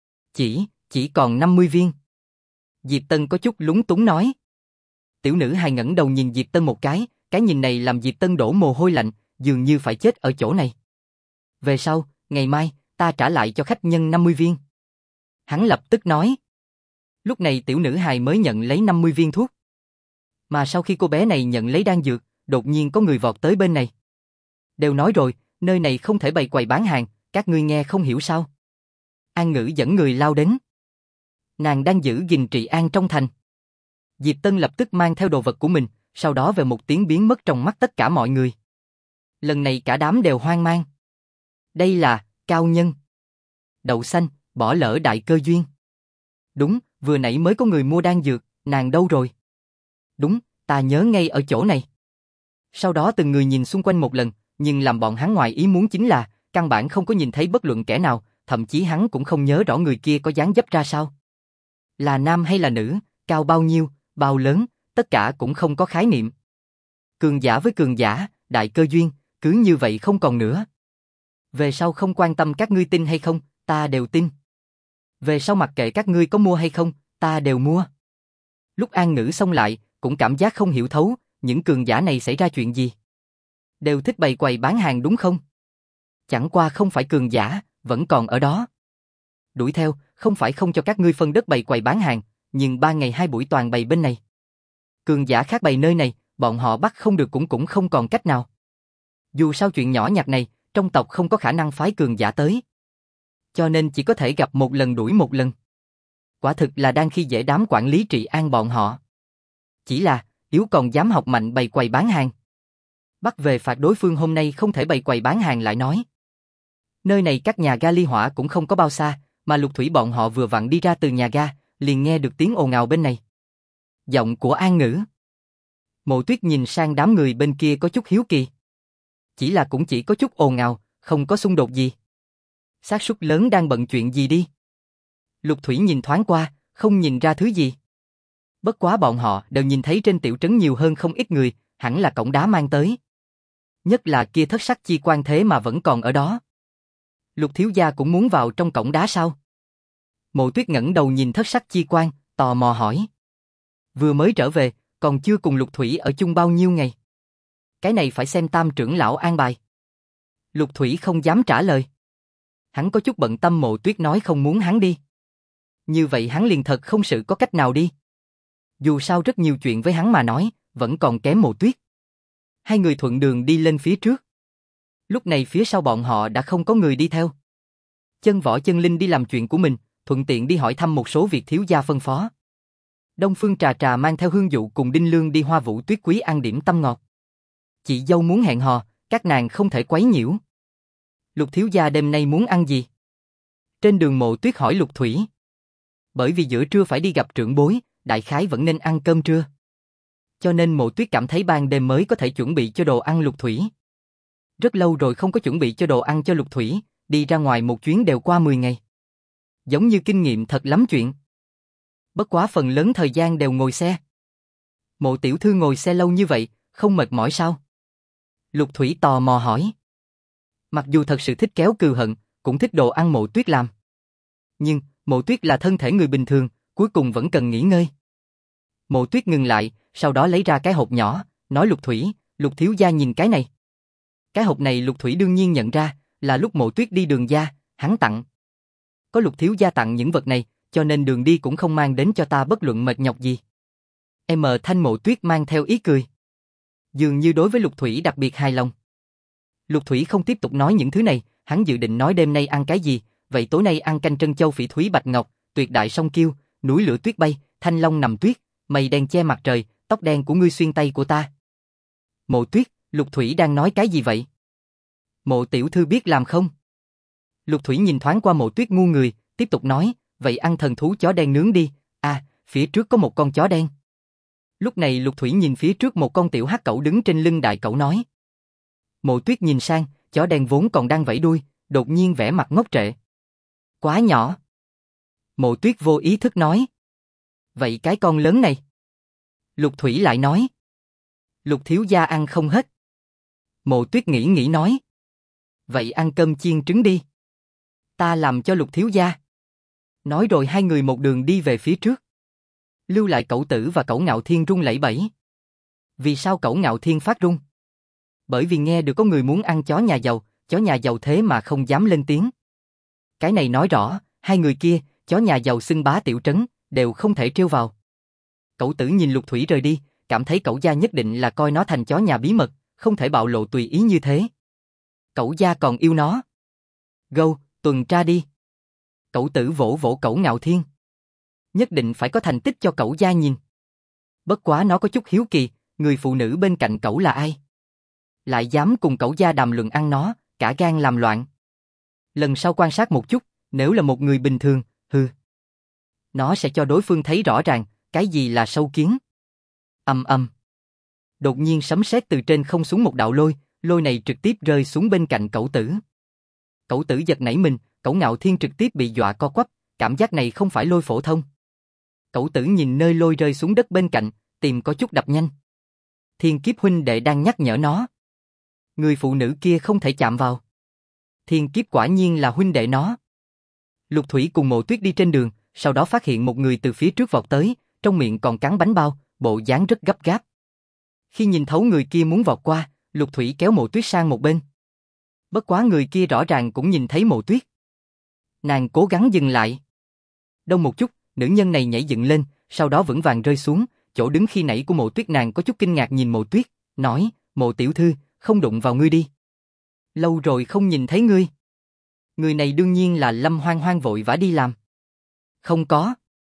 Chỉ còn 50 viên. Diệp Tân có chút lúng túng nói. Tiểu nữ hài ngẩng đầu nhìn Diệp Tân một cái nhìn này làm Diệp Tân đổ mồ hôi lạnh, dường như phải chết ở chỗ này. Về sau, ngày mai, ta trả lại cho khách nhân 50 viên. Hắn lập tức nói. Lúc này tiểu nữ hài mới nhận lấy 50 viên thuốc. Mà sau khi cô bé này nhận lấy đan dược, đột nhiên có người vọt tới bên này. Đều nói rồi, nơi này không thể bày quầy bán hàng, các ngươi nghe không hiểu sao? An Ngữ dẫn người lao đến. Nàng đang giữ gìn trị an trong thành. Diệp Tân lập tức mang theo đồ vật của mình, sau đó về một tiếng biến mất trong mắt tất cả mọi người. Lần này cả đám đều hoang mang. Đây là cao nhân. Đậu xanh, bỏ lỡ đại cơ duyên. Đúng, vừa nãy mới có người mua đan dược, nàng đâu rồi? Đúng, ta nhớ ngay ở chỗ này. Sau đó từng người nhìn xung quanh một lần, nhưng làm bọn hắn ngoài ý muốn chính là, căn bản không có nhìn thấy bất luận kẻ nào, thậm chí hắn cũng không nhớ rõ người kia có dáng dấp ra sao. Là nam hay là nữ, cao bao nhiêu, bao lớn, tất cả cũng không có khái niệm. Cường giả với cường giả, đại cơ duyên, cứ như vậy không còn nữa. Về sau không quan tâm các ngươi tin hay không, ta đều tin. Về sau mặc kệ các ngươi có mua hay không, ta đều mua. Lúc An Ngữ xông lại, cũng cảm giác không hiểu thấu, những cường giả này xảy ra chuyện gì. Đều thích bày quầy bán hàng đúng không? Chẳng qua không phải cường giả, vẫn còn ở đó. Đuổi theo, không phải không cho các ngươi phân đất bày quầy bán hàng, nhưng 3 ngày 2 buổi toàn bày bên này. Cường giả khác bày nơi này, bọn họ bắt không được cũng không còn cách nào. Dù sao chuyện nhỏ nhặt này, trong tộc không có khả năng phái cường giả tới. Cho nên chỉ có thể gặp một lần đuổi một lần. Quả thực là đang khi dễ đám quản lý Trị An bọn họ. Chỉ là, yếu còn dám học mạnh bày quầy bán hàng. Bắt về phạt đối phương hôm nay không thể bày quầy bán hàng lại nói. Nơi này cách nhà ga ly hỏa cũng không có bao xa, mà Lục Thủy bọn họ vừa vặn đi ra từ nhà ga, liền nghe được tiếng ồn ào bên này. Giọng của An Ngữ. Mộ Tuyết nhìn sang đám người bên kia có chút hiếu kỳ. Chỉ là cũng chỉ có chút ồn ào, không có xung đột gì. Xác suất lớn đang bận chuyện gì đi. Lục Thủy nhìn thoáng qua, không nhìn ra thứ gì. Bất quá bọn họ đều nhìn thấy trên tiểu trấn nhiều hơn không ít người, hẳn là cổng đá mang tới. Nhất là kia thất sắc chi quan thế mà vẫn còn ở đó. Lục thiếu gia cũng muốn vào trong cổng đá sao? Mộ Tuyết ngẩng đầu nhìn thất sắc chi quan, tò mò hỏi. Vừa mới trở về, còn chưa cùng Lục Thủy ở chung bao nhiêu ngày. Cái này phải xem Tam trưởng lão an bài. Lục Thủy không dám trả lời. Hắn có chút bận tâm Mộ Tuyết nói không muốn hắn đi. Như vậy hắn liền thật không sự có cách nào đi. Dù sao rất nhiều chuyện với hắn mà nói, vẫn còn kém Mộ Tuyết. Hai người thuận đường đi lên phía trước. Lúc này phía sau bọn họ đã không có người đi theo. Chân Võ Chân Linh đi làm chuyện của mình, thuận tiện đi hỏi thăm một số việc thiếu gia phân phó. Đông Phương Trà Trà mang theo Hương Dụ cùng Đinh Lương đi Hoa Vũ Tuyết Quý ăn điểm tâm ngọt. Chị dâu muốn hẹn hò, các nàng không thể quấy nhiễu. Lục thiếu gia đêm nay muốn ăn gì? Trên đường Mộ Tuyết hỏi Lục Thủy. Bởi vì giữa trưa phải đi gặp trưởng bối, đại khái vẫn nên ăn cơm trưa. Cho nên Mộ Tuyết cảm thấy ban đêm mới có thể chuẩn bị cho đồ ăn Lục Thủy. Rất lâu rồi không có chuẩn bị cho đồ ăn cho Lục Thủy, đi ra ngoài một chuyến đều qua 10 ngày. Giống như kinh nghiệm thật lắm chuyện. Bất quá phần lớn thời gian đều ngồi xe. Mộ tiểu thư ngồi xe lâu như vậy, không mệt mỏi sao? Lục Thủy tò mò hỏi. Mặc dù thật sự thích kéo cừu hận, cũng thích đồ ăn Mộ Tuyết làm. Nhưng, Mộ Tuyết là thân thể người bình thường, cuối cùng vẫn cần nghỉ ngơi. Mộ Tuyết ngừng lại, sau đó lấy ra cái hộp nhỏ, nói Lục Thủy, Lục thiếu gia nhìn cái này. Cái hộp này Lục Thủy đương nhiên nhận ra, là lúc Mộ Tuyết đi Đường gia, hắn tặng. Có Lục thiếu gia tặng những vật này, cho nên đường đi cũng không mang đến cho ta bất luận mệt nhọc gì. Thanh Mộ Tuyết mang theo ý cười. Dường như đối với Lục Thủy đặc biệt hài lòng. Lục Thủy không tiếp tục nói những thứ này, hắn dự định nói đêm nay ăn cái gì, vậy tối nay ăn canh trân châu phỉ thúy bạch ngọc, tuyệt đại song kiêu, núi lửa tuyết bay, thanh long nằm tuyết, mây đen che mặt trời, tóc đen của ngươi xuyên tay của ta. Mộ Tuyết, Lục Thủy đang nói cái gì vậy? Mộ tiểu thư biết làm không? Lục Thủy nhìn thoáng qua Mộ Tuyết ngu người, tiếp tục nói, vậy ăn thần thú chó đen nướng đi, phía trước có một con chó đen. Lúc này Lục Thủy nhìn phía trước một con tiểu hắc cẩu đứng trên lưng đại cẩu nói. Mộ Tuyết nhìn sang, chó đen vốn còn đang vẫy đuôi, đột nhiên vẻ mặt ngốc trệ. Quá nhỏ. Mộ Tuyết vô ý thức nói. Vậy cái con lớn này? Lục Thủy lại nói. Lục thiếu gia ăn không hết. Mộ Tuyết nghĩ nói. Vậy ăn cơm chiên trứng đi. Ta làm cho Lục thiếu gia. Nói rồi hai người một đường đi về phía trước. Lưu lại Cẩu Tử và Cẩu Ngạo Thiên run lẩy bẩy. Vì sao Cẩu Ngạo Thiên phát run? Bởi vì nghe được có người muốn ăn chó nhà giàu thế mà không dám lên tiếng. Cái này nói rõ, hai người kia, chó nhà giàu xưng bá tiểu trấn, đều không thể trêu vào. Cẩu Tử nhìn Lục Thủy rời đi, cảm thấy Cẩu gia nhất định là coi nó thành chó nhà bí mật, không thể bạo lộ tùy ý như thế. Cẩu gia còn yêu nó. Gâu, tuần tra đi. Cẩu Tử vỗ vỗ Cẩu Ngạo Thiên. Nhất định phải có thành tích cho Cẩu gia nhìn. Bất quá nó có chút hiếu kỳ, người phụ nữ bên cạnh Cẩu là ai? Lại dám cùng Cẩu gia đàm luận ăn nó, cả gan làm loạn. Lần sau quan sát một chút, nếu là một người bình thường, nó sẽ cho đối phương thấy rõ ràng, cái gì là sâu kiến. Ầm ầm. Đột nhiên sấm sét từ trên không xuống một đạo lôi, lôi này trực tiếp rơi xuống bên cạnh Cẩu Tử. Cẩu Tử giật nảy mình, Cẩu Ngạo Thiên trực tiếp bị dọa co quắp, cảm giác này không phải lôi phổ thông. Cẩu Tử nhìn nơi lôi rơi xuống đất bên cạnh, tìm có chút đập nhanh. Thiên Kiếp huynh đệ đang nhắc nhở nó. Người phụ nữ kia không thể chạm vào. Thiên Kiếp quả nhiên là huynh đệ nó. Lục Thủy cùng Mộ Tuyết đi trên đường, sau đó phát hiện một người từ phía trước vọt tới, trong miệng còn cắn bánh bao, bộ dáng rất gấp gáp. Khi nhìn thấu người kia muốn vọt qua, Lục Thủy kéo Mộ Tuyết sang một bên. Bất quá người kia rõ ràng cũng nhìn thấy Mộ Tuyết. Nàng cố gắng dừng lại. Đông một chút, nữ nhân này nhảy dựng lên, sau đó vững vàng rơi xuống, chỗ đứng khi nãy của Mộ Tuyết. Nàng có chút kinh ngạc nhìn Mộ Tuyết, nói, Mộ tiểu thư, không đụng vào ngươi đi. Lâu rồi không nhìn thấy ngươi. Người này đương nhiên là Lâm Hoang Hoang vội vã đi làm. Không có.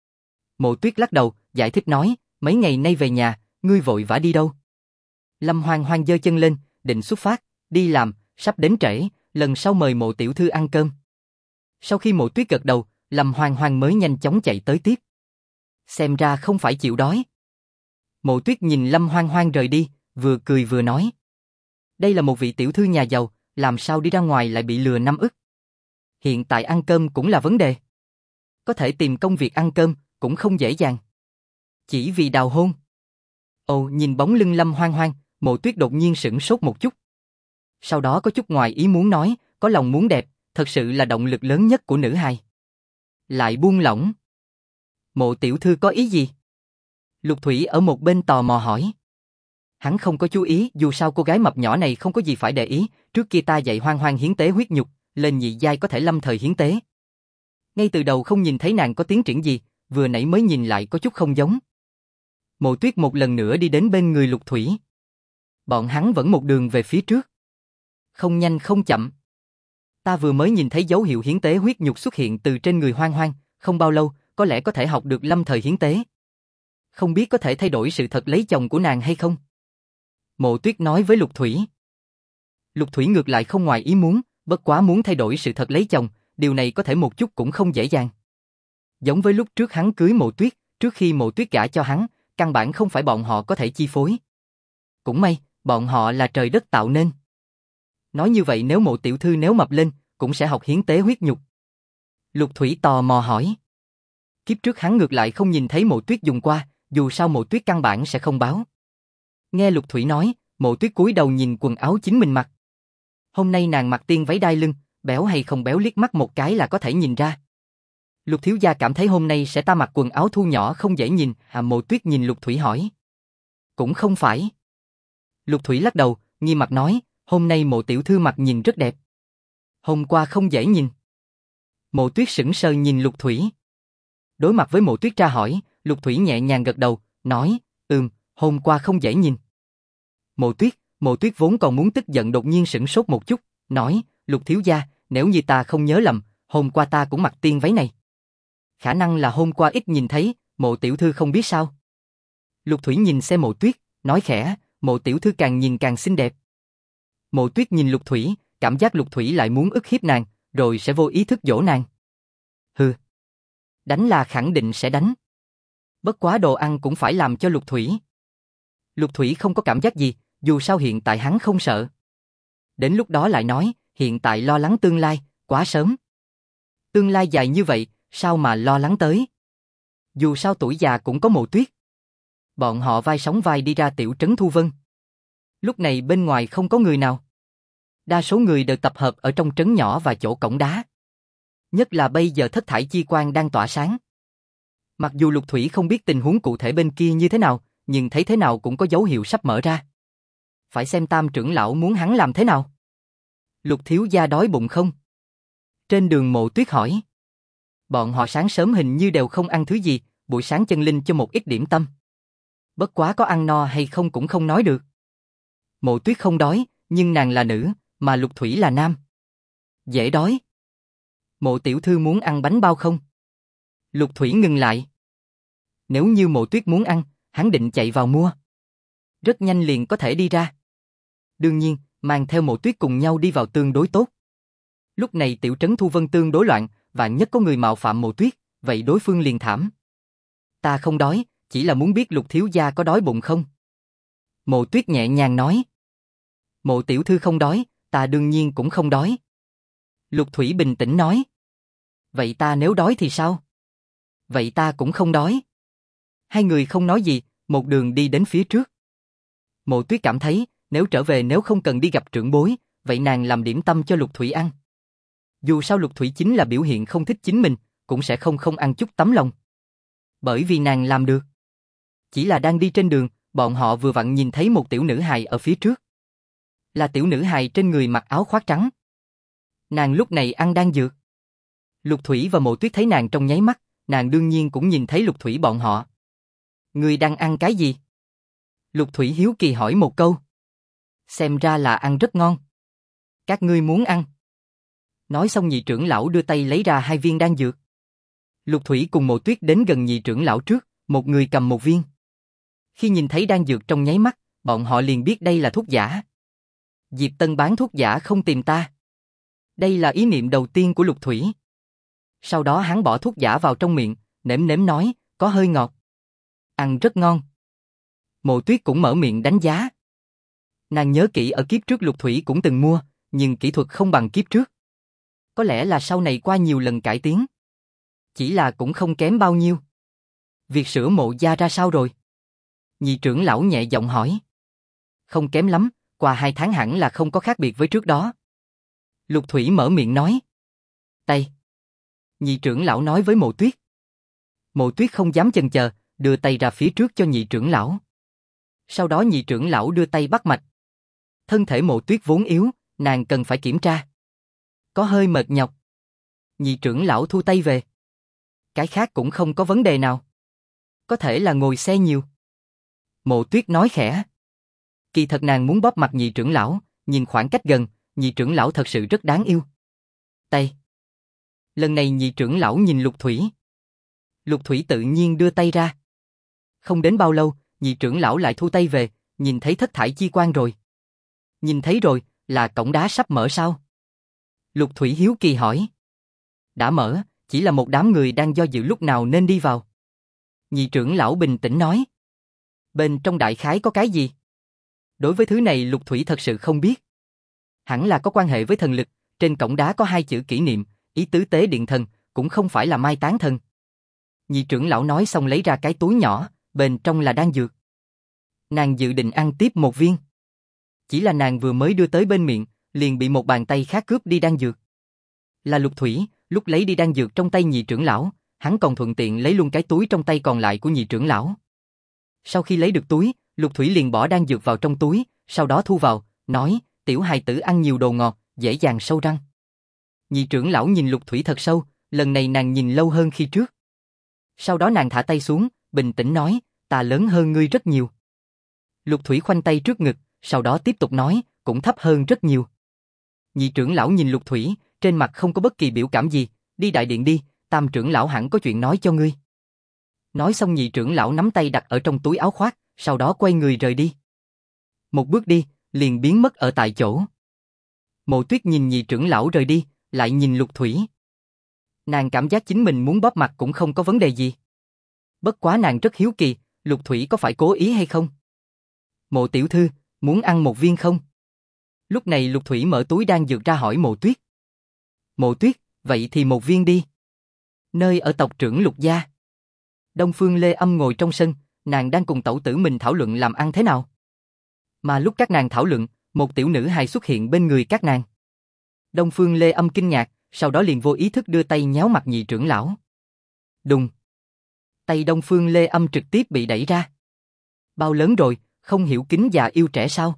Mộ Tuyết lắc đầu, giải thích nói, mấy ngày nay về nhà, ngươi vội vã đi đâu? Lâm Hoang Hoang giơ chân lên, định xuất phát, đi làm, sắp đến trễ, lần sau mời Mộ tiểu thư ăn cơm. Sau khi Mộ Tuyết gật đầu, Lâm Hoang Hoang mới nhanh chóng chạy tới tiếp. Xem ra không phải chịu đói. Mộ Tuyết nhìn Lâm Hoang Hoang rời đi, vừa cười vừa nói. Đây là một vị tiểu thư nhà giàu, làm sao đi ra ngoài lại bị lừa 5 ức. Hiện tại ăn cơm cũng là vấn đề. Có thể tìm công việc ăn cơm, cũng không dễ dàng. Chỉ vì đào hôn. Ồ, nhìn bóng lưng Lâm Hoang Hoang, Mộ Tuyết đột nhiên sửng sốt một chút. Sau đó có chút ngoài ý muốn nói, có lòng muốn đẹp, thật sự là động lực lớn nhất của nữ hài. Lại buông lỏng. Mộ tiểu thư có ý gì? Lục Thủy ở một bên tò mò hỏi. Hắn không có chú ý, dù sao cô gái mập nhỏ này không có gì phải để ý, trước kia ta dạy Hoang Hoang hiến tế huyết nhục, lên nhị giai có thể lâm thời hiến tế. Ngay từ đầu không nhìn thấy nàng có tiến triển gì, vừa nãy mới nhìn lại có chút không giống. Mộ Tuyết một lần nữa đi đến bên người Lục Thủy. Bọn hắn vẫn một đường về phía trước. Không nhanh không chậm. Ta vừa mới nhìn thấy dấu hiệu hiến tế huyết nhục xuất hiện từ trên người Hoang Hoang, không bao lâu, có lẽ có thể học được lâm thời hiến tế. Không biết có thể thay đổi sự thật lấy chồng của nàng hay không? Mộ Tuyết nói với Lục Thủy. Lục Thủy ngược lại không ngoài ý muốn, bất quá muốn thay đổi sự thật lấy chồng, điều này có thể một chút cũng không dễ dàng. Giống với lúc trước hắn cưới Mộ Tuyết, trước khi Mộ Tuyết gả cho hắn, căn bản không phải bọn họ có thể chi phối. Cũng may, bọn họ là trời đất tạo nên. Nói như vậy nếu Mộ tiểu thư nếu mập lên, cũng sẽ học hiến tế huyết nhục. Lục Thủy tò mò hỏi. Kiếp trước hắn ngược lại không nhìn thấy Mộ Tuyết dùng qua, dù sao Mộ Tuyết căn bản sẽ không báo. Nghe Lục Thủy nói, Mộ Tuyết cúi đầu nhìn quần áo chính mình mặc. Hôm nay nàng mặc tiên váy đai lưng, béo hay không béo liếc mắt một cái là có thể nhìn ra. Lục thiếu gia cảm thấy hôm nay sẽ ta mặc quần áo thu nhỏ không dễ nhìn, Mộ Tuyết nhìn Lục Thủy hỏi. Cũng không phải. Lục Thủy lắc đầu, nghiêm mặt nói, hôm nay Mộ tiểu thư mặc nhìn rất đẹp. Hôm qua không dễ nhìn. Mộ Tuyết sững sờ nhìn Lục Thủy. Đối mặt với Mộ Tuyết tra hỏi, Lục Thủy nhẹ nhàng gật đầu, nói, hôm qua không dễ nhìn. Mộ Tuyết vốn còn muốn tức giận đột nhiên sững sốt một chút, nói, Lục thiếu gia, nếu như ta không nhớ lầm, hôm qua ta cũng mặc tiên váy này. Khả năng là hôm qua ít nhìn thấy, Mộ tiểu thư không biết sao. Lục Thủy nhìn xem Mộ Tuyết, nói khẽ, Mộ tiểu thư càng nhìn càng xinh đẹp. Mộ Tuyết nhìn Lục Thủy, cảm giác Lục Thủy lại muốn ức hiếp nàng, rồi sẽ vô ý thức dỗ nàng. Hừ. Đánh là khẳng định sẽ đánh. Bất quá đồ ăn cũng phải làm cho Lục Thủy. Lục Thủy không có cảm giác gì, dù sao hiện tại hắn không sợ. Đến lúc đó lại nói, hiện tại lo lắng tương lai, quá sớm. Tương lai dài như vậy, sao mà lo lắng tới? Dù sao tuổi già cũng có Mộ Tuyết. Bọn họ vai sóng vai đi ra tiểu trấn Thu Vân. Lúc này bên ngoài không có người nào. Đa số người đều tập hợp ở trong trấn nhỏ và chỗ cổng đá. Nhất là bây giờ thất thải chi quang đang tỏa sáng. Mặc dù Lục Thủy không biết tình huống cụ thể bên kia như thế nào, nhưng thấy thế nào cũng có dấu hiệu sắp mở ra. Phải xem Tam trưởng lão muốn hắn làm thế nào. Lục thiếu gia đói bụng không? Trên đường Mộ Tuyết hỏi. Bọn họ sáng sớm hình như đều không ăn thứ gì, buổi sáng chân linh cho một ít điểm tâm. Bất quá có ăn no hay không cũng không nói được. Mộ Tuyết không đói, nhưng nàng là nữ, mà Lục Thủy là nam. Dễ đói. Mộ tiểu thư muốn ăn bánh bao không? Lục Thủy ngừng lại. Nếu như Mộ Tuyết muốn ăn, hắn định chạy vào mua. Rất nhanh liền có thể đi ra. Đương nhiên, mang theo Mộ Tuyết cùng nhau đi vào tương đối tốt. Lúc này tiểu trấn Thu Vân tương đối loạn, vạn nhất có người mạo phạm Mộ Tuyết, vậy đối phương liền thảm. Ta không đói, chỉ là muốn biết Lục thiếu gia có đói bụng không? Mộ Tuyết nhẹ nhàng nói. Mộ tiểu thư không đói, ta đương nhiên cũng không đói. Lục Thủy bình tĩnh nói. Vậy ta nếu đói thì sao? Vậy ta cũng không đói. Hai người không nói gì, một đường đi đến phía trước. Mộ Tuyết cảm thấy, nếu trở về nếu không cần đi gặp trưởng bối, vậy nàng làm điểm tâm cho Lục Thủy ăn. Dù sao Lục Thủy chính là biểu hiện không thích chính mình, cũng sẽ không ăn chút tấm lòng. Bởi vì nàng làm được. Chỉ là đang đi trên đường, bọn họ vừa vặn nhìn thấy một tiểu nữ hài ở phía trước. Là tiểu nữ hài trên người mặc áo khoác trắng. Nàng lúc này ăn đan dược. Lục Thủy và Mộ Tuyết thấy nàng trong nháy mắt, nàng đương nhiên cũng nhìn thấy Lục Thủy bọn họ. Ngươi đang ăn cái gì? Lục Thủy hiếu kỳ hỏi một câu. Xem ra là ăn rất ngon. Các ngươi muốn ăn? Nói xong nhị trưởng lão đưa tay lấy ra 2 viên đan dược. Lục Thủy cùng Mộ Tuyết đến gần nhị trưởng lão trước, một người cầm 1 viên. Khi nhìn thấy đan dược trong nháy mắt, bọn họ liền biết đây là thuốc giả. Diệp Tân bán thuốc giả không tìm ta. Đây là ý niệm đầu tiên của Lục Thủy. Sau đó hắn bỏ thuốc giả vào trong miệng, nếm nếm nói, có hơi ngọt. Ăn rất ngon. Mộ Tuyết cũng mở miệng đánh giá. Nàng nhớ kỹ ở kiếp trước Lục Thủy cũng từng mua, nhưng kỹ thuật không bằng kiếp trước. Có lẽ là sau này qua nhiều lần cải tiến. Chỉ là cũng không kém bao nhiêu. Việc sửa Mộ gia ra sao rồi? Nhị trưởng lão nhẹ giọng hỏi. Không kém lắm, qua 2 tháng hẳn là không có khác biệt với trước đó. Lục Thủy mở miệng nói. Tay. Nhị trưởng lão nói với Mộ Tuyết. Mộ Tuyết không dám chần chờ, đưa tay ra phía trước cho nhị trưởng lão. Sau đó nhị trưởng lão đưa tay bắt mạch. Thân thể Mộ Tuyết vốn yếu, nàng cần phải kiểm tra. Có hơi mệt nhọc. Nhị trưởng lão thu tay về. Cái khác cũng không có vấn đề nào. Có thể là ngồi xe nhiều. Mộ Tuyết nói khẽ. Kỳ thật nàng muốn bóp mặt nhị trưởng lão, nhìn khoảng cách gần, nhị trưởng lão thật sự rất đáng yêu. Tay. Lần này nhị trưởng lão nhìn Lục Thủy. Lục Thủy tự nhiên đưa tay ra. Không đến bao lâu, nhị trưởng lão lại thu tay về, nhìn thấy thất thải chi quang rồi. Nhìn thấy rồi, là cổng đá sắp mở sao? Lục Thủy hiếu kỳ hỏi. Đã mở, chỉ là một đám người đang do dự lúc nào nên đi vào. Nhị trưởng lão bình tĩnh nói. Bên trong đại khái có cái gì? Đối với thứ này Lục Thủy thật sự không biết. Hẳn là có quan hệ với thần lực, trên cổng đá có 2 chữ kỷ niệm, ý tứ tế điện thần, cũng không phải là mai tán thần. Nhị trưởng lão nói xong lấy ra cái túi nhỏ, bên trong là đan dược. Nàng dự định ăn tiếp 1 viên. Chỉ là nàng vừa mới đưa tới bên miệng, liền bị một bàn tay khác cướp đi đan dược. Là Lục Thủy, lúc lấy đi đan dược trong tay nhị trưởng lão, hắn còn thuận tiện lấy luôn cái túi trong tay còn lại của nhị trưởng lão. Sau khi lấy được túi, Lục Thủy liền bỏ đan dược vào trong túi, sau đó thu vào, nói, tiểu hài tử ăn nhiều đồ ngọt, dễ dàng sâu răng. Nhị trưởng lão nhìn Lục Thủy thật sâu, lần này nàng nhìn lâu hơn khi trước. Sau đó nàng thả tay xuống, bình tĩnh nói, ta lớn hơn ngươi rất nhiều. Lục Thủy khoanh tay trước ngực, sau đó tiếp tục nói, cũng thấp hơn rất nhiều. Nhị trưởng lão nhìn Lục Thủy, trên mặt không có bất kỳ biểu cảm gì, đi đại điện đi, tam trưởng lão hẳn có chuyện nói cho ngươi. Nói xong nhị trưởng lão nắm tay đặt ở trong túi áo khoác, sau đó quay người rời đi. Một bước đi, liền biến mất ở tại chỗ. Mộ Tuyết nhìn nhị trưởng lão rời đi, lại nhìn Lục Thủy. Nàng cảm giác chính mình muốn bóp mặt cũng không có vấn đề gì. Bất quá nàng rất hiếu kỳ, Lục Thủy có phải cố ý hay không? Mộ tiểu thư, muốn ăn 1 viên không? Lúc này Lục Thủy mở túi đan dược ra hỏi Mộ Tuyết. Mộ Tuyết, vậy thì 1 viên đi. Nơi ở tộc trưởng Lục gia. Đông Phương Lê Âm ngồi trong sân, nàng đang cùng tẩu tử mình thảo luận làm ăn thế nào. Mà lúc các nàng thảo luận, một tiểu nữ hài xuất hiện bên người các nàng. Đông Phương Lê Âm kinh ngạc, sau đó liền vô ý thức đưa tay nhéo mặt nhị trưởng lão. Đùng. Tay Đông Phương Lê Âm trực tiếp bị đẩy ra. Bao lớn rồi, không hiểu kính già yêu trẻ sao?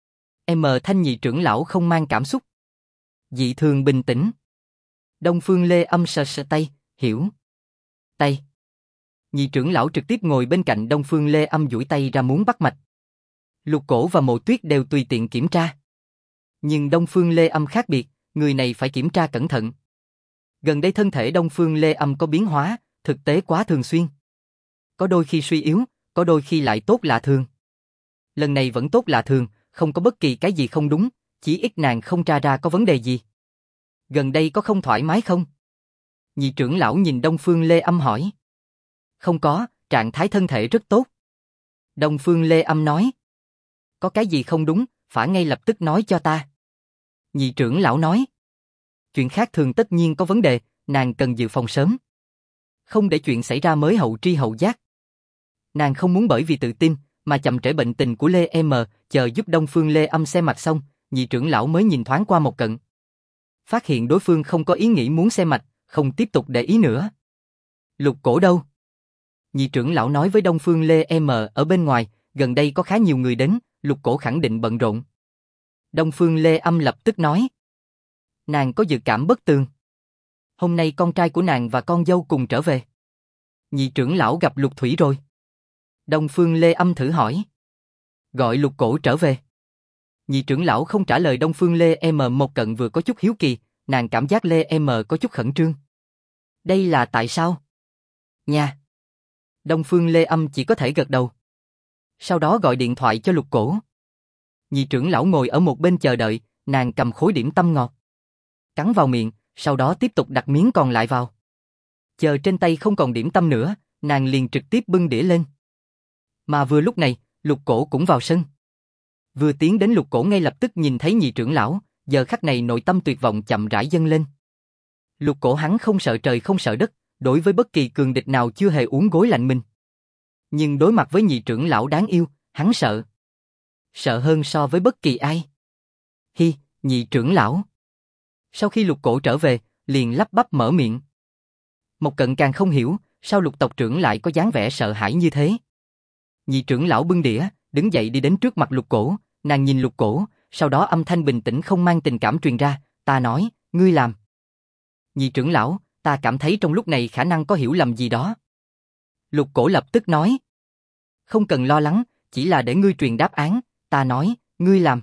Thanh nhị trưởng lão không mang cảm xúc. Dị thường bình tĩnh. Đông Phương Lê Âm sờ sờ tay, hiểu. Tay. Nhị trưởng lão trực tiếp ngồi bên cạnh Đông Phương Lê Âm duỗi tay ra muốn bắt mạch. Lục Cổ và Mộ Tuyết đều tùy tiện kiểm tra. Nhưng Đông Phương Lê Âm khác biệt, người này phải kiểm tra cẩn thận. Gần đây thân thể Đông Phương Lê Âm có biến hóa, thực tế quá thường xuyên. Có đôi khi suy yếu, có đôi khi lại tốt lạ thường. Lần này vẫn tốt lạ thường, không có bất kỳ cái gì không đúng, chỉ ít nàng không tra ra có vấn đề gì. Gần đây có không thoải mái không? Nhị trưởng lão nhìn Đông Phương Lê Âm hỏi. Không có, trạng thái thân thể rất tốt. Đông Phương Lê Âm nói. Có cái gì không đúng, phải ngay lập tức nói cho ta. Nhị trưởng lão nói. Chuyện khác thường tất nhiên có vấn đề, nàng cần dự phòng sớm. Không để chuyện xảy ra mới hậu tri hậu giác. Nàng không muốn bởi vì tự tin, mà chậm trễ bệnh tình của Lê M, chờ giúp Đông Phương Lê Âm xem mạch xong, nhị trưởng lão mới nhìn thoáng qua một cận. Phát hiện đối phương không có ý nghĩ muốn xem mạch, không tiếp tục để ý nữa. Lục Cổ đâu? Nhị trưởng lão nói với Đông Phương Lê M ở bên ngoài, gần đây có khá nhiều người đến, Lục Cổ khẳng định bận rộn. Đông Phương Lê Âm lập tức nói. Nàng có dự cảm bất tường. Hôm nay con trai của nàng và con dâu cùng trở về. Nhị trưởng lão gặp Lục Thủy rồi. Đông Phương Lê Âm thử hỏi. Gọi Lục Cổ trở về. Nhị trưởng lão không trả lời Đông Phương Lê M một cận vừa có chút hiếu kỳ, nàng cảm giác Lê M có chút khẩn trương. Đây là tại sao? Nha. Đông Phương Lê Âm chỉ có thể gật đầu. Sau đó gọi điện thoại cho Lục Cổ. Nhị trưởng lão ngồi ở một bên chờ đợi, nàng cầm khối điểm tâm ngọt. Cắn vào miệng, sau đó tiếp tục đặt miếng còn lại vào. Chờ trên tay không còn điểm tâm nữa, nàng liền trực tiếp bưng đĩa lên. Mà vừa lúc này, Lục Cổ cũng vào sân. Vừa tiến đến Lục Cổ ngay lập tức nhìn thấy nhị trưởng lão, giờ khắc này nội tâm tuyệt vọng chậm rãi dâng lên. Lục Cổ hắn không sợ trời không sợ đất, đối với bất kỳ cường địch nào chưa hề uốn gối lạnh mình. Nhưng đối mặt với nhị trưởng lão đáng yêu, hắn sợ. Sợ hơn so với bất kỳ ai. Hi, nhị trưởng lão. Sau khi Lục Cổ trở về, liền lắp bắp mở miệng. Mộc Cận càng không hiểu, sao Lục tộc trưởng lại có dáng vẻ sợ hãi như thế. Nhị trưởng lão bưng đĩa, đứng dậy đi đến trước mặt Lục Cổ, nàng nhìn Lục Cổ, sau đó âm thanh bình tĩnh không mang tình cảm truyền ra, ta nói, ngươi làm. Nhị trưởng lão, ta cảm thấy trong lúc này khả năng có hiểu lầm gì đó. Lục Cổ lập tức nói. Không cần lo lắng, chỉ là để ngươi truyền đáp án, ta nói, ngươi làm.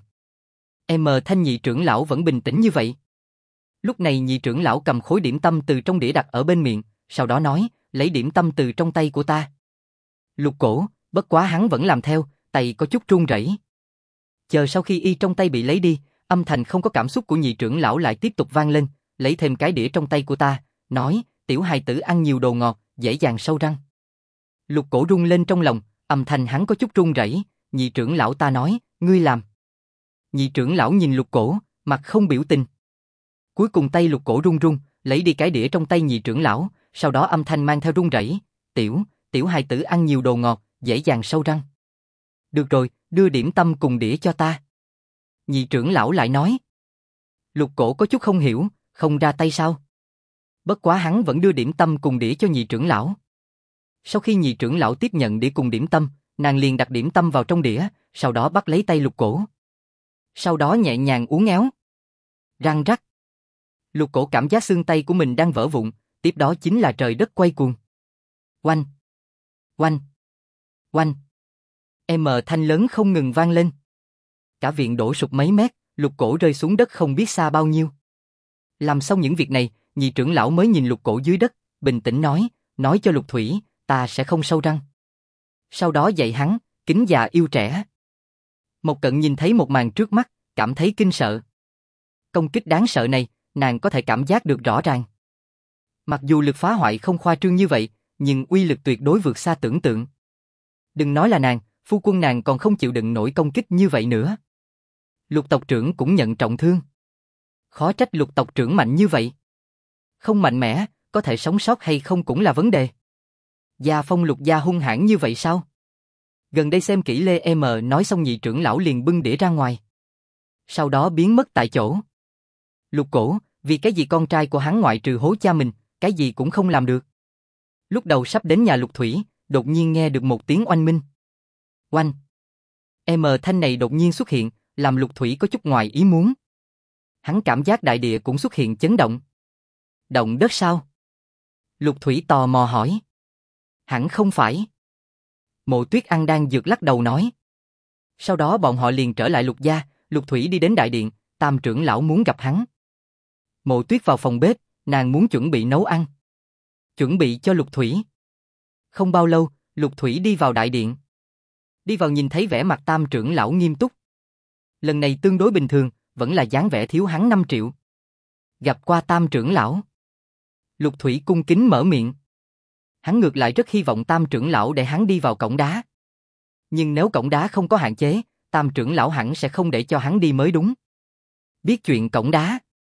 Thanh nhị trưởng lão vẫn bình tĩnh như vậy. Lúc này nhị trưởng lão cầm khối điểm tâm từ trong đĩa đặt ở bên miệng, sau đó nói, lấy điểm tâm từ trong tay của ta. Lục Cổ, bất quá hắn vẫn làm theo, tay có chút run rẩy. Chờ sau khi y trong tay bị lấy đi, âm thanh không có cảm xúc của nhị trưởng lão lại tiếp tục vang lên, lấy thêm cái đĩa trong tay của ta, nói, tiểu hài tử ăn nhiều đồ ngọt, dễ dàng sâu răng. Lục Cổ rung lên trong lòng, âm thanh hắn có chút run rẩy, nhị trưởng lão ta nói, ngươi làm. Nhị trưởng lão nhìn Lục Cổ, mặt không biểu tình. Cuối cùng tay Lục Cổ run run, lấy đi cái đĩa trong tay nhị trưởng lão, sau đó âm thanh mang theo run rẩy, tiểu hài tử ăn nhiều đồ ngọt, dễ dàng sâu răng. Được rồi, đưa điểm tâm cùng đĩa cho ta. Nhị trưởng lão lại nói. Lục Cổ có chút không hiểu, không ra tay sao? Bất quá hắn vẫn đưa điểm tâm cùng đĩa cho nhị trưởng lão. Sau khi nhị trưởng lão tiếp nhận đĩa cùng điểm tâm, nàng liền đặt điểm tâm vào trong đĩa, sau đó bắt lấy tay Lục Cổ. Sau đó nhẹ nhàng uốn éo. Răng rắc. Lục Cổ cảm giác xương tay của mình đang vỡ vụn, tiếp đó chính là trời đất quay cuồng. Oanh! Oanh! Oanh! Thanh lớn không ngừng vang lên. Cả viện đổ sụp mấy mét, Lục Cổ rơi xuống đất không biết xa bao nhiêu. Làm xong những việc này, nhị trưởng lão mới nhìn Lục Cổ dưới đất, bình tĩnh nói cho Lục Thủy, ta sẽ không sâu răng. Sau đó dạy hắn, kính già yêu trẻ. Mộc Cận nhìn thấy một màn trước mắt, cảm thấy kinh sợ. Công kích đáng sợ này, nàng có thể cảm giác được rõ ràng. Mặc dù lực phá hoại không khoa trương như vậy, nhưng uy lực tuyệt đối vượt xa tưởng tượng. Đừng nói là nàng, phu quân nàng còn không chịu đựng nổi công kích như vậy nữa. Lục tộc trưởng cũng nhận trọng thương. Khó trách Lục tộc trưởng mạnh như vậy. Không mạnh mẽ, có thể sống sót hay không cũng là vấn đề. Gia Phong Lục gia hung hãn như vậy sao? Gần đây xem kỹ Lê M nói xong nhị trưởng lão liền bưng đĩa ra ngoài. Sau đó biến mất tại chỗ. Lục Cổ, vì cái gì con trai của hắn ngoại trừ hố cha mình, cái gì cũng không làm được. Lúc đầu sắp đến nhà Lục Thủy, đột nhiên nghe được một tiếng oanh minh. Oanh! Thanh này đột nhiên xuất hiện, làm Lục Thủy có chút ngoài ý muốn. Hắn cảm giác đại địa cũng xuất hiện chấn động. Động đất sao? Lục Thủy tò mò hỏi. Hẳn không phải. Mộ Tuyết Ăn đang dược lắc đầu nói. Sau đó bọn họ liền trở lại Lục gia, Lục Thủy đi đến đại điện, Tam trưởng lão muốn gặp hắn. Mộ Tuyết vào phòng bếp, nàng muốn chuẩn bị nấu ăn. Chuẩn bị cho Lục Thủy. Không bao lâu, Lục Thủy đi vào đại điện. Đi vào nhìn thấy vẻ mặt Tam trưởng lão nghiêm túc. Lần này tương đối bình thường, vẫn là dáng vẻ thiếu hắn 5 triệu. Gặp qua Tam trưởng lão. Lục Thủy cung kính mở miệng. Hắn ngược lại rất hy vọng Tam trưởng lão để hắn đi vào cổng đá. Nhưng nếu cổng đá không có hạn chế, Tam trưởng lão hẳn sẽ không để cho hắn đi mới đúng. Biết chuyện cổng đá.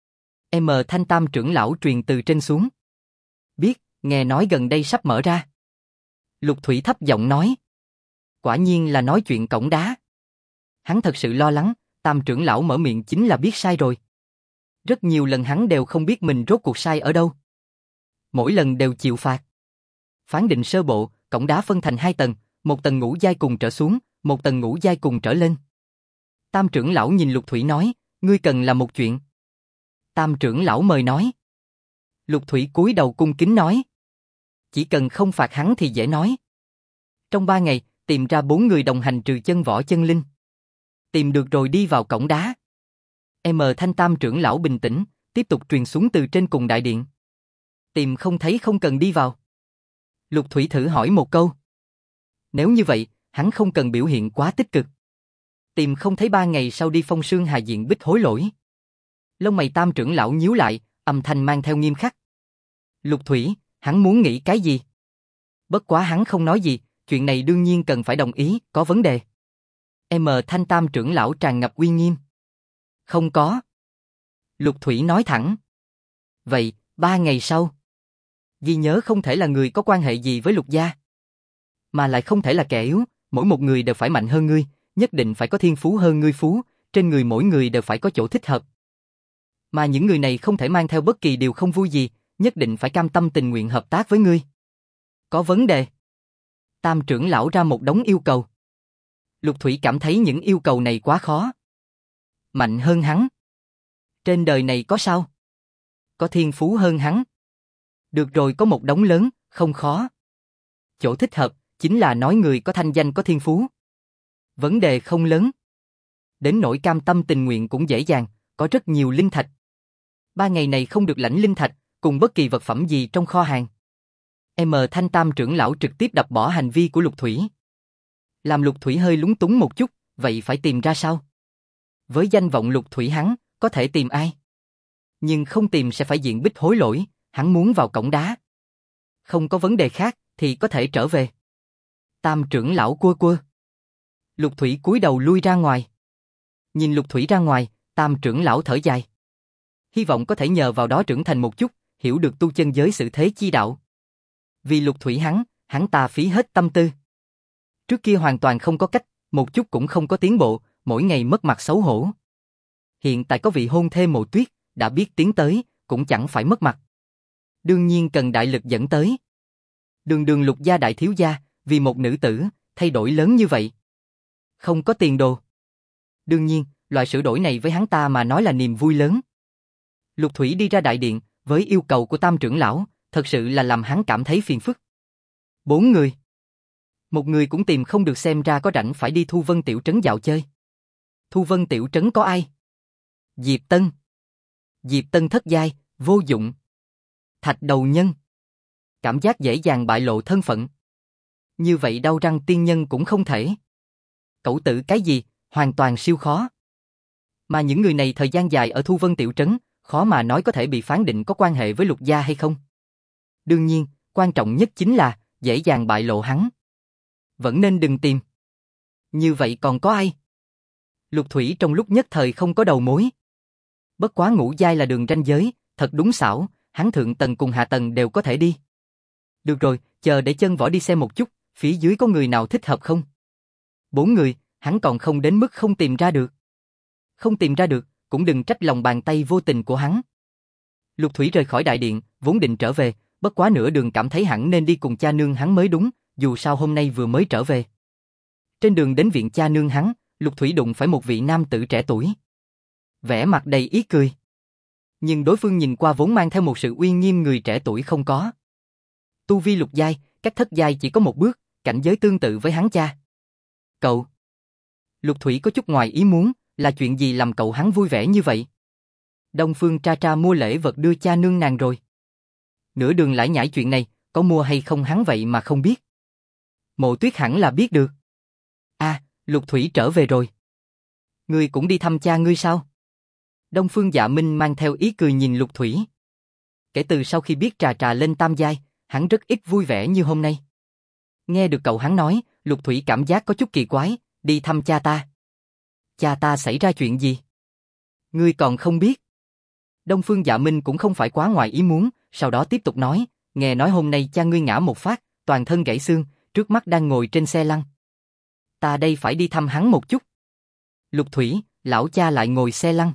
Thanh Tam trưởng lão truyền từ trên xuống. Biết, nghe nói gần đây sắp mở ra. Lục Thủy thấp giọng nói. Quả nhiên là nói chuyện cổng đá. Hắn thật sự lo lắng, Tam trưởng lão mở miệng chính là biết sai rồi. Rất nhiều lần hắn đều không biết mình rốt cuộc sai ở đâu. Mỗi lần đều chịu phạt. Phán định sơ bộ, cổng đá phân thành 2 tầng, một tầng ngũ giai cùng trở xuống, một tầng ngũ giai cùng trở lên. Tam trưởng lão nhìn Lục Thủy nói, ngươi cần làm một chuyện. Tam trưởng lão mời nói. Lục Thủy cúi đầu cung kính nói. Chỉ cần không phạt hắn thì dễ nói. Trong 3 ngày, tìm ra 4 người đồng hành trừ chân võ chân linh. Tìm được rồi đi vào cổng đá. Thanh Tam trưởng lão bình tĩnh, tiếp tục truyền xuống từ trên cùng đại điện. Tìm không thấy không cần đi vào. Lục Thủy thử hỏi một câu. Nếu như vậy, hắn không cần biểu hiện quá tích cực. Tìm không thấy 3 ngày sau đi Phong Sương Hà diện bích hối lỗi. Lông mày Tam trưởng lão nhíu lại, âm thanh mang theo nghiêm khắc. Lục Thủy, hắn muốn nghĩ cái gì? Bất quá hắn không nói gì, chuyện này đương nhiên cần phải đồng ý, có vấn đề. Thanh Tam trưởng lão tràn ngập uy nghiêm. Không có. Lục Thủy nói thẳng. Vậy, 3 ngày sau. Ghi nhớ không thể là người có quan hệ gì với Lục gia. Mà lại không thể là kẻ yếu, mỗi một người đều phải mạnh hơn ngươi, nhất định phải có thiên phú hơn ngươi phú, trên người mỗi người đều phải có chỗ thích hợp. Mà những người này không thể mang theo bất kỳ điều không vui gì, nhất định phải cam tâm tình nguyện hợp tác với ngươi. Có vấn đề. Tam trưởng lão ra một đống yêu cầu. Lục Thủy cảm thấy những yêu cầu này quá khó. Mạnh hơn hắn. Trên đời này có sao? Có thiên phú hơn hắn. Được rồi, có một đống lớn, không khó. Chỗ thích hợp, chính là nói người có thanh danh có thiên phú. Vấn đề không lớn. Đến nỗi cam tâm tình nguyện cũng dễ dàng, có rất nhiều linh thạch. 3 ngày này không được lãnh linh thạch, cùng bất kỳ vật phẩm gì trong kho hàng. Thanh Tam trưởng lão trực tiếp đập bỏ hành vi của Lục Thủy. Làm Lục Thủy hơi lúng túng một chút, vậy phải tìm ra sao? Với danh vọng Lục Thủy hắn, có thể tìm ai? Nhưng không tìm sẽ phải diện bích hối lỗi, hắn muốn vào cổng đá. Không có vấn đề khác, thì có thể trở về. Tam trưởng lão quơ quơ. Lục Thủy cúi đầu lui ra ngoài. Nhìn Lục Thủy ra ngoài, Tam trưởng lão thở dài. Hy vọng có thể nhờ vào đó trưởng thành một chút, hiểu được tu chân giới sự thế chi đạo. Vì Lục Thủy hắn ta phí hết tâm tư. Trước kia hoàn toàn không có cách, một chút cũng không có tiến bộ, mỗi ngày mất mặt xấu hổ. Hiện tại có vị hôn thê Mộ Tuyết, đã biết tiến tới, cũng chẳng phải mất mặt. Đương nhiên cần đại lực dẫn tới. Đường Lục gia đại thiếu gia, vì một nữ tử, thay đổi lớn như vậy. Không có tiền đồ. Đương nhiên, loại sửa đổi này với hắn ta mà nói là niềm vui lớn. Lục Thủy đi ra đại điện, với yêu cầu của Tam trưởng lão, thật sự là làm hắn cảm thấy phiền phức. 4 người. Một người cũng tìm không được, xem ra có rảnh phải đi Thu Vân Tiểu Trấn dạo chơi. Thu Vân Tiểu Trấn có ai? Diệp Tân. Diệp Tân thất giai, vô dụng. Thạch đầu nhân. Cảm giác dễ dàng bại lộ thân phận. Như vậy đau răng tiên nhân cũng không thể. Cẩu tử cái gì, hoàn toàn siêu khó. Mà những người này thời gian dài ở Thu Vân Tiểu Trấn, khó mà nói có thể bị phán định có quan hệ với Lục gia hay không. Đương nhiên, quan trọng nhất chính là dễ dàng bại lộ hắn. Vẫn nên đừng tìm. Như vậy còn có ai? Lục Thủy trong lúc nhất thời không có đầu mối. Bất quá ngũ giai là đường ranh giới, thật đúng xảo, hắn thượng tầng cùng hạ tầng đều có thể đi. Được rồi, chờ để chân võ đi xem một chút, phía dưới có người nào thích hợp không? 4 người, hắn còn không đến mức không tìm ra được. Không tìm ra được, cũng đừng trách lòng bàn tay vô tình của hắn. Lục Thủy rời khỏi đại điện, vốn định trở về, bất quá nửa đường cảm thấy hẳn nên đi cùng cha nương hắn mới đúng, dù sao hôm nay vừa mới trở về. Trên đường đến viện cha nương hắn, Lục Thủy đụng phải một vị nam tử trẻ tuổi. Vẻ mặt đầy ý cười. Nhưng đối phương nhìn qua vốn mang theo một sự uy nghiêm người trẻ tuổi không có. Tu vi lục giai, cách thất giai chỉ có một bước, cảnh giới tương tự với hắn cha. Cậu. Lục Thủy có chút ngoài ý muốn, là chuyện gì làm cậu hắn vui vẻ như vậy? Đông Phương Tra mua lễ vật đưa cha nương nàng rồi. Nửa đường lải nhải chuyện này, có mua hay không hắn vậy mà không biết. Mộ Tuyết hẳn là biết được. Lục Thủy trở về rồi. Ngươi cũng đi thăm cha ngươi sao? Đông Phương Dạ Minh mang theo ý cười nhìn Lục Thủy. Kể từ sau khi biết Trà lên tam giai, hắn rất ít vui vẻ như hôm nay. Nghe được cậu hắn nói, Lục Thủy cảm giác có chút kỳ quái, đi thăm cha ta. Cha ta xảy ra chuyện gì? Ngươi còn không biết. Đông Phương Dạ Minh cũng không phải quá ngoài ý muốn, sau đó tiếp tục nói, nghe nói hôm nay cha ngươi ngã một phát, toàn thân gãy xương, trước mắt đang ngồi trên xe lăn. Ta đây phải đi thăm hắn một chút. Lục Thủy, lão cha lại ngồi xe lăn.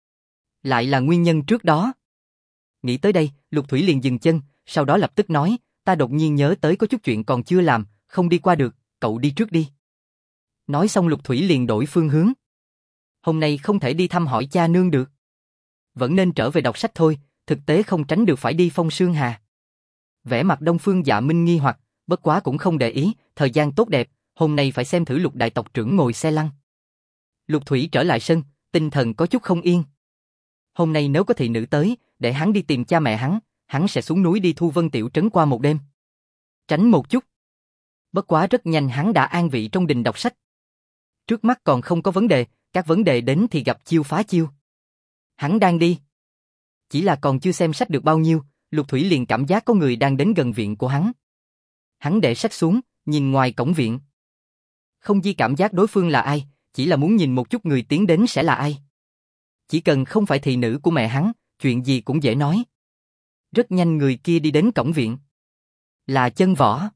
Lại là nguyên nhân trước đó. Nghĩ tới đây, Lục Thủy liền dừng chân, sau đó lập tức nói, ta đột nhiên nhớ tới có chút chuyện còn chưa làm, không đi qua được, cậu đi trước đi. Nói xong Lục Thủy liền đổi phương hướng. Hôm nay không thể đi thăm hỏi cha nương được. Vẫn nên trở về đọc sách thôi, thực tế không tránh được phải đi Phong Sương Hà. Vẻ mặt Đông Phương Dạ Minh nghi hoặc, bất quá cũng không để ý, thời gian tốt đẹp, hôm nay phải xem thử Lục đại tộc trưởng ngồi xe lăn. Lục Thủy trở lại sân, tinh thần có chút không yên. Hôm nay nếu có thị nữ tới, để hắn đi tìm cha mẹ hắn sẽ xuống núi đi Thu Vân Tiểu Trấn qua một đêm. Tránh một chút. Bất quá rất nhanh hắn đã an vị trong đình đọc sách. Trước mắt còn không có vấn đề, các vấn đề đến thì gặp chiêu phá chiêu. Hắn đang đi. Chỉ là còn chưa xem sách được bao nhiêu, Lục Thủy liền cảm giác có người đang đến gần viện của hắn. Hắn để sách xuống, nhìn ngoài cổng viện. Không di cảm giác đối phương là ai, chỉ là muốn nhìn một chút người tiến đến sẽ là ai. Chỉ cần không phải thị nữ của mẹ hắn, chuyện gì cũng dễ nói. Rất nhanh người kia đi đến cổng viện. Là Chân Võ.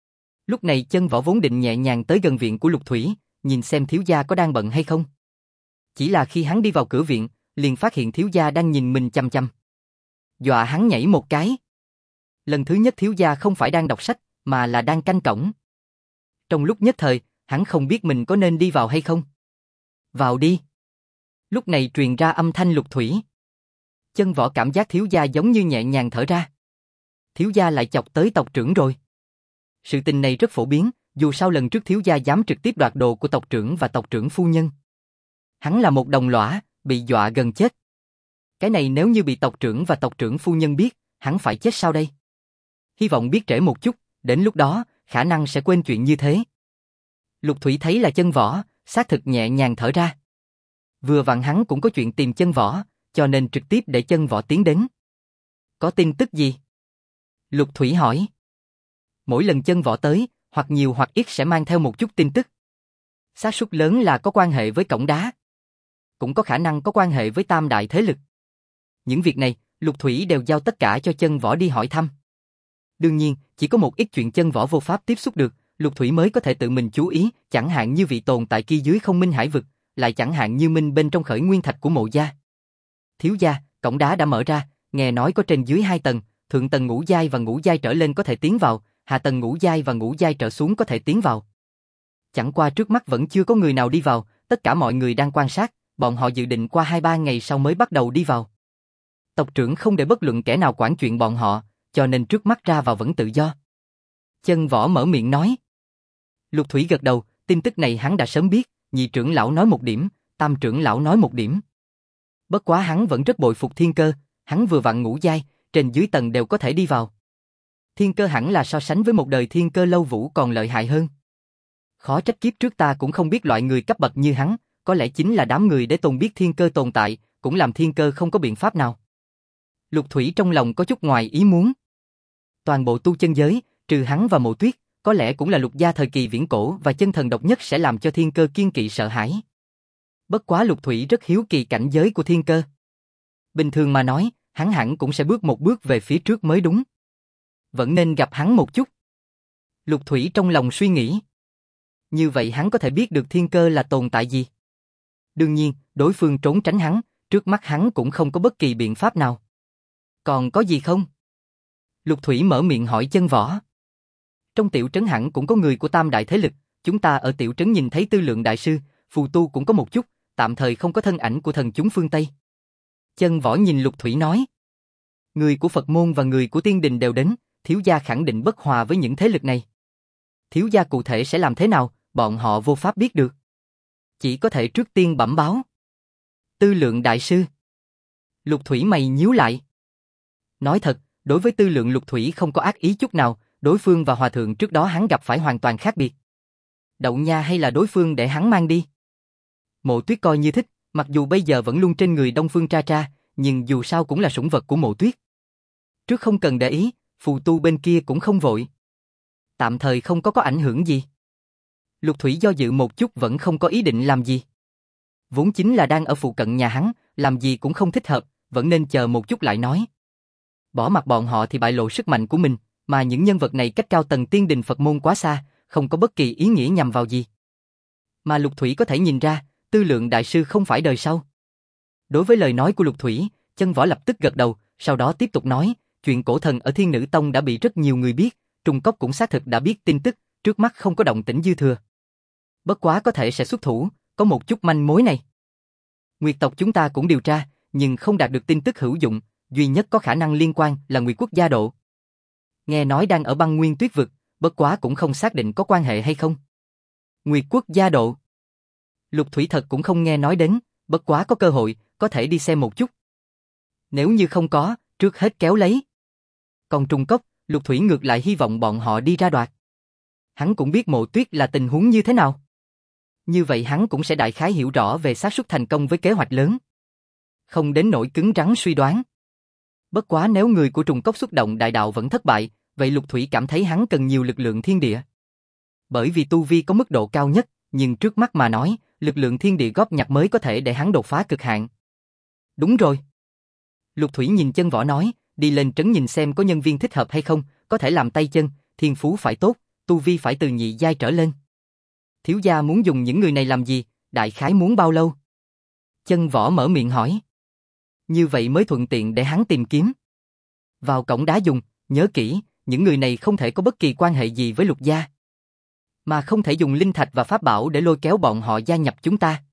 Lúc này Chân Võ vốn định nhẹ nhàng tới gần viện của Lục Thủy, nhìn xem thiếu gia có đang bận hay không. Chỉ là khi hắn đi vào cửa viện, liền phát hiện thiếu gia đang nhìn mình chăm chăm. Dọa hắn nhảy một cái. Lần thứ nhất thiếu gia không phải đang đọc sách, mà là đang canh cổng. Trong lúc nhất thời, hắn không biết mình có nên đi vào hay không. Vào đi. Lúc này truyền ra âm thanh Lục Thủy. Chân Võ cảm giác thiếu gia giống như nhẹ nhàng thở ra. Thiếu gia lại chọc tới tộc trưởng rồi. Sự tình này rất phổ biến, dù sao lần trước thiếu gia dám trực tiếp đoạt đồ của tộc trưởng và tộc trưởng phu nhân. Hắn là một đồng lõa, bị dọa gần chết. Cái này nếu như bị tộc trưởng và tộc trưởng phu nhân biết, hắn phải chết sao đây? Hy vọng biết trễ một chút, đến lúc đó, khả năng sẽ quên chuyện như thế. Lục Thủy thấy là Chân Võ, xác thực nhẹ nhàng thở ra. Vừa vặn hắn cũng có chuyện tìm Chân Võ, cho nên trực tiếp để Chân Võ tiến đến. Có tin tức gì? Lục Thủy hỏi. Mỗi lần Chân Võ tới, hoặc nhiều hoặc ít sẽ mang theo một chút tin tức. Xác suất lớn là có quan hệ với cổng đá. Cũng có khả năng có quan hệ với tam đại thế lực. Những việc này, Lục Thủy đều giao tất cả cho Chân Võ đi hỏi thăm. Đương nhiên, chỉ có một ít chuyện Chân Võ vô pháp tiếp xúc được, Lục Thủy mới có thể tự mình chú ý, chẳng hạn như vị tồn tại kia dưới Không Minh Hải vực, lại chẳng hạn như Minh bên trong Khởi Nguyên Thạch của Mộ gia. Thiếu gia, cổng đá đã mở ra, nghe nói có trên dưới 2 tầng, thượng tầng ngũ giai và ngũ giai trở lên có thể tiến vào, hạ tầng ngũ giai và ngũ giai trở xuống có thể tiến vào. Chẳng qua trước mắt vẫn chưa có người nào đi vào, tất cả mọi người đang quan sát, bọn họ dự định qua 2-3 ngày sau mới bắt đầu đi vào. Tộc trưởng không để bất luận kẻ nào quản chuyện bọn họ, cho nên trước mắt ra vào vẫn tự do. Chân Võ mở miệng nói. Lục Thủy gật đầu, tin tức này hắn đã sớm biết, nhị trưởng lão nói một điểm, tam trưởng lão nói một điểm. Bất quá hắn vẫn rất bội phục Thiên Cơ, hắn vừa vặn ngũ giai, trên dưới tầng đều có thể đi vào. Thiên Cơ hẳn là so sánh với một đời Thiên Cơ Lâu Vũ còn lợi hại hơn. Khó trách kiếp trước ta cũng không biết loại người cấp bậc như hắn, có lẽ chính là đám người để tồn biết Thiên Cơ tồn tại, cũng làm Thiên Cơ không có biện pháp nào. Lục Thủy trong lòng có chút ngoài ý muốn. Toàn bộ tu chân giới, trừ hắn và Mộ Tuyết, có lẽ cũng là Lục gia thời kỳ viễn cổ và chân thần độc nhất sẽ làm cho Thiên Cơ kiên kỵ sợ hãi. Bất quá Lục Thủy rất hiếu kỳ cảnh giới của Thiên Cơ. Bình thường mà nói, hắn hẳn cũng sẽ bước một bước về phía trước mới đúng. Vẫn nên gặp hắn một chút. Lục Thủy trong lòng suy nghĩ. Như vậy hắn có thể biết được Thiên Cơ là tồn tại gì. Đương nhiên, đối phương trốn tránh hắn, trước mắt hắn cũng không có bất kỳ biện pháp nào. Còn có gì không? Lục Thủy mở miệng hỏi Chân Võ. Trong tiểu trấn hẳn cũng có người của tam đại thế lực, chúng ta ở tiểu trấn nhìn thấy Tư Lượng đại sư, phù tu cũng có một chút, tạm thời không có thân ảnh của thần chúng phương Tây. Chân Võ nhìn Lục Thủy nói. Người của Phật môn và người của Tiên Đình đều đến, thiếu gia khẳng định bất hòa với những thế lực này. Thiếu gia cụ thể sẽ làm thế nào, bọn họ vô pháp biết được. Chỉ có thể trước tiên bẩm báo. Tư Lượng đại sư. Lục Thủy mày nhíu lại. Nói thật, đối với Tư Lượng Lục Thủy không có ác ý chút nào, đối phương và hòa thượng trước đó hắn gặp phải hoàn toàn khác biệt. Đậu nha hay là đối phương để hắn mang đi. Mộ Tuyết coi như thích, mặc dù bây giờ vẫn luôn trên người Đông Phương Tra Tra, nhưng dù sao cũng là sủng vật của Mộ Tuyết. Trước không cần để ý, phù tu bên kia cũng không vội. Tạm thời không có ảnh hưởng gì. Lục Thủy do dự một chút vẫn không có ý định làm gì. Vốn chính là đang ở phụ cận nhà hắn, làm gì cũng không thích hợp, vẫn nên chờ một chút lại nói. Bỏ mặc bọn họ thì bại lộ sức mạnh của mình, mà những nhân vật này cách cao tầng Tiên Đình Phật môn quá xa, không có bất kỳ ý nghĩa nhằm vào gì. Mà Lục Thủy có thể nhìn ra, Tư Lượng đại sư không phải đời sau. Đối với lời nói của Lục Thủy, Chân Võ lập tức gật đầu, sau đó tiếp tục nói, chuyện cổ thần ở Thiên Nữ Tông đã bị rất nhiều người biết, Trung Cốc cũng xác thực đã biết tin tức, trước mắt không có động tĩnh dư thừa. Bất quá có thể sẽ xuất thủ, có một chút manh mối này. Nguyệt tộc chúng ta cũng điều tra, nhưng không đạt được tin tức hữu dụng, duy nhất có khả năng liên quan là Nguyệt Quốc Gia Độ. Nghe nói đang ở Băng Nguyên Tuyết vực, bất quá cũng không xác định có quan hệ hay không. Nguyệt Quốc Gia Độ. Lục Thủy thật cũng không nghe nói đến, bất quá có cơ hội, có thể đi xem một chút. Nếu như không có, trước hết kéo lấy. Còn Trùng Cốc, Lục Thủy ngược lại hy vọng bọn họ đi ra đoạt. Hắn cũng biết Mộ Tuyết là tình huống như thế nào. Như vậy hắn cũng sẽ đại khái hiểu rõ về xác suất thành công với kế hoạch lớn. Không đến nỗi cứng rắn suy đoán. Bất quá nếu người của Trùng Cốc xuất động đại đạo vẫn thất bại, vậy Lục Thủy cảm thấy hắn cần nhiều lực lượng thiên địa. Bởi vì tu vi có mức độ cao nhất, nhưng trước mắt mà nói, lực lượng thiên địa góp nhặt mới có thể để hắn đột phá cực hạn. Đúng rồi. Lục Thủy nhìn Chân Võ nói, đi lên trấn nhìn xem có nhân viên thích hợp hay không, có thể làm tay chân, thiên phú phải tốt, tu vi phải từ nhị giai trở lên. Thiếu gia muốn dùng những người này làm gì, đại khái muốn bao lâu? Chân Võ mở miệng hỏi. Như vậy mới thuận tiện để hắn tìm kiếm. Vào cổng đá dùng, nhớ kỹ, những người này không thể có bất kỳ quan hệ gì với Lục gia. Mà không thể dùng linh thạch và pháp bảo để lôi kéo bọn họ gia nhập chúng ta.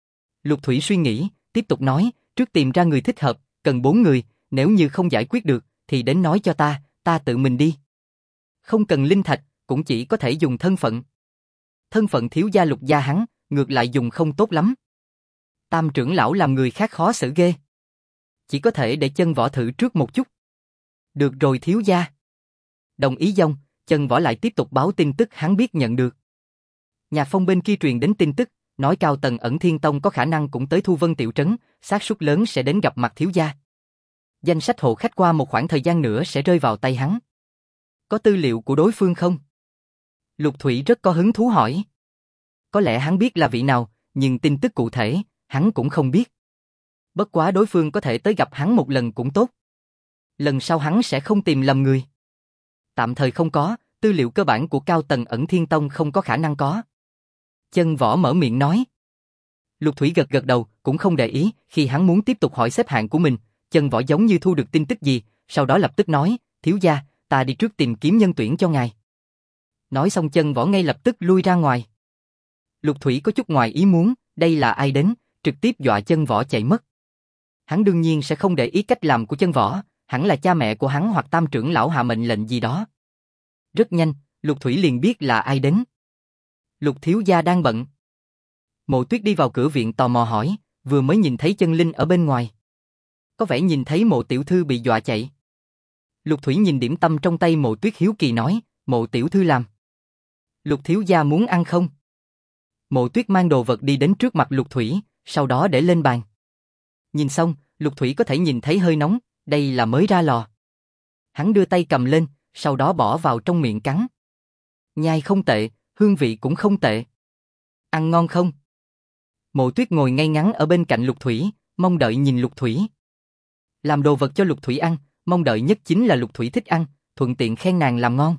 Lục Thủy suy nghĩ, tiếp tục nói, trước tìm ra người thích hợp, cần 4 người, nếu như không giải quyết được, thì đến nói cho ta tự mình đi. Không cần linh thạch, cũng chỉ có thể dùng thân phận. Thân phận thiếu gia Lục gia hắn, ngược lại dùng không tốt lắm. Tam trưởng lão làm người khác khó xử ghê. Chỉ có thể để Chân Võ thử trước một chút. Được rồi thiếu gia. Đồng ý dong, Chân Võ lại tiếp tục báo tin tức hắn biết nhận được. Nhà Phong bên kia truyền đến tin tức, nói Cao Tần Ẩn Thiên Tông có khả năng cũng tới Thu Vân Tiểu Trấn, xác suất lớn sẽ đến gặp mặt thiếu gia. Danh sách hộ khách qua một khoảng thời gian nữa sẽ rơi vào tay hắn. Có tư liệu của đối phương không? Lục Thủy rất có hứng thú hỏi. Có lẽ hắn biết là vị nào, nhưng tin tức cụ thể, hắn cũng không biết. Bất quá đối phương có thể tới gặp hắn một lần cũng tốt. Lần sau hắn sẽ không tìm lầm người. Tạm thời không có, tư liệu cơ bản của Cao Tần Ẩn Thiên Tông không có khả năng có. Chân Võ mở miệng nói. Lục Thủy gật gật đầu, cũng không để ý, khi hắn muốn tiếp tục hỏi xếp hạng của mình, Chân Võ giống như thu được tin tức gì, sau đó lập tức nói, thiếu gia, ta đi trước tìm kiếm nhân tuyển cho ngài. Nói xong Chân Võ ngay lập tức lui ra ngoài. Lục Thủy có chút ngoài ý muốn, đây là ai đến, trực tiếp dọa Chân Võ chạy mất. Hắn đương nhiên sẽ không để ý cách làm của Chân Võ, hẳn là cha mẹ của hắn hoặc Tam trưởng lão hạ mệnh lệnh gì đó. Rất nhanh, Lục Thủy liền biết là ai đến. Lục thiếu gia đang bận. Mộ Tuyết đi vào cửa viện tò mò hỏi, vừa mới nhìn thấy Chân Linh ở bên ngoài. Có vẻ nhìn thấy Mộ tiểu thư bị dọa chạy. Lục Thủy nhìn điểm tâm trong tay Mộ Tuyết hiếu kỳ nói, Mộ tiểu thư làm. Lục thiếu gia muốn ăn không? Mộ Tuyết mang đồ vật đi đến trước mặt Lục Thủy, sau đó để lên bàn. Nhìn xong, Lục Thủy có thể nhìn thấy hơi nóng, đây là mới ra lò. Hắn đưa tay cầm lên, sau đó bỏ vào trong miệng cắn. Nhai không tệ, hương vị cũng không tệ. Ăn ngon không? Mộ Tuyết ngồi ngay ngắn ở bên cạnh Lục Thủy, mong đợi nhìn Lục Thủy. Làm đồ vật cho Lục Thủy ăn, mong đợi nhất chính là Lục Thủy thích ăn, thuận tiện khen nàng làm ngon.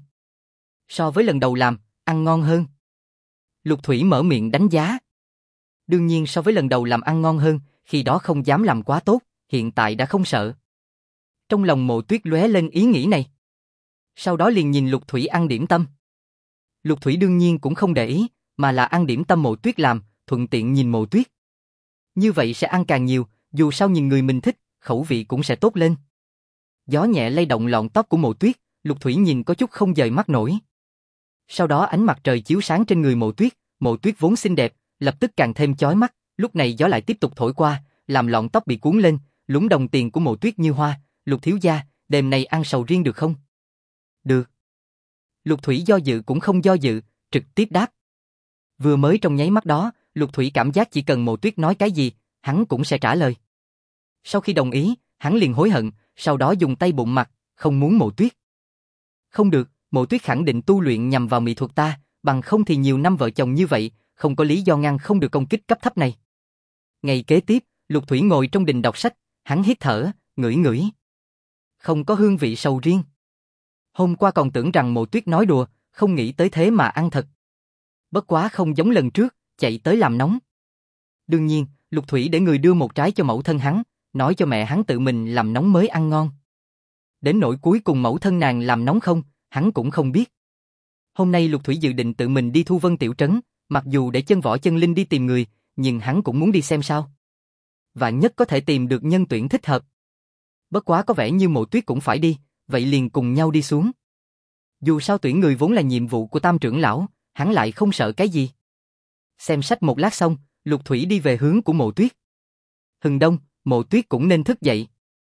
So với lần đầu làm, ăn ngon hơn. Lục Thủy mở miệng đánh giá. Đương nhiên so với lần đầu làm ăn ngon hơn, khi đó không dám làm quá tốt, hiện tại đã không sợ. Trong lòng Mộ Tuyết lóe lên ý nghĩ này. Sau đó liền nhìn Lục Thủy ăn điểm tâm. Lục Thủy đương nhiên cũng không để ý, mà là ăn điểm tâm Mộ Tuyết làm, thuận tiện nhìn Mộ Tuyết. Như vậy sẽ ăn càng nhiều, dù sao nhìn người mình thích, khẩu vị cũng sẽ tốt lên. Gió nhẹ lay động lọn tóc của Mộ Tuyết, Lục Thủy nhìn có chút không dời mắt nổi. Sau đó ánh mặt trời chiếu sáng trên người Mộ Tuyết vốn xinh đẹp, lập tức càng thêm chói mắt, lúc này gió lại tiếp tục thổi qua, làm lọn tóc bị cuốn lên, lúng đồng tiền của Mộ Tuyết như hoa, Lục thiếu gia, đêm nay ăn sầu riêng được không? Được. Lục Thủy do dự cũng không do dự, trực tiếp đáp. Vừa mới trong nháy mắt đó, Lục Thủy cảm giác chỉ cần Mộ Tuyết nói cái gì, hắn cũng sẽ trả lời. Sau khi đồng ý, hắn liền hối hận, sau đó dùng tay bụng mặt, không muốn Mộ Tuyết. Không được, Mộ Tuyết khẳng định tu luyện nhằm vào mỹ thuật ta, bằng không thì nhiều năm vợ chồng như vậy, không có lý do ngăn không được công kích cấp thấp này. Ngày kế tiếp, Lục Thủy ngồi trong đình đọc sách, hắn hít thở, ngửi ngửi. Không có hương vị sầu riêng. Hôm qua còn tưởng rằng Mộ Tuyết nói đùa, không nghĩ tới thế mà ăn thật. Bất quá không giống lần trước, chạy tới làm nóng. Đương nhiên, Lục Thủy để người đưa một trái cho mẫu thân hắn, nói cho mẹ hắn tự mình làm nóng mới ăn ngon. Đến nỗi cuối cùng mẫu thân nàng làm nóng không, hắn cũng không biết. Hôm nay Lục Thủy dự định tự mình đi Thu Vân Tiểu Trấn, mặc dù để Chân Võ Chân Linh đi tìm người, nhưng hắn cũng muốn đi xem sao. Vạn nhất có thể tìm được nhân tuyển thích hợp. Bất quá có vẻ như Mộ Tuyết cũng phải đi, vậy liền cùng nhau đi xuống. Dù sao tuyển người vốn là nhiệm vụ của Tam trưởng lão, hắn lại không sợ cái gì. Xem sách một lát xong, Lục Thủy đi về hướng của Mộ Tuyết. Hừng đông, Mộ Tuyết cũng nên thức dậy.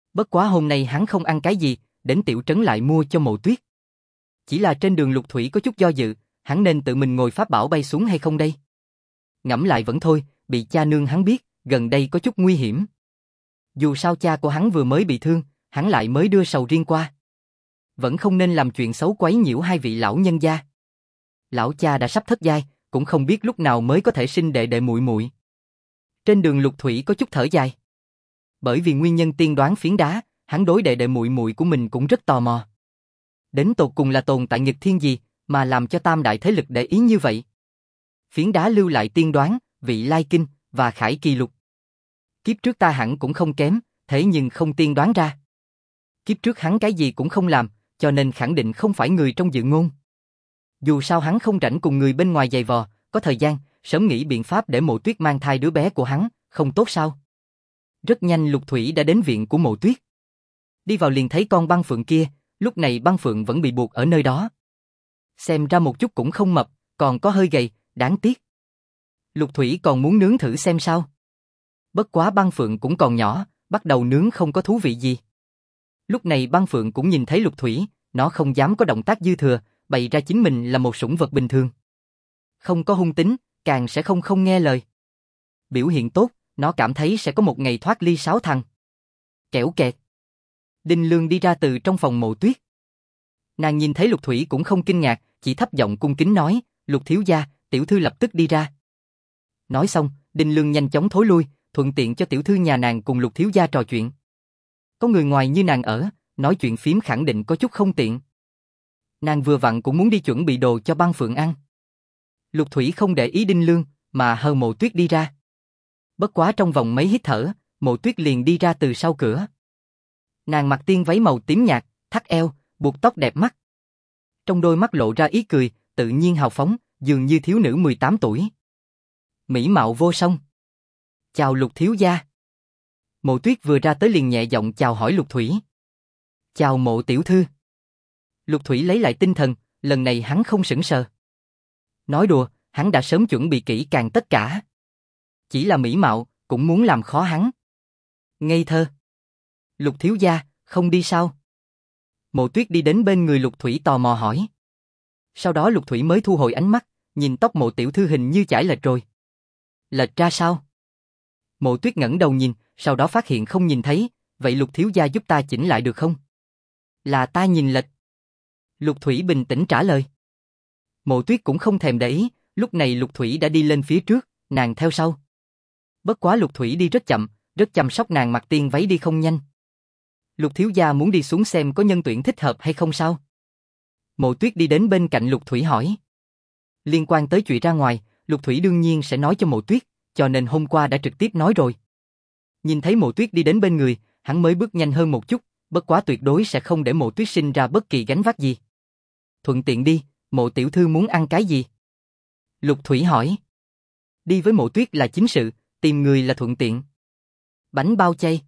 Bất quá hôm nay hắn không ăn cái gì, đến tiểu trấn lại mua cho Mộ Tuyết. Chỉ là trên đường Lục Thủy có chút do dự, hắn nên tự mình ngồi pháp bảo bay xuống hay không đây? Ngẫm lại vẫn thôi, bị cha nương hắn biết, gần đây có chút nguy hiểm. Dù sao cha của hắn vừa mới bị thương, hắn lại mới đưa sầu riêng qua. Vẫn không nên làm chuyện xấu quấy nhiễu hai vị lão nhân gia. Lão cha đã sắp thất giai, cũng không biết lúc nào mới có thể sinh đệ đệ muội muội. Trên đường Lục Thủy có chút thở dài. Bởi vì nguyên nhân tiên đoán phiến đá, hắn đối đệ đệ muội muội của mình cũng rất tò mò. Đến tột cùng là tồn tại nghịch thiên gì mà làm cho tam đại thế lực để ý như vậy? Phiến đá lưu lại tiên đoán, vị lai kinh và khải kỳ lục. Kiếp trước ta hẳn cũng không kém, thế nhưng không tiên đoán ra. Kiếp trước hắn cái gì cũng không làm, cho nên khẳng định không phải người trong dự ngôn. Dù sao hắn không rảnh cùng người bên ngoài giày vò, có thời gian, sớm nghĩ biện pháp để Mộ Tuyết mang thai đứa bé của hắn, không tốt sao? Rất nhanh Lục Thủy đã đến viện của Mộ Tuyết. Đi vào liền thấy con băng phượng kia, lúc này băng phượng vẫn bị buộc ở nơi đó. Xem ra một chút cũng không mập, còn có hơi gầy, đáng tiếc. Lục Thủy còn muốn nướng thử xem sao. Bất quá băng phượng cũng còn nhỏ, bắt đầu nướng không có thú vị gì. Lúc này băng phượng cũng nhìn thấy Lục Thủy, nó không dám có động tác dư thừa, bày ra chính mình là một sủng vật bình thường. Không có hung tính, càng sẽ không nghe lời. Biểu hiện tốt, nó cảm thấy sẽ có một ngày thoát ly sáu thằng. Kẻo kẹt. Đinh Lương đi ra từ trong phòng Mộ Tuyết. Nàng nhìn thấy Lục Thủy cũng không kinh ngạc, chỉ thấp giọng cung kính nói, Lục thiếu gia, tiểu thư lập tức đi ra. Nói xong, Đinh Lương nhanh chóng thối lui, thuận tiện cho tiểu thư nhà nàng cùng Lục thiếu gia trò chuyện. Có người ngoài như nàng ở, nói chuyện phím khẳng định có chút không tiện. Nàng vừa vặn cũng muốn đi chuẩn bị đồ cho băng phượng ăn. Lục Thủy không để ý Đinh Lương, mà hờ Mộ Tuyết đi ra. Bất quá trong vòng mấy hít thở, Mộ Tuyết liền đi ra từ sau cửa. Nàng mặc tiên váy màu tím nhạt, thắt eo, buộc tóc đẹp mắt. Trong đôi mắt lộ ra ý cười, tự nhiên hào phóng, dường như thiếu nữ 18 tuổi. Mỹ mạo vô song. Chào Lục thiếu gia. Mộ Tuyết vừa ra tới liền nhẹ giọng chào hỏi Lục Thủy. Chào Mộ tiểu thư. Lục Thủy lấy lại tinh thần, lần này hắn không sững sờ. Nói đùa, hắn đã sớm chuẩn bị kỹ càng tất cả. Chỉ là mỹ mạo, cũng muốn làm khó hắn. Ngây thơ. Lục thiếu gia, không đi sao? Mộ Tuyết đi đến bên người Lục Thủy tò mò hỏi. Sau đó Lục Thủy mới thu hồi ánh mắt, nhìn tóc Mộ tiểu thư hình như chải lệch rồi. Lệch ra sao? Mộ Tuyết ngẩng đầu nhìn, sau đó phát hiện không nhìn thấy, vậy Lục thiếu gia giúp ta chỉnh lại được không? Là ta nhìn lệch. Lục Thủy bình tĩnh trả lời. Mộ Tuyết cũng không thèm để ý, lúc này Lục Thủy đã đi lên phía trước, nàng theo sau. Bất quá Lục Thủy đi rất chậm, rất chăm sóc nàng mặc tiên váy đi không nhanh. Lục thiếu gia muốn đi xuống xem có nhân tuyển thích hợp hay không sao? Mộ Tuyết đi đến bên cạnh Lục Thủy hỏi. Liên quan tới chuyện ra ngoài, Lục Thủy đương nhiên sẽ nói cho Mộ Tuyết, cho nên hôm qua đã trực tiếp nói rồi. Nhìn thấy Mộ Tuyết đi đến bên người, hắn mới bước nhanh hơn một chút, bất quá tuyệt đối sẽ không để Mộ Tuyết sinh ra bất kỳ gánh vác gì. Thuận tiện đi, Mộ tiểu thư muốn ăn cái gì? Lục Thủy hỏi. Đi với Mộ Tuyết là chính sự, tìm người là thuận tiện. Bánh bao chay.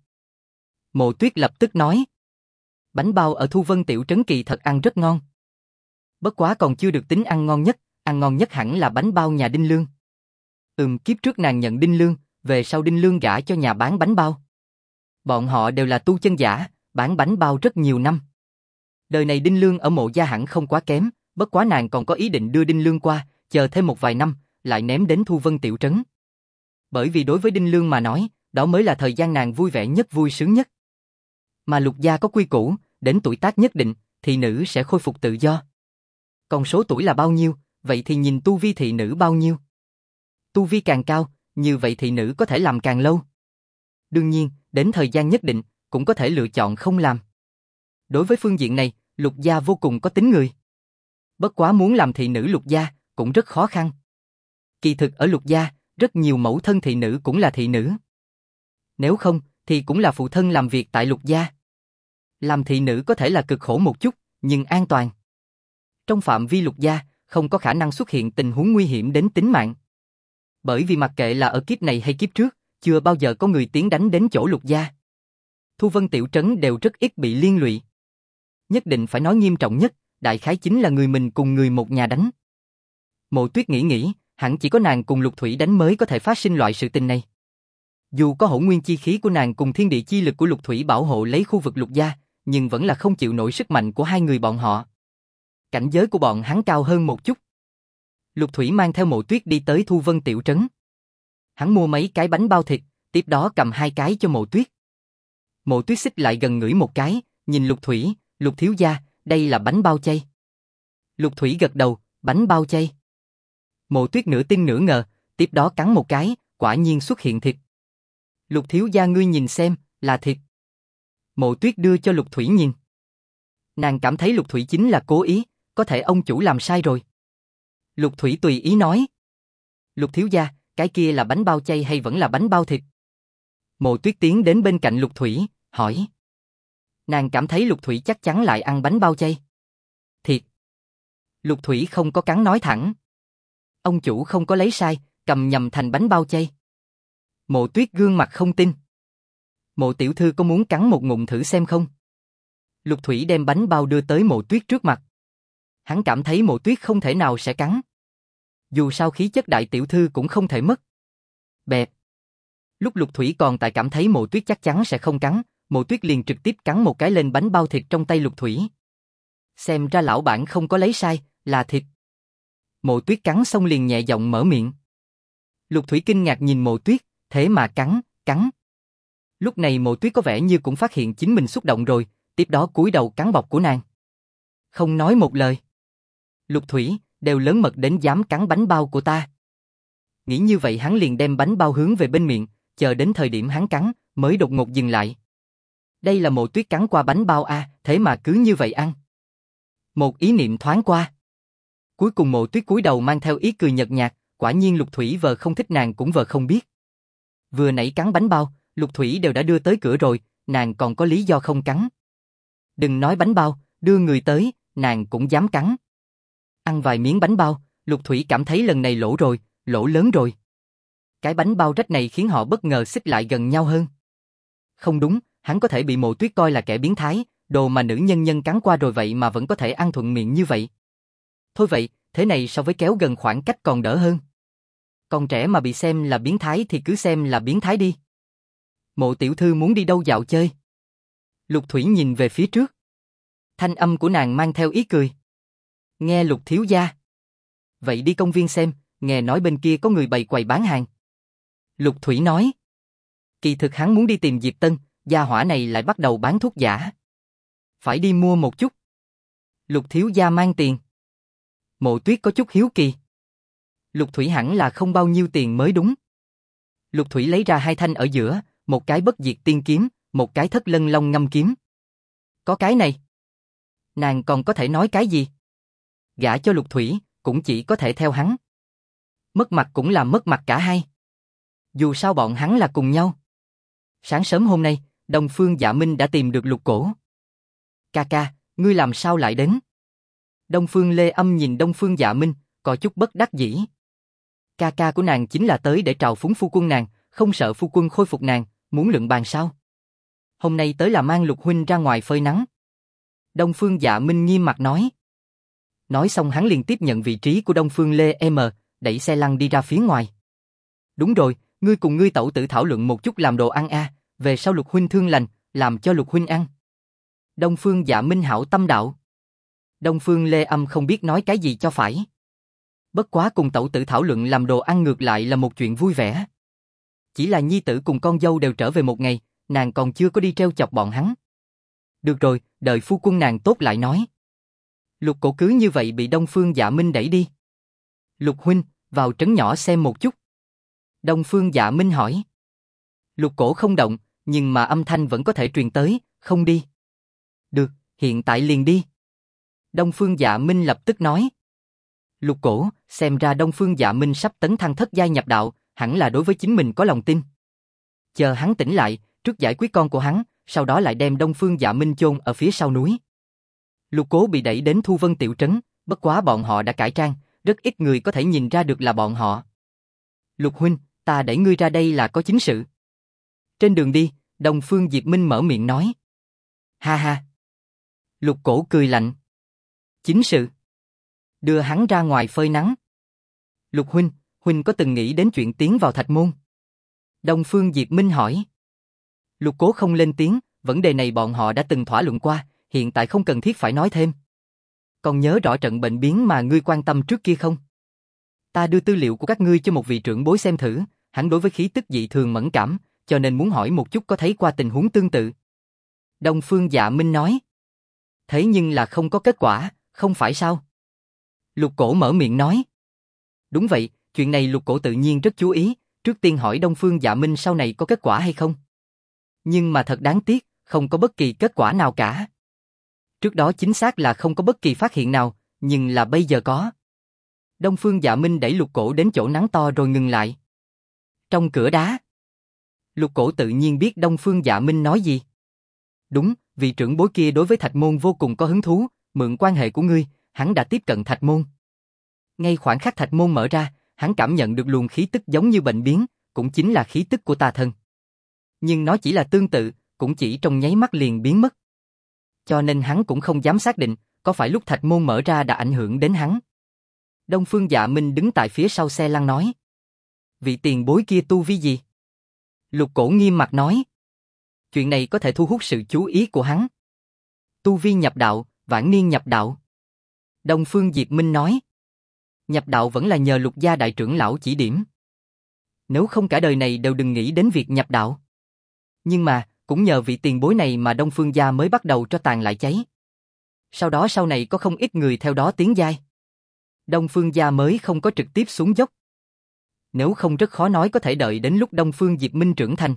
Mộ Tuyết lập tức nói. Bánh bao ở Thu Vân tiểu trấn kỳ thật ăn rất ngon. Bất quá còn chưa được tính ăn ngon nhất hẳn là bánh bao nhà Đinh Lương. Kiếp trước nàng nhận Đinh Lương, về sau Đinh Lương gả cho nhà bán bánh bao. Bọn họ đều là tu chân giả, bán bánh bao rất nhiều năm. Đời này Đinh Lương ở Mộ gia hẳn không quá kém, bất quá nàng còn có ý định đưa Đinh Lương qua, chờ thêm một vài năm, lại ném đến Thu Vân tiểu trấn. Bởi vì đối với Đinh Lương mà nói, đó mới là thời gian nàng vui vẻ nhất vui sướng nhất. Mà Lục gia có quy củ, đến tuổi tác nhất định, thị nữ sẽ khôi phục tự do. Còn số tuổi là bao nhiêu, vậy thì nhìn tu vi thị nữ bao nhiêu. Tu vi càng cao, như vậy thị nữ có thể làm càng lâu. Đương nhiên, đến thời gian nhất định, cũng có thể lựa chọn không làm. Đối với phương diện này, Lục gia vô cùng có tính người. Bất quá muốn làm thị nữ Lục gia, cũng rất khó khăn. Kỳ thực ở Lục gia, rất nhiều mẫu thân thị nữ cũng là thị nữ. Nếu không, thì cũng là phụ thân làm việc tại Lục gia. Làm thị nữ có thể là cực khổ một chút, nhưng an toàn. Trong phạm vi Lục gia, không có khả năng xuất hiện tình huống nguy hiểm đến tính mạng. Bởi vì mặc kệ là ở kiếp này hay kiếp trước, chưa bao giờ có người tiến đánh đến chỗ Lục gia. Thu Vân tiểu trấn đều rất ít bị liên lụy. Nhất định phải nói nghiêm trọng nhất, đại khái chính là người mình cùng người một nhà đánh. Mộ Tuyết nghĩ, hẳn chỉ có nàng cùng Lục Thủy đánh mới có thể phát sinh loại sự tình này. Dù có hỗn nguyên chi khí của nàng cùng thiên địa chi lực của Lục Thủy bảo hộ lấy khu vực Lục gia, nhưng vẫn là không chịu nổi sức mạnh của hai người bọn họ. Cảnh giới của bọn hắn cao hơn một chút. Lục Thủy mang theo Mộ Tuyết đi tới Thu Vân tiểu trấn. Hắn mua mấy cái bánh bao thịt, tiếp đó cầm hai cái cho Mộ Tuyết. Mộ Tuyết xích lại gần ngửi một cái, nhìn Lục Thủy, Lục thiếu gia, đây là bánh bao chay. Lục Thủy gật đầu, bánh bao chay. Mộ Tuyết nửa tin nửa ngờ, tiếp đó cắn một cái, quả nhiên xuất hiện thịt. Lục thiếu gia ngươi nhìn xem, là thịt. Mộ Tuyết đưa cho Lục Thủy nhìn. Nàng cảm thấy Lục Thủy chính là cố ý, có thể ông chủ làm sai rồi. Lục Thủy tùy ý nói. Lục thiếu gia, cái kia là bánh bao chay hay vẫn là bánh bao thịt? Mộ Tuyết tiến đến bên cạnh Lục Thủy, hỏi. Nàng cảm thấy Lục Thủy chắc chắn lại ăn bánh bao chay. Thiệt. Lục Thủy không có cắn nói thẳng. Ông chủ không có lấy sai, cầm nhầm thành bánh bao chay. Mộ Tuyết gương mặt không tin. Mộ tiểu thư có muốn cắn một ngụm thử xem không? Lục Thủy đem bánh bao đưa tới Mộ Tuyết trước mặt. Hắn cảm thấy Mộ Tuyết không thể nào sẽ cắn. Dù sao khí chất đại tiểu thư cũng không thể mất. Bẹp. Lúc Lục Thủy còn tại cảm thấy Mộ Tuyết chắc chắn sẽ không cắn, Mộ Tuyết liền trực tiếp cắn một cái lên bánh bao thịt trong tay Lục Thủy. Xem ra lão bản không có lấy sai, là thịt. Mộ Tuyết cắn xong liền nhẹ giọng mở miệng. Lục Thủy kinh ngạc nhìn Mộ Tuyết, thế mà cắn. Lúc này Mộ Tuyết có vẻ như cũng phát hiện chính mình xúc động rồi, tiếp đó cúi đầu cắn bọc của nàng. Không nói một lời. Lục Thủy, đều lớn mật đến dám cắn bánh bao của ta. Nghĩ như vậy hắn liền đem bánh bao hướng về bên miệng, chờ đến thời điểm hắn cắn, mới đột ngột dừng lại. Đây là Mộ Tuyết cắn qua bánh bao a, thế mà cứ như vậy ăn. Một ý niệm thoáng qua. Cuối cùng Mộ Tuyết cúi đầu mang theo ý cười nhợt nhạt, quả nhiên Lục Thủy vờ không thích nàng cũng vờ không biết. Vừa nãy cắn bánh bao, Lục Thủy đều đã đưa tới cửa rồi, nàng còn có lý do không cắn. Đừng nói bánh bao, đưa người tới, nàng cũng dám cắn. Ăn vài miếng bánh bao, Lục Thủy cảm thấy lần này lỗ rồi, lỗ lớn rồi. Cái bánh bao rách này khiến họ bất ngờ xích lại gần nhau hơn. Không đúng, hắn có thể bị Mộ Tuyết coi là kẻ biến thái, đồ mà nữ nhân cắn qua rồi vậy mà vẫn có thể ăn thuận miệng như vậy. Thôi vậy, thế này so với kéo gần khoảng cách còn đỡ hơn. Con trẻ mà bị xem là biến thái thì cứ xem là biến thái đi. Mộ tiểu thư muốn đi đâu dạo chơi? Lục Thủy nhìn về phía trước. Thanh âm của nàng mang theo ý cười. Nghe Lục thiếu gia. Vậy đi công viên xem, nghe nói bên kia có người bày quầy bán hàng. Lục Thủy nói. Kỳ thực hắn muốn đi tìm Diệp Tân, gia hỏa này lại bắt đầu bán thuốc giả. Phải đi mua một chút. Lục thiếu gia mang tiền. Mộ Tuyết có chút hiếu kỳ. Lục Thủy hẳn là không bao nhiêu tiền mới đúng. Lục Thủy lấy ra hai thanh ở giữa, một cái bất diệt tiên kiếm, một cái thất lân long ngâm kiếm. Có cái này. Nàng còn có thể nói cái gì? Gả cho Lục Thủy, cũng chỉ có thể theo hắn. Mất mặt cũng là mất mặt cả hai. Dù sao bọn hắn là cùng nhau. Sáng sớm hôm nay, Đông Phương Dạ Minh đã tìm được Lục Cổ. Ca ca, ngươi làm sao lại đến? Đông Phương Lê Âm nhìn Đông Phương Dạ Minh, có chút bất đắc dĩ. Ca ca của nàng chính là tới để trào phúng phu quân nàng, không sợ phu quân khôi phục nàng, muốn luận bàn sao? Hôm nay tới là mang Lục huynh ra ngoài phơi nắng. Đông Phương Dạ Minh nghiêm mặt nói. Nói xong hắn liền tiếp nhận vị trí của Đông Phương Lê M, đẩy xe lăn đi ra phía ngoài. Đúng rồi, ngươi cùng ngươi tẩu tử thảo luận một chút làm đồ ăn a, về sau Lục huynh thương lành, làm cho Lục huynh ăn. Đông Phương Dạ Minh hảo tâm đạo. Đông Phương Lê Âm không biết nói cái gì cho phải. Bất quá cùng tẩu tử thảo luận làm đồ ăn ngược lại là một chuyện vui vẻ. Chỉ là nhi tử cùng con dâu đều trở về một ngày, nàng còn chưa có đi treo chọc bọn hắn. Được rồi, đợi phu quân nàng tốt lại nói. Lục Cổ cứ như vậy bị Đông Phương Dạ Minh đẩy đi. Lục huynh, vào trấn nhỏ xem một chút. Đông Phương Dạ Minh hỏi. Lục Cổ không động, nhưng mà âm thanh vẫn có thể truyền tới, không đi. Được, hiện tại liền đi. Đông Phương Dạ Minh lập tức nói. Lục Cổ, xem ra Đông Phương Dạ Minh sắp tấn thăng thất giai nhập đạo, hẳn là đối với chính mình có lòng tin. Chờ hắn tỉnh lại, trước giải quyết con của hắn, sau đó lại đem Đông Phương Dạ Minh chôn ở phía sau núi. Lục Cố bị đẩy đến Thu Vân tiểu trấn, bất quá bọn họ đã cải trang, rất ít người có thể nhìn ra được là bọn họ. Lục huynh, ta đẩy ngươi ra đây là có chính sự. Trên đường đi, Đông Phương Diệp Minh mở miệng nói. Ha ha. Lục Cổ cười lạnh. Chính sự. Đưa hắn ra ngoài phơi nắng. Lục huynh, huynh có từng nghĩ đến chuyện tiến vào Thạch Môn? Đông Phương Diệp Minh hỏi. Lục Cố không lên tiếng, vấn đề này bọn họ đã từng thảo luận qua, hiện tại không cần thiết phải nói thêm. Còn nhớ rõ trận bệnh biến mà ngươi quan tâm trước kia không? Ta đưa tư liệu của các ngươi cho một vị trưởng bối xem thử, hắn đối với khí tức dị thường mẫn cảm, cho nên muốn hỏi một chút có thấy qua tình huống tương tự. Đông Phương Dạ Minh nói. Thế nhưng là không có kết quả, không phải sao? Lục Cổ mở miệng nói. Đúng vậy, chuyện này Lục Cổ tự nhiên rất chú ý, trước tiên hỏi Đông Phương Dạ Minh sau này có kết quả hay không. Nhưng mà thật đáng tiếc, không có bất kỳ kết quả nào cả. Trước đó chính xác là không có bất kỳ phát hiện nào, nhưng là bây giờ có. Đông Phương Dạ Minh đẩy Lục Cổ đến chỗ nắng to rồi ngừng lại. Trong cửa đá. Lục Cổ tự nhiên biết Đông Phương Dạ Minh nói gì. Đúng, vị trưởng bối kia đối với Thạch Môn vô cùng có hứng thú, mượn quan hệ của ngươi, hắn đã tiếp cận Thạch Môn. Ngay khoảnh khắc Thạch Môn mở ra, hắn cảm nhận được luồng khí tức giống như bệnh biến, cũng chính là khí tức của tà thần. Nhưng nó chỉ là tương tự, cũng chỉ trong nháy mắt liền biến mất. Cho nên hắn cũng không dám xác định, có phải lúc Thạch Môn mở ra đã ảnh hưởng đến hắn. Đông Phương Dạ Minh đứng tại phía sau xe lăn nói. Vị tiền bối kia tu vi gì? Lục Cổ nghiêm mặt nói. Chuyện này có thể thu hút sự chú ý của hắn. Tu vi nhập đạo, vãn niên nhập đạo. Đông Phương Diệp Minh nói. Nhập đạo vẫn là nhờ Lục gia đại trưởng lão chỉ điểm. Nếu không cả đời này đều đừng nghĩ đến việc nhập đạo. Nhưng mà, cũng nhờ vị tiền bối này mà Đông Phương gia mới bắt đầu cho tàn lại cháy. Sau đó sau này có không ít người theo đó tiến giai. Đông Phương gia mới không có trực tiếp xuống dốc. Nếu không rất khó nói có thể đợi đến lúc Đông Phương Diệp Minh trưởng thành.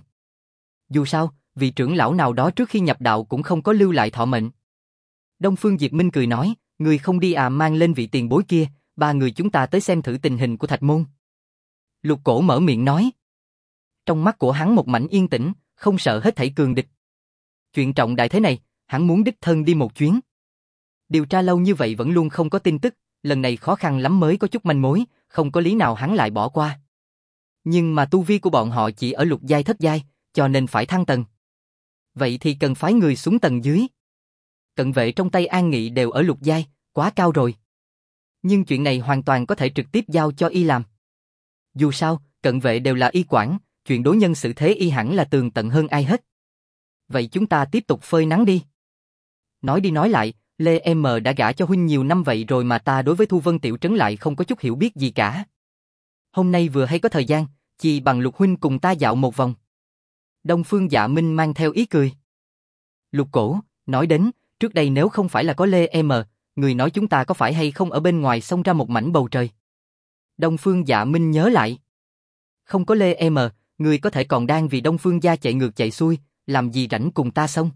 Dù sao, vị trưởng lão nào đó trước khi nhập đạo cũng không có lưu lại thọ mệnh. Đông Phương Diệp Minh cười nói, người không đi à, mang lên vị tiền bối kia, ba người chúng ta tới xem thử tình hình của Thạch Môn. Lục Cổ mở miệng nói. Trong mắt của hắn một mảnh yên tĩnh, không sợ hết thảy cường địch. Chuyện trọng đại thế này, hắn muốn đích thân đi một chuyến. Điều tra lâu như vậy vẫn luôn không có tin tức, lần này khó khăn lắm mới có chút manh mối, không có lý nào hắn lại bỏ qua. Nhưng mà tu vi của bọn họ chỉ ở lục giai thất giai, cho nên phải thăng tầng. Vậy thì cần phái người xuống tầng dưới. Cận vệ trong tay An Nghị đều ở lục giai, quá cao rồi. Nhưng chuyện này hoàn toàn có thể trực tiếp giao cho y làm. Dù sao, cận vệ đều là y quản, chuyện đối nhân xử thế y hẳn là tường tận hơn ai hết. Vậy chúng ta tiếp tục phơi nắng đi. Nói đi nói lại, Lê M đã gả cho huynh nhiều năm vậy rồi mà ta đối với Thu Vân Tiểu Trấn lại không có chút hiểu biết gì cả. Hôm nay vừa hay có thời gian, chỉ bằng Lục huynh cùng ta dạo một vòng. Đông Phương Dạ Minh mang theo ý cười. Lục Cổ, nói đến, trước đây nếu không phải là có Lê M, người nói chúng ta có phải hay không ở bên ngoài xông ra một mảnh bầu trời. Đông Phương Dạ Minh nhớ lại. Không có Lê M, người có thể còn đang vì Đông Phương gia chạy ngược chạy xuôi, làm gì rảnh cùng ta xông.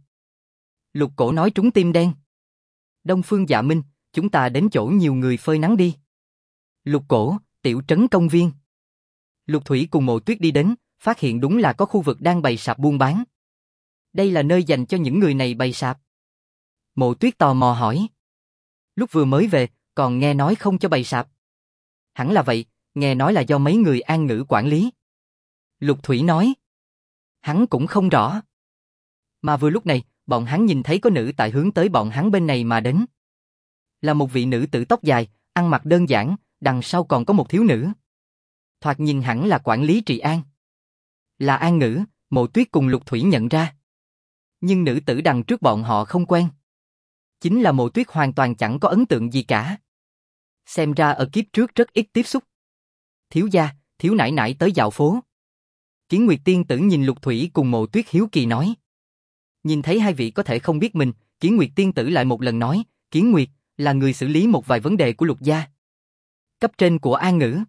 Lục Cổ nói trúng tim đen. Đông Phương Dạ Minh, chúng ta đến chỗ nhiều người phơi nắng đi. Lục Cổ, Tiểu Trấn công viên. Lục Thủy cùng Mộ Tuyết đi đến, phát hiện đúng là có khu vực đang bày sạp buôn bán. Đây là nơi dành cho những người này bày sạp. Mộ Tuyết tò mò hỏi. Lúc vừa mới về, còn nghe nói không cho bày sạp. Hẳn là vậy, nghe nói là do mấy người An Ngữ quản lý. Lục Thủy nói. Hắn cũng không rõ. Mà vừa lúc này, bọn hắn nhìn thấy có nữ tại hướng tới bọn hắn bên này mà đến. Là một vị nữ tử tóc dài, ăn mặc đơn giản, đằng sau còn có một thiếu nữ. Thoạt nhìn hẳn là quản lý Trị An. Là An Ngữ, Mộ Tuyết cùng Lục Thủy nhận ra. Nhưng nữ tử đằng trước bọn họ không quen. Chính là Mộ Tuyết hoàn toàn chẳng có ấn tượng gì cả. Xem ra ở kiếp trước rất ít tiếp xúc. Thiếu gia, thiếu nãi nãi tới dạo phố. Kiến Nguyệt tiên tử nhìn Lục Thủy cùng Mộ Tuyết hiếu kỳ nói. Nhìn thấy hai vị có thể không biết mình, Kiến Nguyệt tiên tử lại một lần nói, Kiến Nguyệt là người xử lý một vài vấn đề của Lục gia. Cấp trên của An Ngữ.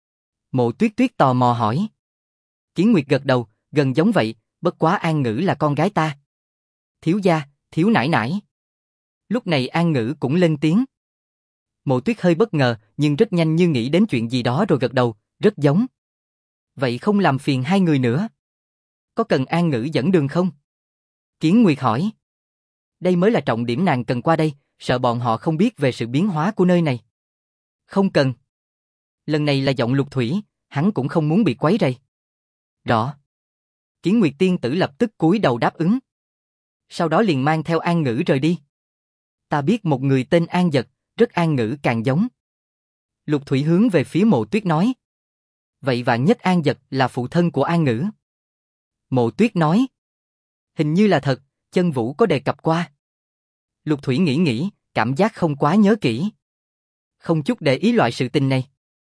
Mộ Tuyết Tuyết tò mò hỏi. Kiến Nguyệt gật đầu, gần giống vậy, bất quá An Ngữ là con gái ta. Thiếu gia, thiếu nãi nãi. Lúc này An Ngữ cũng lên tiếng. Mộ Tuyết hơi bất ngờ, nhưng rất nhanh như nghĩ đến chuyện gì đó rồi gật đầu, rất giống. Vậy không làm phiền hai người nữa. Có cần An Ngữ dẫn đường không? Kiến Nguyệt hỏi. Đây mới là trọng điểm nàng cần qua đây, sợ bọn họ không biết về sự biến hóa của nơi này. Không cần. Lần này là giọng Lục Thủy, hắn cũng không muốn bị quấy rầy. Rõ. Kiến Nguyệt tiên tử lập tức cúi đầu đáp ứng. Sau đó liền mang theo An Ngữ rời đi. Ta biết một người tên An Dật, rất An Ngữ càng giống. Lục Thủy hướng về phía Mộ Tuyết nói. Vậy vạn nhất An Dật là phụ thân của An Ngữ. Mộ Tuyết nói. Hình như là thật, Chân Vũ có đề cập qua. Lục Thủy nghĩ, cảm giác không quá nhớ kỹ. Không chút để ý loại sự tình này.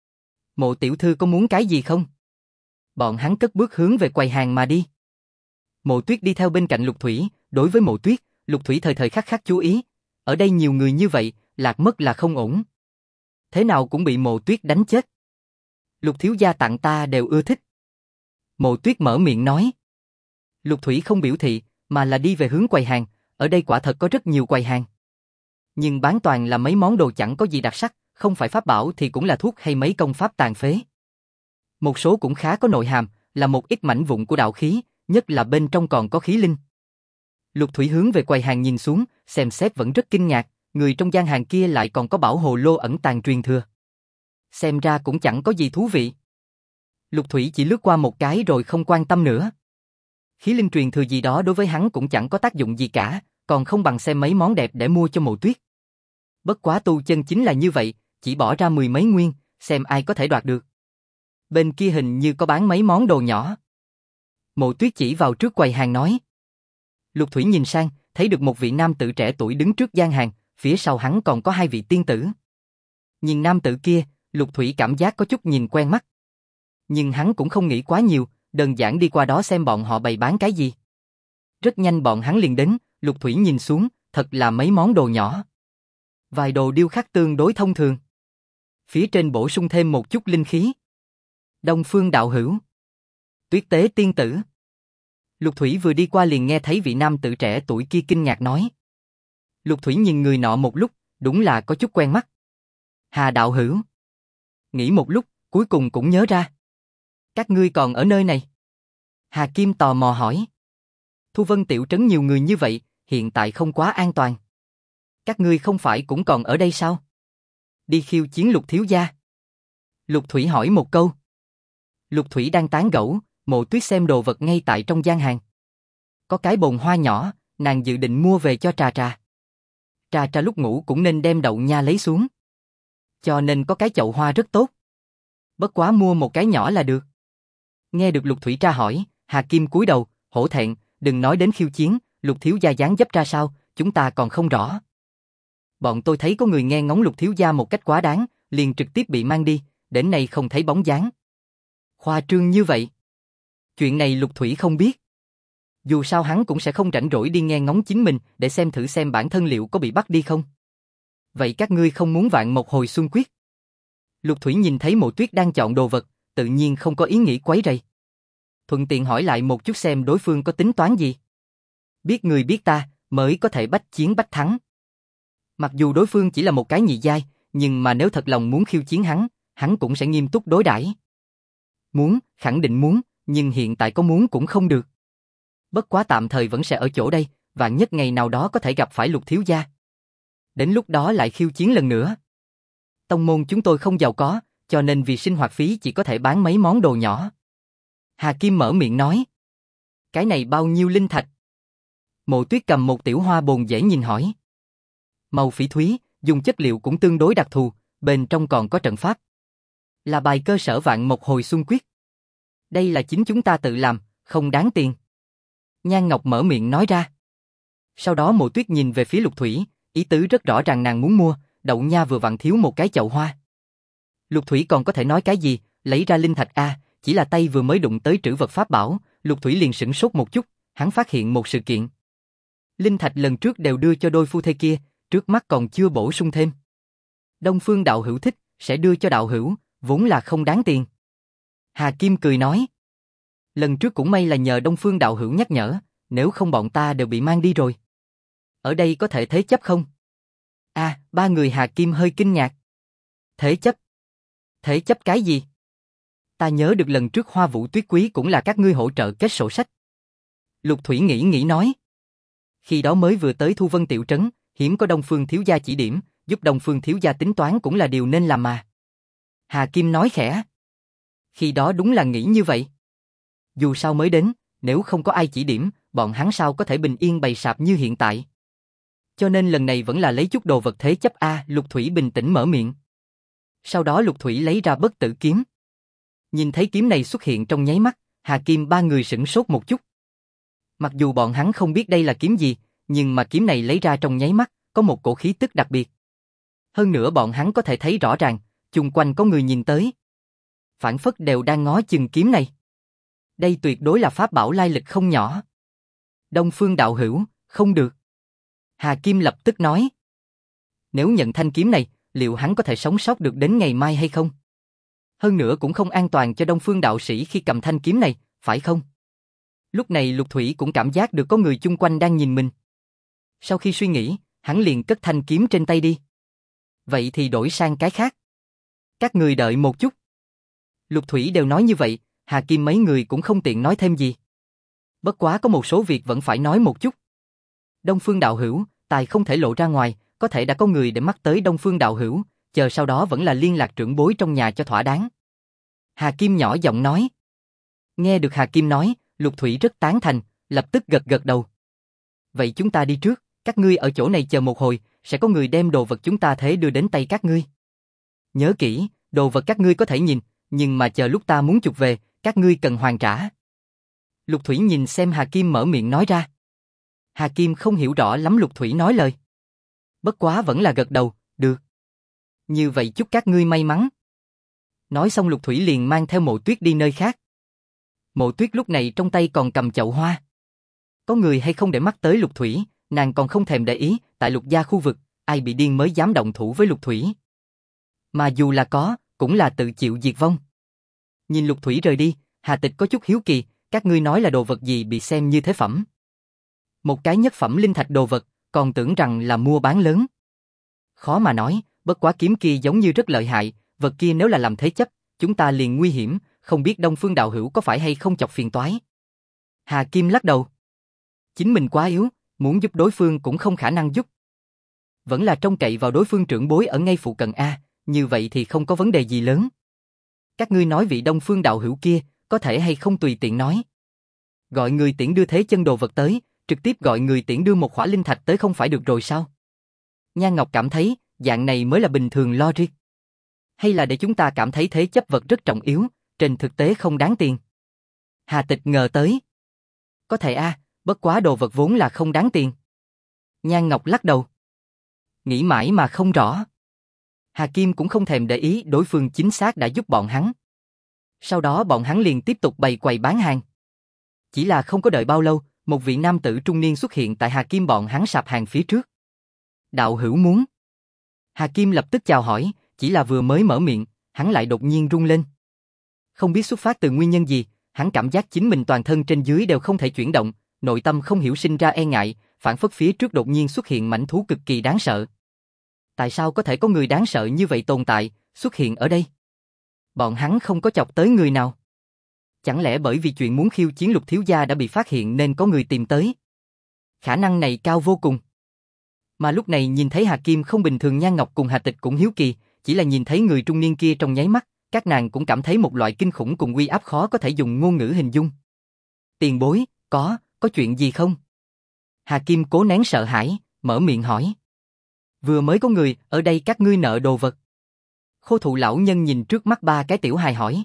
Mộ tiểu thư có muốn cái gì không? Bọn hắn cất bước hướng về quầy hàng mà đi. Mộ Tuyết đi theo bên cạnh Lục Thủy, đối với Mộ Tuyết, Lục Thủy thời thời khắc khắc chú ý. Ở đây nhiều người như vậy, lạc mất là không ổn. Thế nào cũng bị Mộ Tuyết đánh chết. Lục thiếu gia tặng ta đều ưa thích. Mộ Tuyết mở miệng nói. Lục Thủy không biểu thị, mà là đi về hướng quầy hàng, ở đây quả thật có rất nhiều quầy hàng. Nhưng bán toàn là mấy món đồ chẳng có gì đặc sắc, không phải pháp bảo thì cũng là thuốc hay mấy công pháp tàn phế. Một số cũng khá có nội hàm, là một ít mảnh vụn của đạo khí, nhất là bên trong còn có khí linh. Lục Thủy hướng về quầy hàng nhìn xuống, xem xét vẫn rất kinh ngạc, người trong gian hàng kia lại còn có bảo hồ lô ẩn tàng truyền thừa. Xem ra cũng chẳng có gì thú vị. Lục Thủy chỉ lướt qua một cái rồi không quan tâm nữa. Khí linh truyền thừa gì đó đối với hắn cũng chẳng có tác dụng gì cả, còn không bằng xem mấy món đẹp để mua cho Mộ Tuyết. Bất quá tu chân chính là như vậy, chỉ bỏ ra 10 mấy nguyên, xem ai có thể đoạt được. Bên kia hình như có bán mấy món đồ nhỏ. Mộ Tuyết chỉ vào trước quầy hàng nói. Lục Thủy nhìn sang, thấy được một vị nam tử trẻ tuổi đứng trước gian hàng, phía sau hắn còn có hai vị tiên tử. Nhìn nam tử kia, Lục Thủy cảm giác có chút nhìn quen mắt. Nhưng hắn cũng không nghĩ quá nhiều, đơn giản đi qua đó xem bọn họ bày bán cái gì. Rất nhanh bọn hắn liền đến, Lục Thủy nhìn xuống, thật là mấy món đồ nhỏ. Vài đồ điêu khắc tương đối thông thường. Phía trên bổ sung thêm một chút linh khí. Đông Phương đạo hữu. Tuyết tế tiên tử. Lục Thủy vừa đi qua liền nghe thấy vị nam tử trẻ tuổi kia kinh ngạc nói. Lục Thủy nhìn người nọ một lúc, đúng là có chút quen mắt. Hà đạo hữu. Nghĩ một lúc, cuối cùng cũng nhớ ra. Các ngươi còn ở nơi này? Hà Kim tò mò hỏi. Thu Vân tiểu trấn nhiều người như vậy, hiện tại không quá an toàn. Các ngươi không phải cũng còn ở đây sao? Đi khiêu chiến Lục thiếu gia. Lục Thủy hỏi một câu. Lục Thủy đang tán gẫu, Mộ Tuyết xem đồ vật ngay tại trong gian hàng. Có cái bồn hoa nhỏ, nàng dự định mua về cho Trà Trà. Trà Trà lúc ngủ cũng nên đem đậu nha lấy xuống. Cho nên có cái chậu hoa rất tốt. Bất quá mua một cái nhỏ là được. Nghe được Lục Thủy tra hỏi, Hà Kim cúi đầu, hổ thẹn, đừng nói đến khiêu chiến, Lục thiếu gia dáng dấp ra sao, chúng ta còn không rõ. Bọn tôi thấy có người nghe ngóng Lục thiếu gia một cách quá đáng, liền trực tiếp bị mang đi, đến nay không thấy bóng dáng. Khoa trương như vậy. Chuyện này Lục Thủy không biết. Dù sao hắn cũng sẽ không rảnh rỗi đi nghe ngóng chính mình để xem thử xem bản thân liệu có bị bắt đi không. Vậy các ngươi không muốn vạn một hồi xuân quyết? Lục Thủy nhìn thấy Mộ Tuyết đang chọn đồ vật, tự nhiên không có ý nghĩ quấy rầy. Thuận tiện hỏi lại một chút xem đối phương có tính toán gì. Biết người biết ta, mới có thể bách chiến bách thắng. Mặc dù đối phương chỉ là một cái nhị giai, nhưng mà nếu thật lòng muốn khiêu chiến hắn cũng sẽ nghiêm túc đối đãi. Muốn, khẳng định muốn, nhưng hiện tại có muốn cũng không được. Bất quá tạm thời vẫn sẽ ở chỗ đây, và nhất ngày nào đó có thể gặp phải Lục thiếu gia. Đến lúc đó lại khiêu chiến lần nữa. Tông môn chúng tôi không giàu có, cho nên vì sinh hoạt phí chỉ có thể bán mấy món đồ nhỏ. Hà Kim mở miệng nói. Cái này bao nhiêu linh thạch? Mộ Tuyết cầm một tiểu hoa bồn dễ nhìn hỏi. Màu phỉ thúy, dùng chất liệu cũng tương đối đặc thù, bên trong còn có trận pháp. Là bài cơ sở vạn một hồi xuân quyết. Đây là chính chúng ta tự làm, không đáng tiền. Nhan Ngọc mở miệng nói ra. Sau đó Mộ Tuyết nhìn về phía Lục Thủy, ý tứ rất rõ ràng nàng muốn mua, đậu nha vừa vặn thiếu một cái chậu hoa. Lục Thủy còn có thể nói cái gì, lấy ra linh thạch a, chỉ là tay vừa mới đụng tới trữ vật pháp bảo, Lục Thủy liền sửng sốt một chút, hắn phát hiện một sự kiện. Linh thạch lần trước đều đưa cho đôi phu thê kia, trước mắt còn chưa bổ sung thêm. Đông Phương đạo hữu thích, sẽ đưa cho đạo hữu, vốn là không đáng tiền. Hà Kim cười nói. Lần trước cũng may là nhờ Đông Phương đạo hữu nhắc nhở, nếu không bọn ta đều bị mang đi rồi. Ở đây có thể thế chấp không? Ba người Hà Kim hơi kinh ngạc. Thế chấp? Thế chấp cái gì? Ta nhớ được lần trước Hoa Vũ Tuyết Quý cũng là các ngươi hỗ trợ kết sổ sách. Lục Thủy nghĩ nói. Khi đó mới vừa tới Thu Vân tiểu trấn, hiếm có Đông Phương thiếu gia chỉ điểm, giúp Đông Phương thiếu gia tính toán cũng là điều nên làm mà. Hà Kim nói khẽ. Khi đó đúng là nghĩ như vậy. Dù sao mới đến, nếu không có ai chỉ điểm, bọn hắn sao có thể bình yên bày sạp như hiện tại. Cho nên lần này vẫn là lấy chút đồ vật thế chấp a, Lục Thủy bình tĩnh mở miệng. Sau đó Lục Thủy lấy ra bất tử kiếm. Nhìn thấy kiếm này xuất hiện trong nháy mắt, Hà Kim ba người sửng sốt một chút, Mặc dù bọn hắn không biết đây là kiếm gì, nhưng mà kiếm này lấy ra trong nháy mắt, có một cổ khí tức đặc biệt. Hơn nữa bọn hắn có thể thấy rõ ràng, chung quanh có người nhìn tới. Phảng phất đều đang ngó chừng kiếm này. Đây tuyệt đối là pháp bảo lai lịch không nhỏ. Đông Phương đạo hữu, không được. Hà Kim lập tức nói. Nếu nhận thanh kiếm này, liệu hắn có thể sống sót được đến ngày mai hay không? Hơn nữa cũng không an toàn cho Đông Phương đạo sĩ khi cầm thanh kiếm này, phải không? Lúc này Lục Thủy cũng cảm giác được có người chung quanh đang nhìn mình. Sau khi suy nghĩ, hắn liền cất thanh kiếm trên tay đi. Vậy thì đổi sang cái khác. Các người đợi một chút. Lục Thủy đều nói như vậy, Hà Kim mấy người cũng không tiện nói thêm gì. Bất quá có một số việc vẫn phải nói một chút. Đông Phương đạo hữu, tài không thể lộ ra ngoài, có thể đã có người để mắt tới Đông Phương đạo hữu, chờ sau đó vẫn là liên lạc trưởng bối trong nhà cho thỏa đáng. Hà Kim nhỏ giọng nói. Nghe được Hà Kim nói, Lục Thủy rất tán thành, lập tức gật gật đầu. Vậy chúng ta đi trước, các ngươi ở chỗ này chờ một hồi, sẽ có người đem đồ vật chúng ta thế đưa đến tay các ngươi. Nhớ kỹ, đồ vật các ngươi có thể nhìn, nhưng mà chờ lúc ta muốn chụp về, các ngươi cần hoàn trả. Lục Thủy nhìn xem Hà Kim mở miệng nói ra. Hà Kim không hiểu rõ lắm Lục Thủy nói lời. Bất quá vẫn là gật đầu, được. Như vậy chúc các ngươi may mắn. Nói xong Lục Thủy liền mang theo Mộ Tuyết đi nơi khác. Mộ Tuyết lúc này trong tay còn cầm chậu hoa. Có người hay không để mắt tới Lục Thủy, nàng còn không thèm để ý, tại Lục gia khu vực, ai bị điên mới dám động thủ với Lục Thủy. Mà dù là có, cũng là tự chịu diệt vong. Nhìn Lục Thủy rời đi, Hà Tịch có chút hiếu kỳ, các ngươi nói là đồ vật gì bị xem như thế phẩm. Một cái nhất phẩm linh thạch đồ vật, còn tưởng rằng là mua bán lớn. Khó mà nói, bất quá kiếm kia giống như rất lợi hại, vật kia nếu là làm thế chấp, chúng ta liền nguy hiểm, không biết Đông Phương đạo hữu có phải hay không chọc phiền toái. Hà Kim lắc đầu. Chính mình quá yếu, muốn giúp đối phương cũng không khả năng giúp. Vẫn là trông cậy vào đối phương trưởng bối ở ngay phụ cận A, như vậy thì không có vấn đề gì lớn. Các ngươi nói vị Đông Phương đạo hữu kia, có thể hay không tùy tiện nói. Gọi người tiễn đưa thế chân đồ vật tới, trực tiếp gọi người tiễn đưa một khỏa linh thạch tới không phải được rồi sao? Nhan Ngọc cảm thấy, dạng này mới là bình thường logic. Hay là để chúng ta cảm thấy thế chấp vật rất trọng yếu, trên thực tế không đáng tiền. Hà Tịch ngờ tới. Có thể a, bất quá đồ vật vốn là không đáng tiền. Nhan Ngọc lắc đầu. Nghĩ mãi mà không rõ. Hà Kim cũng không thèm để ý đối phương chính xác đã giúp bọn hắn. Sau đó bọn hắn liền tiếp tục bày quầy bán hàng. Chỉ là không có đợi bao lâu, một vị nam tử trung niên xuất hiện tại Hà Kim bọn hắn sạp hàng phía trước. Đạo hữu muốn. Hà Kim lập tức chào hỏi, chỉ là vừa mới mở miệng, hắn lại đột nhiên run lên. Không biết xuất phát từ nguyên nhân gì, hắn cảm giác chính mình toàn thân trên dưới đều không thể chuyển động, nội tâm không hiểu sinh ra e ngại, phảng phất phía trước đột nhiên xuất hiện mãnh thú cực kỳ đáng sợ. Tại sao có thể có người đáng sợ như vậy tồn tại, xuất hiện ở đây? Bọn hắn không có chọc tới người nào. Chẳng lẽ bởi vì chuyện muốn khiêu chiến Lục thiếu gia đã bị phát hiện nên có người tìm tới? Khả năng này cao vô cùng. Mà lúc này nhìn thấy Hà Kim không bình thường, Nhan Ngọc cùng Hà Tịch cũng hiếu kỳ, chỉ là nhìn thấy người trung niên kia trong nháy mắt, các nàng cũng cảm thấy một loại kinh khủng cùng uy áp khó có thể dùng ngôn ngữ hình dung. Tiền bối, có chuyện gì không? Hà Kim cố nén sợ hãi, mở miệng hỏi. Vừa mới có người, ở đây các ngươi nợ đồ vật. Khô Thụ lão nhân nhìn trước mắt ba cái tiểu hài hỏi.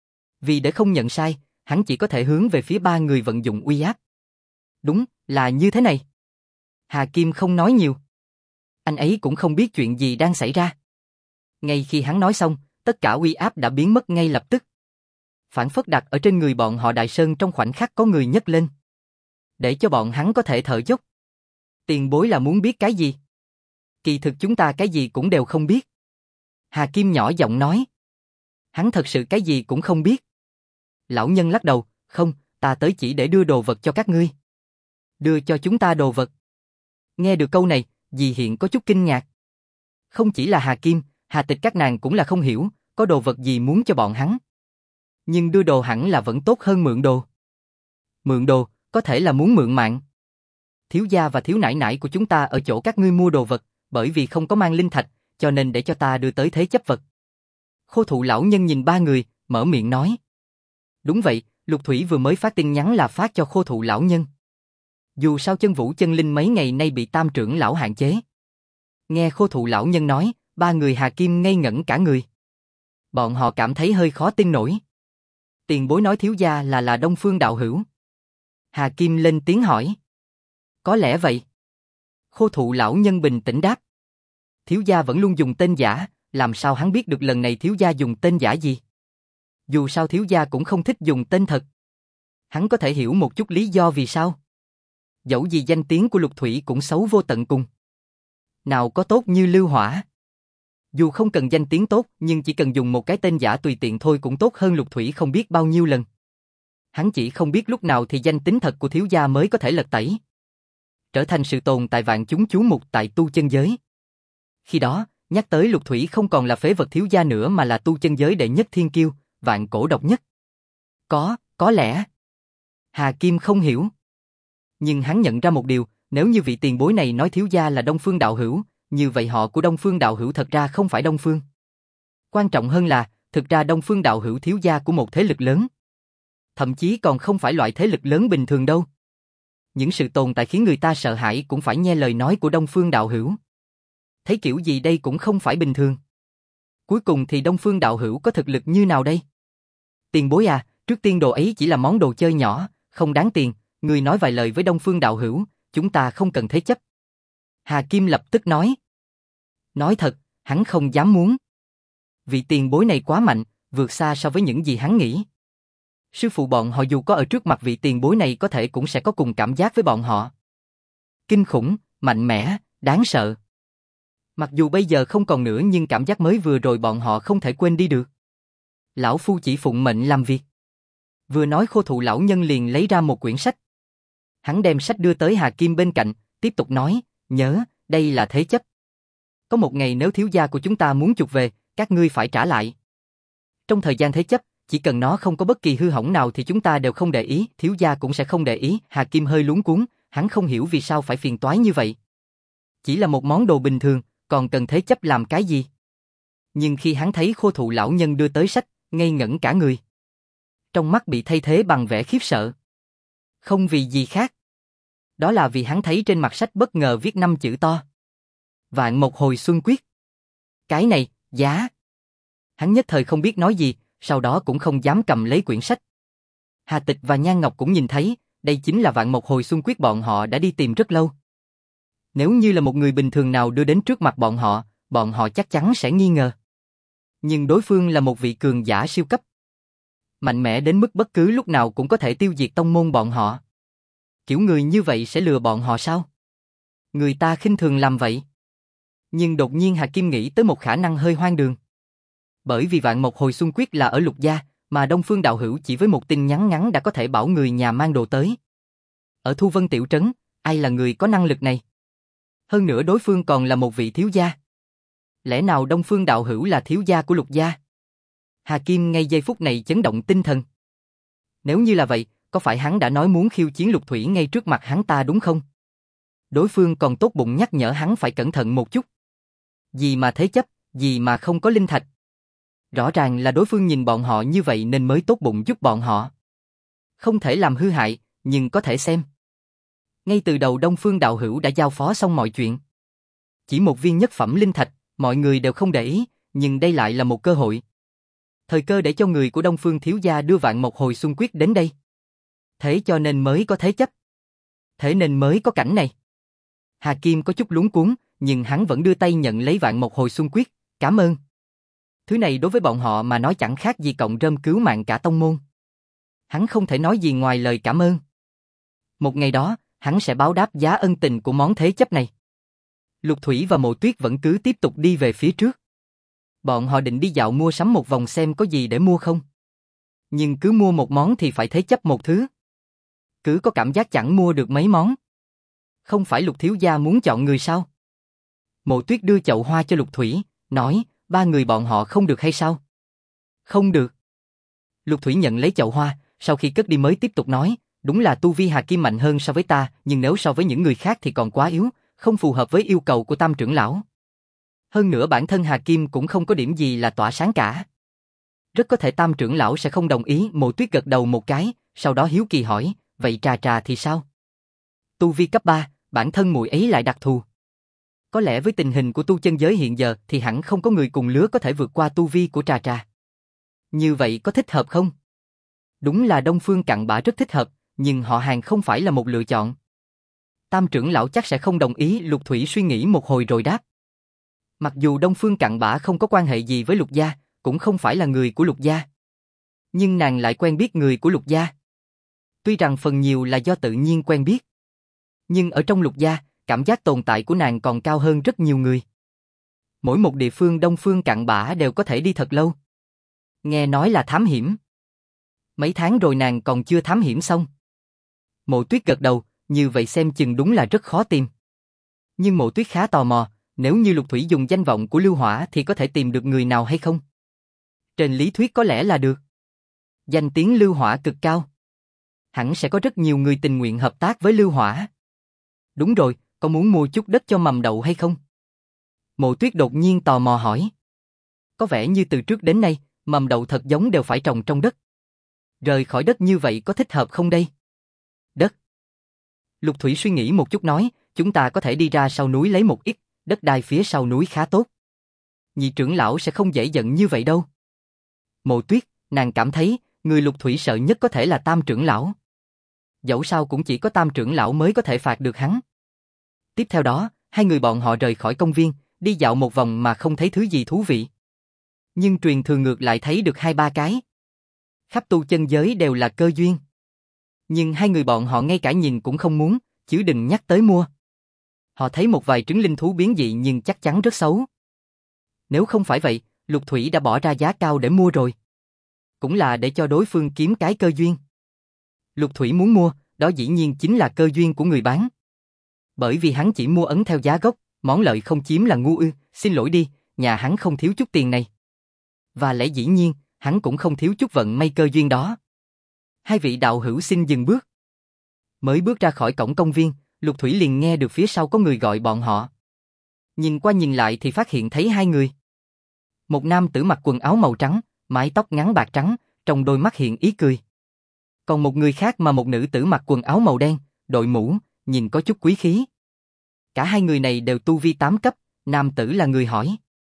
Vì để không nhận sai, hắn chỉ có thể hướng về phía ba người vận dụng uy áp. Đúng, là như thế này. Hà Kim không nói nhiều. Anh ấy cũng không biết chuyện gì đang xảy ra. Ngay khi hắn nói xong, tất cả uy áp đã biến mất ngay lập tức. Phản phất đặt ở trên người bọn họ Đại Sơn trong khoảnh khắc có người nhấc lên. Để cho bọn hắn có thể thở dốc. Tiền bối là muốn biết cái gì? Kỳ thực chúng ta cái gì cũng đều không biết. Hà Kim nhỏ giọng nói. Hắn thật sự cái gì cũng không biết. Lão nhân lắc đầu, không, ta tới chỉ để đưa đồ vật cho các ngươi. Đưa cho chúng ta đồ vật. Nghe được câu này, dì Hiện có chút kinh ngạc. Không chỉ là Hà Kim, Hà Tịch các nàng cũng là không hiểu, có đồ vật gì muốn cho bọn hắn. Nhưng đưa đồ hẳn là vẫn tốt hơn mượn đồ. Mượn đồ, có thể là muốn mượn mạng. Thiếu gia và thiếu nãi nãi của chúng ta ở chỗ các ngươi mua đồ vật, bởi vì không có mang linh thạch, cho nên để cho ta đưa tới thế chấp vật. Khô Thụ lão nhân nhìn ba người, mở miệng nói. Đúng vậy, Lục Thủy vừa mới phát tin nhắn là phát cho Khô Thụ lão nhân. Dù sao Chân Vũ chân linh mấy ngày nay bị Tam trưởng lão hạn chế. Nghe Khô Thụ lão nhân nói, ba người Hà Kim ngây ngẩn cả người. Bọn họ cảm thấy hơi khó tin nổi. Tiền bối nói thiếu gia là Đông Phương đạo hữu. Hà Kim lên tiếng hỏi. Có lẽ vậy. Khô thụ lão nhân bình tĩnh đáp. Thiếu gia vẫn luôn dùng tên giả, làm sao hắn biết được lần này thiếu gia dùng tên giả gì? Dù sao thiếu gia cũng không thích dùng tên thật. Hắn có thể hiểu một chút lý do vì sao. Dẫu gì danh tiếng của Lục Thủy cũng xấu vô tận cùng. Nào có tốt như Lưu Hỏa. Dù không cần danh tiếng tốt, nhưng chỉ cần dùng một cái tên giả tùy tiện thôi cũng tốt hơn Lục Thủy không biết bao nhiêu lần. Hắn chỉ không biết lúc nào thì danh tính thật của thiếu gia mới có thể lật tẩy, trở thành sự tồn tại vạn chúng chú mục tại tu chân giới. Khi đó, nhắc tới Lục Thủy không còn là phế vật thiếu gia nữa mà là tu chân giới đệ nhất thiên kiêu, vạn cổ độc nhất. Có lẽ. Hà Kim không hiểu. Nhưng hắn nhận ra một điều, nếu như vị tiền bối này nói thiếu gia là Đông Phương Đạo Hữu, như vậy họ của Đông Phương Đạo Hữu thật ra không phải Đông Phương. Quan trọng hơn là, thực ra Đông Phương Đạo Hữu thiếu gia của một thế lực lớn. Thậm chí còn không phải loại thế lực lớn bình thường đâu. Những sự tồn tại khiến người ta sợ hãi cũng phải nghe lời nói của Đông Phương Đạo Hữu. Thấy kiểu gì đây cũng không phải bình thường. Cuối cùng thì Đông Phương Đạo Hữu có thực lực như nào đây? Tiền bối à, trước tiên đồ ấy chỉ là món đồ chơi nhỏ, không đáng tiền, người nói vài lời với Đông Phương Đạo Hữu, chúng ta không cần thế chấp. Hà Kim lập tức nói. Nói thật, hắn không dám muốn. Vị tiền bối này quá mạnh, vượt xa so với những gì hắn nghĩ. Sư phụ bọn họ dù có ở trước mặt vị tiền bối này có thể cũng sẽ có cùng cảm giác với bọn họ. Kinh khủng, mạnh mẽ, đáng sợ. Mặc dù bây giờ không còn nữa nhưng cảm giác mới vừa rồi bọn họ không thể quên đi được. Lão Phu chỉ phụng mệnh làm việc. Vừa nói khô thụ lão nhân liền lấy ra một quyển sách. Hắn đem sách đưa tới Hà Kim bên cạnh, tiếp tục nói, nhớ, đây là thế chấp. Có một ngày nếu thiếu gia của chúng ta muốn chuộc về, các ngươi phải trả lại. Trong thời gian thế chấp, chỉ cần nó không có bất kỳ hư hỏng nào thì chúng ta đều không để ý, thiếu gia cũng sẽ không để ý. Hà Kim hơi luống cuống, hắn không hiểu vì sao phải phiền toái như vậy. Chỉ là một món đồ bình thường, còn cần thế chấp làm cái gì? Nhưng khi hắn thấy khô thụ lão nhân đưa tới sách, ngây ngẩn cả người. Trong mắt bị thay thế bằng vẻ khiếp sợ. Không vì gì khác. Đó là vì hắn thấy trên mặt sách bất ngờ viết 5 chữ to. Vạn Mộc Hồi Xuân Quyết. Cái này, giá. Hắn nhất thời không biết nói gì, sau đó cũng không dám cầm lấy quyển sách. Hà Tịch và Nhan Ngọc cũng nhìn thấy, đây chính là Vạn Mộc Hồi Xuân Quyết bọn họ đã đi tìm rất lâu. Nếu như là một người bình thường nào đưa đến trước mặt bọn họ chắc chắn sẽ nghi ngờ. Nhưng đối phương là một vị cường giả siêu cấp. Mạnh mẽ đến mức bất cứ lúc nào cũng có thể tiêu diệt tông môn bọn họ. Kiểu người như vậy sẽ lừa bọn họ sao? Người ta khinh thường làm vậy. Nhưng đột nhiên Hà Kim nghĩ tới một khả năng hơi hoang đường. Bởi vì Vạn Mộc Hồi Xuân Quyết là ở Lục gia, mà Đông Phương Đạo Hữu chỉ với một tin nhắn ngắn đã có thể bảo người nhà mang đồ tới. Ở Thu Vân Tiểu Trấn, ai là người có năng lực này? Hơn nữa đối phương còn là một vị thiếu gia. Lẽ nào Đông Phương Đạo Hữu là thiếu gia của Lục gia? Hà Kim ngay giây phút này chấn động tinh thần. Nếu như là vậy, có phải hắn đã nói muốn khiêu chiến Lục Thủy ngay trước mặt hắn ta đúng không? Đối phương còn tốt bụng nhắc nhở hắn phải cẩn thận một chút. Gì mà thế chấp, gì mà không có linh thạch. Rõ ràng là đối phương nhìn bọn họ như vậy nên mới tốt bụng giúp bọn họ. Không thể làm hư hại, nhưng có thể xem. Ngay từ đầu Đông Phương Đạo Hữu đã giao phó xong mọi chuyện. Chỉ một viên nhất phẩm linh thạch, mọi người đều không để ý, nhưng đây lại là một cơ hội. Thời cơ để cho người của Đông Phương thiếu gia đưa Vạn Mộc Hồi Xuân Quyết đến đây. Thế cho nên mới có thế chấp. Thế nên mới có cảnh này. Hà Kim có chút luống cuống, nhưng hắn vẫn đưa tay nhận lấy Vạn Mộc Hồi Xuân Quyết, cảm ơn. Thứ này đối với bọn họ mà nói chẳng khác gì cọng rơm cứu mạng cả tông môn. Hắn không thể nói gì ngoài lời cảm ơn. Một ngày đó, hắn sẽ báo đáp giá ân tình của món thế chấp này. Lục Thủy và Mộ Tuyết vẫn cứ tiếp tục đi về phía trước. Bọn họ định đi dạo mua sắm một vòng xem có gì để mua không. Nhưng cứ mua một món thì phải thế chấp một thứ. Cứ có cảm giác chẳng mua được mấy món. Không phải Lục thiếu gia muốn chọn người sao? Mộ Tuyết đưa chậu hoa cho Lục Thủy, nói, 3 người bọn họ không được hay sao? Không được. Lục Thủy nhận lấy chậu hoa, sau khi cất đi mới tiếp tục nói, đúng là tu vi Hà Kim mạnh hơn so với ta, nhưng nếu so với những người khác thì còn quá yếu, không phù hợp với yêu cầu của Tam trưởng lão. Hơn nữa bản thân Hà Kim cũng không có điểm gì là tỏa sáng cả. Rất có thể Tam trưởng lão sẽ không đồng ý. Mộ Tuyết gật đầu một cái, sau đó hiếu kỳ hỏi, vậy Trà Trà thì sao? Tu vi cấp 3, bản thân muội ấy lại đặc thù. Có lẽ với tình hình của tu chân giới hiện giờ thì hẳn không có người cùng lứa có thể vượt qua tu vi của Trà Trà. Như vậy có thích hợp không? Đúng là Đông Phương cặn bã rất thích hợp, nhưng họ Hàng không phải là một lựa chọn. Tam trưởng lão chắc sẽ không đồng ý. Lục Thủy suy nghĩ một hồi rồi đáp. Mặc dù Đông Phương Cặn Bã không có quan hệ gì với Lục gia, cũng không phải là người của Lục gia, nhưng nàng lại quen biết người của Lục gia. Tuy rằng phần nhiều là do tự nhiên quen biết, nhưng ở trong Lục gia, cảm giác tồn tại của nàng còn cao hơn rất nhiều người. Mỗi một địa phương Đông Phương Cặn Bã đều có thể đi thật lâu. Nghe nói là thám hiểm. Mấy tháng rồi nàng còn chưa thám hiểm xong. Mộ Tuyết gật đầu, như vậy xem chừng đúng là rất khó tìm. Nhưng Mộ Tuyết khá tò mò, nếu như Lục Thủy dùng danh vọng của Lưu Hỏa thì có thể tìm được người nào hay không? Trên lý thuyết có lẽ là được. Danh tiếng Lưu Hỏa cực cao. Hẳn sẽ có rất nhiều người tình nguyện hợp tác với Lưu Hỏa. Đúng rồi, có muốn mua chút đất cho mầm đậu hay không? Mộ Tuyết đột nhiên tò mò hỏi. Có vẻ như từ trước đến nay, mầm đậu thật giống đều phải trồng trong đất. Rời khỏi đất như vậy có thích hợp không đây? Đất. Lục Thủy suy nghĩ một chút nói, chúng ta có thể đi ra sau núi lấy một ít, đất đai phía sau núi khá tốt. Nhị trưởng lão sẽ không dễ giận như vậy đâu. Mộ Tuyết, nàng cảm thấy, người Lục Thủy sợ nhất có thể là Tam trưởng lão. Dẫu sao cũng chỉ có Tam trưởng lão mới có thể phạt được hắn. Tiếp theo đó, hai người bọn họ rời khỏi công viên, đi dạo một vòng mà không thấy thứ gì thú vị. Nhưng truyền thường ngược lại thấy được 2-3 cái. Khắp tu chân giới đều là cơ duyên. Nhưng hai người bọn họ ngay cả nhìn cũng không muốn, chứ đừng nhắc tới mua. Họ thấy một vài trứng linh thú biến dị nhưng chắc chắn rất xấu. Nếu không phải vậy, Lục Thủy đã bỏ ra giá cao để mua rồi. Cũng là để cho đối phương kiếm cái cơ duyên. Lục Thủy muốn mua, đó dĩ nhiên chính là cơ duyên của người bán. Bởi vì hắn chỉ mua ấn theo giá gốc, món lợi không chiếm là ngu ư, xin lỗi đi, nhà hắn không thiếu chút tiền này. Và lẽ dĩ nhiên, hắn cũng không thiếu chút vận may cơ duyên đó. Hai vị đạo hữu xin dừng bước. Mới bước ra khỏi cổng công viên, Lục Thủy liền nghe được phía sau có người gọi bọn họ. Nhìn qua nhìn lại thì phát hiện thấy hai người. Một nam tử mặc quần áo màu trắng, mái tóc ngắn bạc trắng, trong đôi mắt hiện ý cười. Còn một người khác mà một nữ tử mặc quần áo màu đen, đội mũ, nhìn có chút quý khí. Cả hai người này đều tu vi 8 cấp, nam tử là người hỏi.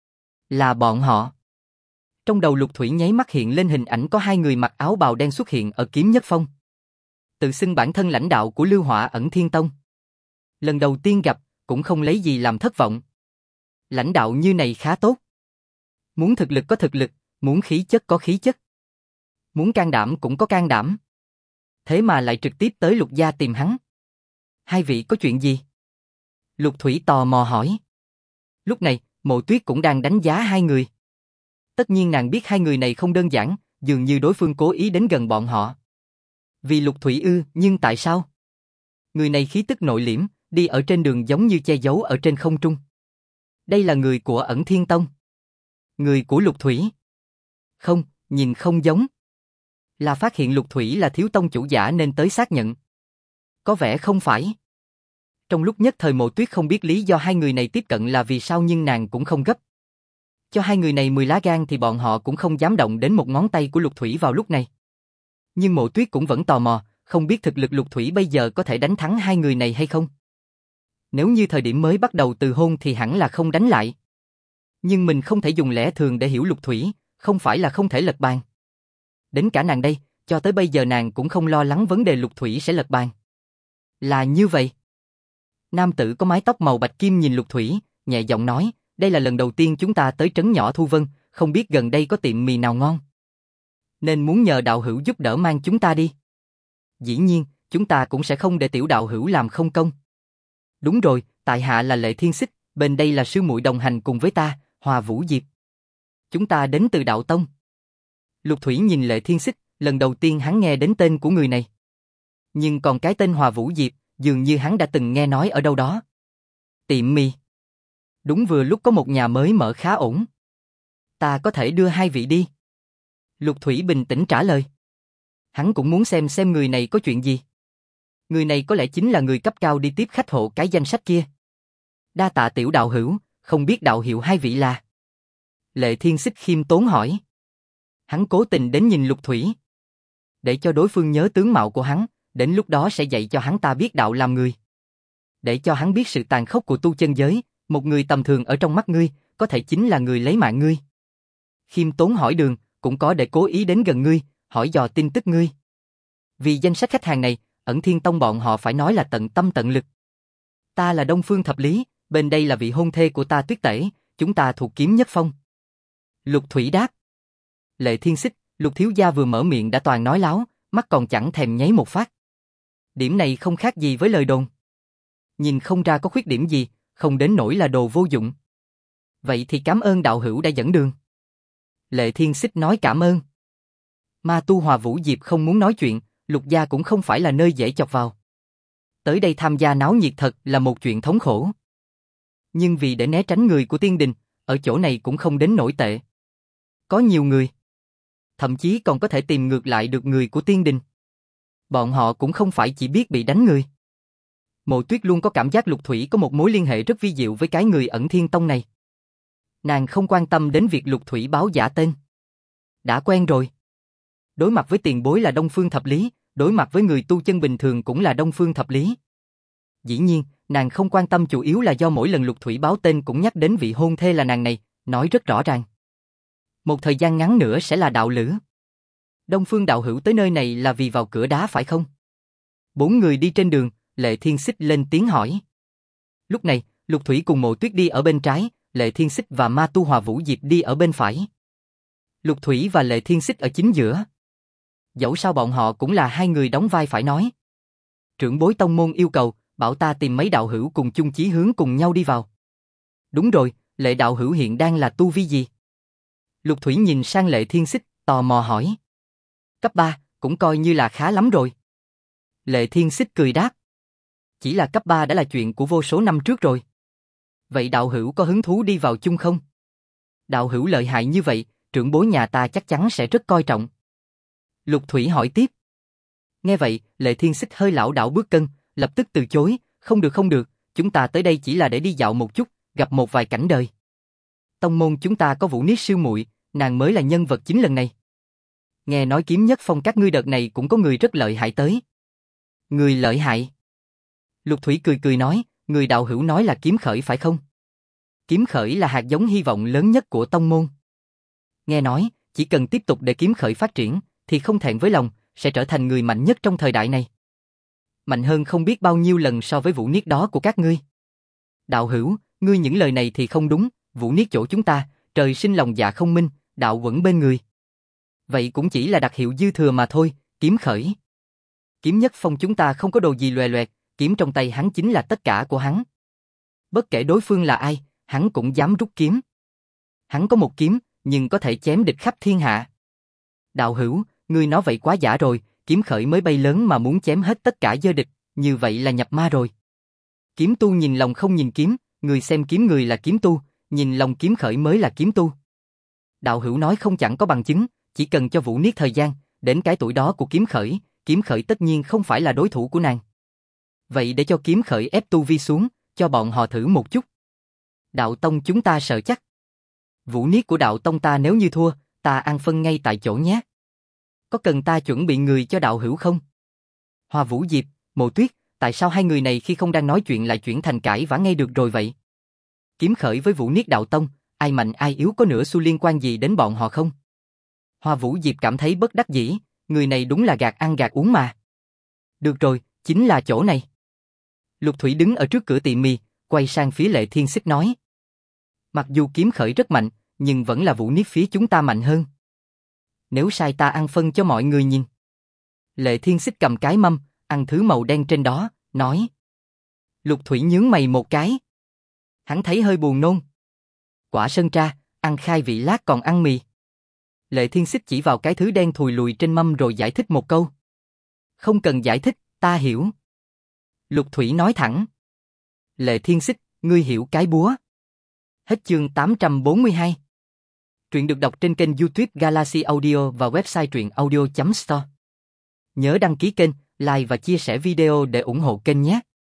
Là bọn họ. Trong đầu Lục Thủy nháy mắt hiện lên hình ảnh có hai người mặc áo bào đen xuất hiện ở Kiếm Nhất Phong. Tự xưng bản thân lãnh đạo của Lưu Hỏa Ẩn Thiên Tông. Lần đầu tiên gặp, cũng không lấy gì làm thất vọng. Lãnh đạo như này khá tốt. Muốn thực lực có thực lực, muốn khí chất có khí chất. Muốn can đảm cũng có can đảm. Thế mà lại trực tiếp tới Lục gia tìm hắn. Hai vị có chuyện gì? Lục Thủy tò mò hỏi. Lúc này, Mộ Tuyết cũng đang đánh giá hai người. Tất nhiên nàng biết hai người này không đơn giản, dường như đối phương cố ý đến gần bọn họ. Vì Lục Thủy ư, nhưng tại sao? Người này khí tức nội liễm, đi ở trên đường giống như che giấu ở trên không trung. Đây là người của Ẩn Thiên Tông. Người của Lục Thủy. Không, nhìn không giống. Là phát hiện Lục Thủy là thiếu tông chủ giả nên tới xác nhận. Có vẻ không phải. Trong lúc nhất thời Mộ Tuyết không biết lý do hai người này tiếp cận là vì sao nhưng nàng cũng không gấp. Cho hai người này 10 lá gan thì bọn họ cũng không dám động đến một ngón tay của Lục Thủy vào lúc này. Nhưng Mộ Tuyết cũng vẫn tò mò, không biết thực lực Lục Thủy bây giờ có thể đánh thắng hai người này hay không. Nếu như thời điểm mới bắt đầu từ hôn thì hẳn là không đánh lại. Nhưng mình không thể dùng lẽ thường để hiểu Lục Thủy, không phải là không thể lật bàn. Đến cả nàng đây, cho tới bây giờ nàng cũng không lo lắng vấn đề Lục Thủy sẽ lật bàn. Là như vậy. Nam tử có mái tóc màu bạch kim nhìn Lục Thủy, nhẹ giọng nói, đây là lần đầu tiên chúng ta tới trấn nhỏ Thu Vân, không biết gần đây có tiệm mì nào ngon. Nên muốn nhờ đạo hữu giúp đỡ mang chúng ta đi. Dĩ nhiên, chúng ta cũng sẽ không để tiểu đạo hữu làm không công. Đúng rồi, tại hạ là Lệ Thiên Xích, bên đây là sư muội đồng hành cùng với ta, Hòa Vũ Diệp. Chúng ta đến từ Đạo Tông. Lục Thủy nhìn Lệ Thiên Xích, lần đầu tiên hắn nghe đến tên của người này. Nhưng còn cái tên Hòa Vũ Diệp, dường như hắn đã từng nghe nói ở đâu đó. Tiệm mì. Đúng vừa lúc có một nhà mới mở khá ổn. Ta có thể đưa hai vị đi. Lục Thủy bình tĩnh trả lời. Hắn cũng muốn xem người này có chuyện gì. Người này có lẽ chính là người cấp cao đi tiếp khách hộ cái danh sách kia. Đa tạ tiểu đạo hữu, không biết đạo hiệu hai vị là. Lệ Thiên Xích khiêm tốn hỏi. Hắn cố tình đến nhìn Lục Thủy. Để cho đối phương nhớ tướng mạo của hắn, đến lúc đó sẽ dạy cho hắn ta biết đạo làm người. Để cho hắn biết sự tàn khốc của tu chân giới, một người tầm thường ở trong mắt ngươi, có thể chính là người lấy mạng ngươi. Khiêm tốn hỏi đường, cũng có để cố ý đến gần ngươi, hỏi dò tin tức ngươi. Vì danh sách khách hàng này, Ẩn Thiên Tông bọn họ phải nói là tận tâm tận lực. Ta là Đông Phương Thập Lý, bên đây là vị hôn thê của ta Tuyết Tể, chúng ta thuộc Kiếm Nhất Phong. Lục Thủy đáp. Lệ Thiên Xích, Lục thiếu gia vừa mở miệng đã toàn nói láo, mắt còn chẳng thèm nháy một phát. Điểm này không khác gì với lời đồn. Nhìn không ra có khuyết điểm gì, không đến nỗi là đồ vô dụng. Vậy thì cảm ơn đạo hữu đã dẫn đường. Lệ Thiên Xích nói cảm ơn. Ma tu Hòa Vũ Diệp không muốn nói chuyện, Lục gia cũng không phải là nơi dễ chọc vào. Tới đây tham gia náo nhiệt thật là một chuyện thống khổ. Nhưng vì để né tránh người của Tiên Đình, ở chỗ này cũng không đến nổi tệ. Có nhiều người. Thậm chí còn có thể tìm ngược lại được người của Tiên Đình. Bọn họ cũng không phải chỉ biết bị đánh người. Mộ Tuyết luôn có cảm giác Lục Thủy có một mối liên hệ rất vi diệu với cái người Ẩn Thiên Tông này. Nàng không quan tâm đến việc Lục Thủy báo giả tên. Đã quen rồi. Đối mặt với tiền bối là Đông Phương Thập Lý, đối mặt với người tu chân bình thường cũng là Đông Phương Thập Lý. Dĩ nhiên, nàng không quan tâm chủ yếu là do mỗi lần Lục Thủy báo tên cũng nhắc đến vị hôn thê là nàng này, nói rất rõ ràng. Một thời gian ngắn nữa sẽ là đạo lữ. Đông Phương đạo hữu tới nơi này là vì vào cửa đá phải không? 4 người đi trên đường, Lệ Thiên Xích lên tiếng hỏi. Lúc này, Lục Thủy cùng Mộ Tuyết đi ở bên trái, Lệ Thiên Xích và Ma tu Hòa Vũ Diệp đi ở bên phải. Lục Thủy và Lệ Thiên Xích ở chính giữa. Dẫu sao bọn họ cũng là hai người đóng vai phải nói. Trưởng bối tông môn yêu cầu, bảo ta tìm mấy đạo hữu cùng chung chí hướng cùng nhau đi vào. Đúng rồi, Lệ đạo hữu hiện đang là tu vi gì? Lục Thủy nhìn sang Lệ Thiên Xích, tò mò hỏi. Cấp 3, cũng coi như là khá lắm rồi. Lệ Thiên Xích cười đáp. Chỉ là cấp 3 đã là chuyện của vô số năm trước rồi. Vậy đạo hữu có hứng thú đi vào chung không? Đạo hữu lợi hại như vậy, trưởng bối nhà ta chắc chắn sẽ rất coi trọng. Lục Thủy hỏi tiếp. Nghe vậy, Lệ Thiên Xích hơi lảo đảo bước chân, lập tức từ chối, không được, chúng ta tới đây chỉ là để đi dạo một chút, gặp một vài cảnh đời. Tông môn chúng ta có Vũ Niết sư muội, nàng mới là nhân vật chính lần này. Nghe nói Kiếm Nhất Phong các ngươi đợt này cũng có người rất lợi hại tới. Người lợi hại? Lục Thủy cười nói, người đạo hữu nói là Kiếm Khởi phải không? Kiếm Khởi là hạt giống hy vọng lớn nhất của tông môn. Nghe nói, chỉ cần tiếp tục để Kiếm Khởi phát triển, thì không thẹn với lòng, sẽ trở thành người mạnh nhất trong thời đại này. Mạnh hơn không biết bao nhiêu lần so với Vũ Niết đó của các ngươi. Đạo hữu, ngươi những lời này thì không đúng, Vũ Niết chỗ chúng ta, trời sinh lòng dạ không minh, đạo quẩn bên người. Vậy cũng chỉ là đặc hiệu dư thừa mà thôi, Kiếm Khởi. Kiếm Nhất Phong chúng ta không có đồ gì loè loẹt, kiếm trong tay hắn chính là tất cả của hắn. Bất kể đối phương là ai, hắn cũng dám rút kiếm. Hắn có một kiếm, nhưng có thể chém địch khắp thiên hạ. Đạo hữu, ngươi nói vậy quá giả rồi, Kiếm Khởi mới bay lớn mà muốn chém hết tất cả dơ địch, như vậy là nhập ma rồi. Kiếm tu nhìn lòng không nhìn kiếm, người xem kiếm người là kiếm tu, nhìn lòng Kiếm Khởi mới là kiếm tu. Đạo hữu nói không chẳng có bằng chứng, chỉ cần cho Vũ Niết thời gian, đến cái tuổi đó của Kiếm Khởi tất nhiên không phải là đối thủ của nàng. Vậy để cho Kiếm Khởi ép tu vi xuống, cho bọn họ thử một chút. Đạo tông chúng ta sợ chắc. Vũ Niết của đạo tông ta nếu như thua, ta ăn phân ngay tại chỗ nhé. Có cần ta chuẩn bị người cho đạo hữu không? Hòa Vũ Diệp, Mộ Tuyết, tại sao hai người này khi không đang nói chuyện lại chuyển thành cãi vã ngay được rồi vậy? Kiếm Khởi với Vũ Niết đạo tông, ai mạnh ai yếu có nửa xu liên quan gì đến bọn họ không? Hòa Vũ Diệp cảm thấy bất đắc dĩ, người này đúng là gạt ăn gạt uống mà. Được rồi, chính là chỗ này. Lục Thủy đứng ở trước cửa tiệm mì, quay sang phía Lệ Thiên Xích nói. Mặc dù Kiếm Khởi rất mạnh, nhưng vẫn là Vũ Niết phía chúng ta mạnh hơn. Nếu sai ta ăn phân cho mọi người nhìn. Lệ Thiên Xích cầm cái mâm, ăn thứ màu đen trên đó, nói. Lục Thủy nhướng mày một cái. Hắn thấy hơi buồn nôn. Quả sơn tra, ăn khai vị lát còn ăn mì. Lệ Thiên Xích chỉ vào cái thứ đen thùi lùi trên mâm rồi giải thích một câu. Không cần giải thích, ta hiểu. Lục Thủy nói thẳng. Lệ Thiên Xích, ngươi hiểu cái búa. Hết chương 842. Truyện được đọc trên kênh YouTube Galaxy Audio và website truyệnaudio.store. Nhớ đăng ký kênh, like và chia sẻ video để ủng hộ kênh nhé.